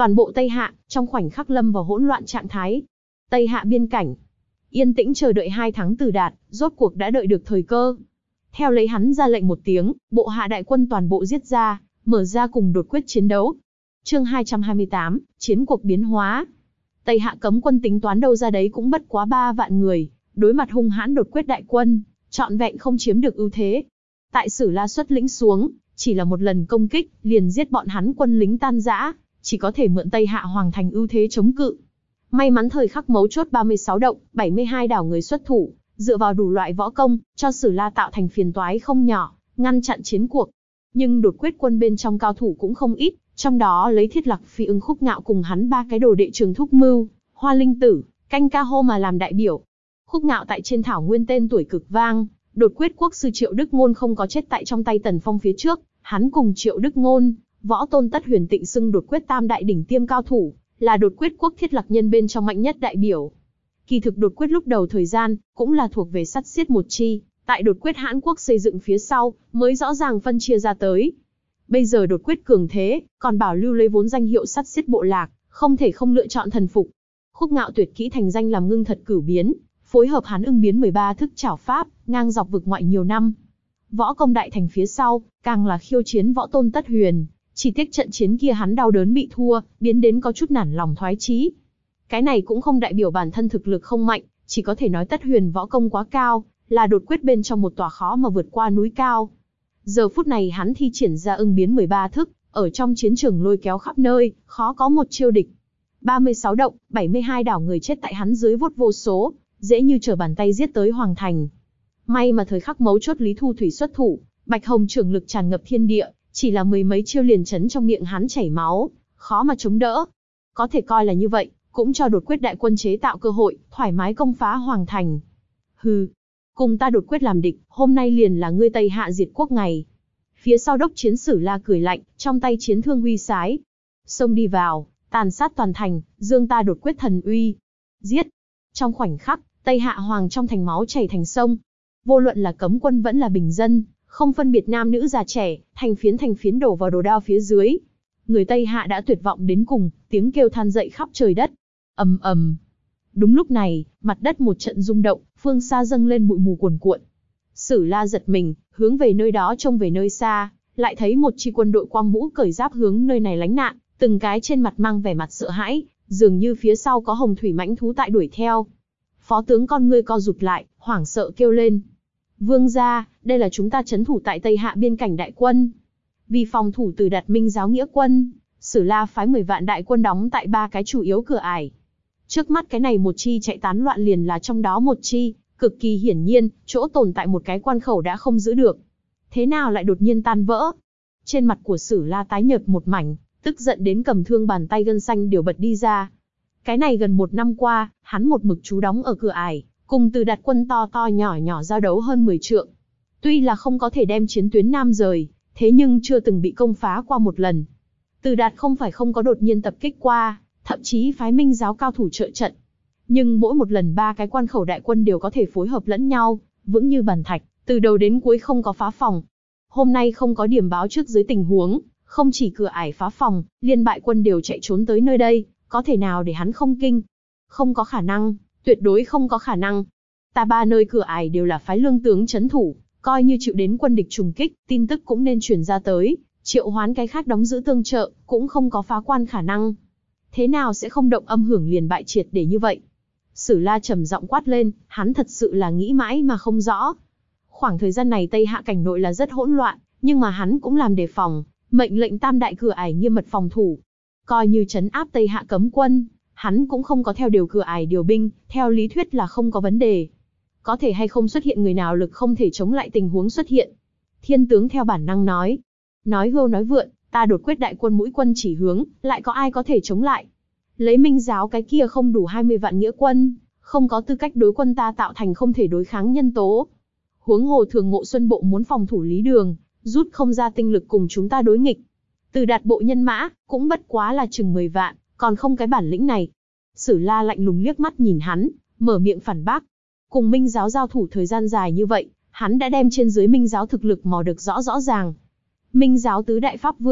Toàn bộ Tây Hạ, trong khoảnh khắc lâm vào hỗn loạn trạng thái. Tây Hạ biên cảnh, yên tĩnh chờ đợi hai tháng Từ Đạt, rốt cuộc đã đợi được thời cơ. Theo lấy hắn ra lệnh một tiếng, bộ hạ đại quân toàn bộ giết ra, mở ra cùng đột quyết chiến đấu. Chương hai trăm hai mươi tám, chiến cuộc biến hóa. Tây Hạ cấm quân tính toán đâu ra đấy cũng bất quá ba vạn người, đối mặt hung hãn đột quyết đại quân, trọn vẹn không chiếm được ưu thế. Tại Sử La xuất lĩnh xuống, chỉ là một lần công kích, liền giết bọn hắn quân lính tan rã, chỉ có thể mượn Tây Hạ hoàng thành ưu thế chống cự. May mắn thời khắc mấu chốt ba mươi sáu động, bảy mươi hai đảo người xuất thủ, dựa vào đủ loại võ công, cho Sử La tạo thành phiền toái không nhỏ, ngăn chặn chiến cuộc. Nhưng đột quyết quân bên trong cao thủ cũng không ít, trong đó lấy Thiết Lạc Phi Ưng Khúc Ngạo cùng hắn ba cái đồ đệ Trường Thúc Mưu, Hoa Linh Tử, Canh Ca Hô mà làm đại biểu. Khúc Ngạo tại trên thảo nguyên tên tuổi cực vang, đột quyết quốc sư Triệu Đức Ngôn không có chết tại trong tay Tần Phong phía trước, hắn cùng Triệu Đức Ngôn, Võ Tôn Tất Huyền Tịnh xưng đột quyết tam đại đỉnh tiêm cao thủ, là đột quyết quốc thiết lạc nhân bên trong mạnh nhất đại biểu. Kỳ thực đột quyết lúc đầu thời gian, cũng là thuộc về sắt xiết một chi, tại đột quyết Hãn quốc xây dựng phía sau, mới rõ ràng phân chia ra tới. Bây giờ đột quyết cường thế, còn bảo lưu lấy vốn danh hiệu sắt xiết bộ lạc, không thể không lựa chọn thần phục. Khúc Ngạo tuyệt kỹ thành danh làm ngưng thật cửu biến, phối hợp hắn ưng biến mười ba thức trảo pháp, ngang dọc vực ngoại nhiều năm. Võ công đại thành phía sau, càng là khiêu chiến Võ Tôn Tất Huyền, chỉ tiếc trận chiến kia hắn đau đớn bị thua, biến đến có chút nản lòng thoái chí. Cái này cũng không đại biểu bản thân thực lực không mạnh, chỉ có thể nói Tất Huyền võ công quá cao, là đột quyết bên trong một tòa khó mà vượt qua núi cao. Giờ phút này hắn thi triển ra ưng biến mười ba thức, ở trong chiến trường lôi kéo khắp nơi, khó có một chiêu địch. ba mươi sáu động, bảy mươi hai đảo người chết tại hắn dưới vuốt vô số, dễ như trở bàn tay giết tới hoàng thành. May mà thời khắc mấu chốt Lý Thu Thủy xuất thủ, Bạch Hồng trưởng lực tràn ngập thiên địa, chỉ là mười mấy chiêu liền chấn trong miệng hắn chảy máu, khó mà chống đỡ. Có thể coi là như vậy, cũng cho đột quyết đại quân chế tạo cơ hội, thoải mái công phá hoàng thành. Hừ, cùng ta đột quyết làm địch, hôm nay liền là ngươi Tây Hạ diệt quốc ngày. Phía sau đốc chiến Sử La cười lạnh, trong tay chiến thương huy sái. Xông đi vào, tàn sát toàn thành, dương ta đột quyết thần uy. Giết! Trong khoảnh khắc, Tây Hạ hoàng trong thành máu chảy thành sông. Vô luận là cấm quân vẫn là bình dân, không phân biệt nam nữ già trẻ, thành phiến thành phiến đổ vào đồ đao phía dưới. Người Tây Hạ đã tuyệt vọng đến cùng, tiếng kêu than dậy khắp trời đất. Ầm ầm. Đúng lúc này, mặt đất một trận rung động, phương xa dâng lên bụi mù cuồn cuộn. Sử La giật mình, hướng về nơi đó trông về nơi xa, lại thấy một chi quân đội quang mũ cởi giáp hướng nơi này lánh nạn, từng cái trên mặt mang vẻ mặt sợ hãi, dường như phía sau có hồng thủy mãnh thú tại đuổi theo. Phó tướng con ngươi co rụt lại, hoảng sợ kêu lên. Vương gia, đây là chúng ta trấn thủ tại Tây Hạ biên cảnh đại quân. Vì phòng thủ Từ Đạt Minh giáo nghĩa quân, Sử La phái mười vạn đại quân đóng tại ba cái chủ yếu cửa ải. Trước mắt cái này một chi chạy tán loạn liền là trong đó một chi, cực kỳ hiển nhiên, chỗ tồn tại một cái quan khẩu đã không giữ được. Thế nào lại đột nhiên tan vỡ? Trên mặt của Sử La tái nhợt một mảnh, tức giận đến cầm thương bàn tay gân xanh đều bật đi ra. Cái này gần một năm qua, hắn một mực trú đóng ở cửa ải, cùng Từ Đạt quân to to nhỏ nhỏ giao đấu hơn mười trượng. Tuy là không có thể đem chiến tuyến Nam rời, thế nhưng chưa từng bị công phá qua một lần. Từ Đạt không phải không có đột nhiên tập kích qua, thậm chí phái Minh giáo cao thủ trợ trận. Nhưng mỗi một lần ba cái quan khẩu đại quân đều có thể phối hợp lẫn nhau, vững như bàn thạch, từ đầu đến cuối không có phá phòng. Hôm nay không có điểm báo trước dưới tình huống, không chỉ cửa ải phá phòng, liên bại quân đều chạy trốn tới nơi đây, có thể nào để hắn không kinh? Không có khả năng, tuyệt đối không có khả năng. Ta ba nơi cửa ải đều là phái lương tướng trấn thủ, coi như chịu đến quân địch trùng kích, tin tức cũng nên truyền ra tới, triệu hoán cái khác đóng giữ tương trợ, cũng không có phá quan khả năng. Thế nào sẽ không động âm hưởng liền bại triệt để như vậy? Sử La trầm giọng quát lên, hắn thật sự là nghĩ mãi mà không rõ. Khoảng thời gian này Tây Hạ cảnh nội là rất hỗn loạn, nhưng mà hắn cũng làm đề phòng, mệnh lệnh tam đại cửa ải nghiêm mật phòng thủ. Coi như trấn áp Tây Hạ cấm quân, hắn cũng không có theo điều cửa ải điều binh, theo lý thuyết là không có vấn đề. Có thể hay không xuất hiện người nào lực không thể chống lại tình huống xuất hiện. Thiên tướng theo bản năng nói. Nói hưu nói vượn, ta đột quyết đại quân mũi quân chỉ hướng, lại có ai có thể chống lại. Lấy Minh giáo cái kia không đủ hai mươi vạn nghĩa quân, không có tư cách đối quân ta tạo thành không thể đối kháng nhân tố. Huống hồ Thường Ngộ Xuân bộ muốn phòng thủ Lý Đường, rút không ra tinh lực cùng chúng ta đối nghịch. Từ Đạt bộ nhân mã, cũng bất quá là chừng mười vạn, còn không cái bản lĩnh này. Sử La lạnh lùng liếc mắt nhìn hắn, mở miệng phản bác. Cùng Minh giáo giao thủ thời gian dài như vậy, hắn đã đem trên dưới Minh giáo thực lực mò được rõ rõ ràng. Minh giáo tứ đại pháp vương,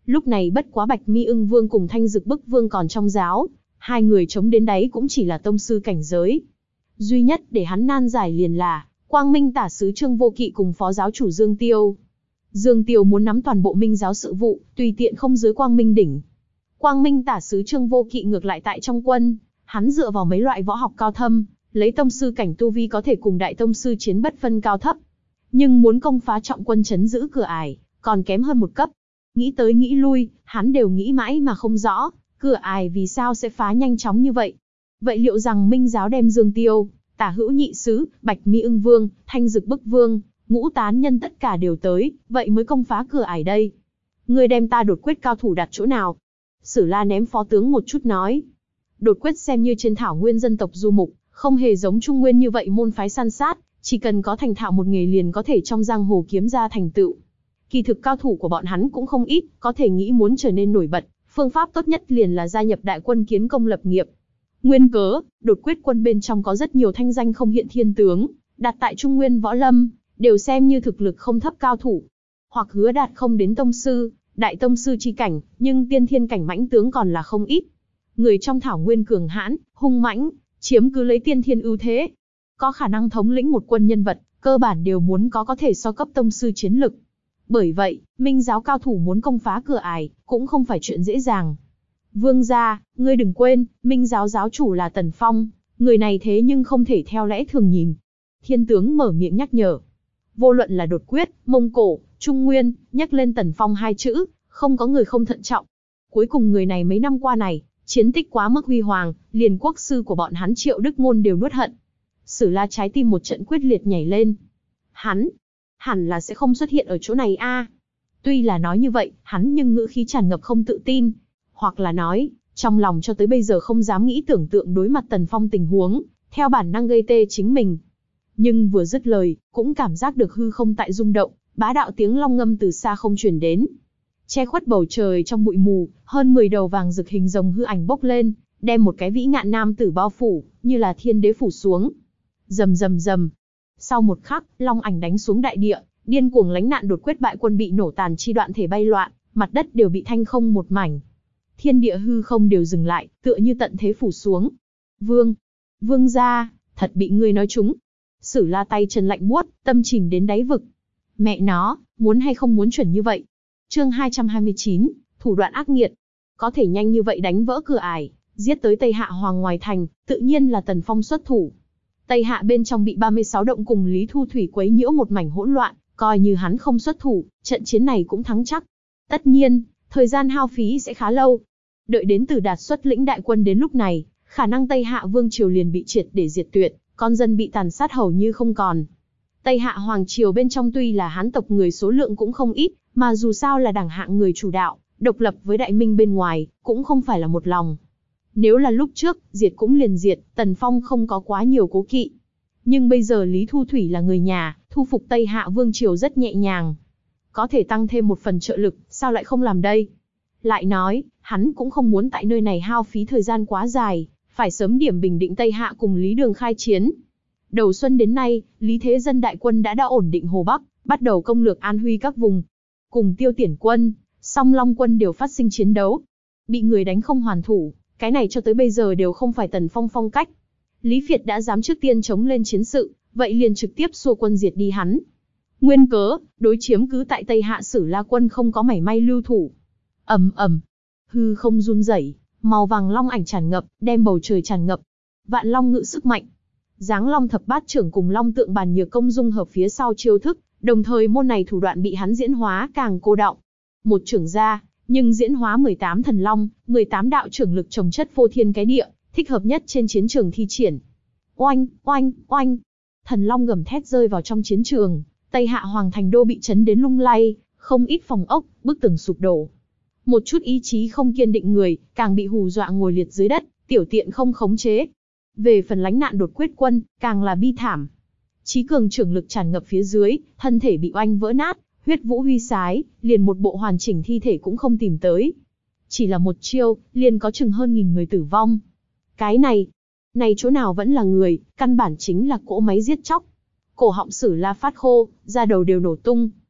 Lúc này bất quá Bạch Mi Ưng Vương cùng Thanh Dực Bức Vương còn trong giáo, hai người chống đến đáy cũng chỉ là tông sư cảnh giới. Duy nhất để hắn nan giải liền là Quang Minh Tả sứ Trương Vô Kỵ cùng phó giáo chủ Dương Tiêu. Dương Tiêu muốn nắm toàn bộ Minh giáo sự vụ, tùy tiện không dưới Quang Minh đỉnh. Quang Minh Tả sứ Trương Vô Kỵ ngược lại tại trong quân, hắn dựa vào mấy loại võ học cao thâm, lấy tông sư cảnh tu vi có thể cùng đại tông sư chiến bất phân cao thấp. Nhưng muốn công phá trọng quân trấn giữ cửa ải, còn kém hơn một cấp. Nghĩ tới nghĩ lui, hắn đều nghĩ mãi mà không rõ, cửa ải vì sao sẽ phá nhanh chóng như vậy. Vậy liệu rằng Minh giáo đem Dương Tiêu, Tả Hữu Nhị sứ, Bạch Mi Ưng Vương, Thanh Dực Bức Vương, Ngũ Tán Nhân tất cả đều tới, vậy mới công phá cửa ải đây. Ngươi đem ta đột quyết cao thủ đặt chỗ nào? Sử La ném phó tướng một chút nói. Đột quyết xem như trên thảo nguyên dân tộc du mục, không hề giống Trung Nguyên như vậy môn phái săn sát, chỉ cần có thành thạo một nghề liền có thể trong giang hồ kiếm ra thành tựu. Kỳ thực cao thủ của bọn hắn cũng không ít, có thể nghĩ muốn trở nên nổi bật, phương pháp tốt nhất liền là gia nhập đại quân kiến công lập nghiệp. Nguyên cớ, đột quyết quân bên trong có rất nhiều thanh danh không hiện thiên tướng, đặt tại Trung Nguyên võ lâm, đều xem như thực lực không thấp cao thủ. Hoặc hứa đạt không đến tông sư, đại tông sư chi cảnh, nhưng tiên thiên cảnh mãnh tướng còn là không ít. Người trong thảo nguyên cường hãn, hung mãnh, chiếm cứ lấy tiên thiên ưu thế. Có khả năng thống lĩnh một quân nhân vật, cơ bản đều muốn có có thể so cấp tông sư chiến lực. Bởi vậy, Minh giáo cao thủ muốn công phá cửa ải, cũng không phải chuyện dễ dàng. Vương gia, ngươi đừng quên, Minh giáo giáo chủ là Tần Phong, người này thế nhưng không thể theo lẽ thường nhìn. Thiên tướng mở miệng nhắc nhở. Vô luận là đột quyết, Mông Cổ, Trung Nguyên, nhắc lên Tần Phong hai chữ, không có người không thận trọng. Cuối cùng người này mấy năm qua này, chiến tích quá mức huy hoàng, liền quốc sư của bọn hắn Triệu Đức Ngôn đều nuốt hận. Sử La trái tim một trận quyết liệt nhảy lên. Hắn, hẳn là sẽ không xuất hiện ở chỗ này a. Tuy là nói như vậy, hắn nhưng ngữ khí tràn ngập không tự tin. Hoặc là nói, trong lòng cho tới bây giờ không dám nghĩ tưởng tượng đối mặt Tần Phong tình huống, theo bản năng gây tê chính mình. Nhưng vừa dứt lời, cũng cảm giác được hư không tại rung động, bá đạo tiếng long ngâm từ xa không truyền đến. Che khuất bầu trời trong bụi mù, hơn mười đầu vàng rực hình rồng hư ảnh bốc lên, đem một cái vĩ ngạn nam tử bao phủ, như là thiên đế phủ xuống. Rầm rầm rầm. Sau một khắc, long ảnh đánh xuống đại địa, điên cuồng lánh nạn đột quyết bại quân bị nổ tàn chi đoạn thể bay loạn, mặt đất đều bị thanh không một mảnh. Thiên địa hư không đều dừng lại, tựa như tận thế phủ xuống. Vương, vương gia, thật bị ngươi nói trúng. Sử La tay chân lạnh buốt, tâm chìm đến đáy vực. Mẹ nó, muốn hay không muốn chuẩn như vậy. Chương hai trăm hai mươi chín, thủ đoạn ác nghiệt. Có thể nhanh như vậy đánh vỡ cửa ải, giết tới Tây Hạ Hoàng ngoài thành, tự nhiên là Tần Phong xuất thủ. Tây Hạ bên trong bị ba mươi sáu động cùng Lý Thu Thủy quấy nhiễu một mảnh hỗn loạn, coi như hắn không xuất thủ, trận chiến này cũng thắng chắc. Tất nhiên, thời gian hao phí sẽ khá lâu. Đợi đến Tử Đạt xuất lĩnh đại quân đến lúc này, khả năng Tây Hạ Vương Triều liền bị triệt để diệt tuyệt, con dân bị tàn sát hầu như không còn. Tây Hạ Hoàng Triều bên trong tuy là Hán tộc người số lượng cũng không ít, mà dù sao là đẳng hạng người chủ đạo, độc lập với Đại Minh bên ngoài, cũng không phải là một lòng. Nếu là lúc trước, diệt cũng liền diệt, Tần Phong không có quá nhiều cố kỵ. Nhưng bây giờ Lý Thu Thủy là người nhà, thu phục Tây Hạ Vương Triều rất nhẹ nhàng. Có thể tăng thêm một phần trợ lực, sao lại không làm đây? Lại nói, hắn cũng không muốn tại nơi này hao phí thời gian quá dài, phải sớm điểm bình định Tây Hạ cùng Lý Đường khai chiến. Đầu xuân đến nay, Lý Thế Dân đại quân đã đã ổn định Hồ Bắc, bắt đầu công lược an huy các vùng. Cùng Tiêu Tiển quân, Song Long quân đều phát sinh chiến đấu. Bị người đánh không hoàn thủ, cái này cho tới bây giờ đều không phải Tần Phong phong cách. Lý Việt đã dám trước tiên chống lên chiến sự, vậy liền trực tiếp xua quân diệt đi hắn. Nguyên cớ, đối chiếm cứ tại Tây Hạ Sử La quân không có mảy may lưu thủ. Ầm ầm, hư không run rẩy, màu vàng long ảnh tràn ngập, đem bầu trời tràn ngập. Vạn long ngự sức mạnh. Giáng Long thập bát trưởng cùng Long tượng bàn nhược công dung hợp phía sau chiêu thức, đồng thời môn này thủ đoạn bị hắn diễn hóa càng cô đọng. Một trưởng ra, nhưng diễn hóa mười tám thần long, mười tám đạo trưởng lực trồng chất phô thiên cái địa, thích hợp nhất trên chiến trường thi triển. Oanh, oanh, oanh. Thần long gầm thét rơi vào trong chiến trường, Tây Hạ Hoàng thành đô bị chấn đến lung lay, không ít phòng ốc, bức tường sụp đổ. Một chút ý chí không kiên định người, càng bị hù dọa ngồi liệt dưới đất, tiểu tiện không khống chế. Về phần lánh nạn đột quyết quân, càng là bi thảm. Chí cường trưởng lực tràn ngập phía dưới, thân thể bị oanh vỡ nát, huyết vũ huy sái, liền một bộ hoàn chỉnh thi thể cũng không tìm tới. Chỉ là một chiêu, liền có chừng hơn nghìn người tử vong. Cái này, này chỗ nào vẫn là người, căn bản chính là cỗ máy giết chóc. Cổ họng Sử La phát khô, da đầu đều nổ tung.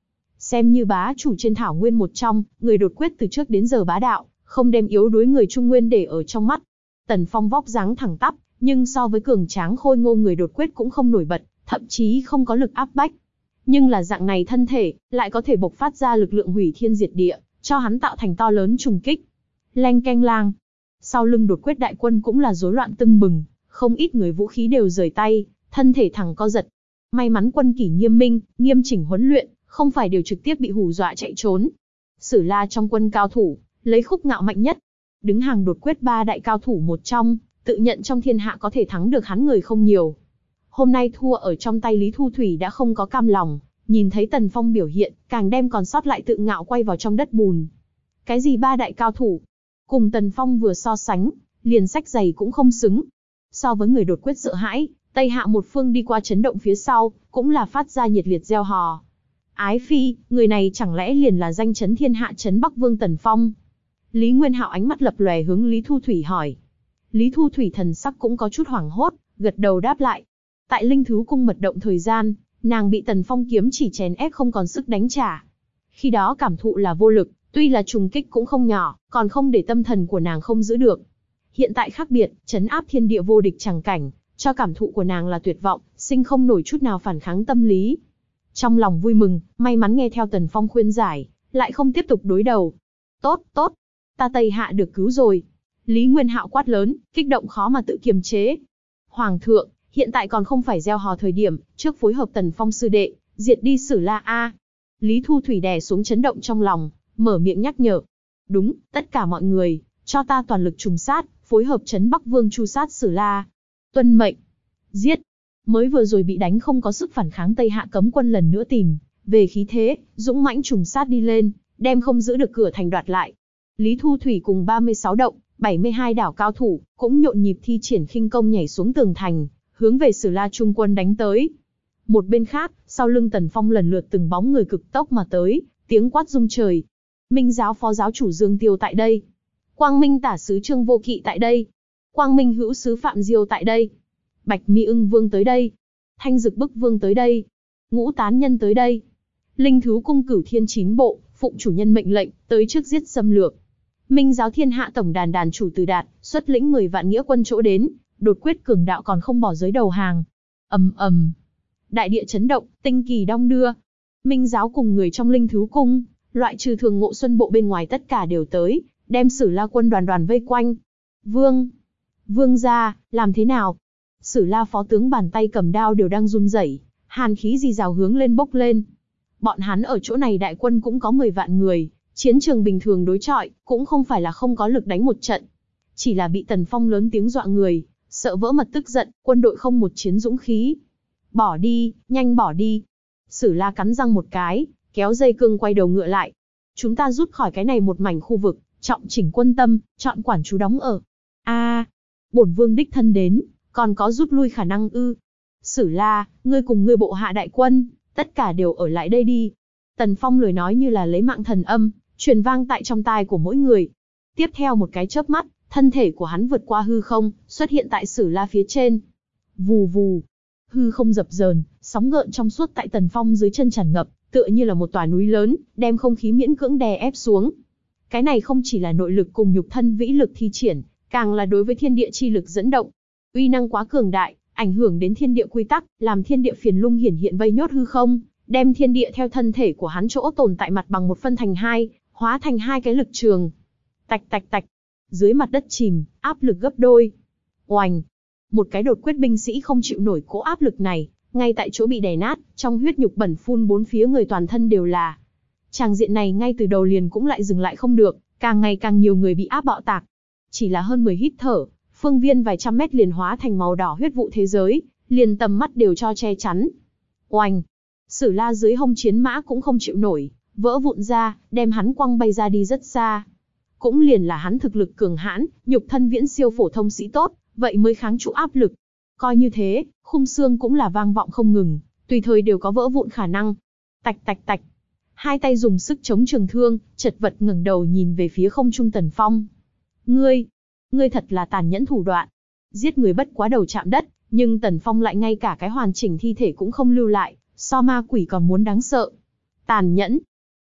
Xem như bá chủ trên thảo nguyên một trong, người đột quyết từ trước đến giờ bá đạo, không đem yếu đuối người Trung Nguyên để ở trong mắt. Tần Phong vóc dáng thẳng tắp, nhưng so với cường tráng khôi ngô người đột quyết cũng không nổi bật, thậm chí không có lực áp bách. Nhưng là dạng này thân thể, lại có thể bộc phát ra lực lượng hủy thiên diệt địa, cho hắn tạo thành to lớn trùng kích. Leng keng lang. Sau lưng đột quyết đại quân cũng là rối loạn tưng bừng, không ít người vũ khí đều rời tay, thân thể thẳng co giật. May mắn quân kỷ nghiêm minh, nghiêm chỉnh huấn luyện, không phải đều trực tiếp bị hù dọa chạy trốn. Sử La trong quân cao thủ, lấy Khúc Ngạo mạnh nhất, đứng hàng đột quyết ba đại cao thủ một trong, tự nhận trong thiên hạ có thể thắng được hắn người không nhiều. Hôm nay thua ở trong tay Lý Thu Thủy đã không có cam lòng, nhìn thấy Tần Phong biểu hiện, càng đem còn sót lại tự ngạo quay vào trong đất bùn. Cái gì ba đại cao thủ? Cùng Tần Phong vừa so sánh, liền sách giày cũng không xứng. So với người đột quyết sợ hãi, Tây Hạ một phương đi qua chấn động phía sau, cũng là phát ra nhiệt liệt reo hò. Ái phi, người này chẳng lẽ liền là danh chấn thiên hạ chấn Bắc Vương Tần Phong? Lý Nguyên Hạo ánh mắt lập lòe hướng Lý Thu Thủy hỏi. Lý Thu Thủy thần sắc cũng có chút hoảng hốt, gật đầu đáp lại. Tại Linh Thứ Cung mật động thời gian, nàng bị Tần Phong kiếm chỉ chèn ép không còn sức đánh trả. Khi đó cảm thụ là vô lực, tuy là trùng kích cũng không nhỏ, còn không để tâm thần của nàng không giữ được. Hiện tại khác biệt, chấn áp thiên địa vô địch chẳng cảnh, cho cảm thụ của nàng là tuyệt vọng, sinh không nổi chút nào phản kháng tâm lý. Trong lòng vui mừng, may mắn nghe theo Tần Phong khuyên giải, lại không tiếp tục đối đầu. Tốt, tốt, ta Tây Hạ được cứu rồi. Lý Nguyên Hạo quát lớn, kích động khó mà tự kiềm chế. Hoàng thượng, hiện tại còn không phải gieo hò thời điểm, trước phối hợp Tần Phong sư đệ, diệt đi Sử La A. Lý Thu Thủy đè xuống chấn động trong lòng, mở miệng nhắc nhở. Đúng, tất cả mọi người, cho ta toàn lực trùng sát, phối hợp trấn Bắc Vương chu sát Sử La. Tuân mệnh. Giết. Mới vừa rồi bị đánh không có sức phản kháng Tây Hạ cấm quân lần nữa tìm về khí thế, dũng mãnh trùng sát đi lên, đem không giữ được cửa thành đoạt lại. Lý Thu Thủy cùng ba mươi sáu động, bảy mươi hai đảo cao thủ, cũng nhộn nhịp thi triển khinh công nhảy xuống tường thành, hướng về Sử La trung quân đánh tới. Một bên khác, sau lưng Tần Phong lần lượt từng bóng người cực tốc mà tới, tiếng quát rung trời. Minh giáo phó giáo chủ Dương Tiêu tại đây. Quang Minh tả sứ Trương Vô Kỵ tại đây. Quang Minh hữu sứ Phạm Diêu tại đây. Bạch Mi ưng vương tới đây. Thanh Dực Bức vương tới đây. Ngũ tán nhân tới đây. Linh Thứ Cung cửu thiên chín bộ, phụng chủ nhân mệnh lệnh, tới trước giết xâm lược. Minh giáo thiên hạ tổng đàn đàn chủ Từ Đạt, xuất lĩnh mười vạn nghĩa quân chỗ đến, đột quyết cường đạo còn không bỏ giới đầu hàng. Ầm ầm. Đại địa chấn động, tinh kỳ đong đưa. Minh giáo cùng người trong Linh Thứ Cung, loại trừ Thường Ngộ Xuân bộ bên ngoài tất cả đều tới, đem Sử La quân đoàn đoàn vây quanh. Vương, vương gia, làm thế nào? Sử La phó tướng bàn tay cầm đao đều đang run rẩy, hàn khí rì rào hướng lên bốc lên. Bọn hắn ở chỗ này đại quân cũng có mười vạn người, chiến trường bình thường đối chọi, cũng không phải là không có lực đánh một trận. Chỉ là bị Tần Phong lớn tiếng dọa người, sợ vỡ mật tức giận, quân đội không một chiến dũng khí. Bỏ đi, nhanh bỏ đi. Sử La cắn răng một cái, kéo dây cương quay đầu ngựa lại. Chúng ta rút khỏi cái này một mảnh khu vực, trọng chỉnh quân tâm, chọn quản trú đóng ở. A, à, bổn vương đích thân đến, còn có rút lui khả năng ư? Sử La, ngươi cùng ngươi bộ hạ đại quân, tất cả đều ở lại đây đi. Tần Phong lời nói như là lấy mạng thần âm, truyền vang tại trong tai của mỗi người. Tiếp theo một cái chớp mắt, thân thể của hắn vượt qua hư không, xuất hiện tại Sử La phía trên. Vù vù, hư không dập dờn, sóng gợn trong suốt tại Tần Phong dưới chân tràn ngập, tựa như là một tòa núi lớn, đem không khí miễn cưỡng đè ép xuống. Cái này không chỉ là nội lực cùng nhục thân vĩ lực thi triển, càng là đối với thiên địa chi lực dẫn động. Uy năng quá cường đại, ảnh hưởng đến thiên địa quy tắc, làm thiên địa phiền lung hiển hiện vây nhốt hư không, đem thiên địa theo thân thể của hắn chỗ tồn tại mặt bằng một phân thành hai, hóa thành hai cái lực trường. Tạch tạch tạch, dưới mặt đất chìm, áp lực gấp đôi. Oành, một cái đột quyết binh sĩ không chịu nổi cỗ áp lực này, ngay tại chỗ bị đè nát, trong huyết nhục bẩn phun bốn phía người toàn thân đều là. Tràng diện này ngay từ đầu liền cũng lại dừng lại không được, càng ngày càng nhiều người bị áp bạo tạc. Chỉ là hơn mười hít thở, phương viên vài trăm mét liền hóa thành màu đỏ huyết vụ thế giới, liền tầm mắt đều cho che chắn. Oành, Sử La dưới hông chiến mã cũng không chịu nổi, vỡ vụn ra, đem hắn quăng bay ra đi rất xa. Cũng liền là hắn thực lực cường hãn, nhục thân viễn siêu phổ thông sĩ tốt, vậy mới kháng trụ áp lực. Coi như thế, khung xương cũng là vang vọng không ngừng, tùy thời đều có vỡ vụn khả năng. Tạch tạch tạch, hai tay dùng sức chống trường thương, chật vật ngẩng đầu nhìn về phía không trung Tần Phong. Ngươi, ngươi thật là tàn nhẫn thủ đoạn. Giết người bất quá đầu chạm đất, nhưng Tần Phong lại ngay cả cái hoàn chỉnh thi thể cũng không lưu lại, so ma quỷ còn muốn đáng sợ. Tàn nhẫn,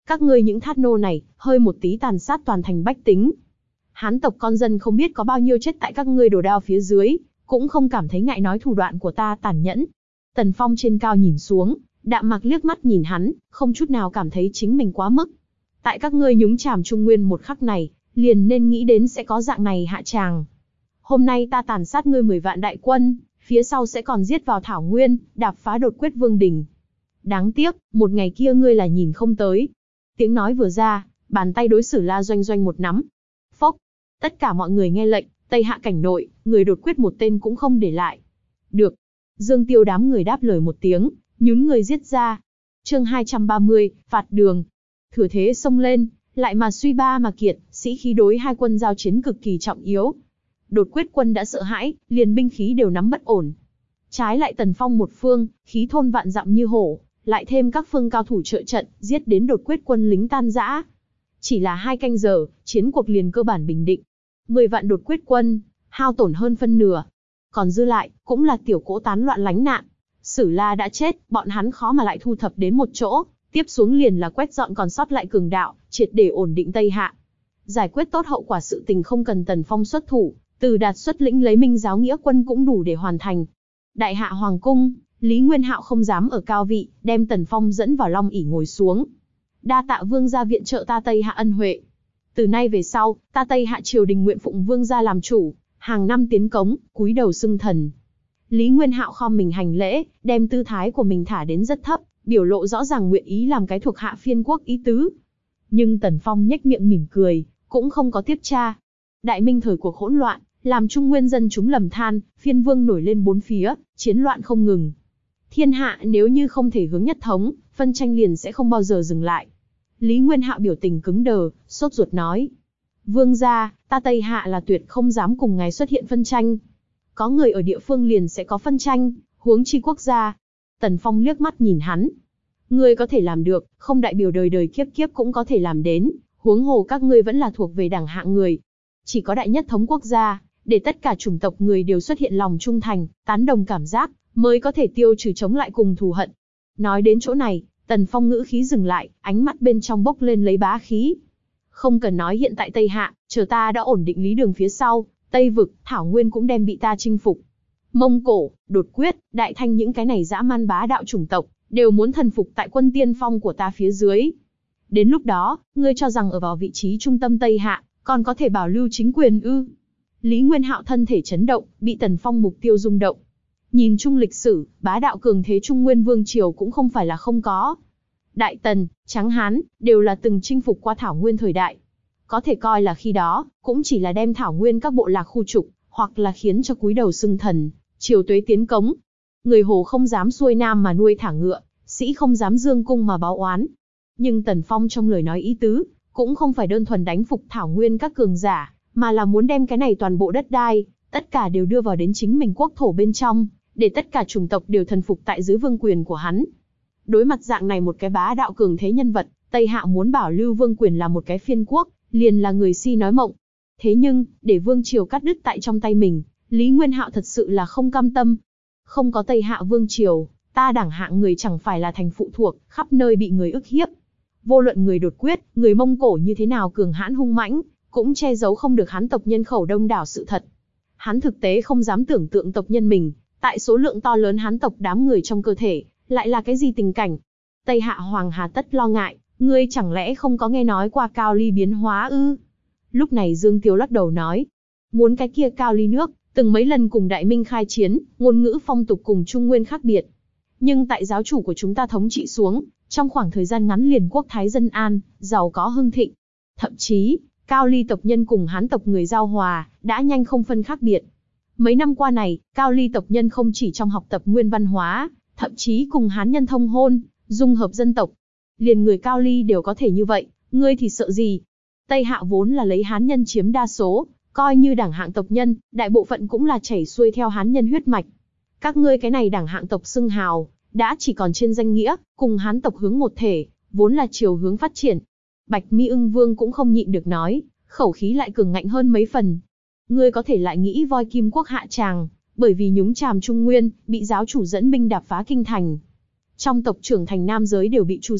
Các ngươi những thát nô này, hơi một tí tàn sát toàn thành bách tính. Hán tộc con dân không biết có bao nhiêu chết tại các ngươi đồ đao phía dưới, cũng không cảm thấy ngại nói thủ đoạn của ta tàn nhẫn. Tần Phong trên cao nhìn xuống, đạm mạc liếc mắt nhìn hắn, không chút nào cảm thấy chính mình quá mức. Tại các ngươi nhúng chàm Trung Nguyên một khắc này, liền nên nghĩ đến sẽ có dạng này hạ tràng. Hôm nay ta tàn sát ngươi mười vạn đại quân, phía sau sẽ còn giết vào Thảo Nguyên, đạp phá đột quyết vương đình. Đáng tiếc, một ngày kia ngươi là nhìn không tới. Tiếng nói vừa ra, bàn tay đối xử La Doanh Doanh một nắm. Phốc, tất cả mọi người nghe lệnh, Tây Hạ cảnh nội, người đột quyết một tên cũng không để lại. Được. Dương Tiêu đám người đáp lời một tiếng, nhún người giết ra. Chương hai trăm ba mươi, phạt đường. Thừa thế xông lên, lại mà suy ba mà kiệt, sĩ khí đối hai quân giao chiến cực kỳ trọng yếu. Đột quyết quân đã sợ hãi, liền binh khí đều nắm bất ổn. Trái lại Tần Phong một phương, khí thôn vạn dặm như hổ, lại thêm các phương cao thủ trợ trận, giết đến đột quyết quân lính tan rã. Chỉ là hai canh giờ, chiến cuộc liền cơ bản bình định. Mười vạn đột quyết quân, hao tổn hơn phân nửa. Còn dư lại, cũng là tiểu cỗ tán loạn lánh nạn. Sử La đã chết, bọn hắn khó mà lại thu thập đến một chỗ, tiếp xuống liền là quét dọn còn sót lại cường đạo, triệt để ổn định Tây Hạ. Giải quyết tốt hậu quả sự tình không cần Tần Phong xuất thủ, Từ Đạt xuất lĩnh lấy Minh giáo nghĩa quân cũng đủ để hoàn thành. Đại hạ hoàng cung, Lý Nguyên Hạo không dám ở cao vị, đem Tần Phong dẫn vào long ỷ ngồi xuống. Đa tạ vương gia viện trợ ta Tây Hạ ân huệ. Từ nay về sau, ta Tây Hạ triều đình nguyện phụng vương gia làm chủ, hàng năm tiến cống, cúi đầu xưng thần. Lý Nguyên Hạo khom mình hành lễ, đem tư thái của mình thả đến rất thấp, biểu lộ rõ ràng nguyện ý làm cái thuộc hạ phiên quốc ý tứ. Nhưng Tần Phong nhếch miệng mỉm cười, cũng không có tiếp tra. Đại Minh thời cuộc hỗn loạn, làm Trung Nguyên dân chúng lầm than, phiên vương nổi lên bốn phía, chiến loạn không ngừng. Thiên hạ nếu như không thể hướng nhất thống, phân tranh liền sẽ không bao giờ dừng lại. Lý Nguyên Hạo biểu tình cứng đờ, sốt ruột nói. Vương gia, ta Tây Hạ là tuyệt không dám cùng ngài xuất hiện phân tranh. Có người ở địa phương liền sẽ có phân tranh, huống chi quốc gia. Tần Phong liếc mắt nhìn hắn. Ngươi có thể làm được, không đại biểu đời đời kiếp kiếp cũng có thể làm đến, huống hồ các ngươi vẫn là thuộc về đẳng hạng người. Chỉ có đại nhất thống quốc gia, để tất cả chủng tộc người đều xuất hiện lòng trung thành, tán đồng cảm giác, mới có thể tiêu trừ chống lại cùng thù hận. Nói đến chỗ này, Tần Phong ngữ khí dừng lại, ánh mắt bên trong bốc lên lấy bá khí. Không cần nói hiện tại Tây Hạ, chờ ta đã ổn định lý đường phía sau, Tây Vực, Thảo Nguyên cũng đem bị ta chinh phục. Mông Cổ, Đột Quyết, Đại Thanh những cái này dã man bá đạo chủng tộc, đều muốn thần phục tại quân tiên phong của ta phía dưới. Đến lúc đó, ngươi cho rằng ở vào vị trí trung tâm Tây Hạ, còn có thể bảo lưu chính quyền ư? Lý Nguyên Hạo thân thể chấn động, bị Tần Phong mục tiêu rung động. Nhìn chung lịch sử, bá đạo cường thế Trung Nguyên Vương Triều cũng không phải là không có. Đại Tần, Tráng Hán, đều là từng chinh phục qua Thảo Nguyên thời đại. Có thể coi là khi đó, cũng chỉ là đem Thảo Nguyên các bộ lạc khu trục, hoặc là khiến cho cúi đầu xưng thần, triều tuế tiến cống. Người Hồ không dám xuôi nam mà nuôi thả ngựa, sĩ không dám dương cung mà báo oán. Nhưng Tần Phong trong lời nói ý tứ, cũng không phải đơn thuần đánh phục Thảo Nguyên các cường giả, mà là muốn đem cái này toàn bộ đất đai, tất cả đều đưa vào đến chính mình quốc thổ bên trong, để tất cả chủng tộc đều thần phục tại dưới vương quyền của hắn. Đối mặt dạng này một cái bá đạo cường thế nhân vật, Tây Hạ muốn bảo lưu vương quyền là một cái phiên quốc, liền là người si nói mộng. Thế nhưng, để vương triều cắt đứt tại trong tay mình, Lý Nguyên Hạo thật sự là không cam tâm. Không có Tây Hạ vương triều, ta đẳng hạng người chẳng phải là thành phụ thuộc, khắp nơi bị người ức hiếp. Vô luận người Đột Quyết, người Mông Cổ như thế nào cường hãn hung mãnh, cũng che giấu không được hắn tộc nhân khẩu đông đảo sự thật. Hắn thực tế không dám tưởng tượng tộc nhân mình, tại số lượng to lớn hắn tộc đám người trong cơ thể, lại là cái gì tình cảnh. Tây Hạ Hoàng hà tất lo ngại, ngươi chẳng lẽ không có nghe nói qua Cao Ly biến hóa ư? Lúc này Dương Tiêu lắc đầu nói, muốn cái kia Cao Ly nước, từng mấy lần cùng Đại Minh khai chiến, ngôn ngữ phong tục cùng Trung Nguyên khác biệt. Nhưng tại giáo chủ của chúng ta thống trị xuống, trong khoảng thời gian ngắn liền quốc thái dân an, giàu có hưng thịnh. Thậm chí, Cao Ly tộc nhân cùng Hán tộc người giao hòa, đã nhanh không phân khác biệt. Mấy năm qua này, Cao Ly tộc nhân không chỉ trong học tập nguyên văn hóa, thậm chí cùng Hán nhân thông hôn, dung hợp dân tộc. Liền người Cao Ly đều có thể như vậy, ngươi thì sợ gì? Tây Hạ vốn là lấy Hán nhân chiếm đa số, coi như đẳng hạng tộc nhân, đại bộ phận cũng là chảy xuôi theo Hán nhân huyết mạch. Các ngươi cái này đẳng hạng tộc xưng hào, đã chỉ còn trên danh nghĩa, cùng Hán tộc hướng một thể, vốn là chiều hướng phát triển. Bạch Mi Ưng Vương cũng không nhịn được nói, khẩu khí lại cường ngạnh hơn mấy phần. Ngươi có thể lại nghĩ voi Kim Quốc hạ tràng, bởi vì nhúng chàm Trung Nguyên, bị giáo chủ dẫn binh đạp phá kinh thành. Trong tộc trưởng thành nam giới đều bị tru sát,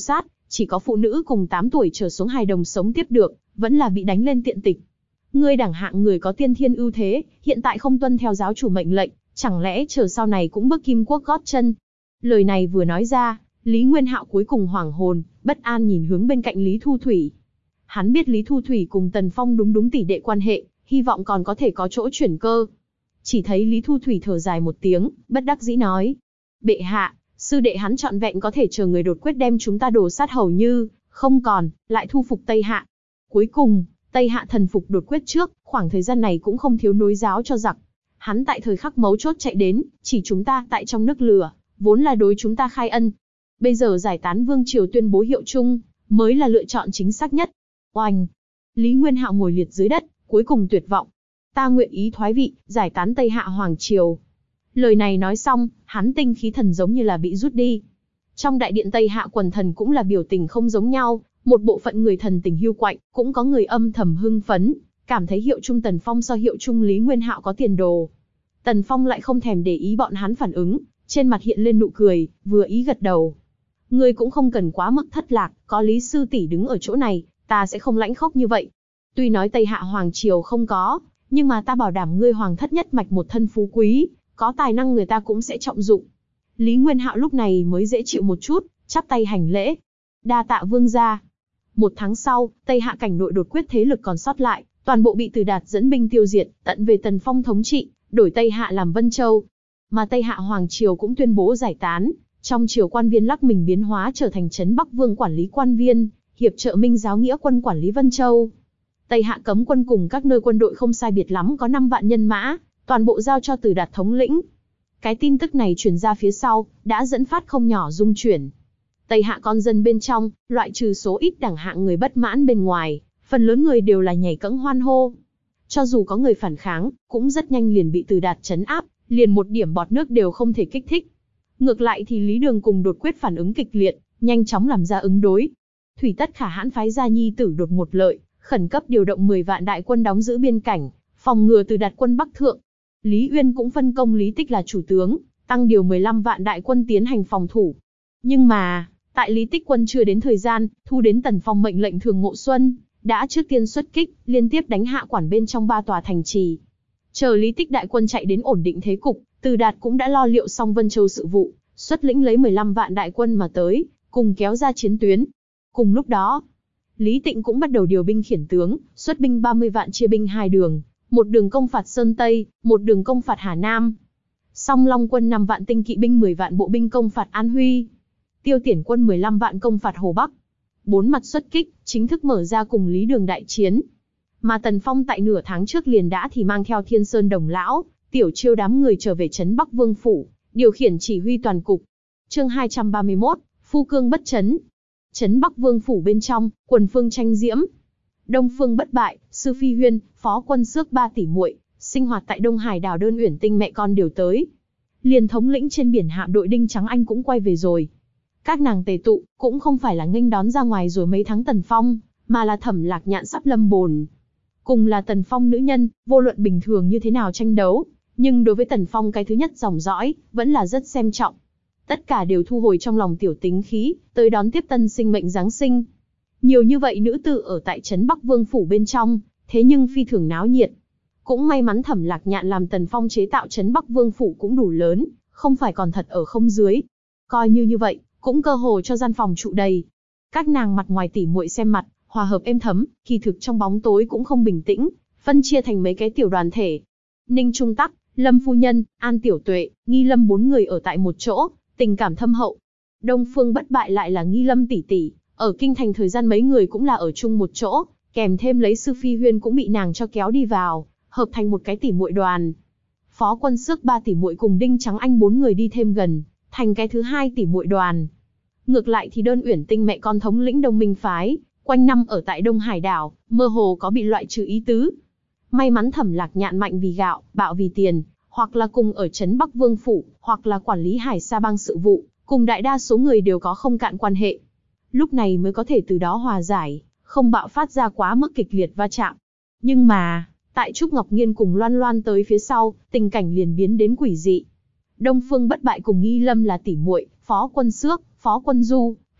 Chỉ có phụ nữ cùng tám tuổi trở xuống hài đồng sống tiếp được, vẫn là bị đánh lên tiện tịch. Ngươi đẳng hạng người có tiên thiên ưu thế, hiện tại không tuân theo giáo chủ mệnh lệnh, chẳng lẽ chờ sau này cũng bước Kim Quốc gót chân? Lời này vừa nói ra, Lý Nguyên Hạo cuối cùng hoảng hồn, bất an nhìn hướng bên cạnh Lý Thu Thủy. Hắn biết Lý Thu Thủy cùng Tần Phong đúng đúng tỷ đệ quan hệ, hy vọng còn có thể có chỗ chuyển cơ. Chỉ thấy Lý Thu Thủy thở dài một tiếng, bất đắc dĩ nói: Bệ hạ, sư đệ hắn trọn vẹn có thể chờ người đột quyết đem chúng ta đổ sát hầu như không còn, lại thu phục Tây Hạ. Cuối cùng, Tây Hạ thần phục đột quyết trước, khoảng thời gian này cũng không thiếu nối giáo cho giặc. Hắn tại thời khắc mấu chốt chạy đến, chỉ chúng ta tại trong nước lửa, vốn là đối chúng ta khai ân. Bây giờ giải tán vương triều tuyên bố hiệu chung, mới là lựa chọn chính xác nhất. Oanh! Lý Nguyên Hạo ngồi liệt dưới đất, cuối cùng tuyệt vọng. Ta nguyện ý thoái vị, giải tán Tây Hạ hoàng triều. Lời này nói xong, hắn tinh khí thần giống như là bị rút đi. Trong đại điện Tây Hạ quần thần cũng là biểu tình không giống nhau, một bộ phận người thần tình hiu quạnh, cũng có người âm thầm hưng phấn, cảm thấy hiệu chung Tần Phong so hiệu chung Lý Nguyên Hạo có tiền đồ. Tần Phong lại không thèm để ý bọn hắn phản ứng, trên mặt hiện lên nụ cười, vừa ý gật đầu. Ngươi cũng không cần quá mức thất lạc, có Lý sư tỷ đứng ở chỗ này, ta sẽ không lãnh khốc như vậy. Tuy nói Tây Hạ hoàng triều không có, nhưng mà ta bảo đảm ngươi hoàng thất nhất mạch một thân phú quý, có tài năng người ta cũng sẽ trọng dụng. Lý Nguyên Hạo lúc này mới dễ chịu một chút, chắp tay hành lễ. Đa tạ vương gia. Một tháng sau, Tây Hạ cảnh nội đột quyết thế lực còn sót lại, toàn bộ bị Từ Đạt dẫn binh tiêu diệt, tận về Tần Phong thống trị, đổi Tây Hạ làm Vân Châu. Mà Tây Hạ hoàng triều cũng tuyên bố giải tán, trong triều quan viên lắc mình biến hóa trở thành Trấn Bắc Vương quản lý quan viên, hiệp trợ Minh giáo nghĩa quân quản lý Vân Châu. Tây Hạ cấm quân cùng các nơi quân đội không sai biệt lắm có năm vạn nhân mã, toàn bộ giao cho Từ Đạt thống lĩnh. Cái tin tức này truyền ra phía sau, đã dẫn phát không nhỏ dung chuyển. Tây Hạ con dân bên trong, loại trừ số ít đẳng hạng người bất mãn bên ngoài, phần lớn người đều là nhảy cẫng hoan hô. Cho dù có người phản kháng, cũng rất nhanh liền bị Từ Đạt trấn áp, liền một điểm bọt nước đều không thể kích thích. Ngược lại thì Lý Đường cùng đột quyết phản ứng kịch liệt, nhanh chóng làm ra ứng đối. Thủy Tất Khả hãn phái ra nhi tử Đột Một Lợi, khẩn cấp điều động mười vạn đại quân đóng giữ biên cảnh, phòng ngừa Từ Đạt quân Bắc thượng. Lý Uyên cũng phân công Lý Tích là chủ tướng, tăng điều mười lăm vạn đại quân tiến hành phòng thủ. Nhưng mà, tại Lý Tích quân chưa đến thời gian, thu đến Tần Phong mệnh lệnh Thường Ngộ Xuân, đã trước tiên xuất kích, liên tiếp đánh hạ quản bên trong ba tòa thành trì. Chờ Lý Tích đại quân chạy đến ổn định thế cục, Từ Đạt cũng đã lo liệu xong Vân Châu sự vụ, xuất lĩnh lấy mười lăm vạn đại quân mà tới, cùng kéo ra chiến tuyến. Cùng lúc đó, Lý Tịnh cũng bắt đầu điều binh khiển tướng, xuất binh ba mươi vạn chia binh hai đường, một đường công phạt Sơn Tây, một đường công phạt Hà Nam. Song Long quân năm vạn tinh kỵ binh mười vạn bộ binh công phạt An Huy. Tiêu Tiển quân mười lăm vạn công phạt Hồ Bắc. Bốn mặt xuất kích, chính thức mở ra cùng Lý Đường đại chiến. Mà Tần Phong tại nửa tháng trước liền đã thì mang theo Thiên Sơn Đồng Lão, Tiểu Chiêu đám người trở về Trấn Bắc Vương phủ, điều khiển chỉ huy toàn cục. Chương hai trăm ba mươi mốt, Phu Cương bất chấn. Trấn Bắc Vương phủ bên trong, quần phương tranh diễm. Đông Phương Bất Bại, Sư Phi Huyên, Phó Quân Xước ba tỷ muội, sinh hoạt tại Đông Hải đảo Đơn Uyển Tinh mẹ con đều tới. Liền thống lĩnh trên biển hạm đội Đinh Trắng Anh cũng quay về rồi. Các nàng tề tụ, cũng không phải là nghênh đón ra ngoài rồi mấy tháng Tần Phong, mà là Thẩm Lạc Nhạn sắp lâm bồn. Cùng là Tần Phong nữ nhân, vô luận bình thường như thế nào tranh đấu, nhưng đối với Tần Phong cái thứ nhất dòng dõi, vẫn là rất xem trọng. Tất cả đều thu hồi trong lòng tiểu tính khí, tới đón tiếp tân sinh mệnh Giáng sinh. Nhiều như vậy nữ tử ở tại Trấn Bắc Vương phủ bên trong, thế nhưng phi thường náo nhiệt. Cũng may mắn Thẩm Lạc Nhạn làm Tần Phong chế tạo Trấn Bắc Vương phủ cũng đủ lớn, không phải còn thật ở không dưới. Coi như như vậy, cũng cơ hồ cho gian phòng trụ đầy. Các nàng mặt ngoài tỉ muội xem mặt, hòa hợp êm thấm, kỳ thực trong bóng tối cũng không bình tĩnh, phân chia thành mấy cái tiểu đoàn thể. Ninh Trung Tắc, Lâm phu nhân, An Tiểu Tuệ, Nghi Lâm bốn người ở tại một chỗ, tình cảm thâm hậu. Đông Phương Bất Bại lại là Nghi Lâm tỷ tỷ, ở kinh thành thời gian mấy người cũng là ở chung một chỗ, kèm thêm lấy Sư Phi Huyên cũng bị nàng cho kéo đi vào, hợp thành một cái tỷ muội đoàn. Phó Quân Xước ba tỷ muội cùng Đinh Trắng Anh bốn người đi thêm gần, thành cái thứ hai tỷ muội đoàn. Ngược lại thì Đơn Uyển Tinh mẹ con thống lĩnh Đông Minh phái, quanh năm ở tại Đông Hải đảo, mơ hồ có bị loại trừ ý tứ. May mắn Thẩm Lạc Nhạn mạnh vì gạo, bạo vì tiền, hoặc là cùng ở Trấn Bắc Vương phủ, hoặc là quản lý Hải Sa bang sự vụ, cùng đại đa số người đều có không cạn quan hệ. Lúc này mới có thể từ đó hòa giải, không bạo phát ra quá mức kịch liệt va chạm. Nhưng mà, tại Trúc Ngọc Nghiên cùng Loan Loan tới phía sau, tình cảnh liền biến đến quỷ dị. Đông Phương Bất Bại cùng Nghi Lâm là tỷ muội, Phó Quân Xước, Phó Quân Du,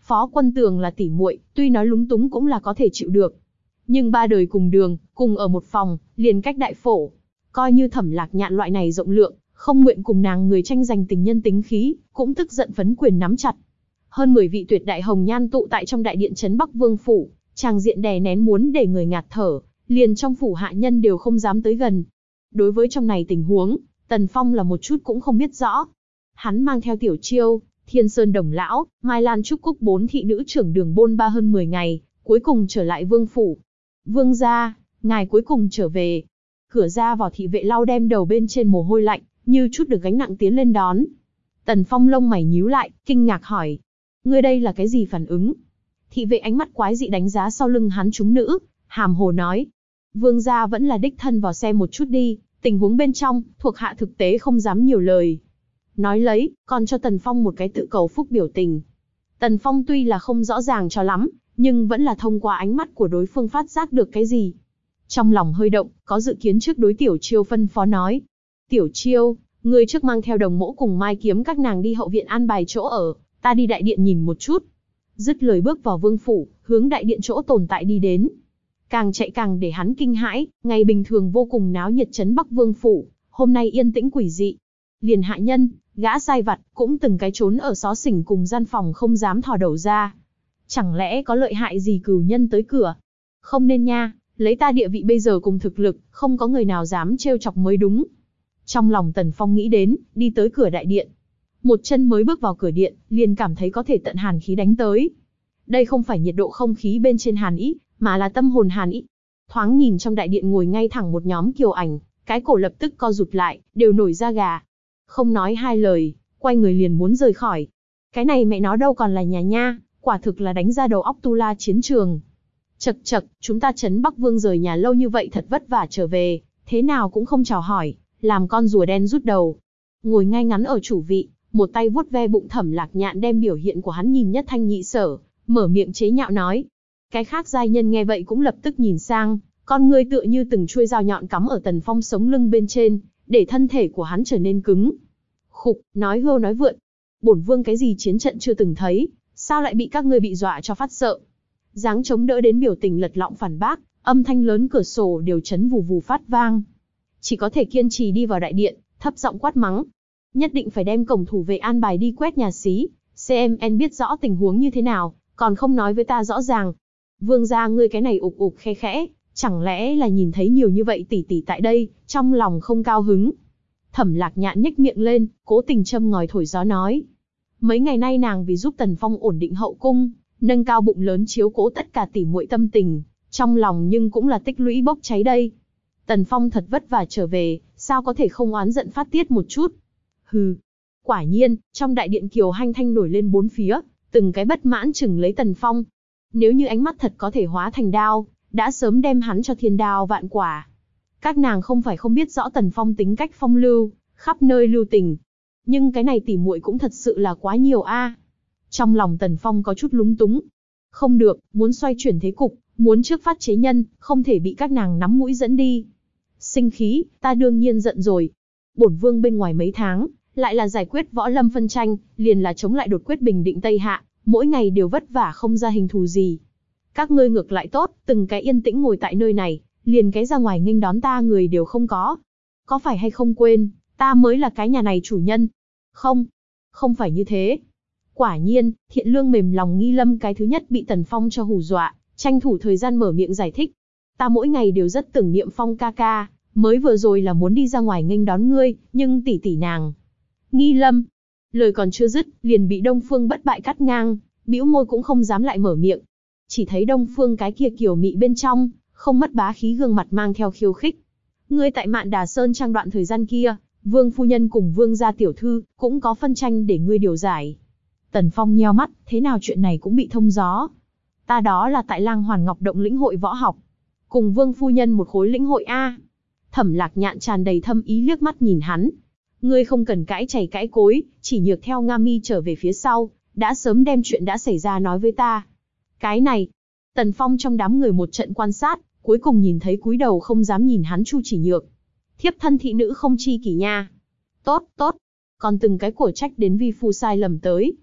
Phó Quân Tường là tỷ muội, tuy nói lúng túng cũng là có thể chịu được. Nhưng ba đời cùng đường, cùng ở một phòng, liền cách đại phổ. Coi như Thẩm Lạc Nhạn loại này rộng lượng, không nguyện cùng nàng người tranh giành tình nhân tính khí, cũng tức giận phấn quyền nắm chặt. Hơn mười vị tuyệt đại hồng nhan tụ tại trong đại điện trấn Bắc Vương phủ, tràng diện đè nén muốn để người ngạt thở, liền trong phủ hạ nhân đều không dám tới gần. Đối với trong này tình huống, Tần Phong là một chút cũng không biết rõ. Hắn mang theo Tiểu Chiêu, Thiên Sơn Đồng lão, Mai Lan Trúc Cúc bốn thị nữ trưởng đường bôn ba hơn mười ngày, cuối cùng trở lại vương phủ. Vương gia, ngài cuối cùng trở về. Cửa ra vào thị vệ lau đem đầu bên trên mồ hôi lạnh, như chút được gánh nặng tiến lên đón. Tần Phong lông mày nhíu lại, kinh ngạc hỏi: ngươi đây là cái gì phản ứng? Thị vệ ánh mắt quái dị đánh giá sau lưng hắn chúng nữ, hàm hồ nói: vương gia vẫn là đích thân vào xem một chút đi, tình huống bên trong, thuộc hạ thực tế không dám nhiều lời. Nói lấy, còn cho Tần Phong một cái tự cầu phúc biểu tình. Tần Phong tuy là không rõ ràng cho lắm, nhưng vẫn là thông qua ánh mắt của đối phương phát giác được cái gì. Trong lòng hơi động, có dự kiến trước đối Tiểu Chiêu phân phó nói: Tiểu Chiêu, ngươi trước mang theo Đồng Mỗ cùng Mai Kiếm các nàng đi hậu viện an bài chỗ ở, ta đi đại điện nhìn một chút. Dứt lời bước vào vương phủ, hướng đại điện chỗ tồn tại đi đến. Càng chạy càng để hắn kinh hãi, ngày bình thường vô cùng náo nhiệt trấn Bắc Vương phủ, hôm nay yên tĩnh quỷ dị. Liền hạ nhân, gã sai vặt, cũng từng cái trốn ở xó xỉnh cùng gian phòng không dám thò đầu ra. Chẳng lẽ có lợi hại gì cửu nhân tới cửa? Không nên nha, lấy ta địa vị bây giờ cùng thực lực, không có người nào dám trêu chọc mới đúng. Trong lòng Tần Phong nghĩ đến, đi tới cửa đại điện. Một chân mới bước vào cửa điện, liền cảm thấy có thể tận hàn khí đánh tới. Đây không phải nhiệt độ không khí bên trên hàn ý, mà là tâm hồn hàn ý. Thoáng nhìn trong đại điện ngồi ngay thẳng một nhóm kiều ảnh, cái cổ lập tức co rụt lại, đều nổi da gà. Không nói hai lời, quay người liền muốn rời khỏi. Cái này mẹ nó đâu còn là nhà nha, quả thực là đánh ra đầu óc tu la chiến trường. Chậc chậc, chúng ta trấn Bắc Vương rời nhà lâu như vậy thật vất vả trở về, thế nào cũng không chào hỏi, làm con rùa đen rút đầu. Ngồi ngay ngắn ở chủ vị, một tay vuốt ve bụng Thẩm Lạc Nhạn đem biểu hiện của hắn nhìn nhất thanh nhị sở, mở miệng chế nhạo nói. Cái khác giai nhân nghe vậy cũng lập tức nhìn sang, con ngươi tựa như từng chuôi dao nhọn cắm ở Tần Phong sống lưng bên trên, để thân thể của hắn trở nên cứng. Khục, nói hưu nói vượn. Bổn vương cái gì chiến trận chưa từng thấy, sao lại bị các ngươi bị dọa cho phát sợ? Dáng chống đỡ đến biểu tình lật lọng phản bác, âm thanh lớn cửa sổ đều chấn vù vù phát vang. Chỉ có thể kiên trì đi vào đại điện, thấp giọng quát mắng. Nhất định phải đem cổng thủ vệ an bài đi quét nhà xí, xem en biết rõ tình huống như thế nào, còn không nói với ta rõ ràng. Vương gia ngươi cái này ục ục khe khẽ, chẳng lẽ là nhìn thấy nhiều như vậy tỷ tỷ tại đây, trong lòng không cao hứng. Thẩm Lạc Nhạn nhếch miệng lên, cố tình châm ngòi thổi gió nói. Mấy ngày nay nàng vì giúp Tần Phong ổn định hậu cung, nâng cao bụng lớn chiếu cố tất cả tỷ muội tâm tình, trong lòng nhưng cũng là tích lũy bốc cháy đây. Tần Phong thật vất vả trở về, sao có thể không oán giận phát tiết một chút. Hừ. Quả nhiên, trong đại điện kiều hanh thanh nổi lên bốn phía, từng cái bất mãn chừng lấy Tần Phong. Nếu như ánh mắt thật có thể hóa thành đao, đã sớm đem hắn cho thiên đao vạn quả. Các nàng không phải không biết rõ Tần Phong tính cách phong lưu, khắp nơi lưu tình. Nhưng cái này tỉ muội cũng thật sự là quá nhiều a. Trong lòng Tần Phong có chút lúng túng. Không được, muốn xoay chuyển thế cục, muốn trước phát chế nhân, không thể bị các nàng nắm mũi dẫn đi. Sinh khí, ta đương nhiên giận rồi. Bổn vương bên ngoài mấy tháng, lại là giải quyết võ lâm phân tranh, liền là chống lại đột quyết bình định Tây Hạ, mỗi ngày đều vất vả không ra hình thù gì. Các ngươi ngược lại tốt, từng cái yên tĩnh ngồi tại nơi này, liền cái ra ngoài nghênh đón ta người đều không có. Có phải hay không quên, ta mới là cái nhà này chủ nhân? Không, không phải như thế. Quả nhiên, thiện lương mềm lòng Nghi Lâm cái thứ nhất bị Tần Phong cho hù dọa, tranh thủ thời gian mở miệng giải thích. Ta mỗi ngày đều rất tưởng niệm Phong ca ca, mới vừa rồi là muốn đi ra ngoài nghênh đón ngươi, nhưng tỷ tỷ nàng. Nghi Lâm, lời còn chưa dứt, liền bị Đông Phương bất bại cắt ngang, bĩu môi cũng không dám lại mở miệng. Chỉ thấy Đông Phương cái kia kiều mị bên trong, không mất bá khí gương mặt mang theo khiêu khích. Ngươi tại Mạn Đà Sơn trang đoạn thời gian kia, Vương phu nhân cùng Vương gia tiểu thư, cũng có phân tranh để ngươi điều giải. Tần Phong nheo mắt, thế nào chuyện này cũng bị thông gió. Ta đó là tại Lang Hoàn Ngọc Động lĩnh hội võ học. Cùng Vương phu nhân một khối lĩnh hội A. Thẩm Lạc Nhạn tràn đầy thâm ý liếc mắt nhìn hắn. Ngươi không cần cãi chày cãi cối, chỉ nhược theo Nga Mi trở về phía sau, đã sớm đem chuyện đã xảy ra nói với ta. Cái này, Tần Phong trong đám người một trận quan sát, cuối cùng nhìn thấy cúi đầu không dám nhìn hắn Chu Chỉ Nhược. Thiếp thân thị nữ không chi kỷ nha. Tốt, tốt, còn từng cái của trách đến vi phu sai lầm tới.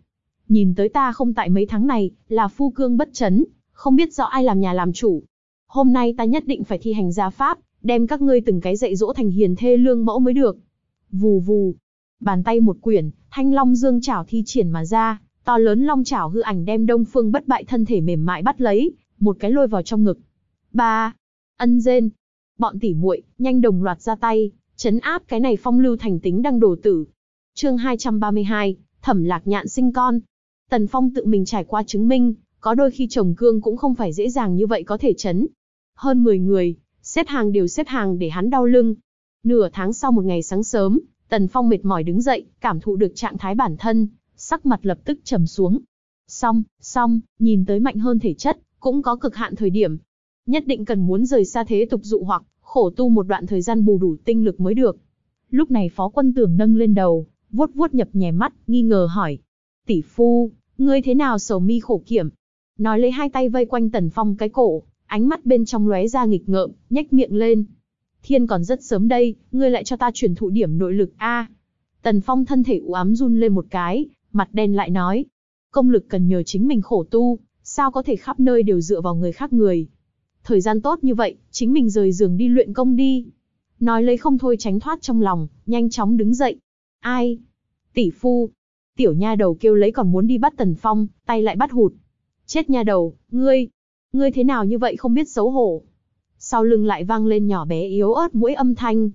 nhìn tới ta không tại mấy tháng này, là phu cương bất trấn, không biết rõ ai làm nhà làm chủ. Hôm nay ta nhất định phải thi hành gia pháp, đem các ngươi từng cái dạy dỗ thành hiền thê lương mẫu mới được. Vù vù, bàn tay một quyển, thanh long dương chảo thi triển mà ra, to lớn long chảo hư ảnh đem Đông Phương Bất Bại thân thể mềm mại bắt lấy, một cái lôi vào trong ngực. Ba, ân rên, bọn tỉ muội nhanh đồng loạt ra tay, trấn áp cái này phong lưu thành tính đang đổ tử. Chương hai trăm ba mươi hai, Thẩm Lạc Nhạn sinh con. Tần Phong tự mình trải qua chứng minh, có đôi khi trồng cương cũng không phải dễ dàng như vậy có thể trấn. Hơn mười người, xếp hàng đều xếp hàng để hắn đau lưng. Nửa tháng sau một ngày sáng sớm, Tần Phong mệt mỏi đứng dậy, cảm thụ được trạng thái bản thân, sắc mặt lập tức trầm xuống. Xong, xong, nhìn tới mạnh hơn thể chất, cũng có cực hạn thời điểm. Nhất định cần muốn rời xa thế tục dụ hoặc, khổ tu một đoạn thời gian bù đủ tinh lực mới được. Lúc này Phó Quân Tưởng nâng lên đầu, vuốt vuốt nhập nhè mắt, nghi ngờ hỏi. Tỷ phu, ngươi thế nào sầu mi khổ kiểm? Nói lấy hai tay vây quanh Tần Phong cái cổ, ánh mắt bên trong lóe ra nghịch ngợm, nhếch miệng lên. Thiên còn rất sớm đây, ngươi lại cho ta truyền thụ điểm nội lực a? Tần Phong thân thể u ám run lên một cái, mặt đen lại nói. Công lực cần nhờ chính mình khổ tu, sao có thể khắp nơi đều dựa vào người khác người. Thời gian tốt như vậy, chính mình rời giường đi luyện công đi. Nói lấy không thôi tránh thoát trong lòng, nhanh chóng đứng dậy. Ai? Tỷ phu. Tiểu nha đầu kêu lấy còn muốn đi bắt Tần Phong, tay lại bắt hụt. Chết nha đầu, ngươi, ngươi thế nào như vậy không biết xấu hổ. Sau lưng lại vang lên nhỏ bé yếu ớt mũi âm thanh.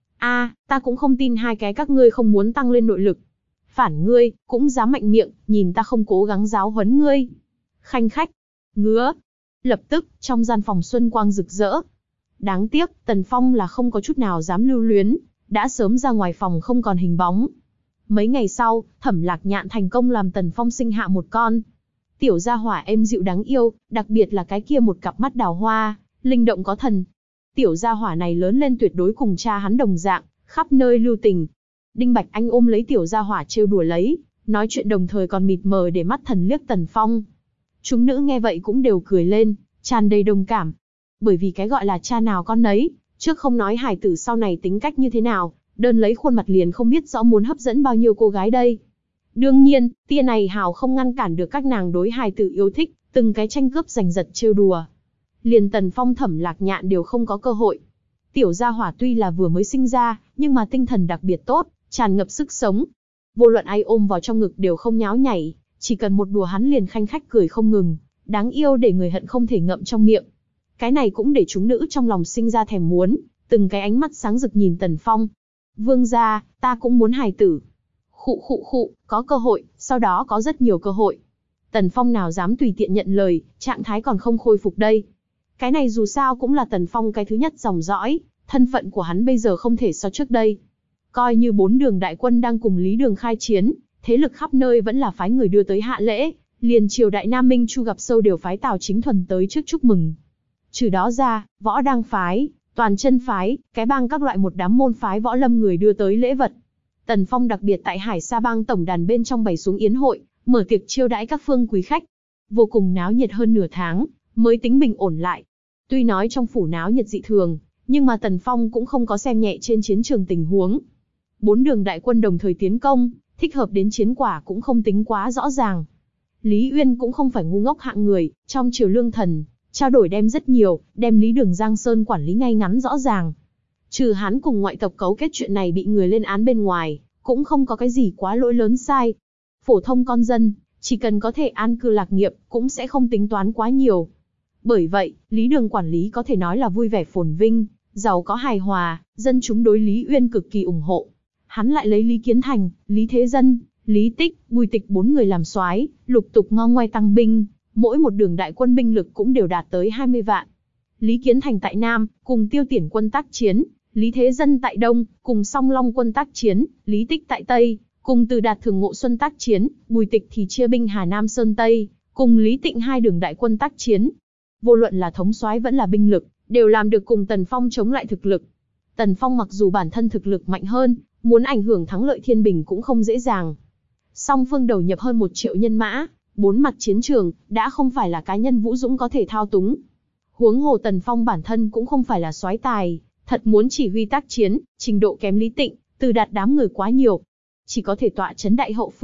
A, ta cũng không tin hai cái các ngươi không muốn tăng lên nội lực. Phản ngươi, cũng dám mạnh miệng, nhìn ta không cố gắng giáo huấn ngươi. Khanh khách, ngứa. Lập tức, trong gian phòng xuân quang rực rỡ. Đáng tiếc, Tần Phong là không có chút nào dám lưu luyến, đã sớm ra ngoài phòng không còn hình bóng. Mấy ngày sau, Thẩm Lạc Nhạn thành công làm Tần Phong sinh hạ một con. Tiểu gia hỏa êm dịu đáng yêu, đặc biệt là cái kia một cặp mắt đào hoa, linh động có thần. Tiểu gia hỏa này lớn lên tuyệt đối cùng cha hắn đồng dạng, khắp nơi lưu tình. Đinh Bạch Anh ôm lấy tiểu gia hỏa trêu đùa lấy, nói chuyện đồng thời còn mịt mờ để mắt thần liếc Tần Phong. Chúng nữ nghe vậy cũng đều cười lên, tràn đầy đồng cảm. Bởi vì cái gọi là cha nào con nấy, trước không nói hài tử sau này tính cách như thế nào, đơn lấy khuôn mặt liền không biết rõ muốn hấp dẫn bao nhiêu cô gái đây. Đương nhiên, tia này hào không ngăn cản được các nàng đối hài tử yêu thích, từng cái tranh cướp giành giật trêu đùa. Liền Tần Phong Thẩm Lạc Nhạn đều không có cơ hội. Tiểu gia hỏa tuy là vừa mới sinh ra, nhưng mà tinh thần đặc biệt tốt, tràn ngập sức sống. Vô luận ai ôm vào trong ngực đều không nháo nhảy, chỉ cần một đùa hắn liền khanh khách cười không ngừng, đáng yêu để người hận không thể ngậm trong miệng. Cái này cũng để chúng nữ trong lòng sinh ra thèm muốn, từng cái ánh mắt sáng rực nhìn Tần Phong. Vương gia, ta cũng muốn hài tử. Khụ khụ khụ, có cơ hội, sau đó có rất nhiều cơ hội. Tần Phong nào dám tùy tiện nhận lời, trạng thái còn không khôi phục đây. Cái này dù sao cũng là Tần Phong cái thứ nhất dòng dõi, thân phận của hắn bây giờ không thể so trước đây. Coi như bốn đường đại quân đang cùng Lý Đường khai chiến, thế lực khắp nơi vẫn là phái người đưa tới hạ lễ, liền triều đại Nam Minh Chu gặp sâu đều phái Tào Chính Thuần tới trước chúc mừng. Trừ đó ra, Võ Đang phái, Toàn Chân phái, cái bang các loại một đám môn phái võ lâm người đưa tới lễ vật. Tần Phong đặc biệt tại Hải Sa bang tổng đàn bên trong bày xuống yến hội, mở tiệc chiêu đãi các phương quý khách. Vô cùng náo nhiệt hơn nửa tháng, mới tính bình ổn lại. Tuy nói trong phủ náo nhiệt dị thường, nhưng mà Tần Phong cũng không có xem nhẹ trên chiến trường tình huống. Bốn đường đại quân đồng thời tiến công, thích hợp đến chiến quả cũng không tính quá rõ ràng. Lý Uyên cũng không phải ngu ngốc hạng người, trong triều lương thần, trao đổi đem rất nhiều, đem Lý Đường Giang Sơn quản lý ngay ngắn rõ ràng. Trừ hắn cùng ngoại tộc cấu kết chuyện này bị người lên án bên ngoài, cũng không có cái gì quá lỗi lớn sai. Phổ thông con dân, chỉ cần có thể an cư lạc nghiệp, cũng sẽ không tính toán quá nhiều. Bởi vậy, Lý Đường quản lý có thể nói là vui vẻ phồn vinh, giàu có hài hòa, dân chúng đối Lý Uyên cực kỳ ủng hộ. Hắn lại lấy Lý Kiến Thành, Lý Thế Dân, Lý Tích, Bùi Tịch bốn người làm soái, lục tục ngo ngoe tăng binh, mỗi một đường đại quân binh lực cũng đều đạt tới hai mươi vạn. Lý Kiến Thành tại Nam, cùng Tiêu Tiển quân tác chiến, Lý Thế Dân tại Đông, cùng Song Long quân tác chiến, Lý Tích tại Tây, cùng Từ Đạt Thường Ngộ Xuân tác chiến, Bùi Tịch thì chia binh Hà Nam Sơn Tây, cùng Lý Tịnh hai đường đại quân tác chiến. Vô luận là thống soái vẫn là binh lực, đều làm được cùng Tần Phong chống lại thực lực. Tần Phong mặc dù bản thân thực lực mạnh hơn, muốn ảnh hưởng thắng lợi thiên bình cũng không dễ dàng. Song phương đầu nhập hơn một triệu nhân mã, bốn mặt chiến trường, đã không phải là cá nhân vũ dũng có thể thao túng. Huống hồ Tần Phong bản thân cũng không phải là soái tài, thật muốn chỉ huy tác chiến, trình độ kém Lý Tịnh, Từ Đạt đám người quá nhiều. Chỉ có thể tọa chấn đại hậu phương,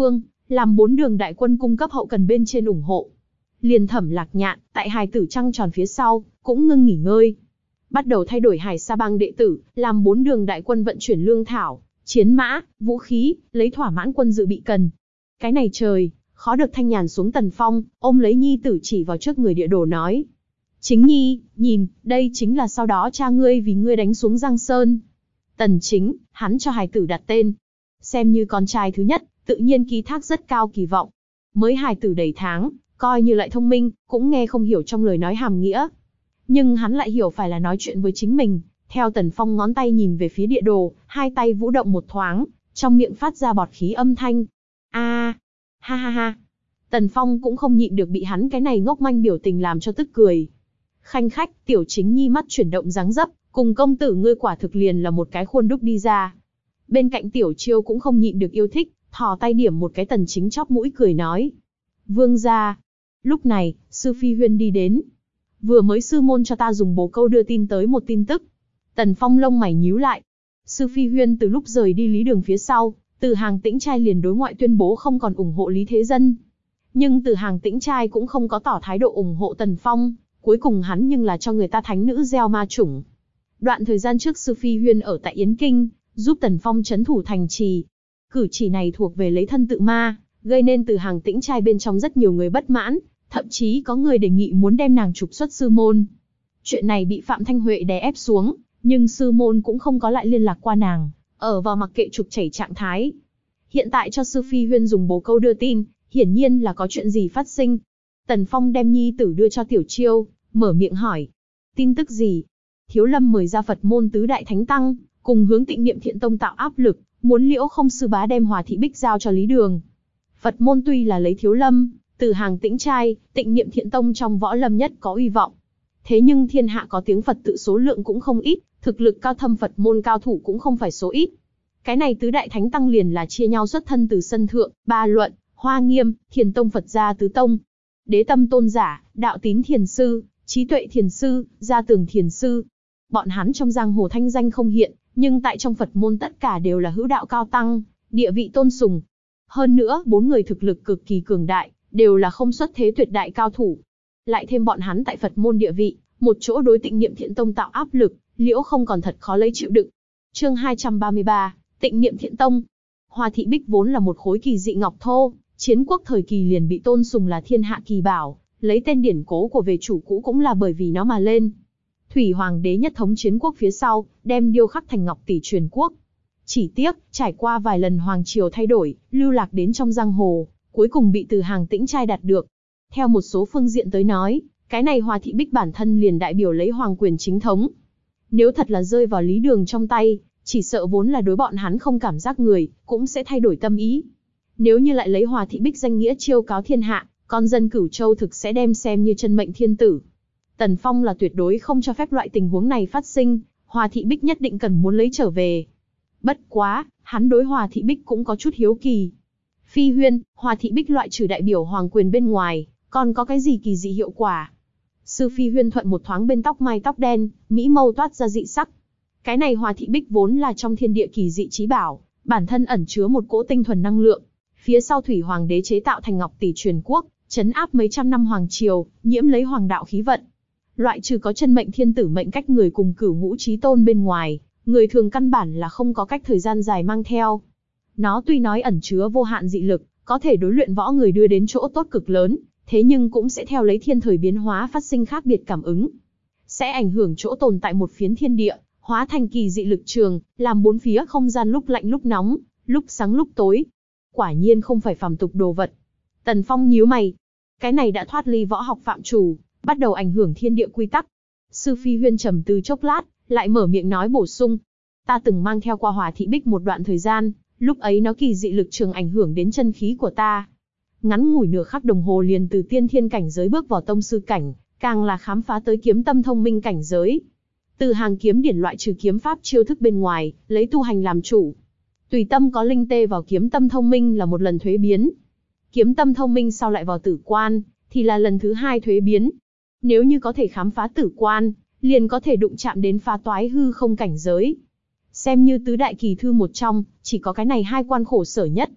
làm bốn đường đại quân cung cấp hậu cần bên trên ủng hộ. Liền Thẩm Lạc Nhạn, tại hài tử trăng tròn phía sau, cũng ngưng nghỉ ngơi. Bắt đầu thay đổi Hải Sa Bang đệ tử, làm bốn đường đại quân vận chuyển lương thảo, chiến mã, vũ khí, lấy thỏa mãn quân dự bị cần. Cái này trời, khó được thanh nhàn xuống. Tần Phong, ôm lấy nhi tử chỉ vào trước người Địa Đồ nói. Chính nhi, nhìn, đây chính là sau đó cha ngươi vì ngươi đánh xuống Giang Sơn. Tần Chính, hắn cho hài tử đặt tên. Xem như con trai thứ nhất, tự nhiên ký thác rất cao kỳ vọng. Mới hài tử đầy tháng, coi như lại thông minh, cũng nghe không hiểu trong lời nói hàm nghĩa. Nhưng hắn lại hiểu phải là nói chuyện với chính mình. Theo Tần Phong ngón tay nhìn về phía Địa Đồ, hai tay vũ động một thoáng, trong miệng phát ra bọt khí âm thanh. A, à, ha ha ha. Tần Phong cũng không nhịn được bị hắn cái này ngốc manh biểu tình làm cho tức cười. Khanh khách, Tiểu Chính nhi mắt chuyển động dáng dấp, cùng công tử ngươi quả thực liền là một cái khuôn đúc đi ra. Bên cạnh Tiểu Chiêu cũng không nhịn được yêu thích, thò tay điểm một cái Tần Chính chóp mũi cười nói. Vương gia. Lúc này, Sư Phi Huyên đi đến. Vừa mới sư môn cho ta dùng bồ câu đưa tin tới một tin tức. Tần Phong lông mày nhíu lại. Sư Phi Huyên từ lúc rời đi Lý Đường phía sau, Từ Hàng Tĩnh Trai liền đối ngoại tuyên bố không còn ủng hộ Lý Thế Dân. Nhưng Từ Hàng Tĩnh Trai cũng không có tỏ thái độ ủng hộ Tần Phong, cuối cùng hắn nhưng là cho người ta thánh nữ gieo ma chủng. Đoạn thời gian trước Sư Phi Huyên ở tại Yến Kinh, giúp Tần Phong trấn thủ thành trì. Cử chỉ này thuộc về lấy thân tự ma, gây nên Từ Hàng Tĩnh Trai bên trong rất nhiều người bất mãn, thậm chí có người đề nghị muốn đem nàng trục xuất sư môn. Chuyện này bị Phạm Thanh Huệ đè ép xuống, nhưng sư môn cũng không có lại liên lạc qua nàng, ở vào mặc kệ trục chảy trạng thái. Hiện tại cho Sư Phi Huyên dùng bồ câu đưa tin, hiển nhiên là có chuyện gì phát sinh. Tần Phong đem nhi tử đưa cho Tiểu Chiêu, mở miệng hỏi. Tin tức gì? Thiếu Lâm mời ra Phật môn tứ đại thánh tăng, cùng hướng Tịnh Niệm Thiện Tông tạo áp lực, muốn Liễu Không sư bá đem Hòa Thị Bích giao cho Lý Đường. Phật môn tuy là lấy Thiếu Lâm, Từ Hàng Tĩnh Trai, Tịnh Niệm Thiện Tông trong võ lâm nhất có uy vọng. Thế nhưng thiên hạ có tiếng Phật tự số lượng cũng không ít, thực lực cao thâm Phật môn cao thủ cũng không phải số ít. Cái này tứ đại thánh tăng liền là chia nhau xuất thân từ Sân Thượng, Ba Luận, Hoa Nghiêm, Thiền Tông Phật gia tứ tông. Đế Tâm Tôn giả, Đạo Tín Thiền sư, Trí Tuệ Thiền sư, Gia Tường Thiền sư. Bọn hắn trong giang hồ thanh danh không hiện, nhưng tại trong Phật môn tất cả đều là hữu đạo cao tăng, địa vị tôn sùng. Hơn nữa, bốn người thực lực cực kỳ cường đại, đều là không xuất thế tuyệt đại cao thủ. Lại thêm bọn hắn tại Phật môn địa vị, một chỗ đối Tịnh Niệm Thiện Tông tạo áp lực, Liễu Không còn thật khó lấy chịu đựng. Chương hai trăm ba mươi ba, Tịnh Niệm Thiện Tông. Hoa Thị Bích vốn là một khối kỳ dị ngọc thô, chiến quốc thời kỳ liền bị tôn sùng là thiên hạ kỳ bảo, lấy tên điển cố của về chủ cũ cũng là bởi vì nó mà lên. Thủy Hoàng đế nhất thống chiến quốc phía sau, đem điêu khắc thành ngọc tỷ truyền quốc. Chỉ tiếc, trải qua vài lần hoàng triều thay đổi, lưu lạc đến trong giang hồ, cuối cùng bị Từ Hàng Tĩnh Trai đạt được. Theo một số phương diện tới nói, cái này Hoa Thị Bích bản thân liền đại biểu lấy hoàng quyền chính thống. Nếu thật là rơi vào Lý Đường trong tay, chỉ sợ vốn là đối bọn hắn không cảm giác người, cũng sẽ thay đổi tâm ý. Nếu như lại lấy Hoa Thị Bích danh nghĩa chiêu cáo thiên hạ, con dân Cửu Châu thực sẽ đem xem như chân mệnh thiên tử. Tần Phong là tuyệt đối không cho phép loại tình huống này phát sinh, Hoa Thị Bích nhất định cần muốn lấy trở về. Bất quá, hắn đối Hoa Thị Bích cũng có chút hiếu kỳ. Phi Huyên, Hoa Thị Bích loại trừ đại biểu hoàng quyền bên ngoài, còn có cái gì kỳ dị hiệu quả? Sư Phi Huyên thuận một thoáng bên tóc mai tóc đen, mỹ mâu toát ra dị sắc. Cái này Hoa Thị Bích vốn là trong thiên địa kỳ dị chí bảo, bản thân ẩn chứa một cỗ tinh thuần năng lượng. Phía sau Thủy Hoàng đế chế tạo thành ngọc tỷ truyền quốc, trấn áp mấy trăm năm hoàng triều, nhiễm lấy hoàng đạo khí vận. Loại trừ có chân mệnh thiên tử mệnh cách người cùng cửu ngũ chí tôn bên ngoài, người thường căn bản là không có cách thời gian dài mang theo. Nó tuy nói ẩn chứa vô hạn dị lực, có thể đối luyện võ người đưa đến chỗ tốt cực lớn, thế nhưng cũng sẽ theo lấy thiên thời biến hóa phát sinh khác biệt cảm ứng. Sẽ ảnh hưởng chỗ tồn tại một phiến thiên địa, hóa thành kỳ dị lực trường, làm bốn phía không gian lúc lạnh lúc nóng, lúc sáng lúc tối. Quả nhiên không phải phàm tục đồ vật. Tần Phong nhíu mày. Cái này đã thoát ly võ học phạm chủ, bắt đầu ảnh hưởng thiên địa quy tắc. Sư Phi Huyên trầm tư chốc lát, lại mở miệng nói bổ sung. Ta từng mang theo qua Hoa Thị Bích một đoạn thời gian, lúc ấy nó kỳ dị lực trường ảnh hưởng đến chân khí của ta. Ngắn ngủi nửa khắc đồng hồ liền từ tiên thiên cảnh giới bước vào tông sư cảnh, càng là khám phá tới kiếm tâm thông minh cảnh giới. Từ hàng kiếm điển loại trừ kiếm pháp chiêu thức bên ngoài, lấy tu hành làm chủ. Tùy tâm có linh tê vào kiếm tâm thông minh là một lần thuế biến. Kiếm tâm thông minh sau lại vào tử quan, thì là lần thứ hai thuế biến. Nếu như có thể khám phá tử quan, liền có thể đụng chạm đến phá toái hư không cảnh giới. Xem như tứ đại kỳ thư một trong, chỉ có cái này hai quan khổ sở nhất.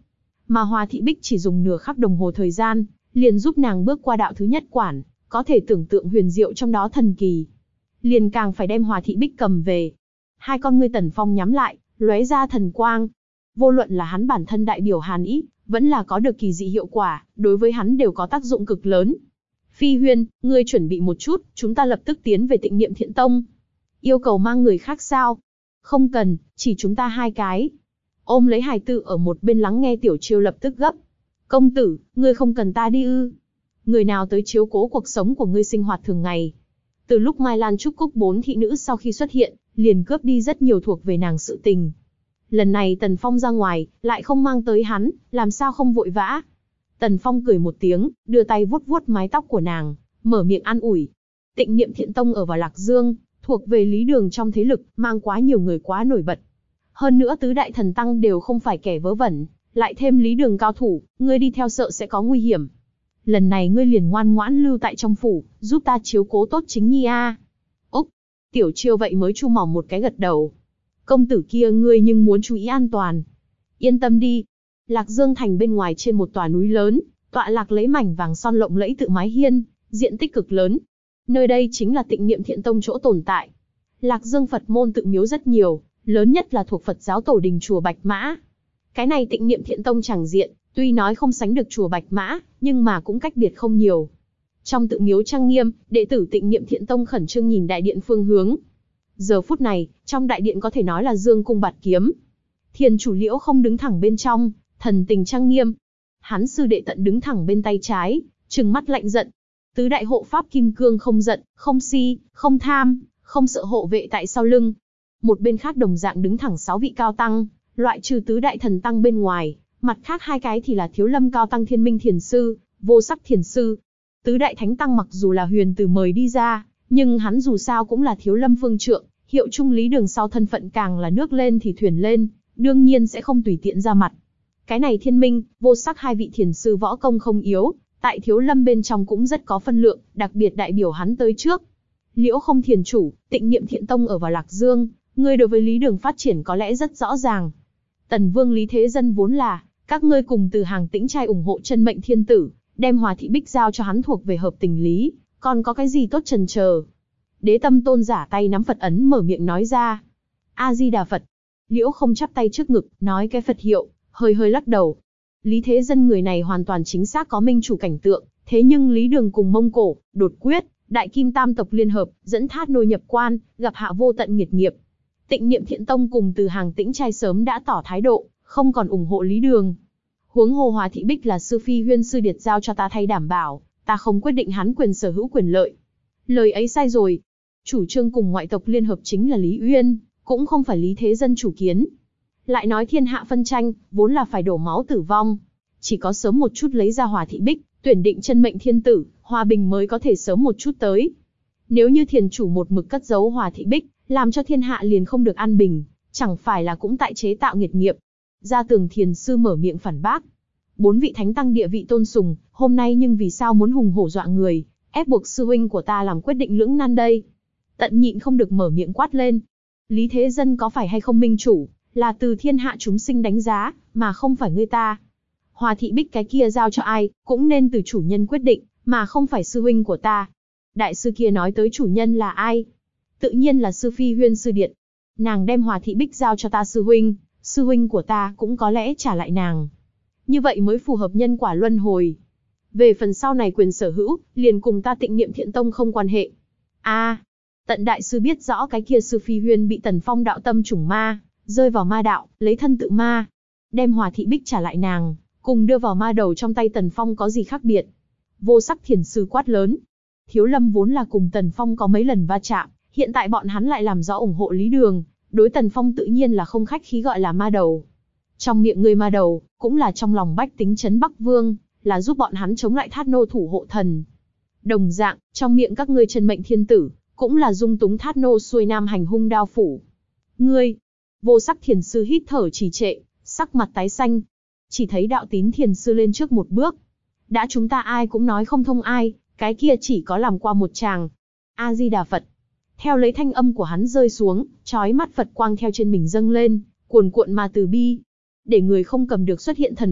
mà Hòa Thị Bích chỉ dùng nửa khắc đồng hồ thời gian, liền giúp nàng bước qua đạo thứ nhất quản, có thể tưởng tượng huyền diệu trong đó thần kỳ. Liền càng phải đem Hòa Thị Bích cầm về. Hai con ngươi Tần Phong nhắm lại, lóe ra thần quang. Vô luận là hắn bản thân đại biểu hàn ý, vẫn là có được kỳ dị hiệu quả, đối với hắn đều có tác dụng cực lớn. Phi Huyên, ngươi chuẩn bị một chút, chúng ta lập tức tiến về Tịnh Niệm Thiện Tông. Yêu cầu mang người khác sao? Không cần, chỉ chúng ta hai cái. Ôm lấy hài tử ở một bên lắng nghe Tiểu Chiêu lập tức gấp. Công tử, ngươi không cần ta đi ư? Người nào tới chiếu cố cuộc sống của ngươi sinh hoạt thường ngày? Từ lúc Mai Lan Trúc Cúc bốn thị nữ sau khi xuất hiện, liền cướp đi rất nhiều thuộc về nàng sự tình. Lần này Tần Phong ra ngoài, lại không mang tới hắn, làm sao không vội vã? Tần Phong cười một tiếng, đưa tay vuốt vuốt mái tóc của nàng, mở miệng an ủi. Tịnh Niệm Thiện Tông ở vào Lạc Dương, thuộc về Lý Đường trong thế lực, mang quá nhiều người quá nổi bật. Hơn nữa tứ đại thần tăng đều không phải kẻ vớ vẩn, lại thêm Lý Đường cao thủ, ngươi đi theo sợ sẽ có nguy hiểm. Lần này ngươi liền ngoan ngoãn lưu tại trong phủ, giúp ta chiếu cố tốt chính nhi a. Úc, Tiểu Chiêu vậy mới chu mỏng một cái gật đầu. Công tử kia ngươi nhưng muốn chú ý an toàn. Yên tâm đi. Lạc Dương thành bên ngoài trên một tòa núi lớn, tọa lạc lấy mảnh vàng son lộng lẫy tự mái hiên, diện tích cực lớn. Nơi đây chính là Tịnh Niệm Thiện Tông chỗ tồn tại. Lạc Dương Phật môn tự miếu rất nhiều, lớn nhất là thuộc Phật giáo tổ đình chùa Bạch Mã. Cái này Tịnh Niệm Thiện Tông chẳng diện, tuy nói không sánh được chùa Bạch Mã, nhưng mà cũng cách biệt không nhiều. Trong tự miếu trang nghiêm, đệ tử Tịnh Niệm Thiện Tông khẩn trương nhìn đại điện phương hướng. Giờ phút này, trong đại điện có thể nói là dương cung bạt kiếm. Thiền chủ Liễu không đứng thẳng bên trong, thần tình trang nghiêm. Hắn sư đệ Tận đứng thẳng bên tay trái, trừng mắt lạnh giận. Tứ đại hộ pháp kim cương không giận, không si, không tham, không sợ hộ vệ tại sau lưng. Một bên khác đồng dạng đứng thẳng sáu vị cao tăng, loại trừ tứ đại thần tăng bên ngoài, mặt khác hai cái thì là Thiếu Lâm cao tăng Thiên Minh thiền sư, Vô Sắc thiền sư. Tứ đại thánh tăng mặc dù là Huyền Từ mời đi ra, nhưng hắn dù sao cũng là Thiếu Lâm phương trượng, hiệu trung Lý Đường sau thân phận càng là nước lên thì thuyền lên, đương nhiên sẽ không tùy tiện ra mặt. Cái này Thiên Minh, Vô Sắc hai vị thiền sư võ công không yếu, tại Thiếu Lâm bên trong cũng rất có phân lượng, đặc biệt đại biểu hắn tới trước. Liễu không thiền chủ, Tịnh Niệm Thiện Tông ở vào Lạc Dương, ngươi đối với Lý Đường phát triển có lẽ rất rõ ràng. Tần Vương Lý Thế Dân vốn là, các ngươi cùng từ hàng Tĩnh trai ủng hộ chân mệnh thiên tử, đem Hòa Thị Bích giao cho hắn thuộc về hợp tình lý, còn có cái gì tốt chần chờ? Đế Tâm tôn giả tay nắm Phật ấn mở miệng nói ra. A Di Đà Phật. Liễu không chắp tay trước ngực, nói cái Phật hiệu, hơi hơi lắc đầu. Lý Thế Dân người này hoàn toàn chính xác có minh chủ cảnh tượng, thế nhưng Lý Đường cùng Mông Cổ, đột quyết, Đại Kim Tam tộc liên hợp, dẫn Thát Nôi nhập quan, gặp hạ vô tận nghiệt nghiệp. Tịnh Niệm Thiện Tông cùng từ hàng Tĩnh trai sớm đã tỏ thái độ, không còn ủng hộ Lý Đường. Huống hồ Hòa Thị Bích là sư phi huyên sư điệt giao cho ta thay đảm bảo, ta không quyết định hắn quyền sở hữu quyền lợi. Lời ấy sai rồi. Chủ trương cùng ngoại tộc liên hợp chính là Lý Uyên, cũng không phải Lý Thế Dân chủ kiến. Lại nói thiên hạ phân tranh, vốn là phải đổ máu tử vong. Chỉ có sớm một chút lấy ra Hòa Thị Bích, tuyển định chân mệnh thiên tử, hòa bình mới có thể sớm một chút tới. Nếu như thiền chủ một mực cất giấu Hòa Thị Bích, làm cho thiên hạ liền không được an bình, chẳng phải là cũng tại chế tạo nghiệt nghiệp. Gia Tường thiền sư mở miệng phản bác. Bốn vị thánh tăng địa vị tôn sùng, hôm nay nhưng vì sao muốn hùng hổ dọa người, ép buộc sư huynh của ta làm quyết định lưỡng nan đây? Tận nhịn không được mở miệng quát lên. Lý Thế Dân có phải hay không minh chủ, là từ thiên hạ chúng sinh đánh giá, mà không phải ngươi ta. Hòa Thị Bích cái kia giao cho ai, cũng nên từ chủ nhân quyết định, mà không phải sư huynh của ta. Đại sư kia nói tới chủ nhân là ai? Tự nhiên là sư phi huyên sư điện. Nàng đem Hòa Thị Bích giao cho ta sư huynh, sư huynh của ta cũng có lẽ trả lại nàng. Như vậy mới phù hợp nhân quả luân hồi. Về phần sau này quyền sở hữu, liền cùng ta Tịnh Niệm Thiện Tông không quan hệ. A, à, Tận đại sư biết rõ cái kia sư phi huyên bị Tần Phong đạo tâm chủng ma, rơi vào ma đạo, lấy thân tự ma. Đem Hòa Thị Bích trả lại nàng, cùng đưa vào ma đầu trong tay Tần Phong có gì khác biệt? Vô Sắc thiền sư quát lớn. Thiếu Lâm vốn là cùng Tần Phong có mấy lần va chạm, hiện tại bọn hắn lại làm rõ ủng hộ Lý Đường, đối Tần Phong tự nhiên là không khách khí gọi là ma đầu. Trong miệng người ma đầu, cũng là trong lòng bách tính trấn Bắc Vương, là giúp bọn hắn chống lại Thát Nô thủ hộ thần. Đồng dạng, trong miệng các ngươi chân mệnh thiên tử, cũng là dung túng Thát Nô xuôi nam hành hung đao phủ. Ngươi, Vô Sắc thiền sư hít thở trì trệ, sắc mặt tái xanh. Chỉ thấy Đạo Tín thiền sư lên trước một bước. Đã chúng ta ai cũng nói không thông ai, cái kia chỉ có làm qua một chàng. A Di Đà Phật. Theo lấy thanh âm của hắn rơi xuống, chói mắt Phật quang theo trên mình dâng lên, cuồn cuộn mà từ bi. Để người không cầm được xuất hiện thần phục,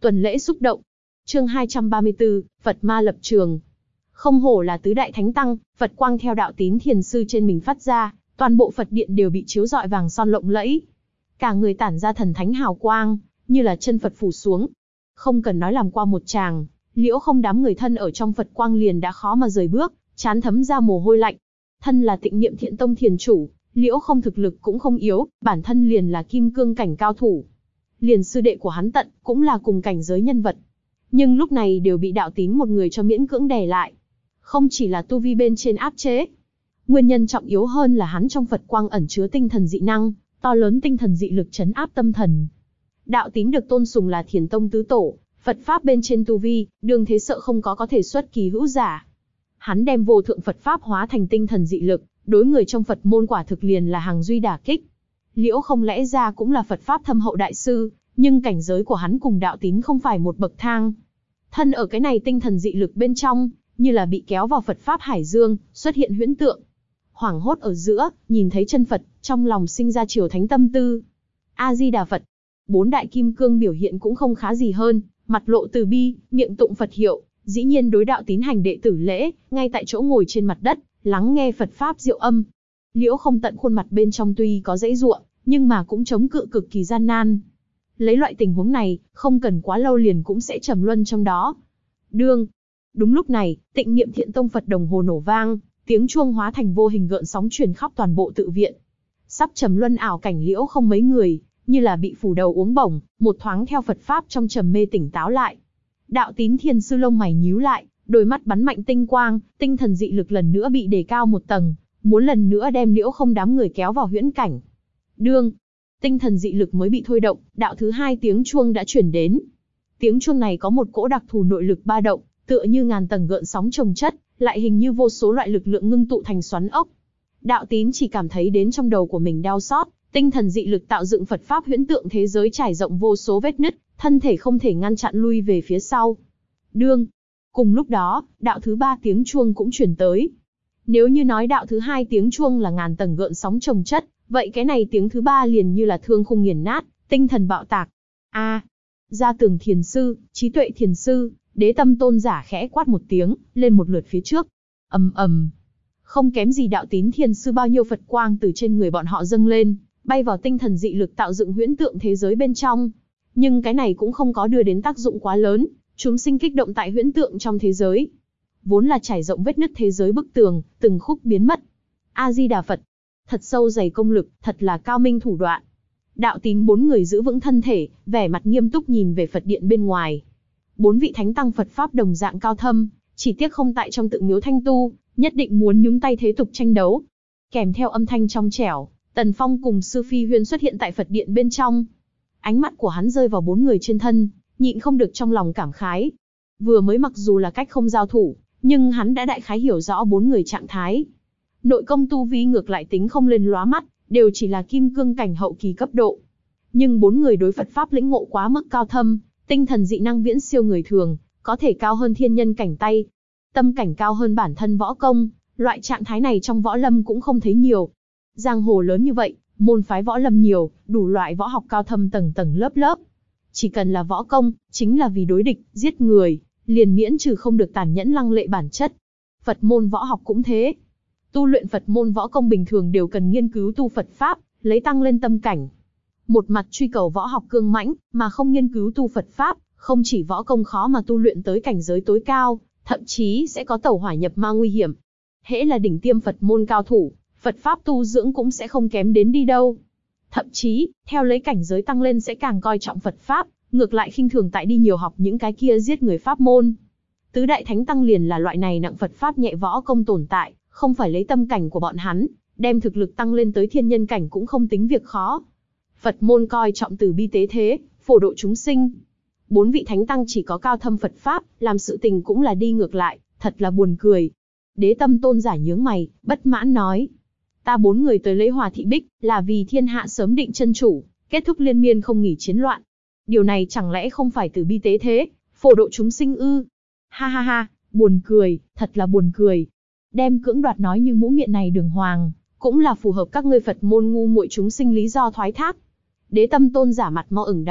Tuần lễ xúc động. Chương hai trăm ba mươi tư, Phật ma lập trường. Không hổ là tứ đại thánh tăng, Phật quang theo đạo tín thiền sư trên mình phát ra, toàn bộ Phật điện đều bị chiếu rọi vàng son lộng lẫy. Cả người tản ra thần thánh hào quang, như là chân Phật phủ xuống. Không cần nói làm qua một tràng, Liễu Không đám người thân ở trong Phật quang liền đã khó mà rời bước, trán thấm ra mồ hôi lạnh. Thân là Tịnh Niệm Thiện Tông thiền chủ, Liễu Không thực lực cũng không yếu, bản thân liền là kim cương cảnh cao thủ. Liền sư đệ của hắn Tận cũng là cùng cảnh giới nhân vật. Nhưng lúc này đều bị đạo tín một người cho miễn cưỡng đè lại. Không chỉ là tu vi bên trên áp chế. Nguyên nhân trọng yếu hơn là hắn trong Phật quang ẩn chứa tinh thần dị năng, to lớn tinh thần dị lực trấn áp tâm thần. Đạo tín được tôn sùng là Thiền Tông tứ tổ, Phật pháp bên trên tu vi, đương thế sợ không có có thể xuất kỳ hữu giả. Hắn đem vô thượng Phật pháp hóa thành tinh thần dị lực, đối người trong Phật môn quả thực liền là hàng duy đả kích. Liễu Không lẽ ra cũng là Phật pháp thâm hậu đại sư, nhưng cảnh giới của hắn cùng đạo tín không phải một bậc thang. Thân ở cái này tinh thần dị lực bên trong, như là bị kéo vào Phật pháp hải dương, xuất hiện huyễn tượng. Hoảng hốt ở giữa, nhìn thấy chân Phật, trong lòng sinh ra triều thánh tâm tư. A Di Đà Phật. Bốn đại kim cương biểu hiện cũng không khá gì hơn, mặt lộ từ bi, miệng tụng Phật hiệu, dĩ nhiên đối đạo tín hành đệ tử lễ, ngay tại chỗ ngồi trên mặt đất, lắng nghe Phật pháp diệu âm. Liễu Không Tận khuôn mặt bên trong tuy có dãy giụa, nhưng mà cũng chống cự cực kỳ gian nan. Lấy loại tình huống này, không cần quá lâu liền cũng sẽ trầm luân trong đó. Đương. Đúng lúc này, Tịnh Niệm Thiện Tông Phật đồng hồ nổ vang, tiếng chuông hóa thành vô hình gợn sóng truyền khắp toàn bộ tự viện. Sắp trầm luân ảo cảnh Liễu Không mấy người, như là bị phủ đầu uống bổng, một thoáng theo Phật pháp trong trầm mê tỉnh táo lại. Đạo tín thiền sư lông mày nhíu lại, đôi mắt bắn mạnh tinh quang, tinh thần dị lực lần nữa bị đề cao một tầng, muốn lần nữa đem Liễu Không đám người kéo vào huyễn cảnh. Đương. Tinh thần dị lực mới bị thôi động, đạo thứ hai tiếng chuông đã chuyển đến. Tiếng chuông này có một cỗ đặc thù nội lực ba động, tựa như ngàn tầng gợn sóng chồng chất, lại hình như vô số loại lực lượng ngưng tụ thành xoắn ốc. Đạo tín chỉ cảm thấy đến trong đầu của mình đau xót, tinh thần dị lực tạo dựng Phật pháp huyễn tượng thế giới trải rộng vô số vết nứt, thân thể không thể ngăn chặn lui về phía sau. Đương. Cùng lúc đó, đạo thứ ba tiếng chuông cũng chuyển tới. Nếu như nói đạo thứ hai tiếng chuông là ngàn tầng gợn sóng chồng chất, vậy cái này tiếng thứ ba liền như là thương khung nghiền nát, tinh thần bạo tạc. A, à, Gia Tường thiền sư, Trí Tuệ thiền sư, Đế Tâm tôn giả khẽ quát một tiếng, lên một lượt phía trước. Ầm ầm. Không kém gì đạo tín thiền sư bao nhiêu Phật quang từ trên người bọn họ dâng lên, bay vào tinh thần dị lực tạo dựng huyễn tượng thế giới bên trong. Nhưng cái này cũng không có đưa đến tác dụng quá lớn, chúng sinh kích động tại huyễn tượng trong thế giới. Vốn là trải rộng vết nứt thế giới bức tường, từng khúc biến mất. A Di Đà Phật. Thật sâu dày công lực, thật là cao minh thủ đoạn. Đạo tín bốn người giữ vững thân thể, vẻ mặt nghiêm túc nhìn về Phật điện bên ngoài. Bốn vị thánh tăng Phật pháp đồng dạng cao thâm, chỉ tiếc không tại trong tự miếu thanh tu, nhất định muốn nhúng tay thế tục tranh đấu. Kèm theo âm thanh trong trẻo, Tần Phong cùng Sư Phi Huyên xuất hiện tại Phật điện bên trong. Ánh mắt của hắn rơi vào bốn người trên thân, nhịn không được trong lòng cảm khái. Vừa mới mặc dù là cách không giao thủ, nhưng hắn đã đại khái hiểu rõ bốn người trạng thái. Nội công tu vi ngược lại tính không lên lóa mắt, đều chỉ là kim cương cảnh hậu kỳ cấp độ. Nhưng bốn người đối Phật pháp lĩnh ngộ quá mức cao thâm, tinh thần dị năng viễn siêu người thường, có thể cao hơn thiên nhân cảnh tay, tâm cảnh cao hơn bản thân võ công, loại trạng thái này trong võ lâm cũng không thấy nhiều. Giang hồ lớn như vậy, môn phái võ lâm nhiều, đủ loại võ học cao thâm tầng tầng lớp lớp. Chỉ cần là võ công, chính là vì đối địch, giết người, liền miễn trừ không được tàn nhẫn lăng lệ bản chất. Phật môn võ học cũng thế. Tu luyện Phật môn võ công bình thường đều cần nghiên cứu tu Phật pháp, lấy tăng lên tâm cảnh. Một mặt truy cầu võ học cương mãnh, mà không nghiên cứu tu Phật pháp, không chỉ võ công khó mà tu luyện tới cảnh giới tối cao, thậm chí sẽ có tẩu hỏa nhập ma nguy hiểm. Hễ là đỉnh tiêm Phật môn cao thủ, Phật pháp tu dưỡng cũng sẽ không kém đến đi đâu. Thậm chí, theo lấy cảnh giới tăng lên sẽ càng coi trọng Phật pháp, ngược lại khinh thường tại đi nhiều học những cái kia giết người pháp môn. Tứ đại thánh tăng liền là loại này nặng Phật pháp nhẹ võ công tồn tại, không phải lấy tâm cảnh của bọn hắn, đem thực lực tăng lên tới thiên nhân cảnh cũng không tính việc khó. Phật môn coi trọng từ bi tế thế, phổ độ chúng sinh. Bốn vị thánh tăng chỉ có cao thâm Phật pháp, làm sự tình cũng là đi ngược lại, thật là buồn cười. Đế Tâm tôn giả nhướng mày, bất mãn nói: ta bốn người tới lấy Hòa Thị Bích, là vì thiên hạ sớm định chân chủ, kết thúc liên miên không nghỉ chiến loạn. Điều này chẳng lẽ không phải từ bi tế thế, phổ độ chúng sinh ư? Ha ha ha, buồn cười, thật là buồn cười. Đem cưỡng đoạt nói như mũ miệng này đường hoàng, cũng là phù hợp các ngươi Phật môn ngu muội chúng sinh lý do thoái thác. Đế Tâm tôn giả mặt mo ửng đỏ,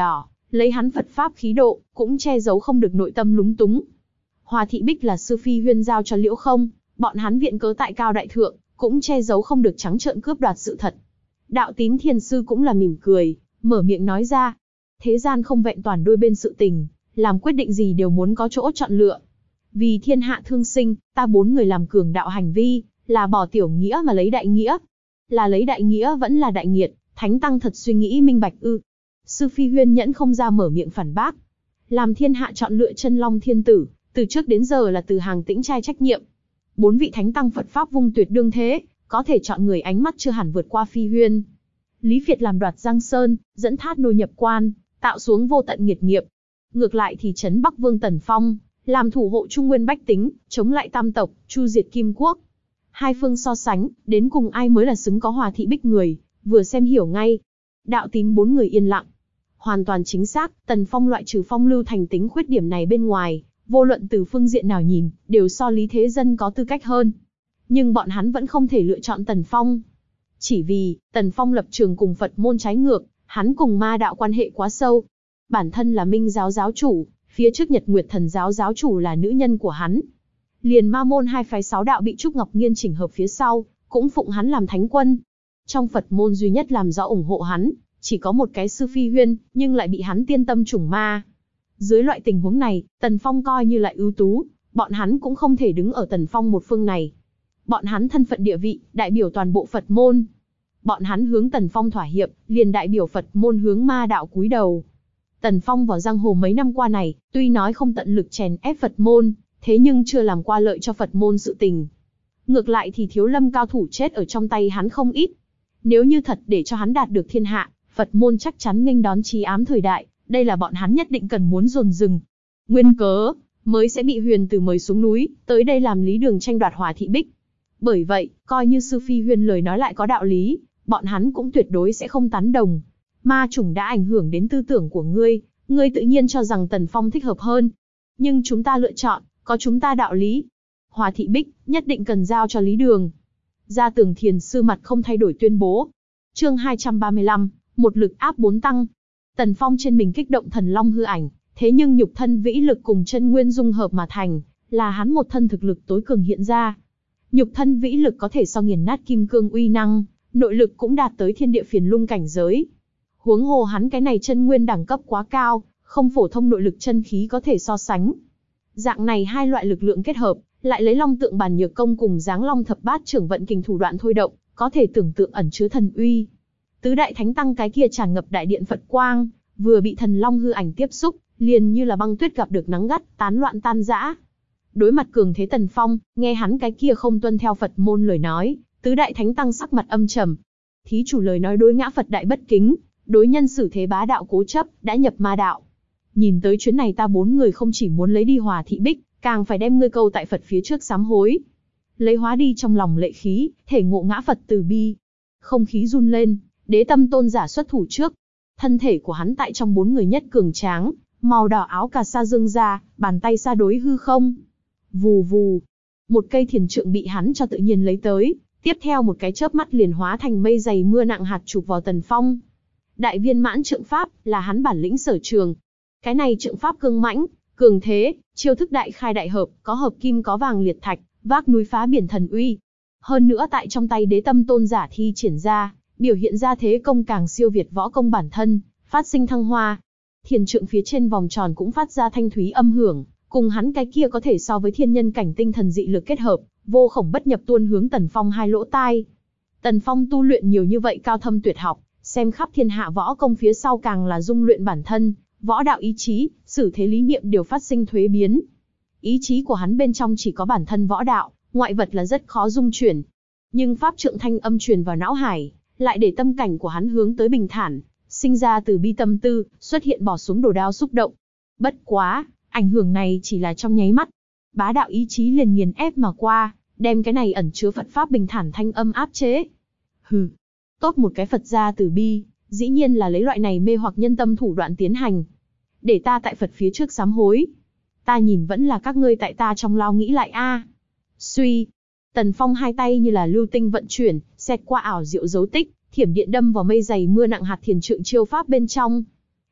Lấy hắn Phật pháp khí độ, cũng che giấu không được nội tâm lúng túng. Hòa Thị Bích là sư phi huyên giao cho Liễu Không, bọn hắn viện cớ tại cao đại thượng, cũng che giấu không được trắng trợn cướp đoạt sự thật. Đạo Tín thiền sư cũng là mỉm cười, mở miệng nói ra. Thế gian không vẹn toàn đôi bên sự tình, làm quyết định gì đều muốn có chỗ chọn lựa. Vì thiên hạ thương sinh, ta bốn người làm cường đạo hành vi, là bỏ tiểu nghĩa mà lấy đại nghĩa. Là lấy đại nghĩa vẫn là đại nghiệt, Thánh Tăng thật suy nghĩ minh bạch ư. Sư phi huyên nhẫn không ra mở miệng phản bác. Làm thiên hạ chọn lựa chân long thiên tử, từ trước đến giờ là từ hàng tĩnh trai trách nhiệm. Bốn vị Thánh Tăng Phật pháp vung tuyệt đương thế, có thể chọn người ánh mắt chưa hẳn vượt qua phi huyên. Lý Việt làm đoạt Giang Sơn, dẫn Thát Nô nhập quan, tạo xuống vô tận nghiệt nghiệp. Ngược lại thì trấn Bắc Vương Tần Phong, làm thủ hộ Trung Nguyên bách tính, chống lại Tam tộc, chu diệt Kim Quốc. Hai phương so sánh, đến cùng ai mới là xứng có Hòa Thị Bích người, vừa xem hiểu ngay. Đạo Tín bốn người yên lặng. Hoàn toàn chính xác, Tần Phong loại trừ phong lưu thành tính khuyết điểm này bên ngoài, vô luận từ phương diện nào nhìn, đều so Lý Thế Dân có tư cách hơn. Nhưng bọn hắn vẫn không thể lựa chọn Tần Phong. Chỉ vì, Tần Phong lập trường cùng Phật môn trái ngược, hắn cùng ma đạo quan hệ quá sâu. Bản thân là Minh giáo giáo chủ, phía trước Nhật Nguyệt Thần giáo giáo chủ là nữ nhân của hắn. Liền ma môn hai phái sáu đạo bị Trúc Ngọc Nghiên chỉnh hợp phía sau, cũng phụng hắn làm thánh quân. Trong Phật môn duy nhất làm rõ ủng hộ hắn, chỉ có một cái sư phi huyên, nhưng lại bị hắn tiên tâm trùng ma. Dưới loại tình huống này, Tần Phong coi như lại ưu tú, bọn hắn cũng không thể đứng ở Tần Phong một phương này. Bọn hắn thân phận địa vị, đại biểu toàn bộ Phật môn. Bọn hắn hướng Tần Phong thỏa hiệp, liền đại biểu Phật môn hướng ma đạo cúi đầu. Tần Phong vào giang hồ mấy năm qua này, tuy nói không tận lực chèn ép Phật môn, thế nhưng chưa làm qua lợi cho Phật môn sự tình. Ngược lại thì thiếu lâm cao thủ chết ở trong tay hắn không ít. Nếu như thật để cho hắn đạt được thiên hạ, Phật môn chắc chắn nghênh đón chí ám thời đại, đây là bọn hắn nhất định cần muốn dồn dừng. Nguyên cớ, mới sẽ bị Huyền Tử mời xuống núi, tới đây làm lý đường tranh đoạt Hòa Thị Bích. Bởi vậy, coi như sư phi Huyền lời nói lại có đạo lý, bọn hắn cũng tuyệt đối sẽ không tán đồng. Ma chủng đã ảnh hưởng đến tư tưởng của ngươi, ngươi tự nhiên cho rằng Tần Phong thích hợp hơn. Nhưng chúng ta lựa chọn, có chúng ta đạo lý. Hòa Thị Bích, nhất định cần giao cho Lý Đường. Gia Tường Thiền sư mặt không thay đổi tuyên bố. Chương hai trăm ba mươi lăm, một lực áp bốn tăng. Tần Phong trên mình kích động thần long hư ảnh, thế nhưng nhục thân vĩ lực cùng chân nguyên dung hợp mà thành, là hắn một thân thực lực tối cường hiện ra. Nhục thân vĩ lực có thể so nghiền nát kim cương uy năng, nội lực cũng đạt tới thiên địa phiền lung cảnh giới. Huống hồ hắn cái này chân nguyên đẳng cấp quá cao, không phổ thông nội lực chân khí có thể so sánh. Dạng này hai loại lực lượng kết hợp, lại lấy Long Tượng Bàn Nhược Công cùng Giáng Long Thập Bát Trưởng vận kình thủ đoạn thôi động, có thể tưởng tượng ẩn chứa thần uy. Tứ đại thánh tăng cái kia tràn ngập đại điện Phật quang, vừa bị thần long hư ảnh tiếp xúc, liền như là băng tuyết gặp được nắng gắt, tán loạn tan rã. Đối mặt cường thế Tần Phong, nghe hắn cái kia không tuân theo Phật môn lời nói, tứ đại thánh tăng sắc mặt âm trầm. Thí chủ lời nói đối ngã Phật đại bất kính, đối nhân xử thế bá đạo cố chấp, đã nhập ma đạo. Nhìn tới chuyến này ta bốn người không chỉ muốn lấy đi Hòa Thị Bích, càng phải đem ngươi câu tại Phật phía trước sám hối. Lấy hóa đi trong lòng lệ khí, thể ngộ ngã Phật từ bi. Không khí run lên, Đế Tâm tôn giả xuất thủ trước. Thân thể của hắn tại trong bốn người nhất cường tráng, màu đỏ áo cà sa dương ra, bàn tay xa đối hư không. Vù vù, một cây thiền trượng bị hắn cho tự nhiên lấy tới, tiếp theo một cái chớp mắt liền hóa thành mây dày mưa nặng hạt chụp vào Tần Phong. Đại viên mãn trượng pháp là hắn bản lĩnh sở trường. Cái này trượng pháp cương mãnh, cường thế, chiêu thức đại khai đại hợp, có hợp kim có vàng liệt thạch, vác núi phá biển thần uy. Hơn nữa tại trong tay Đế Tâm tôn giả thi triển ra, biểu hiện ra thế công càng siêu việt võ công bản thân, phát sinh thăng hoa. Thiền trượng phía trên vòng tròn cũng phát ra thanh thúy âm hưởng, cùng hắn cái kia có thể so với thiên nhân cảnh tinh thần dị lực kết hợp, vô khổng bất nhập tuôn hướng Tần Phong hai lỗ tai. Tần Phong tu luyện nhiều như vậy cao thâm tuyệt học, xem khắp thiên hạ võ công phía sau càng là dung luyện bản thân, võ đạo ý chí, xử thế lý niệm đều phát sinh thuế biến. Ý chí của hắn bên trong chỉ có bản thân võ đạo, ngoại vật là rất khó dung chuyển. Nhưng pháp trượng thanh âm truyền vào não hải, lại để tâm cảnh của hắn hướng tới bình thản, sinh ra từ bi tâm tư, xuất hiện bỏ xuống đồ đao xúc động. Bất quá, ảnh hưởng này chỉ là trong nháy mắt. Bá đạo ý chí liền nghiền ép mà qua, đem cái này ẩn chứa Phật pháp bình thản thanh âm áp chế. Hừ, tốt một cái Phật gia từ bi, dĩ nhiên là lấy loại này mê hoặc nhân tâm thủ đoạn tiến hành. Để ta tại Phật phía trước sám hối. Ta nhìn vẫn là các ngươi tại ta trong lao nghĩ lại a. Suy, Tần Phong hai tay như là lưu tinh vận chuyển, xẹt qua ảo diệu dấu tích, thiểm điện đâm vào mây dày mưa nặng hạt thiền trượng chiêu pháp bên trong.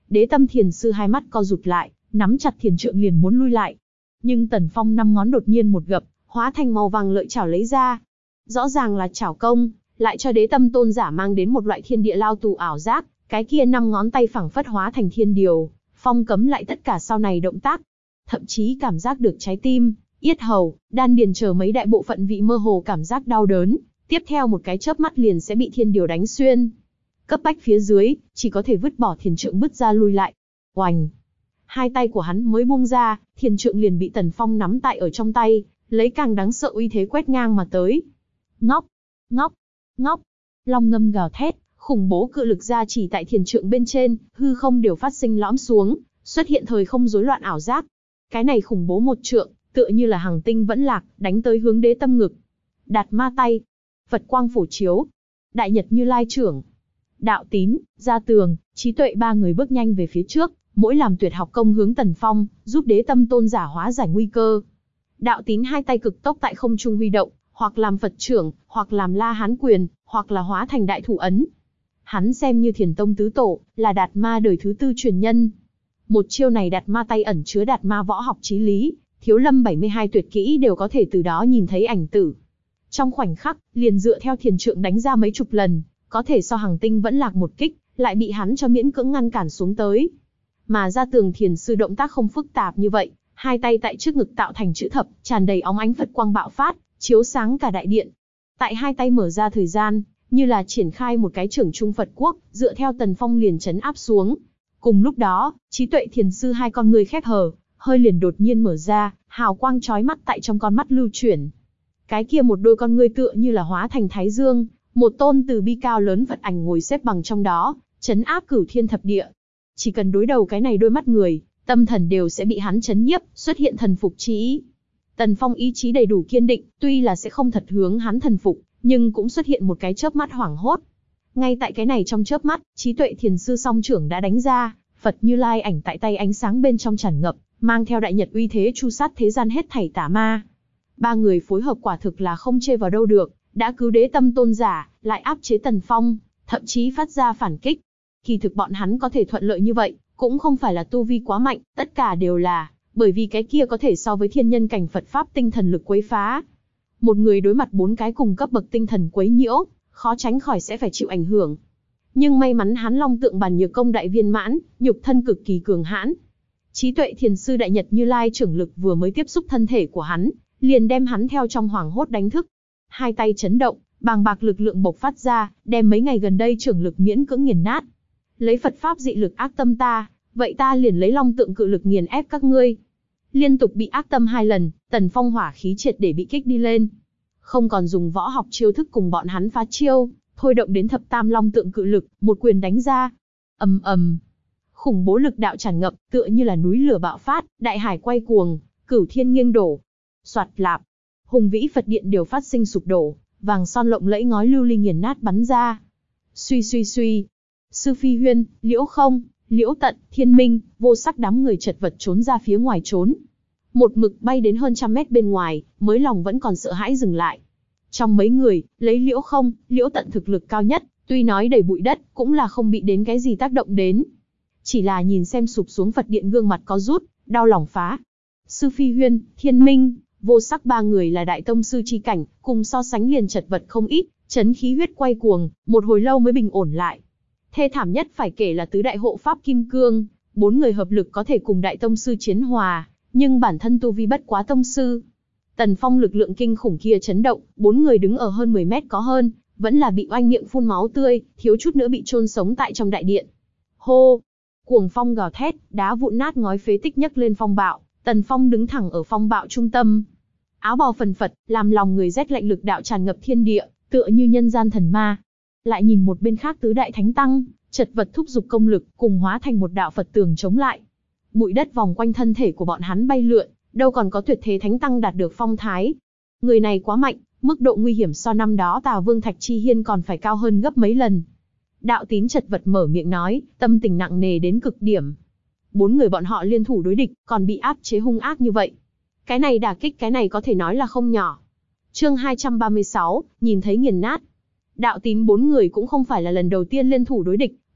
Đế Tâm thiền sư hai mắt co rụt lại, nắm chặt thiền trượng liền muốn lui lại. Nhưng Tần Phong năm ngón đột nhiên một gập, hóa thành màu vàng lợi chảo lấy ra. Rõ ràng là chảo công, lại cho Đế Tâm tôn giả mang đến một loại thiên địa lao tù ảo giác, cái kia năm ngón tay phẳng phất hóa thành thiên điều, phong cấm lại tất cả sau này động tác. Thậm chí cảm giác được trái tim, yết hầu, đan điền chờ mấy đại bộ phận vị mơ hồ cảm giác đau đớn, tiếp theo một cái chớp mắt liền sẽ bị thiên điều đánh xuyên. Cấp bách phía dưới, chỉ có thể vứt bỏ thiền trượng bứt ra lui lại. Oành! Hai tay của hắn mới buông ra, thiền trượng liền bị Tần Phong nắm tại ở trong tay, lấy càng đáng sợ uy thế quét ngang mà tới. Ngóc! Ngóc! Ngóc! Long ngâm gào thét, khủng bố cự lực ra chỉ tại thiền trượng bên trên, hư không đều phát sinh lõm xuống, xuất hiện thời không rối loạn ảo giác. Cái này khủng bố một trượng, tựa như là hàng tinh vẫn lạc, đánh tới hướng Đế Tâm ngực. Đạt ma tay, Phật quang phổ chiếu, Đại Nhật Như Lai trưởng. Đạo Tín, Gia Tường, Trí Tuệ ba người bước nhanh về phía trước, mỗi làm tuyệt học công hướng Tần Phong, giúp Đế Tâm tôn giả hóa giải nguy cơ. Đạo Tín hai tay cực tốc tại không trung huy động, hoặc làm Phật trưởng, hoặc làm La Hán quyền, hoặc là hóa thành đại thủ ấn. Hắn xem như Thiền Tông tứ tổ, là Đạt Ma đời thứ tư truyền nhân. Một chiêu này Đạt Ma tay ẩn chứa Đạt Ma võ học chí lý, Thiếu Lâm bảy mươi hai tuyệt kỹ đều có thể từ đó nhìn thấy ảnh tử. Trong khoảnh khắc, liền dựa theo thiền trượng đánh ra mấy chục lần, có thể so hàng tinh vẫn lạc một kích, lại bị hắn cho miễn cưỡng ngăn cản xuống tới. Mà Gia Tường thiền sư động tác không phức tạp như vậy, hai tay tại trước ngực tạo thành chữ thập, tràn đầy óng ánh Phật quang bạo phát, chiếu sáng cả đại điện. Tại hai tay mở ra thời gian, như là triển khai một cái trưởng trung Phật quốc, dựa theo Tần Phong liền chấn áp xuống. Cùng lúc đó, Trí Tuệ thiền sư hai con người khép hờ, hơi liền đột nhiên mở ra, hào quang chói mắt tại trong con mắt lưu chuyển. Cái kia một đôi con ngươi tựa như là hóa thành thái dương, một tôn từ bi cao lớn Phật ảnh ngồi xếp bằng trong đó, chấn áp cửu thiên thập địa. Chỉ cần đối đầu cái này đôi mắt người, tâm thần đều sẽ bị hắn chấn nhiếp, xuất hiện thần phục chi ý. Tần Phong ý chí đầy đủ kiên định, tuy là sẽ không thật hướng hắn thần phục, nhưng cũng xuất hiện một cái chớp mắt hoảng hốt. Ngay tại cái này trong chớp mắt, Trí Tuệ thiền sư song trưởng đã đánh ra, Phật Như Lai ảnh tại tay ánh sáng bên trong tràn ngập, mang theo đại nhật uy thế chu sát thế gian hết thảy tà ma. Ba người phối hợp quả thực là không chê vào đâu được, đã cứu Đế Tâm tôn giả, lại áp chế Tần Phong, thậm chí phát ra phản kích. Kỳ thực bọn hắn có thể thuận lợi như vậy, cũng không phải là tu vi quá mạnh, tất cả đều là bởi vì cái kia có thể so với thiên nhân cảnh Phật pháp tinh thần lực quấy phá. Một người đối mặt bốn cái cùng cấp bậc tinh thần quấy nhiễu, khó tránh khỏi sẽ phải chịu ảnh hưởng. Nhưng may mắn hắn Long Tượng Bàn Nhược công đại viên mãn, nhục thân cực kỳ cường hãn. Trí Tuệ thiền sư Đại Nhật Như Lai trưởng lực vừa mới tiếp xúc thân thể của hắn, liền đem hắn theo trong hoảng hốt đánh thức. Hai tay chấn động, bàng bạc lực lượng bộc phát ra, đem mấy ngày gần đây trưởng lực miễn cưỡng nghiền nát. Lấy Phật pháp dị lực ác tâm ta, vậy ta liền lấy Long Tượng cự lực nghiền ép các ngươi. Liên tục bị ác tâm hai lần, Tần Phong hỏa khí triệt để bị kích đi lên. Không còn dùng võ học chiêu thức cùng bọn hắn phá chiêu, thôi động đến thập tam Long Tượng cự lực, một quyền đánh ra. Ầm ầm. Khủng bố lực đạo tràn ngập, tựa như là núi lửa bạo phát, đại hải quay cuồng, cửu thiên nghiêng đổ. Soạt lạp, hùng vĩ Phật điện đều phát sinh sụp đổ, vàng son lộng lẫy ngói lưu ly nghiền nát bắn ra. Suy suy suy, Sư Phi Huyên, Liễu Không, Liễu Tận, Thiên Minh, Vô Sắc đám người chật vật trốn ra phía ngoài trốn. Một mực bay đến hơn trăm mét bên ngoài, mới lòng vẫn còn sợ hãi dừng lại. Trong mấy người, lấy Liễu Không, Liễu Tận thực lực cao nhất, tuy nói đầy bụi đất, cũng là không bị đến cái gì tác động đến. Chỉ là nhìn xem sụp xuống Phật điện gương mặt có rút, đau lòng phá. Sư Phi Huyên, Thiên Minh, Vô Sắc ba người là đại tông sư chi cảnh, cùng so sánh liền chật vật không ít, chấn khí huyết quay cuồng, một hồi lâu mới bình ổn lại. Thê thảm nhất phải kể là tứ đại hộ pháp kim cương, bốn người hợp lực có thể cùng đại tông sư chiến hòa, nhưng bản thân tu vi bất quá tông sư. Tần Phong lực lượng kinh khủng kia chấn động, bốn người đứng ở hơn mười mét có hơn, vẫn là bị oanh miệng phun máu tươi, thiếu chút nữa bị chôn sống tại trong đại điện. Hô! Cuồng phong gào thét, đá vụn nát ngói phế tích nhấc lên phong bạo, Tần Phong đứng thẳng ở phong bạo trung tâm. Áo bào phần phật, làm lòng người rét lạnh lực đạo tràn ngập thiên địa, tựa như nhân gian thần ma. Lại nhìn một bên khác tứ đại thánh tăng, chật vật thúc giục công lực, cùng hóa thành một đạo Phật tường chống lại. Bụi đất vòng quanh thân thể của bọn hắn bay lượn, đâu còn có tuyệt thế thánh tăng đạt được phong thái. Người này quá mạnh, mức độ nguy hiểm so năm đó Tà Vương Thạch Chi Hiên còn phải cao hơn gấp mấy lần. Đạo Tín chật vật mở miệng nói, tâm tình nặng nề đến cực điểm. Bốn người bọn họ liên thủ đối địch, còn bị áp chế hung ác như vậy. Cái này đả kích cái này có thể nói là không nhỏ. Chương hai trăm ba mươi sáu, nhìn thấy nghiền nát. Đạo Tín bốn người cũng không phải là lần đầu tiên liên thủ đối địch,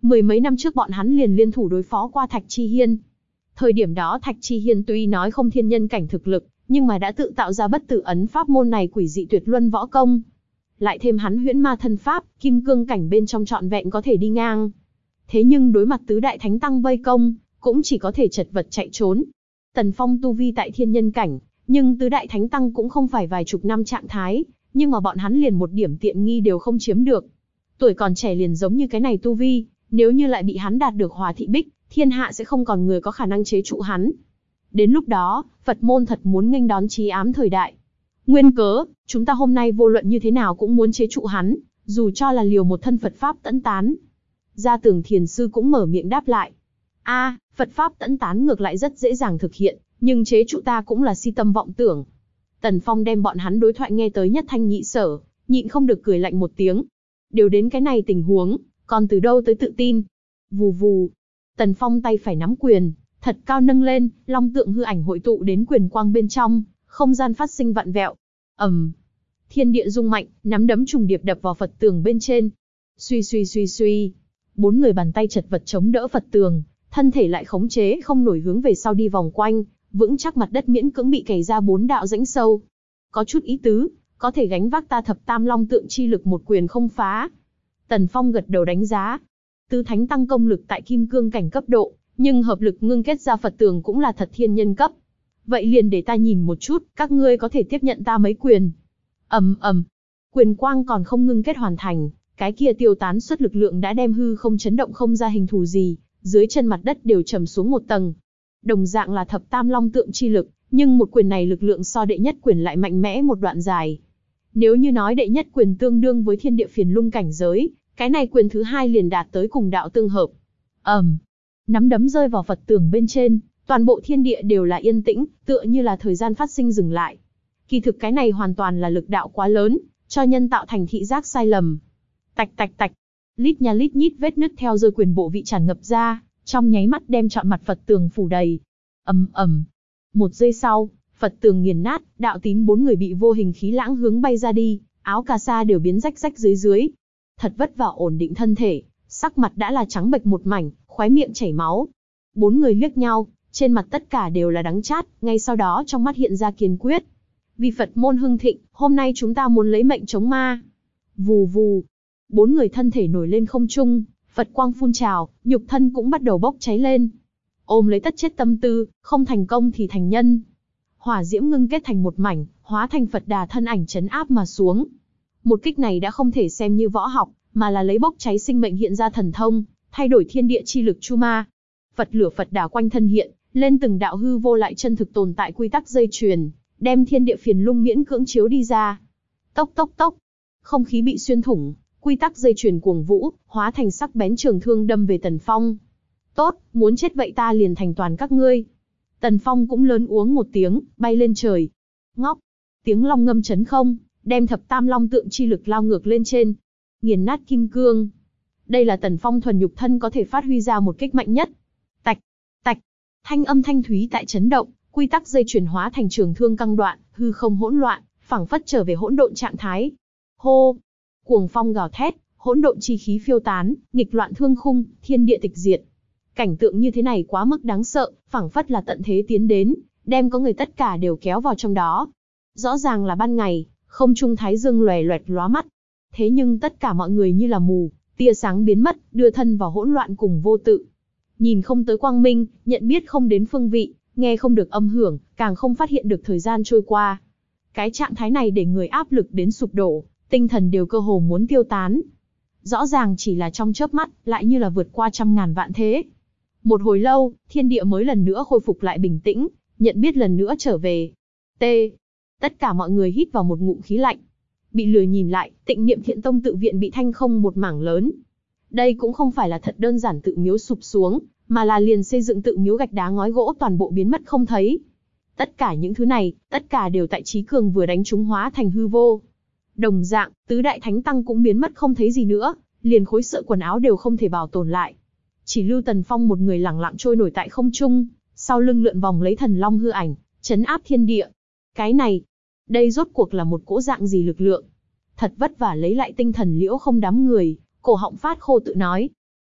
Mười mấy năm trước bọn hắn liền liên thủ đối phó qua Thạch Chi Hiên. Thời điểm đó Thạch Chi Hiên tuy nói không thiên nhân cảnh thực lực, nhưng mà đã tự tạo ra bất tử ấn pháp môn này quỷ dị tuyệt luân võ công. Lại thêm hắn huyễn ma thân pháp, kim cương cảnh bên trong trọn vẹn có thể đi ngang. Thế nhưng đối mặt tứ đại thánh tăng vây công, cũng chỉ có thể chật vật chạy trốn. Tần Phong tu vi tại thiên nhân cảnh, nhưng tứ đại thánh tăng cũng không phải vài chục năm trạng thái, nhưng mà bọn hắn liền một điểm tiện nghi đều không chiếm được. Tuổi còn trẻ liền giống như cái này tu vi, nếu như lại bị hắn đạt được Hòa Thị Bích, thiên hạ sẽ không còn người có khả năng chế trụ hắn. Đến lúc đó, Phật môn thật muốn nghênh đón chí ám thời đại. Nguyên cớ, chúng ta hôm nay vô luận như thế nào cũng muốn chế trụ hắn, dù cho là liều một thân Phật Pháp tẫn tán. Gia Tưởng Thiền Sư cũng mở miệng đáp lại. A, Phật Pháp tẫn tán ngược lại rất dễ dàng thực hiện, nhưng chế trụ ta cũng là si tâm vọng tưởng. Tần Phong đem bọn hắn đối thoại nghe tới nhất thanh nhị sở, nhịn không được cười lạnh một tiếng. Đều đến cái này tình huống, còn từ đâu tới tự tin? Vù vù. Tần Phong tay phải nắm quyền, thật cao nâng lên, long tượng hư ảnh hội tụ đến quyền quang bên trong, không gian phát sinh vặn vẹo. Ầm. Thiên địa rung mạnh, nắm đấm trùng điệp đập vào Phật tường bên trên. Suy suy suy suy. Bốn người bàn tay chật vật chống đỡ Phật tường, thân thể lại khống chế không nổi hướng về sau đi vòng quanh, vững chắc mặt đất miễn cưỡng bị cày ra bốn đạo rãnh sâu. Có chút ý tứ, có thể gánh vác ta thập tam long tượng chi lực một quyền không phá. Tần Phong gật đầu đánh giá. Tứ thánh tăng công lực tại kim cương cảnh cấp độ, nhưng hợp lực ngưng kết ra Phật tường cũng là thật thiên nhân cấp. Vậy liền để ta nhìn một chút, các ngươi có thể tiếp nhận ta mấy quyền. Ầm ầm. Quyền quang còn không ngưng kết hoàn thành, cái kia tiêu tán xuất lực lượng đã đem hư không chấn động không ra hình thù gì, dưới chân mặt đất đều trầm xuống một tầng. Đồng dạng là thập tam long tượng chi lực, nhưng một quyền này lực lượng so đệ nhất quyền lại mạnh mẽ một đoạn dài. Nếu như nói đệ nhất quyền tương đương với thiên địa phiền lung cảnh giới, cái này quyền thứ hai liền đạt tới cùng đạo tương hợp. ầm, um, nắm đấm rơi vào Phật tường bên trên, toàn bộ thiên địa đều là yên tĩnh, tựa như là thời gian phát sinh dừng lại. Kỳ thực cái này hoàn toàn là lực đạo quá lớn, cho nhân tạo thành thị giác sai lầm. Tạch tạch tạch, lít nha lít nhít vết nứt theo rơi quyền bộ vị tràn ngập ra, trong nháy mắt đem trọn mặt Phật tường phủ đầy. ầm ầm. Một giây sau, Phật tường nghiền nát, đạo tím bốn người bị vô hình khí lãng hướng bay ra đi, áo cà sa đều biến rách rách dưới dưới. Thật vất vả ổn định thân thể, sắc mặt đã là trắng bệch một mảnh, khóe miệng chảy máu. Bốn người liếc nhau, trên mặt tất cả đều là đắng chát, ngay sau đó trong mắt hiện ra kiên quyết. Vì Phật môn hưng thịnh, hôm nay chúng ta muốn lấy mệnh chống ma. Vù vù. Bốn người thân thể nổi lên không trung, Phật quang phun trào, nhục thân cũng bắt đầu bốc cháy lên. Ôm lấy tất chết tâm tư, không thành công thì thành nhân. Hỏa diễm ngưng kết thành một mảnh, hóa thành Phật Đà thân ảnh chấn áp mà xuống. Một kích này đã không thể xem như võ học, mà là lấy bốc cháy sinh mệnh hiện ra thần thông, thay đổi thiên địa chi lực chu ma. Phật lửa Phật Đà quanh thân hiện, lên từng đạo hư vô lại chân thực tồn tại quy tắc dây chuyền, đem thiên địa phiền lung miễn cưỡng chiếu đi ra. Tốc tốc tốc, không khí bị xuyên thủng, quy tắc dây chuyền cuồng vũ, hóa thành sắc bén trường thương đâm về Tần Phong. Tốt, muốn chết vậy ta liền thành toàn các ngươi. Tần Phong cũng lớn uống một tiếng, bay lên trời. Ngóc, tiếng long ngâm chấn không, đem thập tam long tượng chi lực lao ngược lên trên. Nghiền nát kim cương. Đây là Tần Phong thuần nhục thân có thể phát huy ra một kích mạnh nhất. Tạch, tạch, thanh âm thanh thúy tại chấn động, quy tắc dây chuyển hóa thành trường thương căng đoạn, hư không hỗn loạn, phảng phất trở về hỗn độn trạng thái. Hô, cuồng phong gào thét, hỗn độn chi khí phiêu tán, nghịch loạn thương khung, thiên địa tịch diệt. Cảnh tượng như thế này quá mức đáng sợ, phảng phất là tận thế tiến đến, đem có người tất cả đều kéo vào trong đó. Rõ ràng là ban ngày, không trung thái dương lòe loẹt lóa mắt. Thế nhưng tất cả mọi người như là mù, tia sáng biến mất, đưa thân vào hỗn loạn cùng vô tự. Nhìn không tới quang minh, nhận biết không đến phương vị, nghe không được âm hưởng, càng không phát hiện được thời gian trôi qua. Cái trạng thái này để người áp lực đến sụp đổ, tinh thần đều cơ hồ muốn tiêu tán. Rõ ràng chỉ là trong chớp mắt, lại như là vượt qua trăm ngàn vạn thế. Một hồi lâu, thiên địa mới lần nữa khôi phục lại bình tĩnh, nhận biết lần nữa trở về. T. Tất cả mọi người hít vào một ngụm khí lạnh. Bị lừa nhìn lại, Tịnh Niệm Thiện Tông tự viện bị thanh không một mảng lớn. Đây cũng không phải là thật đơn giản tự miếu sụp xuống, mà là liền xây dựng tự miếu gạch đá ngói gỗ toàn bộ biến mất không thấy. Tất cả những thứ này, tất cả đều tại Chí Cường vừa đánh trúng hóa thành hư vô. Đồng dạng, tứ đại thánh tăng cũng biến mất không thấy gì nữa, liền khối sợi quần áo đều không thể bảo tồn lại. Chỉ lưu Tần Phong một người lẳng lặng trôi nổi tại không trung, sau lưng lượn vòng lấy thần long hư ảnh, chấn áp thiên địa. Cái này, đây rốt cuộc là một cỗ dạng gì lực lượng? Thật vất vả lấy lại tinh thần Liễu Không đám người, cổ họng phát khô tự nói.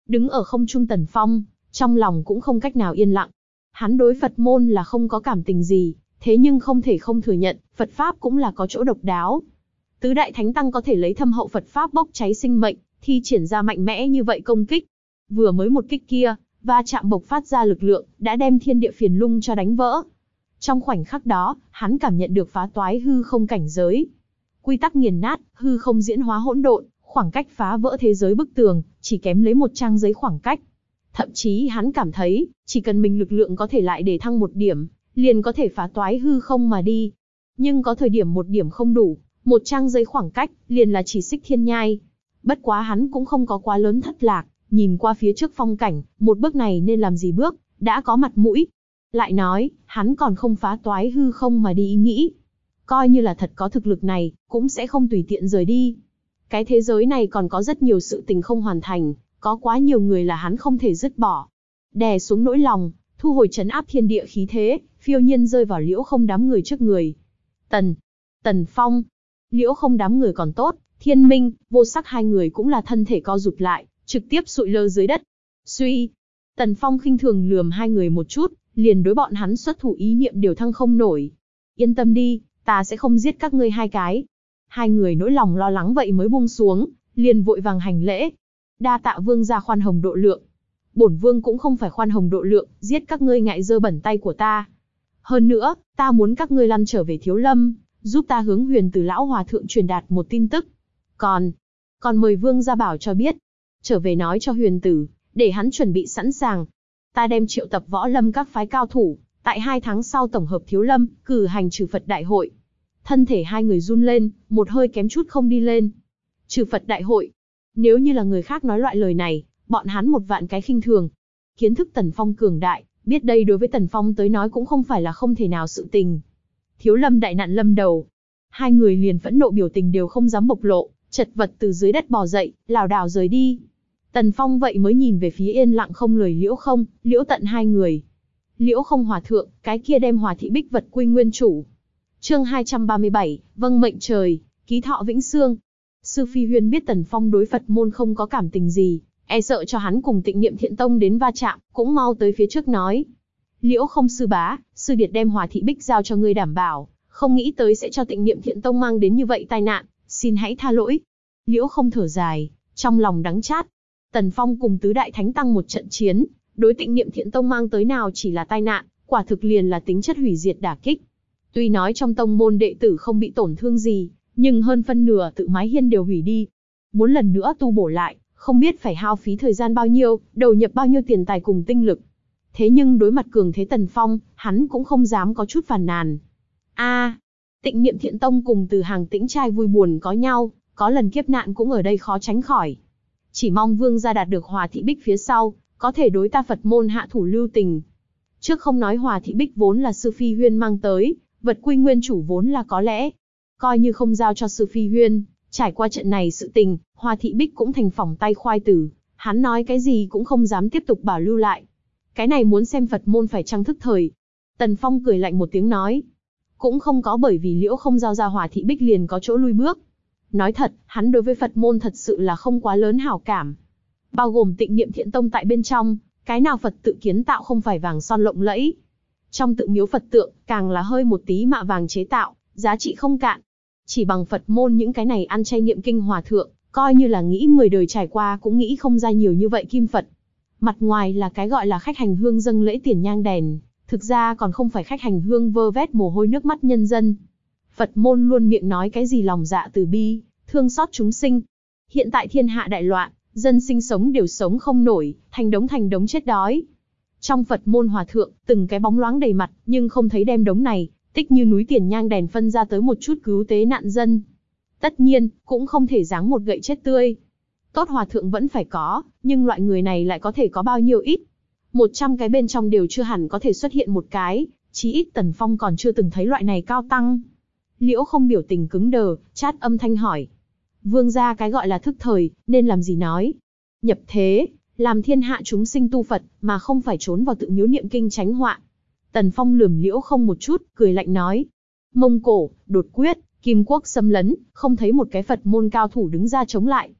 Đứng ở không trung Tần Phong, trong lòng cũng không cách nào yên lặng. Hắn đối Phật môn là không có cảm tình gì, thế nhưng không thể không thừa nhận, Phật Pháp cũng là có chỗ độc đáo. Tứ đại thánh tăng có thể lấy thâm hậu Phật Pháp bốc cháy sinh mệnh, thi triển ra mạnh mẽ như vậy công kích. Vừa mới một kích kia, va chạm bộc phát ra lực lượng, đã đem thiên địa phiền lung cho đánh vỡ. Trong khoảnh khắc đó, hắn cảm nhận được phá toái hư không cảnh giới. Quy tắc nghiền nát, hư không diễn hóa hỗn độn, khoảng cách phá vỡ thế giới bức tường, chỉ kém lấy một trang giấy khoảng cách. Thậm chí hắn cảm thấy, chỉ cần mình lực lượng có thể lại để thăng một điểm, liền có thể phá toái hư không mà đi. Nhưng có thời điểm một điểm không đủ, một trang giấy khoảng cách, liền là chỉ xích thiên nhai. Bất quá hắn cũng không có quá lớn thất lạc, nhìn qua phía trước phong cảnh, một bước này nên làm gì bước, đã có mặt mũi. Lại nói, hắn còn không phá toái hư không mà đi ý nghĩ. Coi như là thật có thực lực này, cũng sẽ không tùy tiện rời đi. Cái thế giới này còn có rất nhiều sự tình không hoàn thành, có quá nhiều người là hắn không thể dứt bỏ. Đè xuống nỗi lòng, thu hồi trấn áp thiên địa khí thế, phiêu nhiên rơi vào Liễu Không đám người trước người. Tần, Tần Phong, Liễu Không đám người còn tốt, Thiên Minh, Vô Sắc hai người cũng là thân thể co rụt lại, trực tiếp sụi lơ dưới đất. Suy, Tần Phong khinh thường lườm hai người một chút, liền đối bọn hắn xuất thủ ý niệm đều thăng không nổi. Yên tâm đi, ta sẽ không giết các ngươi hai cái. Hai người nỗi lòng lo lắng vậy mới buông xuống, liền vội vàng hành lễ. Đa tạ vương gia khoan hồng độ lượng. Bổn vương cũng không phải khoan hồng độ lượng, giết các ngươi ngại dơ bẩn tay của ta. Hơn nữa, ta muốn các ngươi lăn trở về Thiếu Lâm, giúp ta hướng Huyền Tử lão hòa thượng truyền đạt một tin tức. Còn, còn mời vương gia bảo cho biết, trở về nói cho Huyền Tử, để hắn chuẩn bị sẵn sàng. Ta đem triệu tập võ lâm các phái cao thủ, tại hai tháng sau tổng hợp Thiếu Lâm, cử hành trừ Phật đại hội. Thân thể hai người run lên, một hơi kém chút không đi lên. Trừ Phật đại hội. Nếu như là người khác nói loại lời này, bọn hắn một vạn cái khinh thường. Kiến thức Tần Phong cường đại, biết đây đối với Tần Phong tới nói cũng không phải là không thể nào sự tình. Thiếu Lâm đại nạn lâm đầu. Hai người liền phẫn nộ biểu tình đều không dám bộc lộ, chật vật từ dưới đất bò dậy, lảo đảo rời đi. Tần Phong vậy mới nhìn về phía yên lặng không lời Liễu Không, Liễu Tận hai người. Liễu Không hòa thượng, cái kia đem Hòa Thị Bích vật quy nguyên chủ. Chương hai trăm ba mươi bảy, vâng mệnh trời, ký thọ vĩnh xương. Sư Phi Huyên biết Tần Phong đối Phật môn không có cảm tình gì, e sợ cho hắn cùng Tịnh Niệm Thiện Tông đến va chạm, cũng mau tới phía trước nói. Liễu Không sư bá, sư điệt đem Hòa Thị Bích giao cho ngươi đảm bảo, không nghĩ tới sẽ cho Tịnh Niệm Thiện Tông mang đến như vậy tai nạn, xin hãy tha lỗi. Liễu Không thở dài, trong lòng đắng chát. Tần Phong cùng tứ đại thánh tăng một trận chiến, đối Tịnh Niệm Thiện Tông mang tới nào chỉ là tai nạn, quả thực liền là tính chất hủy diệt đả kích. Tuy nói trong tông môn đệ tử không bị tổn thương gì, nhưng hơn phân nửa tự mái hiên đều hủy đi. Muốn lần nữa tu bổ lại, không biết phải hao phí thời gian bao nhiêu, đầu nhập bao nhiêu tiền tài cùng tinh lực. Thế nhưng đối mặt cường thế Tần Phong, hắn cũng không dám có chút phàn nàn. A, à, Tịnh Niệm Thiện Tông cùng Từ Hàng Tĩnh trai vui buồn có nhau, có lần kiếp nạn cũng ở đây khó tránh khỏi. Chỉ mong vương gia đạt được Hòa Thị Bích phía sau, có thể đối ta Phật môn hạ thủ lưu tình. Trước không nói Hòa Thị Bích vốn là Sư Phi Huyên mang tới, vật quy nguyên chủ vốn là có lẽ. Coi như không giao cho Sư Phi Huyên, trải qua trận này sự tình, Hòa Thị Bích cũng thành phỏng tay khoai tử, hắn nói cái gì cũng không dám tiếp tục bảo lưu lại. Cái này muốn xem Phật môn phải chăng thức thời. Tần Phong cười lạnh một tiếng nói. Cũng không có bởi vì Liễu Không giao ra Hòa Thị Bích liền có chỗ lui bước. Nói thật, hắn đối với Phật môn thật sự là không quá lớn hảo cảm. Bao gồm Tịnh Niệm Thiện Tông tại bên trong, cái nào Phật tự kiến tạo không phải vàng son lộng lẫy. Trong tự miếu Phật tượng, càng là hơi một tí mạ vàng chế tạo, giá trị không cạn. Chỉ bằng Phật môn những cái này ăn chay niệm kinh hòa thượng, coi như là nghĩ mười đời trải qua cũng nghĩ không ra nhiều như vậy kim Phật. Mặt ngoài là cái gọi là khách hành hương dâng lễ tiền nhang đèn, thực ra còn không phải khách hành hương vơ vét mồ hôi nước mắt nhân dân. Phật môn luôn miệng nói cái gì lòng dạ từ bi, thương xót chúng sinh. Hiện tại thiên hạ đại loạn, dân sinh sống đều sống không nổi, thành đống thành đống chết đói. Trong Phật môn hòa thượng, từng cái bóng loáng đầy mặt, nhưng không thấy đem đống này, tích như núi tiền nhang đèn phân ra tới một chút cứu tế nạn dân. Tất nhiên, cũng không thể giáng một gậy chết tươi. Tốt hòa thượng vẫn phải có, nhưng loại người này lại có thể có bao nhiêu ít. Một trăm cái bên trong đều chưa hẳn có thể xuất hiện một cái, chí ít Tần Phong còn chưa từng thấy loại này cao tăng. Liễu Không biểu tình cứng đờ, chát âm thanh hỏi. Vương gia cái gọi là thức thời, nên làm gì nói? Nhập thế, làm thiên hạ chúng sinh tu Phật, mà không phải trốn vào tự miếu niệm kinh tránh họa. Tần Phong lườm Liễu Không một chút, cười lạnh nói. Mông Cổ, đột quyết, Kim Quốc xâm lấn, không thấy một cái Phật môn cao thủ đứng ra chống lại.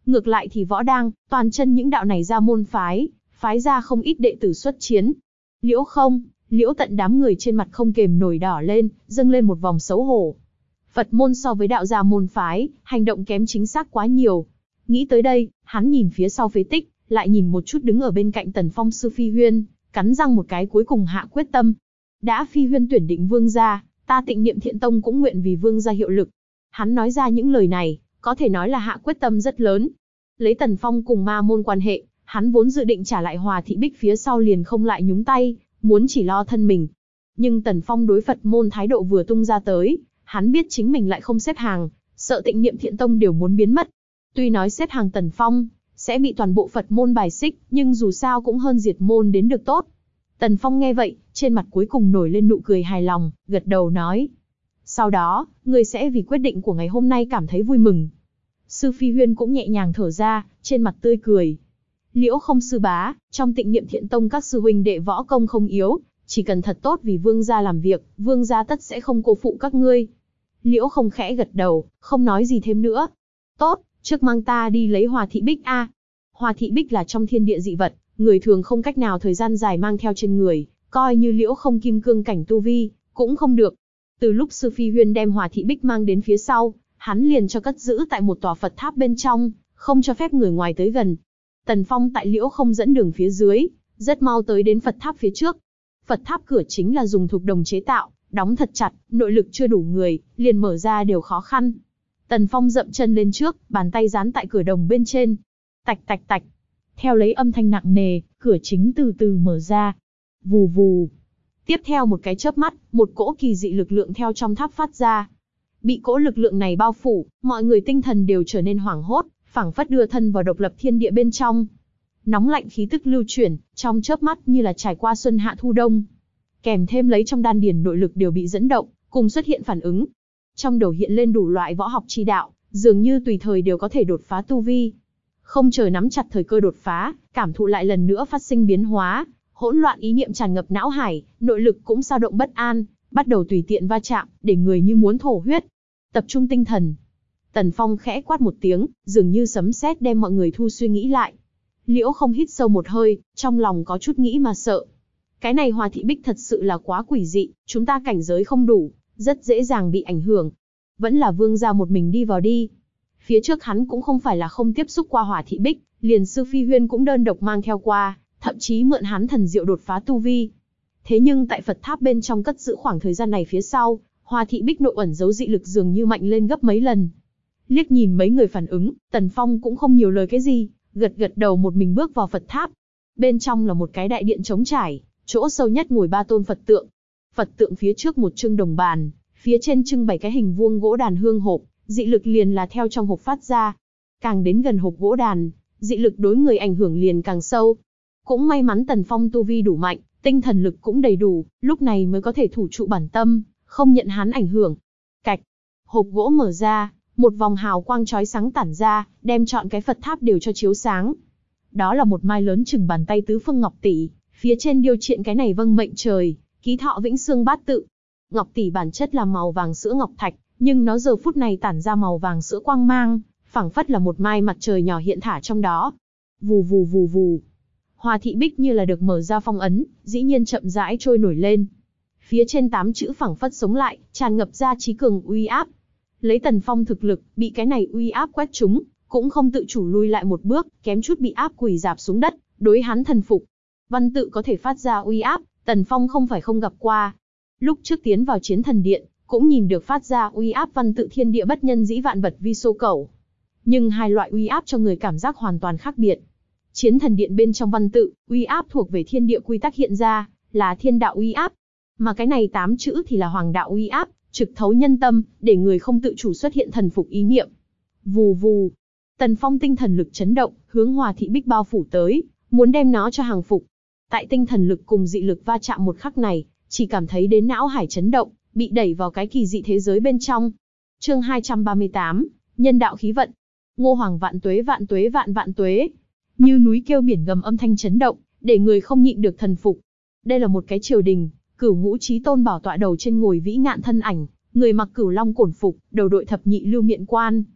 Ngược lại thì võ đang, toàn chân những đạo này ra môn phái, phái ra không ít đệ tử xuất chiến. Liễu Không, Liễu Tận đám người trên mặt không kềm nổi đỏ lên, dâng lên một vòng xấu hổ. Phật môn so với đạo gia môn phái, hành động kém chính xác quá nhiều. Nghĩ tới đây, hắn nhìn phía sau phế tích, lại nhìn một chút đứng ở bên cạnh Tần Phong sư Phi Huyên, cắn răng một cái cuối cùng hạ quyết tâm. Đã Phi Huyên tuyển định vương gia, ta Tịnh Niệm Thiện Tông cũng nguyện vì vương gia hiệu lực. Hắn nói ra những lời này, có thể nói là hạ quyết tâm rất lớn. Lấy Tần Phong cùng ma môn quan hệ, hắn vốn dự định trả lại Hòa Thị Bích phía sau liền không lại nhúng tay, muốn chỉ lo thân mình. Nhưng Tần Phong đối Phật môn thái độ vừa tung ra tới, hắn biết chính mình lại không xếp hàng, sợ Tịnh Niệm Thiện Tông đều muốn biến mất. Tuy nói xếp hàng Tần Phong sẽ bị toàn bộ Phật môn bài xích, nhưng dù sao cũng hơn diệt môn đến được tốt. Tần Phong nghe vậy, trên mặt cuối cùng nổi lên nụ cười hài lòng, gật đầu nói. Sau đó, ngươi sẽ vì quyết định của ngày hôm nay cảm thấy vui mừng. Sư Phi Huyên cũng nhẹ nhàng thở ra, trên mặt tươi cười. Liễu Không sư bá, trong Tịnh Niệm Thiện Tông các sư huynh đệ võ công không yếu, chỉ cần thật tốt vì vương gia làm việc, vương gia tất sẽ không cô phụ các ngươi. Liễu Không khẽ gật đầu, không nói gì thêm nữa. Tốt, trước mang ta đi lấy Hòa Thị Bích a. Hòa Thị Bích là trong thiên địa dị vật, người thường không cách nào thời gian dài mang theo trên người, coi như Liễu Không kim cương cảnh tu vi, cũng không được. Từ lúc sư Phi Huyên đem Hòa Thị Bích mang đến phía sau, hắn liền cho cất giữ tại một tòa Phật tháp bên trong, không cho phép người ngoài tới gần. Tần Phong tại Liễu Không dẫn đường phía dưới, rất mau tới đến Phật tháp phía trước. Phật tháp cửa chính là dùng thục đồng chế tạo, đóng thật chặt, nội lực chưa đủ người, liền mở ra đều khó khăn. Tần Phong dậm chân lên trước, bàn tay dán tại cửa đồng bên trên. Tạch tạch tạch. Theo lấy âm thanh nặng nề, cửa chính từ từ mở ra. Vù vù. Tiếp theo một cái chớp mắt, một cỗ kỳ dị lực lượng theo trong tháp phát ra. Bị cỗ lực lượng này bao phủ, mọi người tinh thần đều trở nên hoảng hốt, phảng phất đưa thân vào độc lập thiên địa bên trong. Nóng lạnh khí tức lưu chuyển, trong chớp mắt như là trải qua xuân hạ thu đông. Kèm thêm lấy trong đan điền nội lực đều bị dẫn động, cùng xuất hiện phản ứng. Trong đầu hiện lên đủ loại võ học chi đạo, dường như tùy thời đều có thể đột phá tu vi. Không chờ nắm chặt thời cơ đột phá, cảm thụ lại lần nữa phát sinh biến hóa, hỗn loạn ý niệm tràn ngập não hải, nội lực cũng dao động bất an, bắt đầu tùy tiện va chạm, để người như muốn thổ huyết. Tập trung tinh thần. Tần Phong khẽ quát một tiếng, dường như sấm sét đem mọi người thu suy nghĩ lại. Liễu Không hít sâu một hơi, trong lòng có chút nghĩ mà sợ. Cái này Hòa Thị Bích thật sự là quá quỷ dị, chúng ta cảnh giới không đủ, rất dễ dàng bị ảnh hưởng. Vẫn là vương gia một mình đi vào đi. Phía trước hắn cũng không phải là không tiếp xúc qua Hòa Thị Bích, liền sư Phi Huyên cũng đơn độc mang theo qua, thậm chí mượn hắn thần diệu đột phá tu vi. Thế nhưng tại Phật tháp bên trong cất giữ khoảng thời gian này phía sau, Hòa Thị Bích nội ẩn giấu dị lực dường như mạnh lên gấp mấy lần. Liếc nhìn mấy người phản ứng, Tần Phong cũng không nhiều lời cái gì, gật gật đầu một mình bước vào Phật tháp. Bên trong là một cái đại điện trống trải, chỗ sâu nhất ngồi ba tôn Phật tượng. Phật tượng phía trước một trưng đồng bàn, phía trên trưng bảy cái hình vuông gỗ đàn hương hộp, dị lực liền là theo trong hộp phát ra. Càng đến gần hộp gỗ đàn, dị lực đối người ảnh hưởng liền càng sâu. Cũng may mắn Tần Phong tu vi đủ mạnh, tinh thần lực cũng đầy đủ, lúc này mới có thể thủ trụ bản tâm, không nhận hắn ảnh hưởng. Cạch, hộp gỗ mở ra, một vòng hào quang chói sáng tản ra, đem trọn cái Phật tháp đều cho chiếu sáng. Đó là một mai lớn chừng bàn tay tứ phương ngọc tỷ, phía trên điêu triện cái này vâng mệnh trời, ký thọ vĩnh xương bát tự. Ngọc tỷ bản chất là màu vàng sữa ngọc thạch, nhưng nó giờ phút này tản ra màu vàng sữa quang mang, phảng phất là một mai mặt trời nhỏ hiện thả trong đó. Vù vù vù vù. Hòa Thị Bích như là được mở ra phong ấn, dĩ nhiên chậm rãi trôi nổi lên. Phía trên tám chữ phảng phất sống lại, tràn ngập ra trí cường uy áp. Lấy Tần Phong thực lực, bị cái này uy áp quét trúng, cũng không tự chủ lui lại một bước, kém chút bị áp quỳ rạp xuống đất, đối hắn thần phục. Văn tự có thể phát ra uy áp, Tần Phong không phải không gặp qua. Lúc trước tiến vào Chiến Thần Điện, cũng nhìn được phát ra uy áp văn tự thiên địa bất nhân dĩ vạn vật vi số cẩu. Nhưng hai loại uy áp cho người cảm giác hoàn toàn khác biệt. Chiến Thần Điện bên trong văn tự, uy áp thuộc về thiên địa quy tắc hiện ra, là thiên đạo uy áp. Mà cái này tám chữ thì là hoàng đạo uy áp, trực thấu nhân tâm, để người không tự chủ xuất hiện thần phục ý niệm. Vù vù. Tần Phong tinh thần lực chấn động, hướng Hòa Thị Bích bao phủ tới, muốn đem nó cho hàng phục. Tại tinh thần lực cùng dị lực va chạm một khắc này, chỉ cảm thấy đến não hải chấn động, bị đẩy vào cái kỳ dị thế giới bên trong. Chương hai trăm ba mươi tám, Nhân đạo khí vận. Ngô Hoàng vạn tuế vạn tuế vạn vạn tuế. Như núi kêu biển gầm âm thanh chấn động, để người không nhịn được thần phục. Đây là một cái triều đình, Cửu Ngũ Chí Tôn bảo tọa đầu trên ngồi vĩ ngạn thân ảnh, người mặc cửu long cổn phục, đầu đội thập nhị lưu miện quan.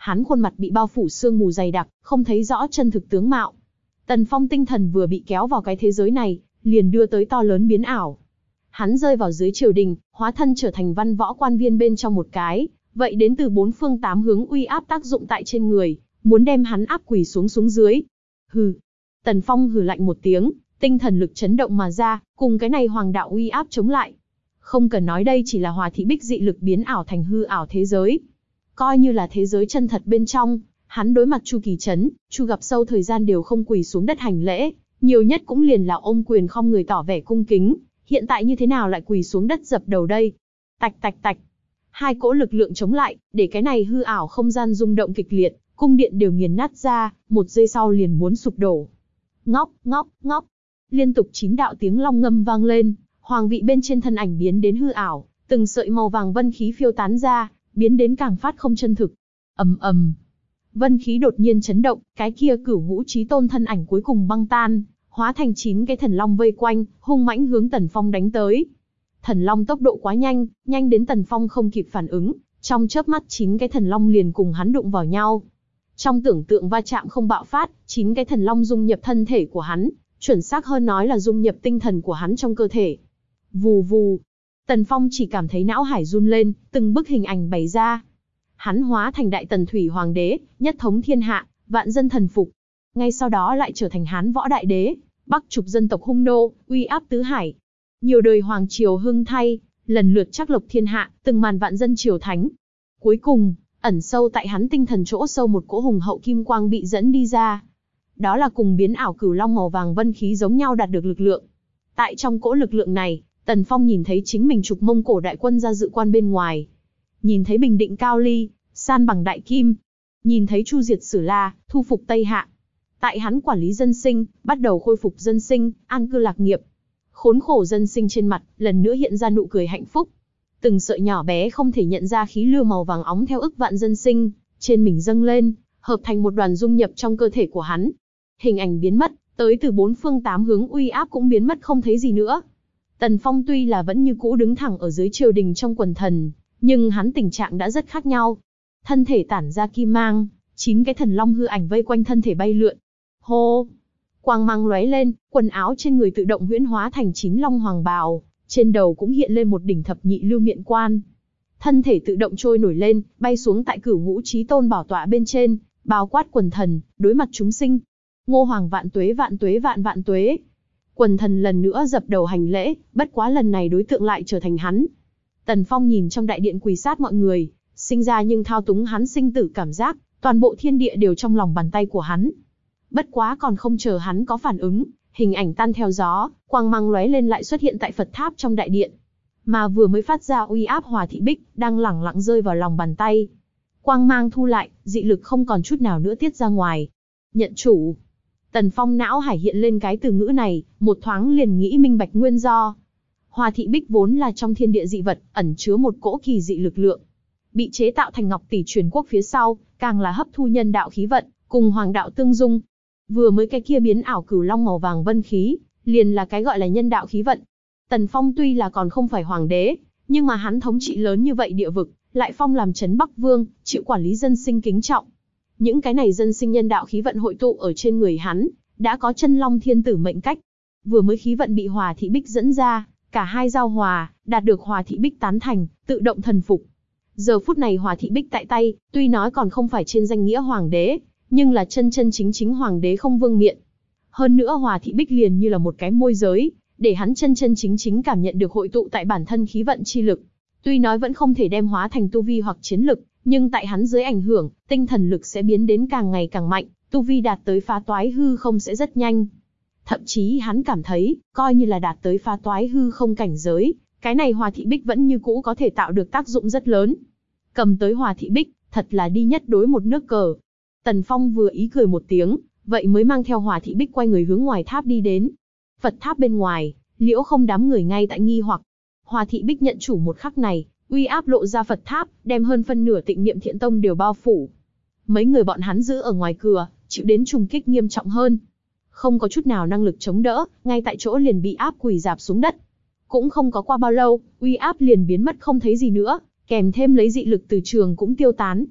Hắn khuôn mặt bị bao phủ sương mù dày đặc, không thấy rõ chân thực tướng mạo. Tần Phong tinh thần vừa bị kéo vào cái thế giới này, liền đưa tới to lớn biến ảo. Hắn rơi vào dưới triều đình, hóa thân trở thành văn võ quan viên bên trong một cái, vậy đến từ bốn phương tám hướng uy áp tác dụng tại trên người, muốn đem hắn áp quỳ xuống xuống dưới. Hừ. Tần Phong hừ lạnh một tiếng, tinh thần lực chấn động mà ra, cùng cái này hoàng đạo uy áp chống lại. Không cần nói đây chỉ là Hòa Thị Bích dị lực biến ảo thành hư ảo thế giới. Coi như là thế giới chân thật bên trong, hắn đối mặt Chu Kỳ Trấn, Chu gặp sâu thời gian đều không quỳ xuống đất hành lễ, nhiều nhất cũng liền là ôm quyền không người tỏ vẻ cung kính, hiện tại như thế nào lại quỳ xuống đất dập đầu đây? Tạch tạch tạch. Hai cỗ lực lượng chống lại, để cái này hư ảo không gian rung động kịch liệt, cung điện đều nghiền nát ra, một giây sau liền muốn sụp đổ. Ngóc, ngóc, ngóc. Liên tục chín đạo tiếng long ngâm vang lên, hoàng vị bên trên thân ảnh biến đến hư ảo, từng sợi màu vàng vân khí phiêu tán ra, biến đến càng phát không chân thực. Ầm ầm. Vân khí đột nhiên chấn động, cái kia cửu ngũ chí tôn thân ảnh cuối cùng băng tan, hóa thành chín cái thần long vây quanh, hung mãnh hướng Tần Phong đánh tới. Thần long tốc độ quá nhanh, nhanh đến Tần Phong không kịp phản ứng, trong chớp mắt chín cái thần long liền cùng hắn đụng vào nhau. Trong tưởng tượng va chạm không bạo phát, chín cái thần long dung nhập thân thể của hắn, chuẩn xác hơn nói là dung nhập tinh thần của hắn trong cơ thể. Vù vù. Tần Phong chỉ cảm thấy não hải run lên, từng bức hình ảnh bày ra. Hắn hóa thành Đại Tần Thủy Hoàng đế, nhất thống thiên hạ, vạn dân thần phục. Ngay sau đó lại trở thành Hán Võ Đại Đế, bắc trục dân tộc hung nô, uy áp tứ hải. Nhiều đời hoàng triều hưng thay, lần lượt trắc lộc thiên hạ, từng màn vạn dân triều thánh. Cuối cùng, ẩn sâu tại hắn tinh thần chỗ sâu một cỗ hùng hậu kim quang bị dẫn đi ra. Đó là cùng biến ảo cửu long màu vàng vân khí giống nhau đạt được lực lượng. Tại trong cỗ lực lượng này, Tần Phong nhìn thấy chính mình trục Mông Cổ đại quân ra dự quan bên ngoài. Nhìn thấy bình định Cao Ly, san bằng Đại Kim. Nhìn thấy chu diệt Sử La, thu phục Tây Hạ. Tại hắn quản lý dân sinh, bắt đầu khôi phục dân sinh, an cư lạc nghiệp. Khốn khổ dân sinh trên mặt, lần nữa hiện ra nụ cười hạnh phúc. Từng sợi nhỏ bé không thể nhận ra khí lưu màu vàng óng theo ức vạn dân sinh, trên mình dâng lên, hợp thành một đoàn dung nhập trong cơ thể của hắn. Hình ảnh biến mất, tới từ bốn phương tám hướng uy áp cũng biến mất không thấy gì nữa. Tần Phong tuy là vẫn như cũ đứng thẳng ở dưới triều đình trong quần thần, nhưng hắn tình trạng đã rất khác nhau. Thân thể tản ra kim mang, chín cái thần long hư ảnh vây quanh thân thể bay lượn. Hô! Quang mang lóe lên, quần áo trên người tự động huyễn hóa thành chín long hoàng bào, trên đầu cũng hiện lên một đỉnh thập nhị lưu miện quan. Thân thể tự động trôi nổi lên, bay xuống tại cửu ngũ chí tôn bảo tọa bên trên, bao quát quần thần, đối mặt chúng sinh. Ngô Hoàng vạn tuế vạn tuế vạn vạn tuế. Quần thần lần nữa dập đầu hành lễ, bất quá lần này đối tượng lại trở thành hắn. Tần Phong nhìn trong đại điện quỳ sát mọi người, sinh ra nhưng thao túng hắn sinh tử cảm giác, toàn bộ thiên địa đều trong lòng bàn tay của hắn. Bất quá còn không chờ hắn có phản ứng, hình ảnh tan theo gió, quang mang lóe lên lại xuất hiện tại Phật tháp trong đại điện. Mà vừa mới phát ra uy áp Hòa Thị Bích, đang lẳng lặng rơi vào lòng bàn tay. Quang mang thu lại, dị lực không còn chút nào nữa tiết ra ngoài. Nhận chủ. Tần Phong não hải hiện lên cái từ ngữ này, một thoáng liền nghĩ minh bạch nguyên do. Hòa Thị Bích vốn là trong thiên địa dị vật, ẩn chứa một cỗ kỳ dị lực lượng. Bị chế tạo thành ngọc tỷ truyền quốc phía sau, càng là hấp thu nhân đạo khí vận, cùng hoàng đạo tương dung. Vừa mới cái kia biến ảo cửu long màu vàng vân khí, liền là cái gọi là nhân đạo khí vận. Tần Phong tuy là còn không phải hoàng đế, nhưng mà hắn thống trị lớn như vậy địa vực, lại phong làm trấn Bắc Vương, chịu quản lý dân sinh kính trọng. Những cái này dân sinh nhân đạo khí vận hội tụ ở trên người hắn, đã có chân long thiên tử mệnh cách. Vừa mới khí vận bị Hòa Thị Bích dẫn ra, cả hai giao hòa, đạt được Hòa Thị Bích tán thành, tự động thần phục. Giờ phút này Hòa Thị Bích tại tay, tuy nói còn không phải trên danh nghĩa hoàng đế, nhưng là chân chân chính chính hoàng đế không vương miện. Hơn nữa Hòa Thị Bích liền như là một cái môi giới, để hắn chân chân chính chính cảm nhận được hội tụ tại bản thân khí vận chi lực. Tuy nói vẫn không thể đem hóa thành tu vi hoặc chiến lực, nhưng tại hắn dưới ảnh hưởng, tinh thần lực sẽ biến đến càng ngày càng mạnh, tu vi đạt tới phá toái hư không sẽ rất nhanh. Thậm chí hắn cảm thấy, coi như là đạt tới phá toái hư không cảnh giới, cái này Hòa Thị Bích vẫn như cũ có thể tạo được tác dụng rất lớn. Cầm tới Hòa Thị Bích, thật là đi nhất đối một nước cờ. Tần Phong vừa ý cười một tiếng, vậy mới mang theo Hòa Thị Bích quay người hướng ngoài tháp đi đến. Phật tháp bên ngoài, Liễu Không đám người ngay tại nghi hoặc. Hòa Thị Bích nhận chủ một khắc này, uy áp lộ ra Phật tháp, đem hơn phân nửa Tịnh Niệm Thiện Tông đều bao phủ. Mấy người bọn hắn giữ ở ngoài cửa, chịu đến trùng kích nghiêm trọng hơn. Không có chút nào năng lực chống đỡ, ngay tại chỗ liền bị áp quỳ rạp xuống đất. Cũng không có qua bao lâu, uy áp liền biến mất không thấy gì nữa, kèm thêm lấy dị lực từ trường cũng tiêu tán.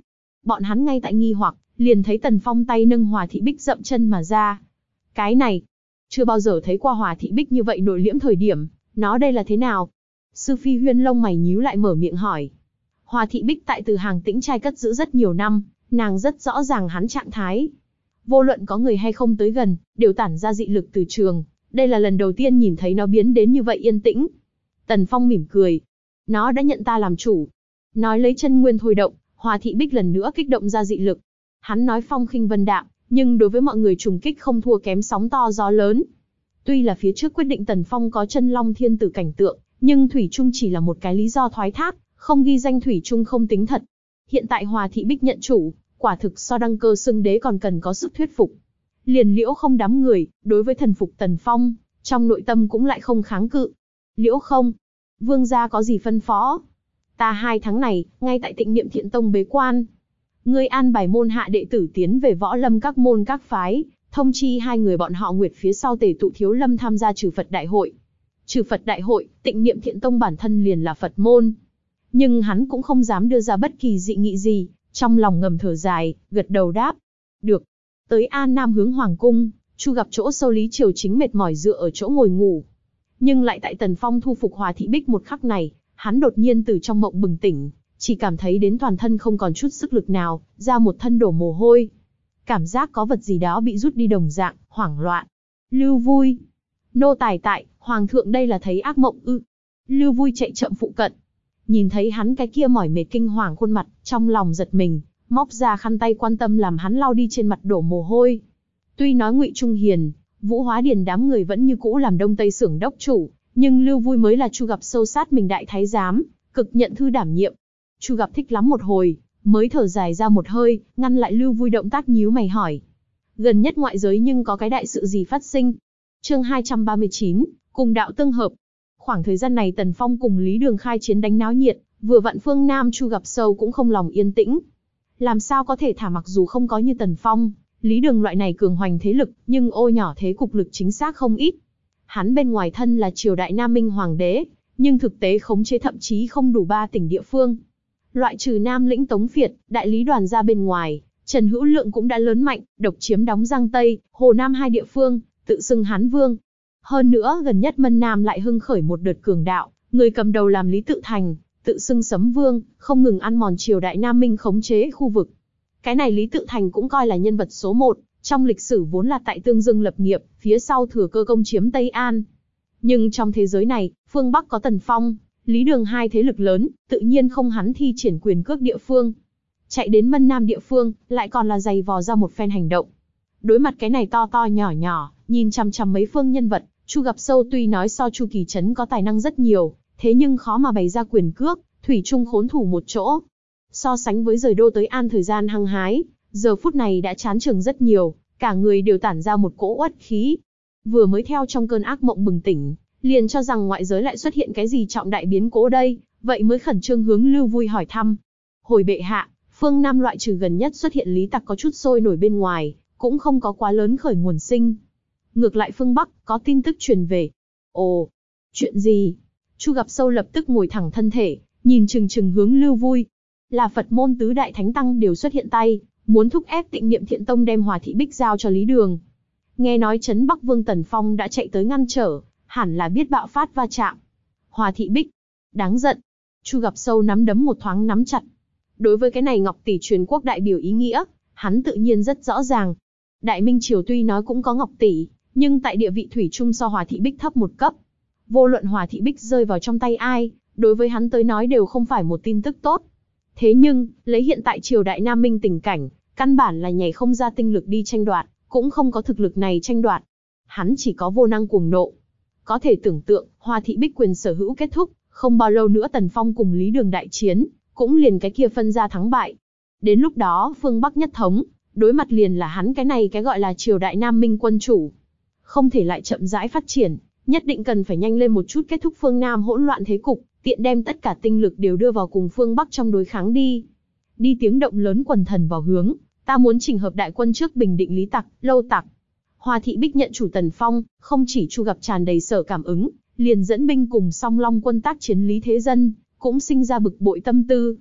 Bọn hắn ngay tại nghi hoặc, liền thấy Tần Phong tay nâng Hòa Thị Bích dậm chân mà ra. Cái này, chưa bao giờ thấy qua Hòa Thị Bích như vậy nội liễm thời điểm, nó đây là thế nào? Sư Phi Huyên lông mày nhíu lại mở miệng hỏi. Hòa Thị Bích tại Từ Hàng Tĩnh trai cất giữ rất nhiều năm, nàng rất rõ ràng hắn trạng thái. Vô luận có người hay không tới gần, đều tản ra dị lực từ trường. Đây là lần đầu tiên nhìn thấy nó biến đến như vậy yên tĩnh. Tần Phong mỉm cười. Nó đã nhận ta làm chủ. Nói lấy chân nguyên thôi động, Hòa Thị Bích lần nữa kích động ra dị lực. Hắn nói phong khinh vân đạm, nhưng đối với mọi người trùng kích không thua kém sóng to gió lớn. Tuy là phía trước quyết định Tần Phong có chân long thiên tử cảnh tượng, nhưng Thủy Trung chỉ là một cái lý do thoái thác, không ghi danh Thủy Trung không tính thật. Hiện tại Hòa Thị Bích nhận chủ, quả thực so đăng cơ xưng đế còn cần có sức thuyết phục. Liền Liễu Không đám người, đối với thần phục Tần Phong, trong nội tâm cũng lại không kháng cự. Liễu Không, vương gia có gì phân phó? Ta hai tháng này, ngay tại Tịnh Niệm Thiện Tông bế quan. Ngươi an bài môn hạ đệ tử tiến về võ lâm các môn các phái, thông chi hai người bọn họ nguyệt phía sau tề tụ Thiếu Lâm tham gia trừ Phật đại hội. Trừ Phật đại hội, Tịnh Niệm Thiện Tông bản thân liền là Phật môn. Nhưng hắn cũng không dám đưa ra bất kỳ dị nghị gì, trong lòng ngầm thở dài, gật đầu đáp. Được. Tới An Nam hướng Hoàng Cung, Chu gặp chỗ sâu Lý Triều Chính mệt mỏi dựa ở chỗ ngồi ngủ. Nhưng lại tại Tần Phong thu phục Hòa Thị Bích một khắc này, hắn đột nhiên từ trong mộng bừng tỉnh, chỉ cảm thấy đến toàn thân không còn chút sức lực nào, ra một thân đổ mồ hôi. Cảm giác có vật gì đó bị rút đi đồng dạng, hoảng loạn. Lưu Vui. Nô tài tại, Hoàng thượng đây là thấy ác mộng ư. Lưu Vui chạy chậm phụ cận. Nhìn thấy hắn cái kia mỏi mệt kinh hoàng khuôn mặt, trong lòng giật mình, móc ra khăn tay quan tâm làm hắn lau đi trên mặt đổ mồ hôi. Tuy nói Ngụy Trung Hiền, Vũ Hóa Điền đám người vẫn như cũ làm Đông Tây Xưởng đốc chủ, nhưng Lưu Vui mới là Chu gặp sâu sát mình đại thái giám, cực nhận thư đảm nhiệm. Chu gặp thích lắm một hồi, mới thở dài ra một hơi, ngăn lại Lưu Vui động tác nhíu mày hỏi. Gần nhất ngoại giới nhưng có cái đại sự gì phát sinh? Chương hai trăm ba mươi chín, cùng đạo tương hợp. Khoảng thời gian này Tần Phong cùng Lý Đường khai chiến đánh náo nhiệt, vừa vặn phương Nam Chu gặp sâu cũng không lòng yên tĩnh. Làm sao có thể thả mặc dù không có như Tần Phong, Lý Đường loại này cường hoành thế lực, nhưng ô nhỏ thế cục lực chính xác không ít. Hắn bên ngoài thân là triều đại Nam Minh Hoàng đế, nhưng thực tế khống chế thậm chí không đủ ba tỉnh địa phương. Loại trừ Nam lĩnh Tống Việt, đại lý đoàn ra bên ngoài, Trần Hữu Lượng cũng đã lớn mạnh, độc chiếm đóng Giang Tây, Hồ Nam hai địa phương, tự xưng Hán Vương. Hơn nữa gần nhất Mân Nam lại hưng khởi một đợt cường đạo, người cầm đầu làm Lý Tự Thành, tự xưng Sấm Vương, không ngừng ăn mòn triều đại Nam Minh khống chế khu vực. Cái này Lý Tự Thành cũng coi là nhân vật số một, trong lịch sử vốn là tại Tương Dương lập nghiệp, phía sau thừa cơ công chiếm Tây An. Nhưng trong thế giới này, phương Bắc có Tần Phong, Lý Đường hai thế lực lớn, tự nhiên không hắn thi triển quyền cước địa phương. Chạy đến Mân Nam địa phương, lại còn là giày vò ra một phen hành động. Đối mặt cái này to to nhỏ nhỏ, nhìn chằm chằm mấy phương nhân vật, Chu gặp sâu tuy nói so Chu Kỳ Trấn có tài năng rất nhiều, thế nhưng khó mà bày ra quyền cước, thủy chung khốn thủ một chỗ. So sánh với rời đô tới An thời gian hăng hái, giờ phút này đã chán chường rất nhiều, cả người đều tản ra một cỗ uất khí. Vừa mới theo trong cơn ác mộng bừng tỉnh, liền cho rằng ngoại giới lại xuất hiện cái gì trọng đại biến cố đây, vậy mới khẩn trương hướng Lưu Vui hỏi thăm. Hồi bệ hạ, phương Nam loại trừ gần nhất xuất hiện lý tặc có chút sôi nổi bên ngoài, cũng không có quá lớn khởi nguồn sinh. Ngược lại phương Bắc, có tin tức truyền về. Ồ, chuyện gì? Chu gặp sâu lập tức ngồi thẳng thân thể, nhìn chừng chừng hướng Lưu Vui. Là Phật môn tứ đại thánh tăng đều xuất hiện tay, muốn thúc ép Tịnh Niệm Thiện Tông đem Hòa Thị Bích giao cho Lý Đường. Nghe nói Trấn Bắc Vương Tần Phong đã chạy tới ngăn trở, hẳn là biết bạo phát va chạm. Hòa Thị Bích, đáng giận. Chu gặp sâu nắm đấm một thoáng nắm chặt. Đối với cái này Ngọc Tỷ truyền quốc đại biểu ý nghĩa, hắn tự nhiên rất rõ ràng. Đại Minh Triều tuy nói cũng có Ngọc Tỷ, nhưng tại địa vị thủy chung so Hòa Thị Bích thấp một cấp. Vô luận Hòa Thị Bích rơi vào trong tay ai, đối với hắn tới nói đều không phải một tin tức tốt. Thế nhưng, lấy hiện tại triều đại Nam Minh tình cảnh, căn bản là nhảy không ra tinh lực đi tranh đoạt, cũng không có thực lực này tranh đoạt. Hắn chỉ có vô năng cuồng nộ. Có thể tưởng tượng, Hòa Thị Bích quyền sở hữu kết thúc, không bao lâu nữa Tần Phong cùng Lý Đường đại chiến, cũng liền cái kia phân ra thắng bại. Đến lúc đó phương Bắc nhất thống, đối mặt liền là hắn cái này cái gọi là triều đại Nam Minh quân chủ. Không thể lại chậm rãi phát triển, nhất định cần phải nhanh lên một chút kết thúc phương Nam hỗn loạn thế cục, tiện đem tất cả tinh lực đều đưa vào cùng phương Bắc trong đối kháng đi. Đi tiếng động lớn quần thần vào hướng, ta muốn chỉnh hợp đại quân trước bình định Lý tặc, Lâu tặc. Hòa Thị Bích nhận chủ Tần Phong, không chỉ Chu gặp tràn đầy sở cảm ứng, liền dẫn binh cùng Song Long quân tác chiến Lý Thế Dân, cũng sinh ra bực bội tâm tư.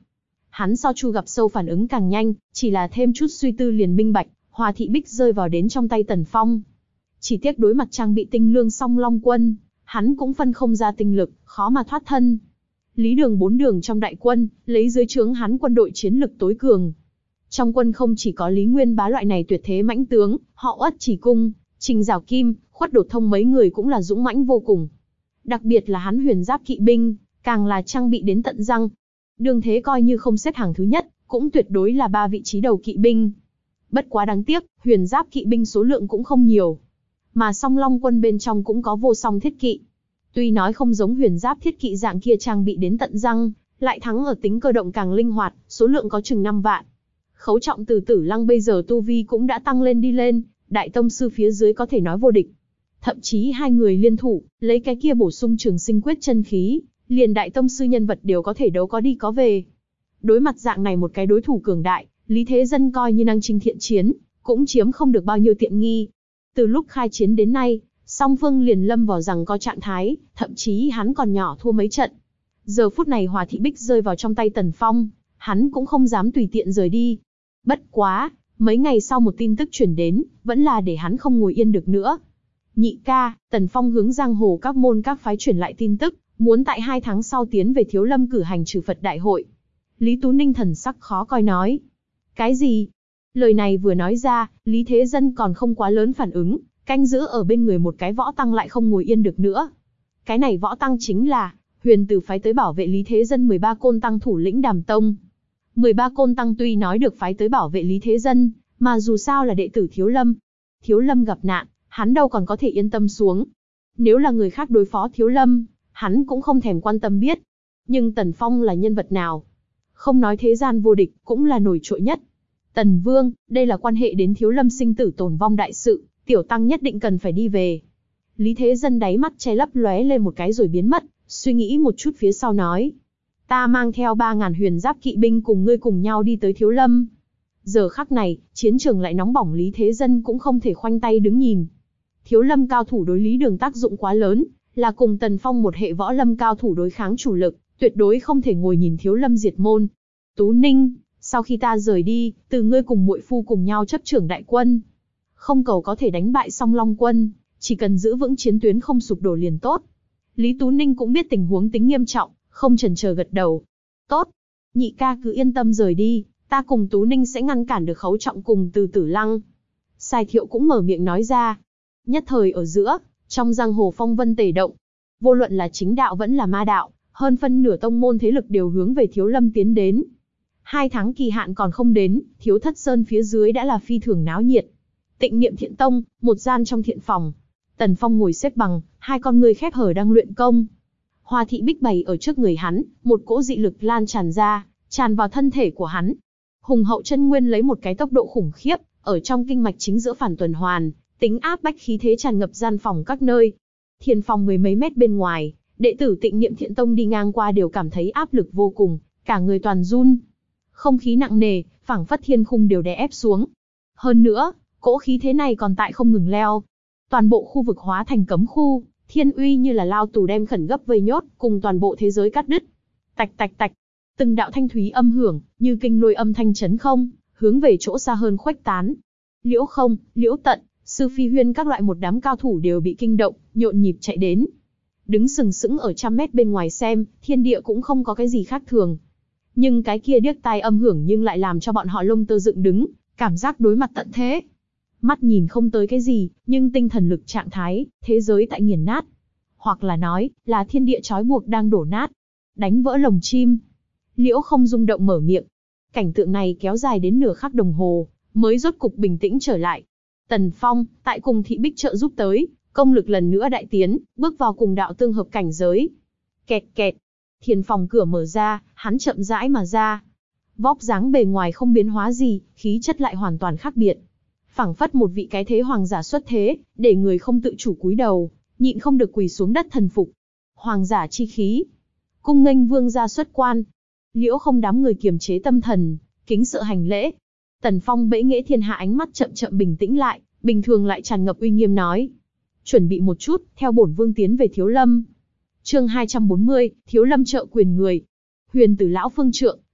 Hắn so Chu Gặp Sâu phản ứng càng nhanh, chỉ là thêm chút suy tư liền minh bạch, Hòa Thị Bích rơi vào đến trong tay Tần Phong. Chỉ tiếc đối mặt trang bị tinh lương song long quân, hắn cũng phân không ra tinh lực, khó mà thoát thân. Lý Đường bốn đường trong đại quân, lấy dưới trướng hắn quân đội chiến lực tối cường. Trong quân không chỉ có Lý Nguyên Bá loại này tuyệt thế mãnh tướng, họ Uất Chỉ Cung, Trình Giảo Kim, Khuất Đột Thông mấy người cũng là dũng mãnh vô cùng. Đặc biệt là hắn huyền giáp kỵ binh, càng là trang bị đến tận răng. Đường thế coi như không xếp hàng thứ nhất, cũng tuyệt đối là ba vị trí đầu kỵ binh. Bất quá đáng tiếc, huyền giáp kỵ binh số lượng cũng không nhiều. Mà song long quân bên trong cũng có vô song thiết kỵ. Tuy nói không giống huyền giáp thiết kỵ dạng kia trang bị đến tận răng, lại thắng ở tính cơ động càng linh hoạt, số lượng có chừng năm vạn. Khấu Trọng Từ Tử Lăng bây giờ tu vi cũng đã tăng lên đi lên, đại tông sư phía dưới có thể nói vô địch. Thậm chí hai người liên thủ, lấy cái kia bổ sung Trường Sinh Quyết chân khí, liền đại tông sư nhân vật đều có thể đấu có đi có về. Đối mặt dạng này một cái đối thủ cường đại, Lý Thế Dân coi như năng trinh thiện chiến, cũng chiếm không được bao nhiêu tiện nghi. Từ lúc khai chiến đến nay, song phương liền lâm vào rằng có trạng thái, thậm chí hắn còn nhỏ thua mấy trận. Giờ phút này Hòa Thị Bích rơi vào trong tay Tần Phong, hắn cũng không dám tùy tiện rời đi. Bất quá, mấy ngày sau một tin tức truyền đến, vẫn là để hắn không ngồi yên được nữa. Nhị ca, Tần Phong hướng giang hồ các môn các phái truyền lại tin tức, muốn tại hai tháng sau tiến về Thiếu Lâm cử hành trừ Phật đại hội. Lý Tú Ninh thần sắc khó coi nói. Cái gì? Lời này vừa nói ra, Lý Thế Dân còn không quá lớn phản ứng, canh giữ ở bên người một cái võ tăng lại không ngồi yên được nữa. Cái này võ tăng chính là huyền tử phái tới bảo vệ Lý Thế Dân mười ba côn tăng thủ lĩnh Đàm Tông. mười ba côn tăng tuy nói được phái tới bảo vệ Lý Thế Dân, mà dù sao là đệ tử Thiếu Lâm. Thiếu Lâm gặp nạn, hắn đâu còn có thể yên tâm xuống. Nếu là người khác đối phó Thiếu Lâm, hắn cũng không thèm quan tâm biết. Nhưng Tần Phong là nhân vật nào? Không nói thế gian vô địch, cũng là nổi trội nhất. Tần Vương, đây là quan hệ đến Thiếu Lâm sinh tử tồn vong đại sự, tiểu tăng nhất định cần phải đi về. Lý Thế Dân đáy mắt che lấp lóe lên một cái rồi biến mất, suy nghĩ một chút phía sau nói. Ta mang theo ba ngàn huyền giáp kỵ binh cùng ngươi cùng nhau đi tới Thiếu Lâm. Giờ khắc này, chiến trường lại nóng bỏng, Lý Thế Dân cũng không thể khoanh tay đứng nhìn. Thiếu Lâm cao thủ đối Lý Đường tác dụng quá lớn, là cùng Tần Phong một hệ võ lâm cao thủ đối kháng chủ lực, tuyệt đối không thể ngồi nhìn Thiếu Lâm diệt môn. Tú Ninh, sau khi ta rời đi, từ ngươi cùng muội phu cùng nhau chấp trưởng đại quân. Không cầu có thể đánh bại Song Long quân, chỉ cần giữ vững chiến tuyến không sụp đổ liền tốt. Lý Tú Ninh cũng biết tình huống tính nghiêm trọng, không chần chờ gật đầu. Tốt, nhị ca cứ yên tâm rời đi, ta cùng Tú Ninh sẽ ngăn cản được Khấu Trọng cùng Từ Tử Lăng. Sai Thiệu cũng mở miệng nói ra. Nhất thời ở giữa, trong giang hồ phong vân tề động, vô luận là chính đạo vẫn là ma đạo, hơn phân nửa tông môn thế lực đều hướng về Thiếu Lâm tiến đến. Hai tháng kỳ hạn còn không đến, Thiếu Thất Sơn phía dưới đã là phi thường náo nhiệt. Tịnh Niệm Thiện Tông, một gian trong thiện phòng, Tần Phong ngồi xếp bằng, hai con người khép hờ đang luyện công. Hòa Thị Bích bày ở trước người hắn, một cỗ dị lực lan tràn ra, tràn vào thân thể của hắn. Hùng hậu chân nguyên lấy một cái tốc độ khủng khiếp, ở trong kinh mạch chính giữa phản tuần hoàn, tính áp bách khí thế tràn ngập gian phòng các nơi. Thiền phòng mười mấy mét bên ngoài, đệ tử Tịnh Niệm Thiện Tông đi ngang qua đều cảm thấy áp lực vô cùng, cả người toàn run. Không khí nặng nề, phảng phất thiên khung đều đè ép xuống. Hơn nữa, cỗ khí thế này còn tại không ngừng leo. Toàn bộ khu vực hóa thành cấm khu, thiên uy như là lao tù đem khẩn gấp vây nhốt, cùng toàn bộ thế giới cắt đứt. Tạch tạch tạch, từng đạo thanh thúy âm hưởng, như kinh lôi âm thanh chấn không, hướng về chỗ xa hơn khuếch tán. Liễu Không, Liễu Tận, Sư Phi Huyên các loại một đám cao thủ đều bị kinh động, nhộn nhịp chạy đến. Đứng sừng sững ở trăm mét bên ngoài xem, thiên địa cũng không có cái gì khác thường. Nhưng cái kia điếc tai âm hưởng nhưng lại làm cho bọn họ lông tơ dựng đứng, cảm giác đối mặt tận thế. Mắt nhìn không tới cái gì, nhưng tinh thần lực trạng thái, thế giới tại nghiền nát. Hoặc là nói, là thiên địa trói buộc đang đổ nát. Đánh vỡ lồng chim. Liễu Không rung động mở miệng. Cảnh tượng này kéo dài đến nửa khắc đồng hồ, mới rốt cục bình tĩnh trở lại. Tần Phong, tại cùng Thị Bích trợ giúp tới, công lực lần nữa đại tiến, bước vào cùng đạo tương hợp cảnh giới. Kẹt kẹt, thiền phòng cửa mở ra, hắn chậm rãi mà ra. Vóc dáng bề ngoài không biến hóa gì, khí chất lại hoàn toàn khác biệt. Phảng phất một vị cái thế hoàng giả xuất thế, để người không tự chủ cúi đầu, nhịn không được quỳ xuống đất thần phục. Hoàng giả chi khí, cung nghênh vương gia xuất quan. Liễu Không đám người kiềm chế tâm thần, kính sợ hành lễ. Tần Phong bệ nghệ thiên hạ ánh mắt chậm chậm bình tĩnh lại, bình thường lại tràn ngập uy nghiêm nói. Chuẩn bị một chút, theo bổn vương tiến về Thiếu Lâm. Chương hai trăm bốn mươi, Thiếu Lâm trợ quyền người. Huyền Tử lão phương trượng,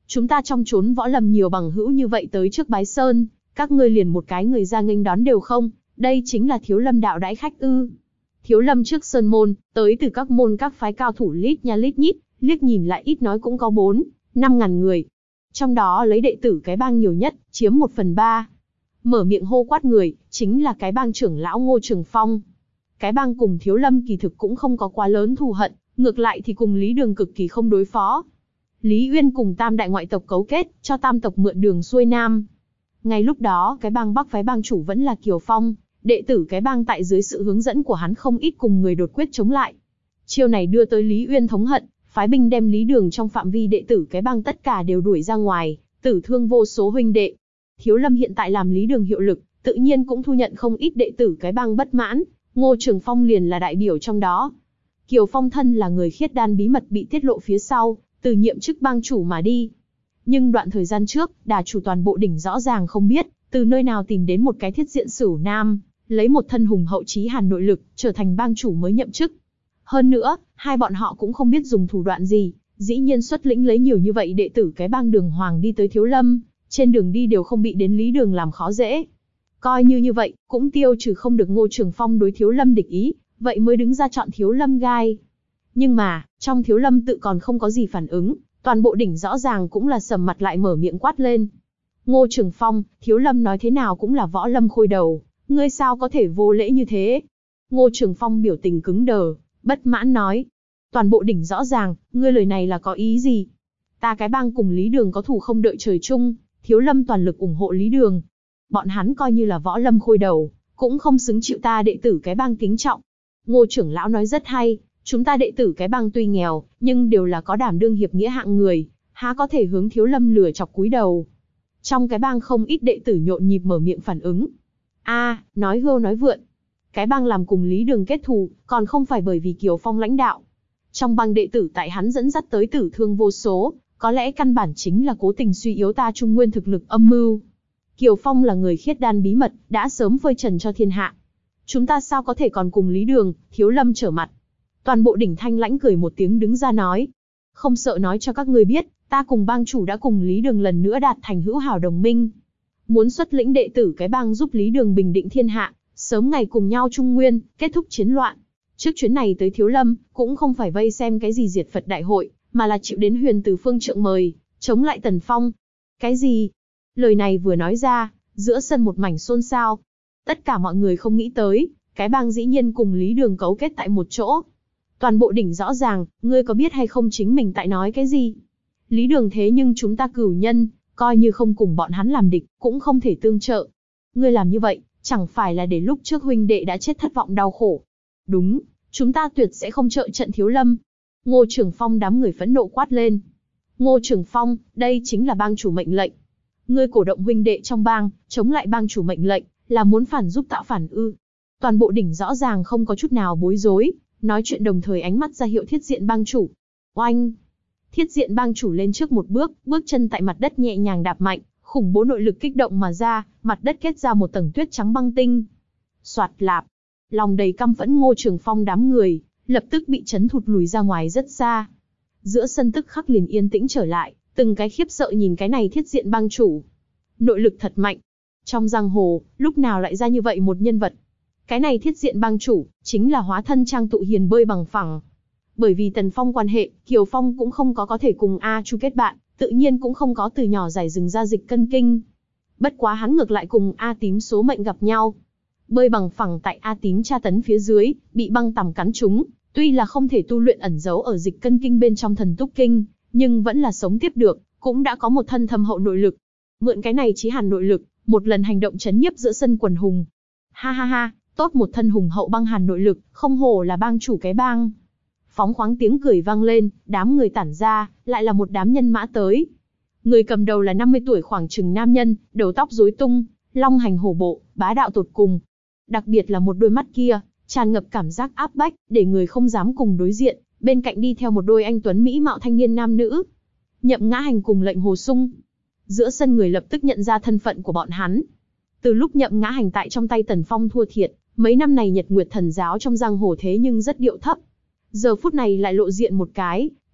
Chúng ta trong chốn võ lâm nhiều bằng hữu như vậy tới trước bái sơn, các ngươi liền một cái người ra nghênh đón đều không, đây chính là Thiếu Lâm đạo đãi khách ư? Thiếu Lâm trước sơn môn, tới từ các môn các phái cao thủ lít nha lít nhít, liếc nhìn lại ít nói cũng có bốn, năm ngàn người. Trong đó lấy đệ tử cái bang nhiều nhất, chiếm một phần ba. Mở miệng hô quát người, chính là cái bang trưởng lão Ngô Trường Phong. Cái bang cùng Thiếu Lâm kỳ thực cũng không có quá lớn thù hận, ngược lại thì cùng Lý Đường cực kỳ không đối phó. Lý Uyên cùng tam đại ngoại tộc cấu kết, cho tam tộc mượn đường xuôi nam. Ngay lúc đó, cái bang Bắc phái bang chủ vẫn là Kiều Phong, đệ tử cái bang tại dưới sự hướng dẫn của hắn không ít cùng người đột quyết chống lại. Chiêu này đưa tới Lý Uyên thống hận, phái binh đem Lý Đường trong phạm vi đệ tử cái bang tất cả đều đuổi ra ngoài, tử thương vô số huynh đệ. Thiếu Lâm hiện tại làm Lý Đường hiệu lực, tự nhiên cũng thu nhận không ít đệ tử cái bang bất mãn, Ngô Trường Phong liền là đại biểu trong đó. Kiều Phong thân là người khiết đan bí mật bị tiết lộ phía sau, từ nhiệm chức bang chủ mà đi. Nhưng đoạn thời gian trước, đà chủ toàn bộ đỉnh rõ ràng không biết, từ nơi nào tìm đến một cái thiết diện Sửu Nam, lấy một thân hùng hậu chí hàn nội lực, trở thành bang chủ mới nhậm chức. Hơn nữa, hai bọn họ cũng không biết dùng thủ đoạn gì, dĩ nhiên xuất lĩnh lấy nhiều như vậy đệ tử cái bang Đường Hoàng đi tới Thiếu Lâm, trên đường đi đều không bị đến Lý Đường làm khó dễ. Coi như như vậy, cũng tiêu trừ không được Ngô Trường Phong đối Thiếu Lâm địch ý, vậy mới đứng ra chọn Thiếu Lâm gai. Nhưng mà, trong Thiếu Lâm tự còn không có gì phản ứng, toàn bộ đỉnh rõ ràng cũng là sầm mặt lại mở miệng quát lên. Ngô Trường Phong, Thiếu Lâm nói thế nào cũng là võ lâm khôi đầu, ngươi sao có thể vô lễ như thế? Ngô Trường Phong biểu tình cứng đờ, bất mãn nói. Toàn bộ đỉnh rõ ràng, ngươi lời này là có ý gì? Ta cái bang cùng Lý Đường có thù không đợi trời chung, Thiếu Lâm toàn lực ủng hộ Lý Đường. Bọn hắn coi như là võ lâm khôi đầu, cũng không xứng chịu ta đệ tử cái bang kính trọng. Ngô trưởng lão nói rất hay, chúng ta đệ tử cái bang tuy nghèo, nhưng đều là có đảm đương hiệp nghĩa hạng người, há có thể hướng Thiếu Lâm lừa chọc cúi đầu. Trong cái bang không ít đệ tử nhộn nhịp mở miệng phản ứng. A, nói hưu nói vượn. Cái bang làm cùng Lý Đường kết thù, còn không phải bởi vì Kiều Phong lãnh đạo. Trong bang đệ tử tại hắn dẫn dắt tới tử thương vô số, có lẽ căn bản chính là cố tình suy yếu ta Trung Nguyên thực lực âm mưu. Kiều Phong là người khiết đan bí mật, đã sớm phơi trần cho thiên hạ. Chúng ta sao có thể còn cùng Lý Đường, Thiếu Lâm trở mặt? Toàn bộ đỉnh thanh lãnh cười một tiếng đứng ra nói. Không sợ nói cho các ngươi biết, ta cùng bang chủ đã cùng Lý Đường lần nữa đạt thành hữu hảo đồng minh. Muốn xuất lĩnh đệ tử cái bang giúp Lý Đường bình định thiên hạ, sớm ngày cùng nhau Trung Nguyên, kết thúc chiến loạn. Trước chuyến này tới Thiếu Lâm, cũng không phải vây xem cái gì diệt Phật đại hội, mà là chịu đến Huyền Từ Phương trượng mời, chống lại Tần Phong. Cái gì? Lời này vừa nói ra, giữa sân một mảnh xôn xao. Tất cả mọi người không nghĩ tới, cái bang dĩ nhiên cùng Lý Đường cấu kết tại một chỗ. Toàn bộ đỉnh rõ ràng, ngươi có biết hay không chính mình tại nói cái gì? Lý Đường thế nhưng chúng ta cửu nhân, coi như không cùng bọn hắn làm địch, cũng không thể tương trợ. Ngươi làm như vậy, chẳng phải là để lúc trước huynh đệ đã chết thất vọng đau khổ. Đúng, chúng ta tuyệt sẽ không trợ trận Thiếu Lâm. Ngô Trường Phong đám người phẫn nộ quát lên. Ngô Trường Phong, đây chính là bang chủ mệnh lệnh. Ngươi cổ động huynh đệ trong bang, chống lại bang chủ mệnh lệnh, là muốn phản giúp tạo phản ư? Toàn bộ đỉnh rõ ràng không có chút nào bối rối, nói chuyện đồng thời ánh mắt ra hiệu thiết diện bang chủ. Oanh! Thiết diện bang chủ lên trước một bước, bước chân tại mặt đất nhẹ nhàng đạp mạnh, khủng bố nội lực kích động mà ra, mặt đất kết ra một tầng tuyết trắng băng tinh. Soạt lạp! Lòng đầy căm phẫn Ngô Trường Phong đám người, lập tức bị chấn thụt lùi ra ngoài rất xa. Giữa sân tức khắc liền yên tĩnh trở lại, từng cái khiếp sợ nhìn cái này thiết diện bang chủ. Nội lực thật mạnh. Trong giang hồ, lúc nào lại ra như vậy một nhân vật? Cái này thiết diện bang chủ, chính là hóa thân Trang Tụ Hiền bơi bằng phẳng. Bởi vì Tần Phong quan hệ, Kiều Phong cũng không có có thể cùng A Chu kết bạn, tự nhiên cũng không có từ nhỏ giải rừng ra dịch cân kinh. Bất quá hắn ngược lại cùng A Tím số mệnh gặp nhau. Bơi bằng phẳng tại A Tím tra tấn phía dưới, bị băng tằm cắn trúng, tuy là không thể tu luyện ẩn giấu ở dịch cân kinh bên trong thần túc kinh, nhưng vẫn là sống tiếp được, cũng đã có một thân thâm hậu nội lực. Mượn cái này chí hàn nội lực, một lần hành động chấn nhiếp giữa sân quần hùng. Ha ha ha, tốt một thân hùng hậu băng hàn nội lực, không hổ là bang chủ cái bang. Phóng khoáng tiếng cười vang lên, đám người tản ra, lại là một đám nhân mã tới. Người cầm đầu là năm mươi tuổi khoảng chừng nam nhân, đầu tóc rối tung, long hành hổ bộ, bá đạo tột cùng. Đặc biệt là một đôi mắt kia, tràn ngập cảm giác áp bách, để người không dám cùng đối diện, bên cạnh đi theo một đôi anh tuấn mỹ mạo thanh niên nam nữ. Nhậm Ngã Hành cùng Lệnh Hồ Sung. Giữa sân người lập tức nhận ra thân phận của bọn hắn. Từ lúc Nhậm Ngã Hành tại trong tay Tần Phong thua thiệt, mấy năm này Nhật Nguyệt Thần giáo trong giang hồ thế nhưng rất điệu thấp. Giờ phút này lại lộ diện một cái,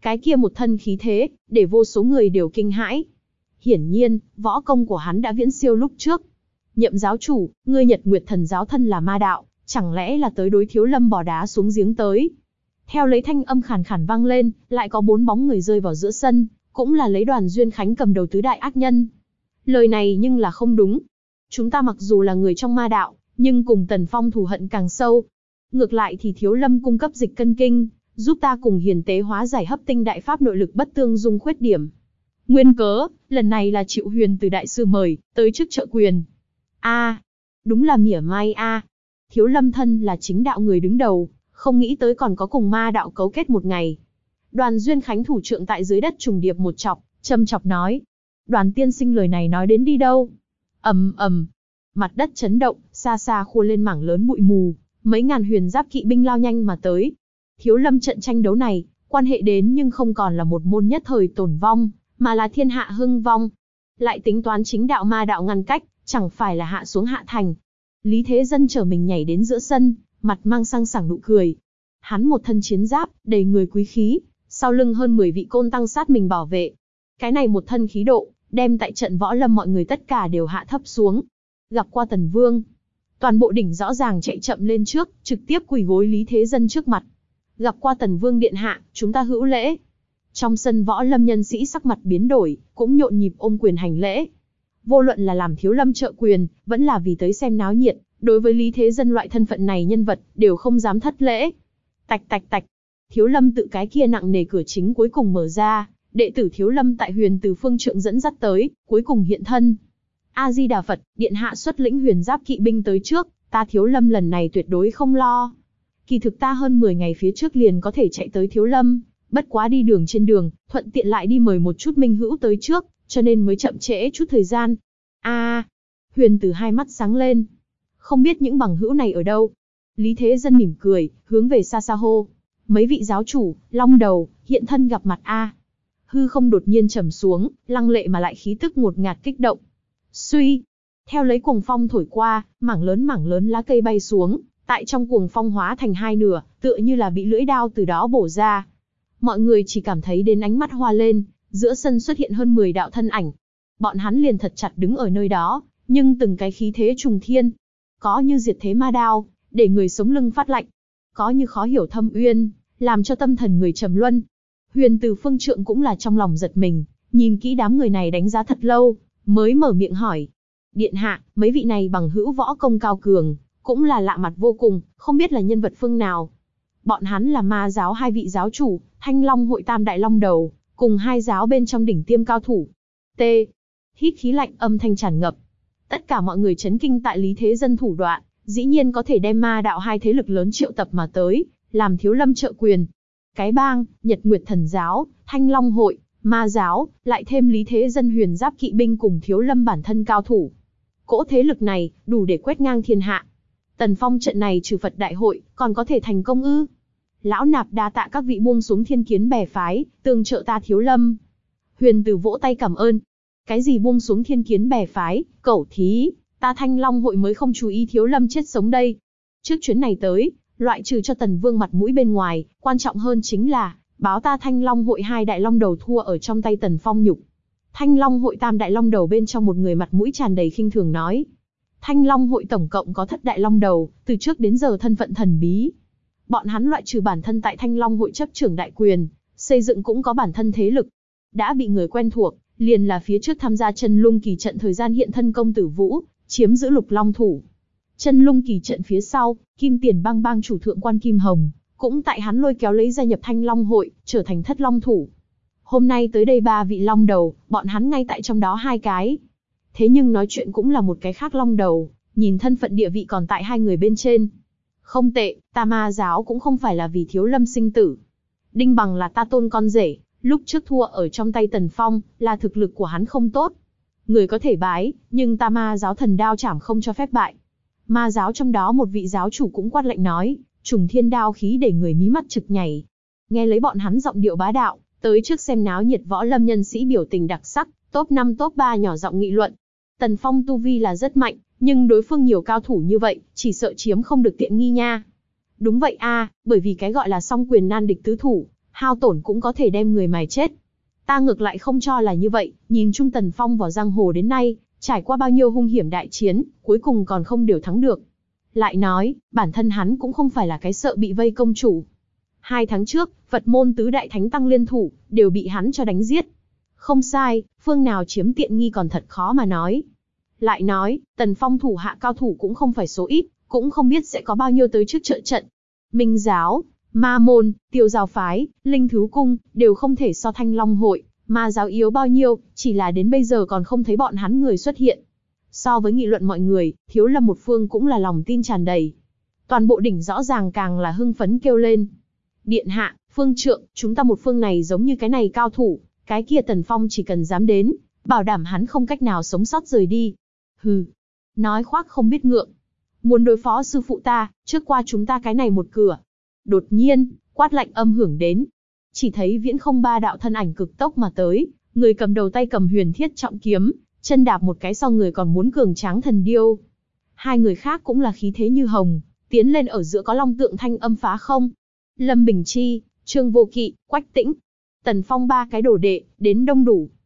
Cái kia một thân khí thế, để vô số người đều kinh hãi. Hiển nhiên, võ công của hắn đã viễn siêu lúc trước. Nhậm giáo chủ, ngươi Nhật Nguyệt Thần giáo thân là ma đạo, chẳng lẽ là tới đối Thiếu Lâm bỏ đá xuống giếng tới? Theo lấy thanh âm khàn khàn vang lên, lại có bốn bóng người rơi vào giữa sân, cũng là lấy Đoàn Duyên Khánh cầm đầu tứ đại ác nhân. Lời này nhưng là không đúng. Chúng ta mặc dù là người trong ma đạo, nhưng cùng Tần Phong thù hận càng sâu. Ngược lại thì Thiếu Lâm cung cấp dịch cân kinh, giúp ta cùng hiền tế hóa giải hấp tinh đại pháp nội lực bất tương dung khuyết điểm. Nguyên cớ, lần này là chịu Huyền từ đại sư mời, tới trước trợ quyền. A, à, đúng là mỉa mai a. À. Thiếu Lâm thân là chính đạo người đứng đầu, không nghĩ tới còn có cùng ma đạo cấu kết một ngày. Đoàn Duyên Khánh thủ trưởng tại dưới đất trùng điệp một chọc, châm chọc nói. Đoàn tiên sinh lời này nói đến đi đâu? Ầm ầm, mặt đất chấn động, xa xa khua lên mảng lớn bụi mù, mấy ngàn huyền giáp kỵ binh lao nhanh mà tới. Thiếu Lâm trận tranh đấu này, quan hệ đến nhưng không còn là một môn nhất thời tổn vong, mà là thiên hạ hưng vong. Lại tính toán chính đạo ma đạo ngăn cách, chẳng phải là hạ xuống hạ thành. Lý Thế Dân trở mình nhảy đến giữa sân, mặt mang sang sảng nụ cười. Hắn một thân chiến giáp, đầy người quý khí, sau lưng hơn mười vị côn tăng sát mình bảo vệ. Cái này một thân khí độ, đem tại trận võ lâm mọi người tất cả đều hạ thấp xuống. Gặp qua Tần Vương, toàn bộ đỉnh rõ ràng chạy chậm lên trước, trực tiếp quỳ gối Lý Thế Dân trước mặt. Gặp qua Tần Vương điện hạ, chúng ta hữu lễ. Trong sân võ lâm nhân sĩ sắc mặt biến đổi, cũng nhộn nhịp ôm quyền hành lễ. Vô luận là làm Thiếu Lâm trợ quyền, vẫn là vì tới xem náo nhiệt, đối với Lý Thế Dân loại thân phận này nhân vật, đều không dám thất lễ. Tạch tạch tạch, Thiếu Lâm tự cái kia nặng nề cửa chính cuối cùng mở ra, đệ tử Thiếu Lâm tại Huyền từ phương trượng dẫn dắt tới, cuối cùng hiện thân. A Di Đà Phật, điện hạ xuất lĩnh huyền giáp kỵ binh tới trước, ta Thiếu Lâm lần này tuyệt đối không lo. Kỳ thực ta hơn mười ngày phía trước liền có thể chạy tới Thiếu Lâm, bất quá đi đường trên đường, thuận tiện lại đi mời một chút minh hữu tới trước, cho nên mới chậm trễ chút thời gian. A, à, Huyền từ hai mắt sáng lên. Không biết những bằng hữu này ở đâu? Lý Thế Dân mỉm cười, hướng về xa xa hô. Mấy vị giáo chủ, long đầu, hiện thân gặp mặt a. À. Hư không đột nhiên trầm xuống, lăng lệ mà lại khí tức ngột ngạt kích động. Suy, theo lấy cuồng phong thổi qua, mảng lớn mảng lớn lá cây bay xuống, tại trong cuồng phong hóa thành hai nửa, tựa như là bị lưỡi đao từ đó bổ ra. Mọi người chỉ cảm thấy đến ánh mắt hoa lên, giữa sân xuất hiện hơn mười đạo thân ảnh. Bọn hắn liền thật chặt đứng ở nơi đó, nhưng từng cái khí thế trùng thiên. Có như diệt thế ma đao, để người sống lưng phát lạnh. Có như khó hiểu thâm uyên, làm cho tâm thần người trầm luân. Huyền từ phương trượng cũng là trong lòng giật mình, nhìn kỹ đám người này đánh giá thật lâu, mới mở miệng hỏi. Điện hạ, mấy vị này bằng hữu võ công cao cường, cũng là lạ mặt vô cùng, không biết là nhân vật phương nào. Bọn hắn là ma giáo hai vị giáo chủ, Thanh Long hội tam đại long đầu, cùng hai giáo bên trong đỉnh tiêm cao thủ. T. Hít khí lạnh âm thanh tràn ngập. Tất cả mọi người chấn kinh tại Lý Thế Dân thủ đoạn, dĩ nhiên có thể đem ma đạo hai thế lực lớn triệu tập mà tới, làm Thiếu Lâm trợ quyền. Cái bang, Nhật Nguyệt Thần giáo, Thanh Long hội, ma giáo, lại thêm Lý Thế Dân huyền giáp kỵ binh cùng Thiếu Lâm bản thân cao thủ. Cỗ thế lực này, đủ để quét ngang thiên hạ. Tần Phong trận này trừ Phật đại hội, còn có thể thành công ư? Lão nạp đa tạ các vị buông xuống thiên kiến bè phái, tương trợ ta Thiếu Lâm. Huyền từ vỗ tay cảm ơn. Cái gì buông xuống thiên kiến bè phái, cẩu thí, ta Thanh Long hội mới không chú ý Thiếu Lâm chết sống đây. Trước chuyến này tới, loại trừ cho Tần Vương mặt mũi bên ngoài, quan trọng hơn chính là, báo ta Thanh Long hội hai đại long đầu thua ở trong tay Tần Phong nhục. Thanh Long hội tam đại long đầu bên trong một người mặt mũi tràn đầy khinh thường nói. Thanh Long hội tổng cộng có thất đại long đầu, từ trước đến giờ thân phận thần bí. Bọn hắn loại trừ bản thân tại Thanh Long hội chấp trưởng đại quyền, xây dựng cũng có bản thân thế lực. Đã bị người quen thuộc, liền là phía trước tham gia chân lung kỳ trận thời gian hiện thân công tử Vũ, chiếm giữ lục long thủ. Chân lung kỳ trận phía sau, Kim Tiền bang bang chủ thượng quan Kim Hồng, cũng tại hắn lôi kéo lấy gia nhập Thanh Long hội, trở thành thất long thủ. Hôm nay tới đây ba vị long đầu, bọn hắn ngay tại trong đó hai cái. Thế nhưng nói chuyện cũng là một cái khác long đầu, nhìn thân phận địa vị còn tại hai người bên trên. Không tệ, ta ma giáo cũng không phải là vì Thiếu Lâm sinh tử. Đinh Bằng là ta tôn con rể, lúc trước thua ở trong tay Tần Phong, là thực lực của hắn không tốt. Người có thể bái, nhưng ta ma giáo thần đao chảm không cho phép bại. Ma giáo trong đó một vị giáo chủ cũng quát lệnh nói, trùng thiên đao khí để người mí mắt trực nhảy. Nghe lấy bọn hắn giọng điệu bá đạo, tới trước xem náo nhiệt võ lâm nhân sĩ biểu tình đặc sắc, top năm top ba nhỏ giọng nghị luận. Tần Phong tu vi là rất mạnh, nhưng đối phương nhiều cao thủ như vậy, chỉ sợ chiếm không được tiện nghi nha. Đúng vậy a, bởi vì cái gọi là song quyền nan địch tứ thủ, hao tổn cũng có thể đem người mài chết. Ta ngược lại không cho là như vậy, nhìn chung Tần Phong vào giang hồ đến nay, trải qua bao nhiêu hung hiểm đại chiến, cuối cùng còn không đều thắng được. Lại nói, bản thân hắn cũng không phải là cái sợ bị vây công chủ. Hai tháng trước, Phật môn tứ đại thánh tăng liên thủ, đều bị hắn cho đánh giết. Không sai, phương nào chiếm tiện nghi còn thật khó mà nói. Lại nói, Tần Phong thủ hạ cao thủ cũng không phải số ít, cũng không biết sẽ có bao nhiêu tới trước trợ trận. Minh giáo, Ma môn, Tiêu giáo phái, Linh Thứ cung, đều không thể so Thanh Long hội, Ma giáo yếu bao nhiêu, chỉ là đến bây giờ còn không thấy bọn hắn người xuất hiện. So với nghị luận mọi người, Thiếu Lâm một phương cũng là lòng tin tràn đầy. Toàn bộ đỉnh rõ ràng càng là hưng phấn kêu lên. Điện hạ, phương trượng, chúng ta một phương này giống như cái này cao thủ, cái kia Tần Phong chỉ cần dám đến, bảo đảm hắn không cách nào sống sót rời đi. Hừ, nói khoác không biết ngượng. Muốn đối phó sư phụ ta, trước qua chúng ta cái này một cửa. Đột nhiên, quát lạnh âm hưởng đến. Chỉ thấy viễn không ba đạo thân ảnh cực tốc mà tới, người cầm đầu tay cầm huyền thiết trọng kiếm, chân đạp một cái so người còn muốn cường tráng thần điêu. Hai người khác cũng là khí thế như hồng, tiến lên ở giữa có long tượng thanh âm phá không. Lâm Bình Chi, Trương Vô Kỵ, Quách Tĩnh, Tần Phong ba cái đồ đệ, đến đông đủ.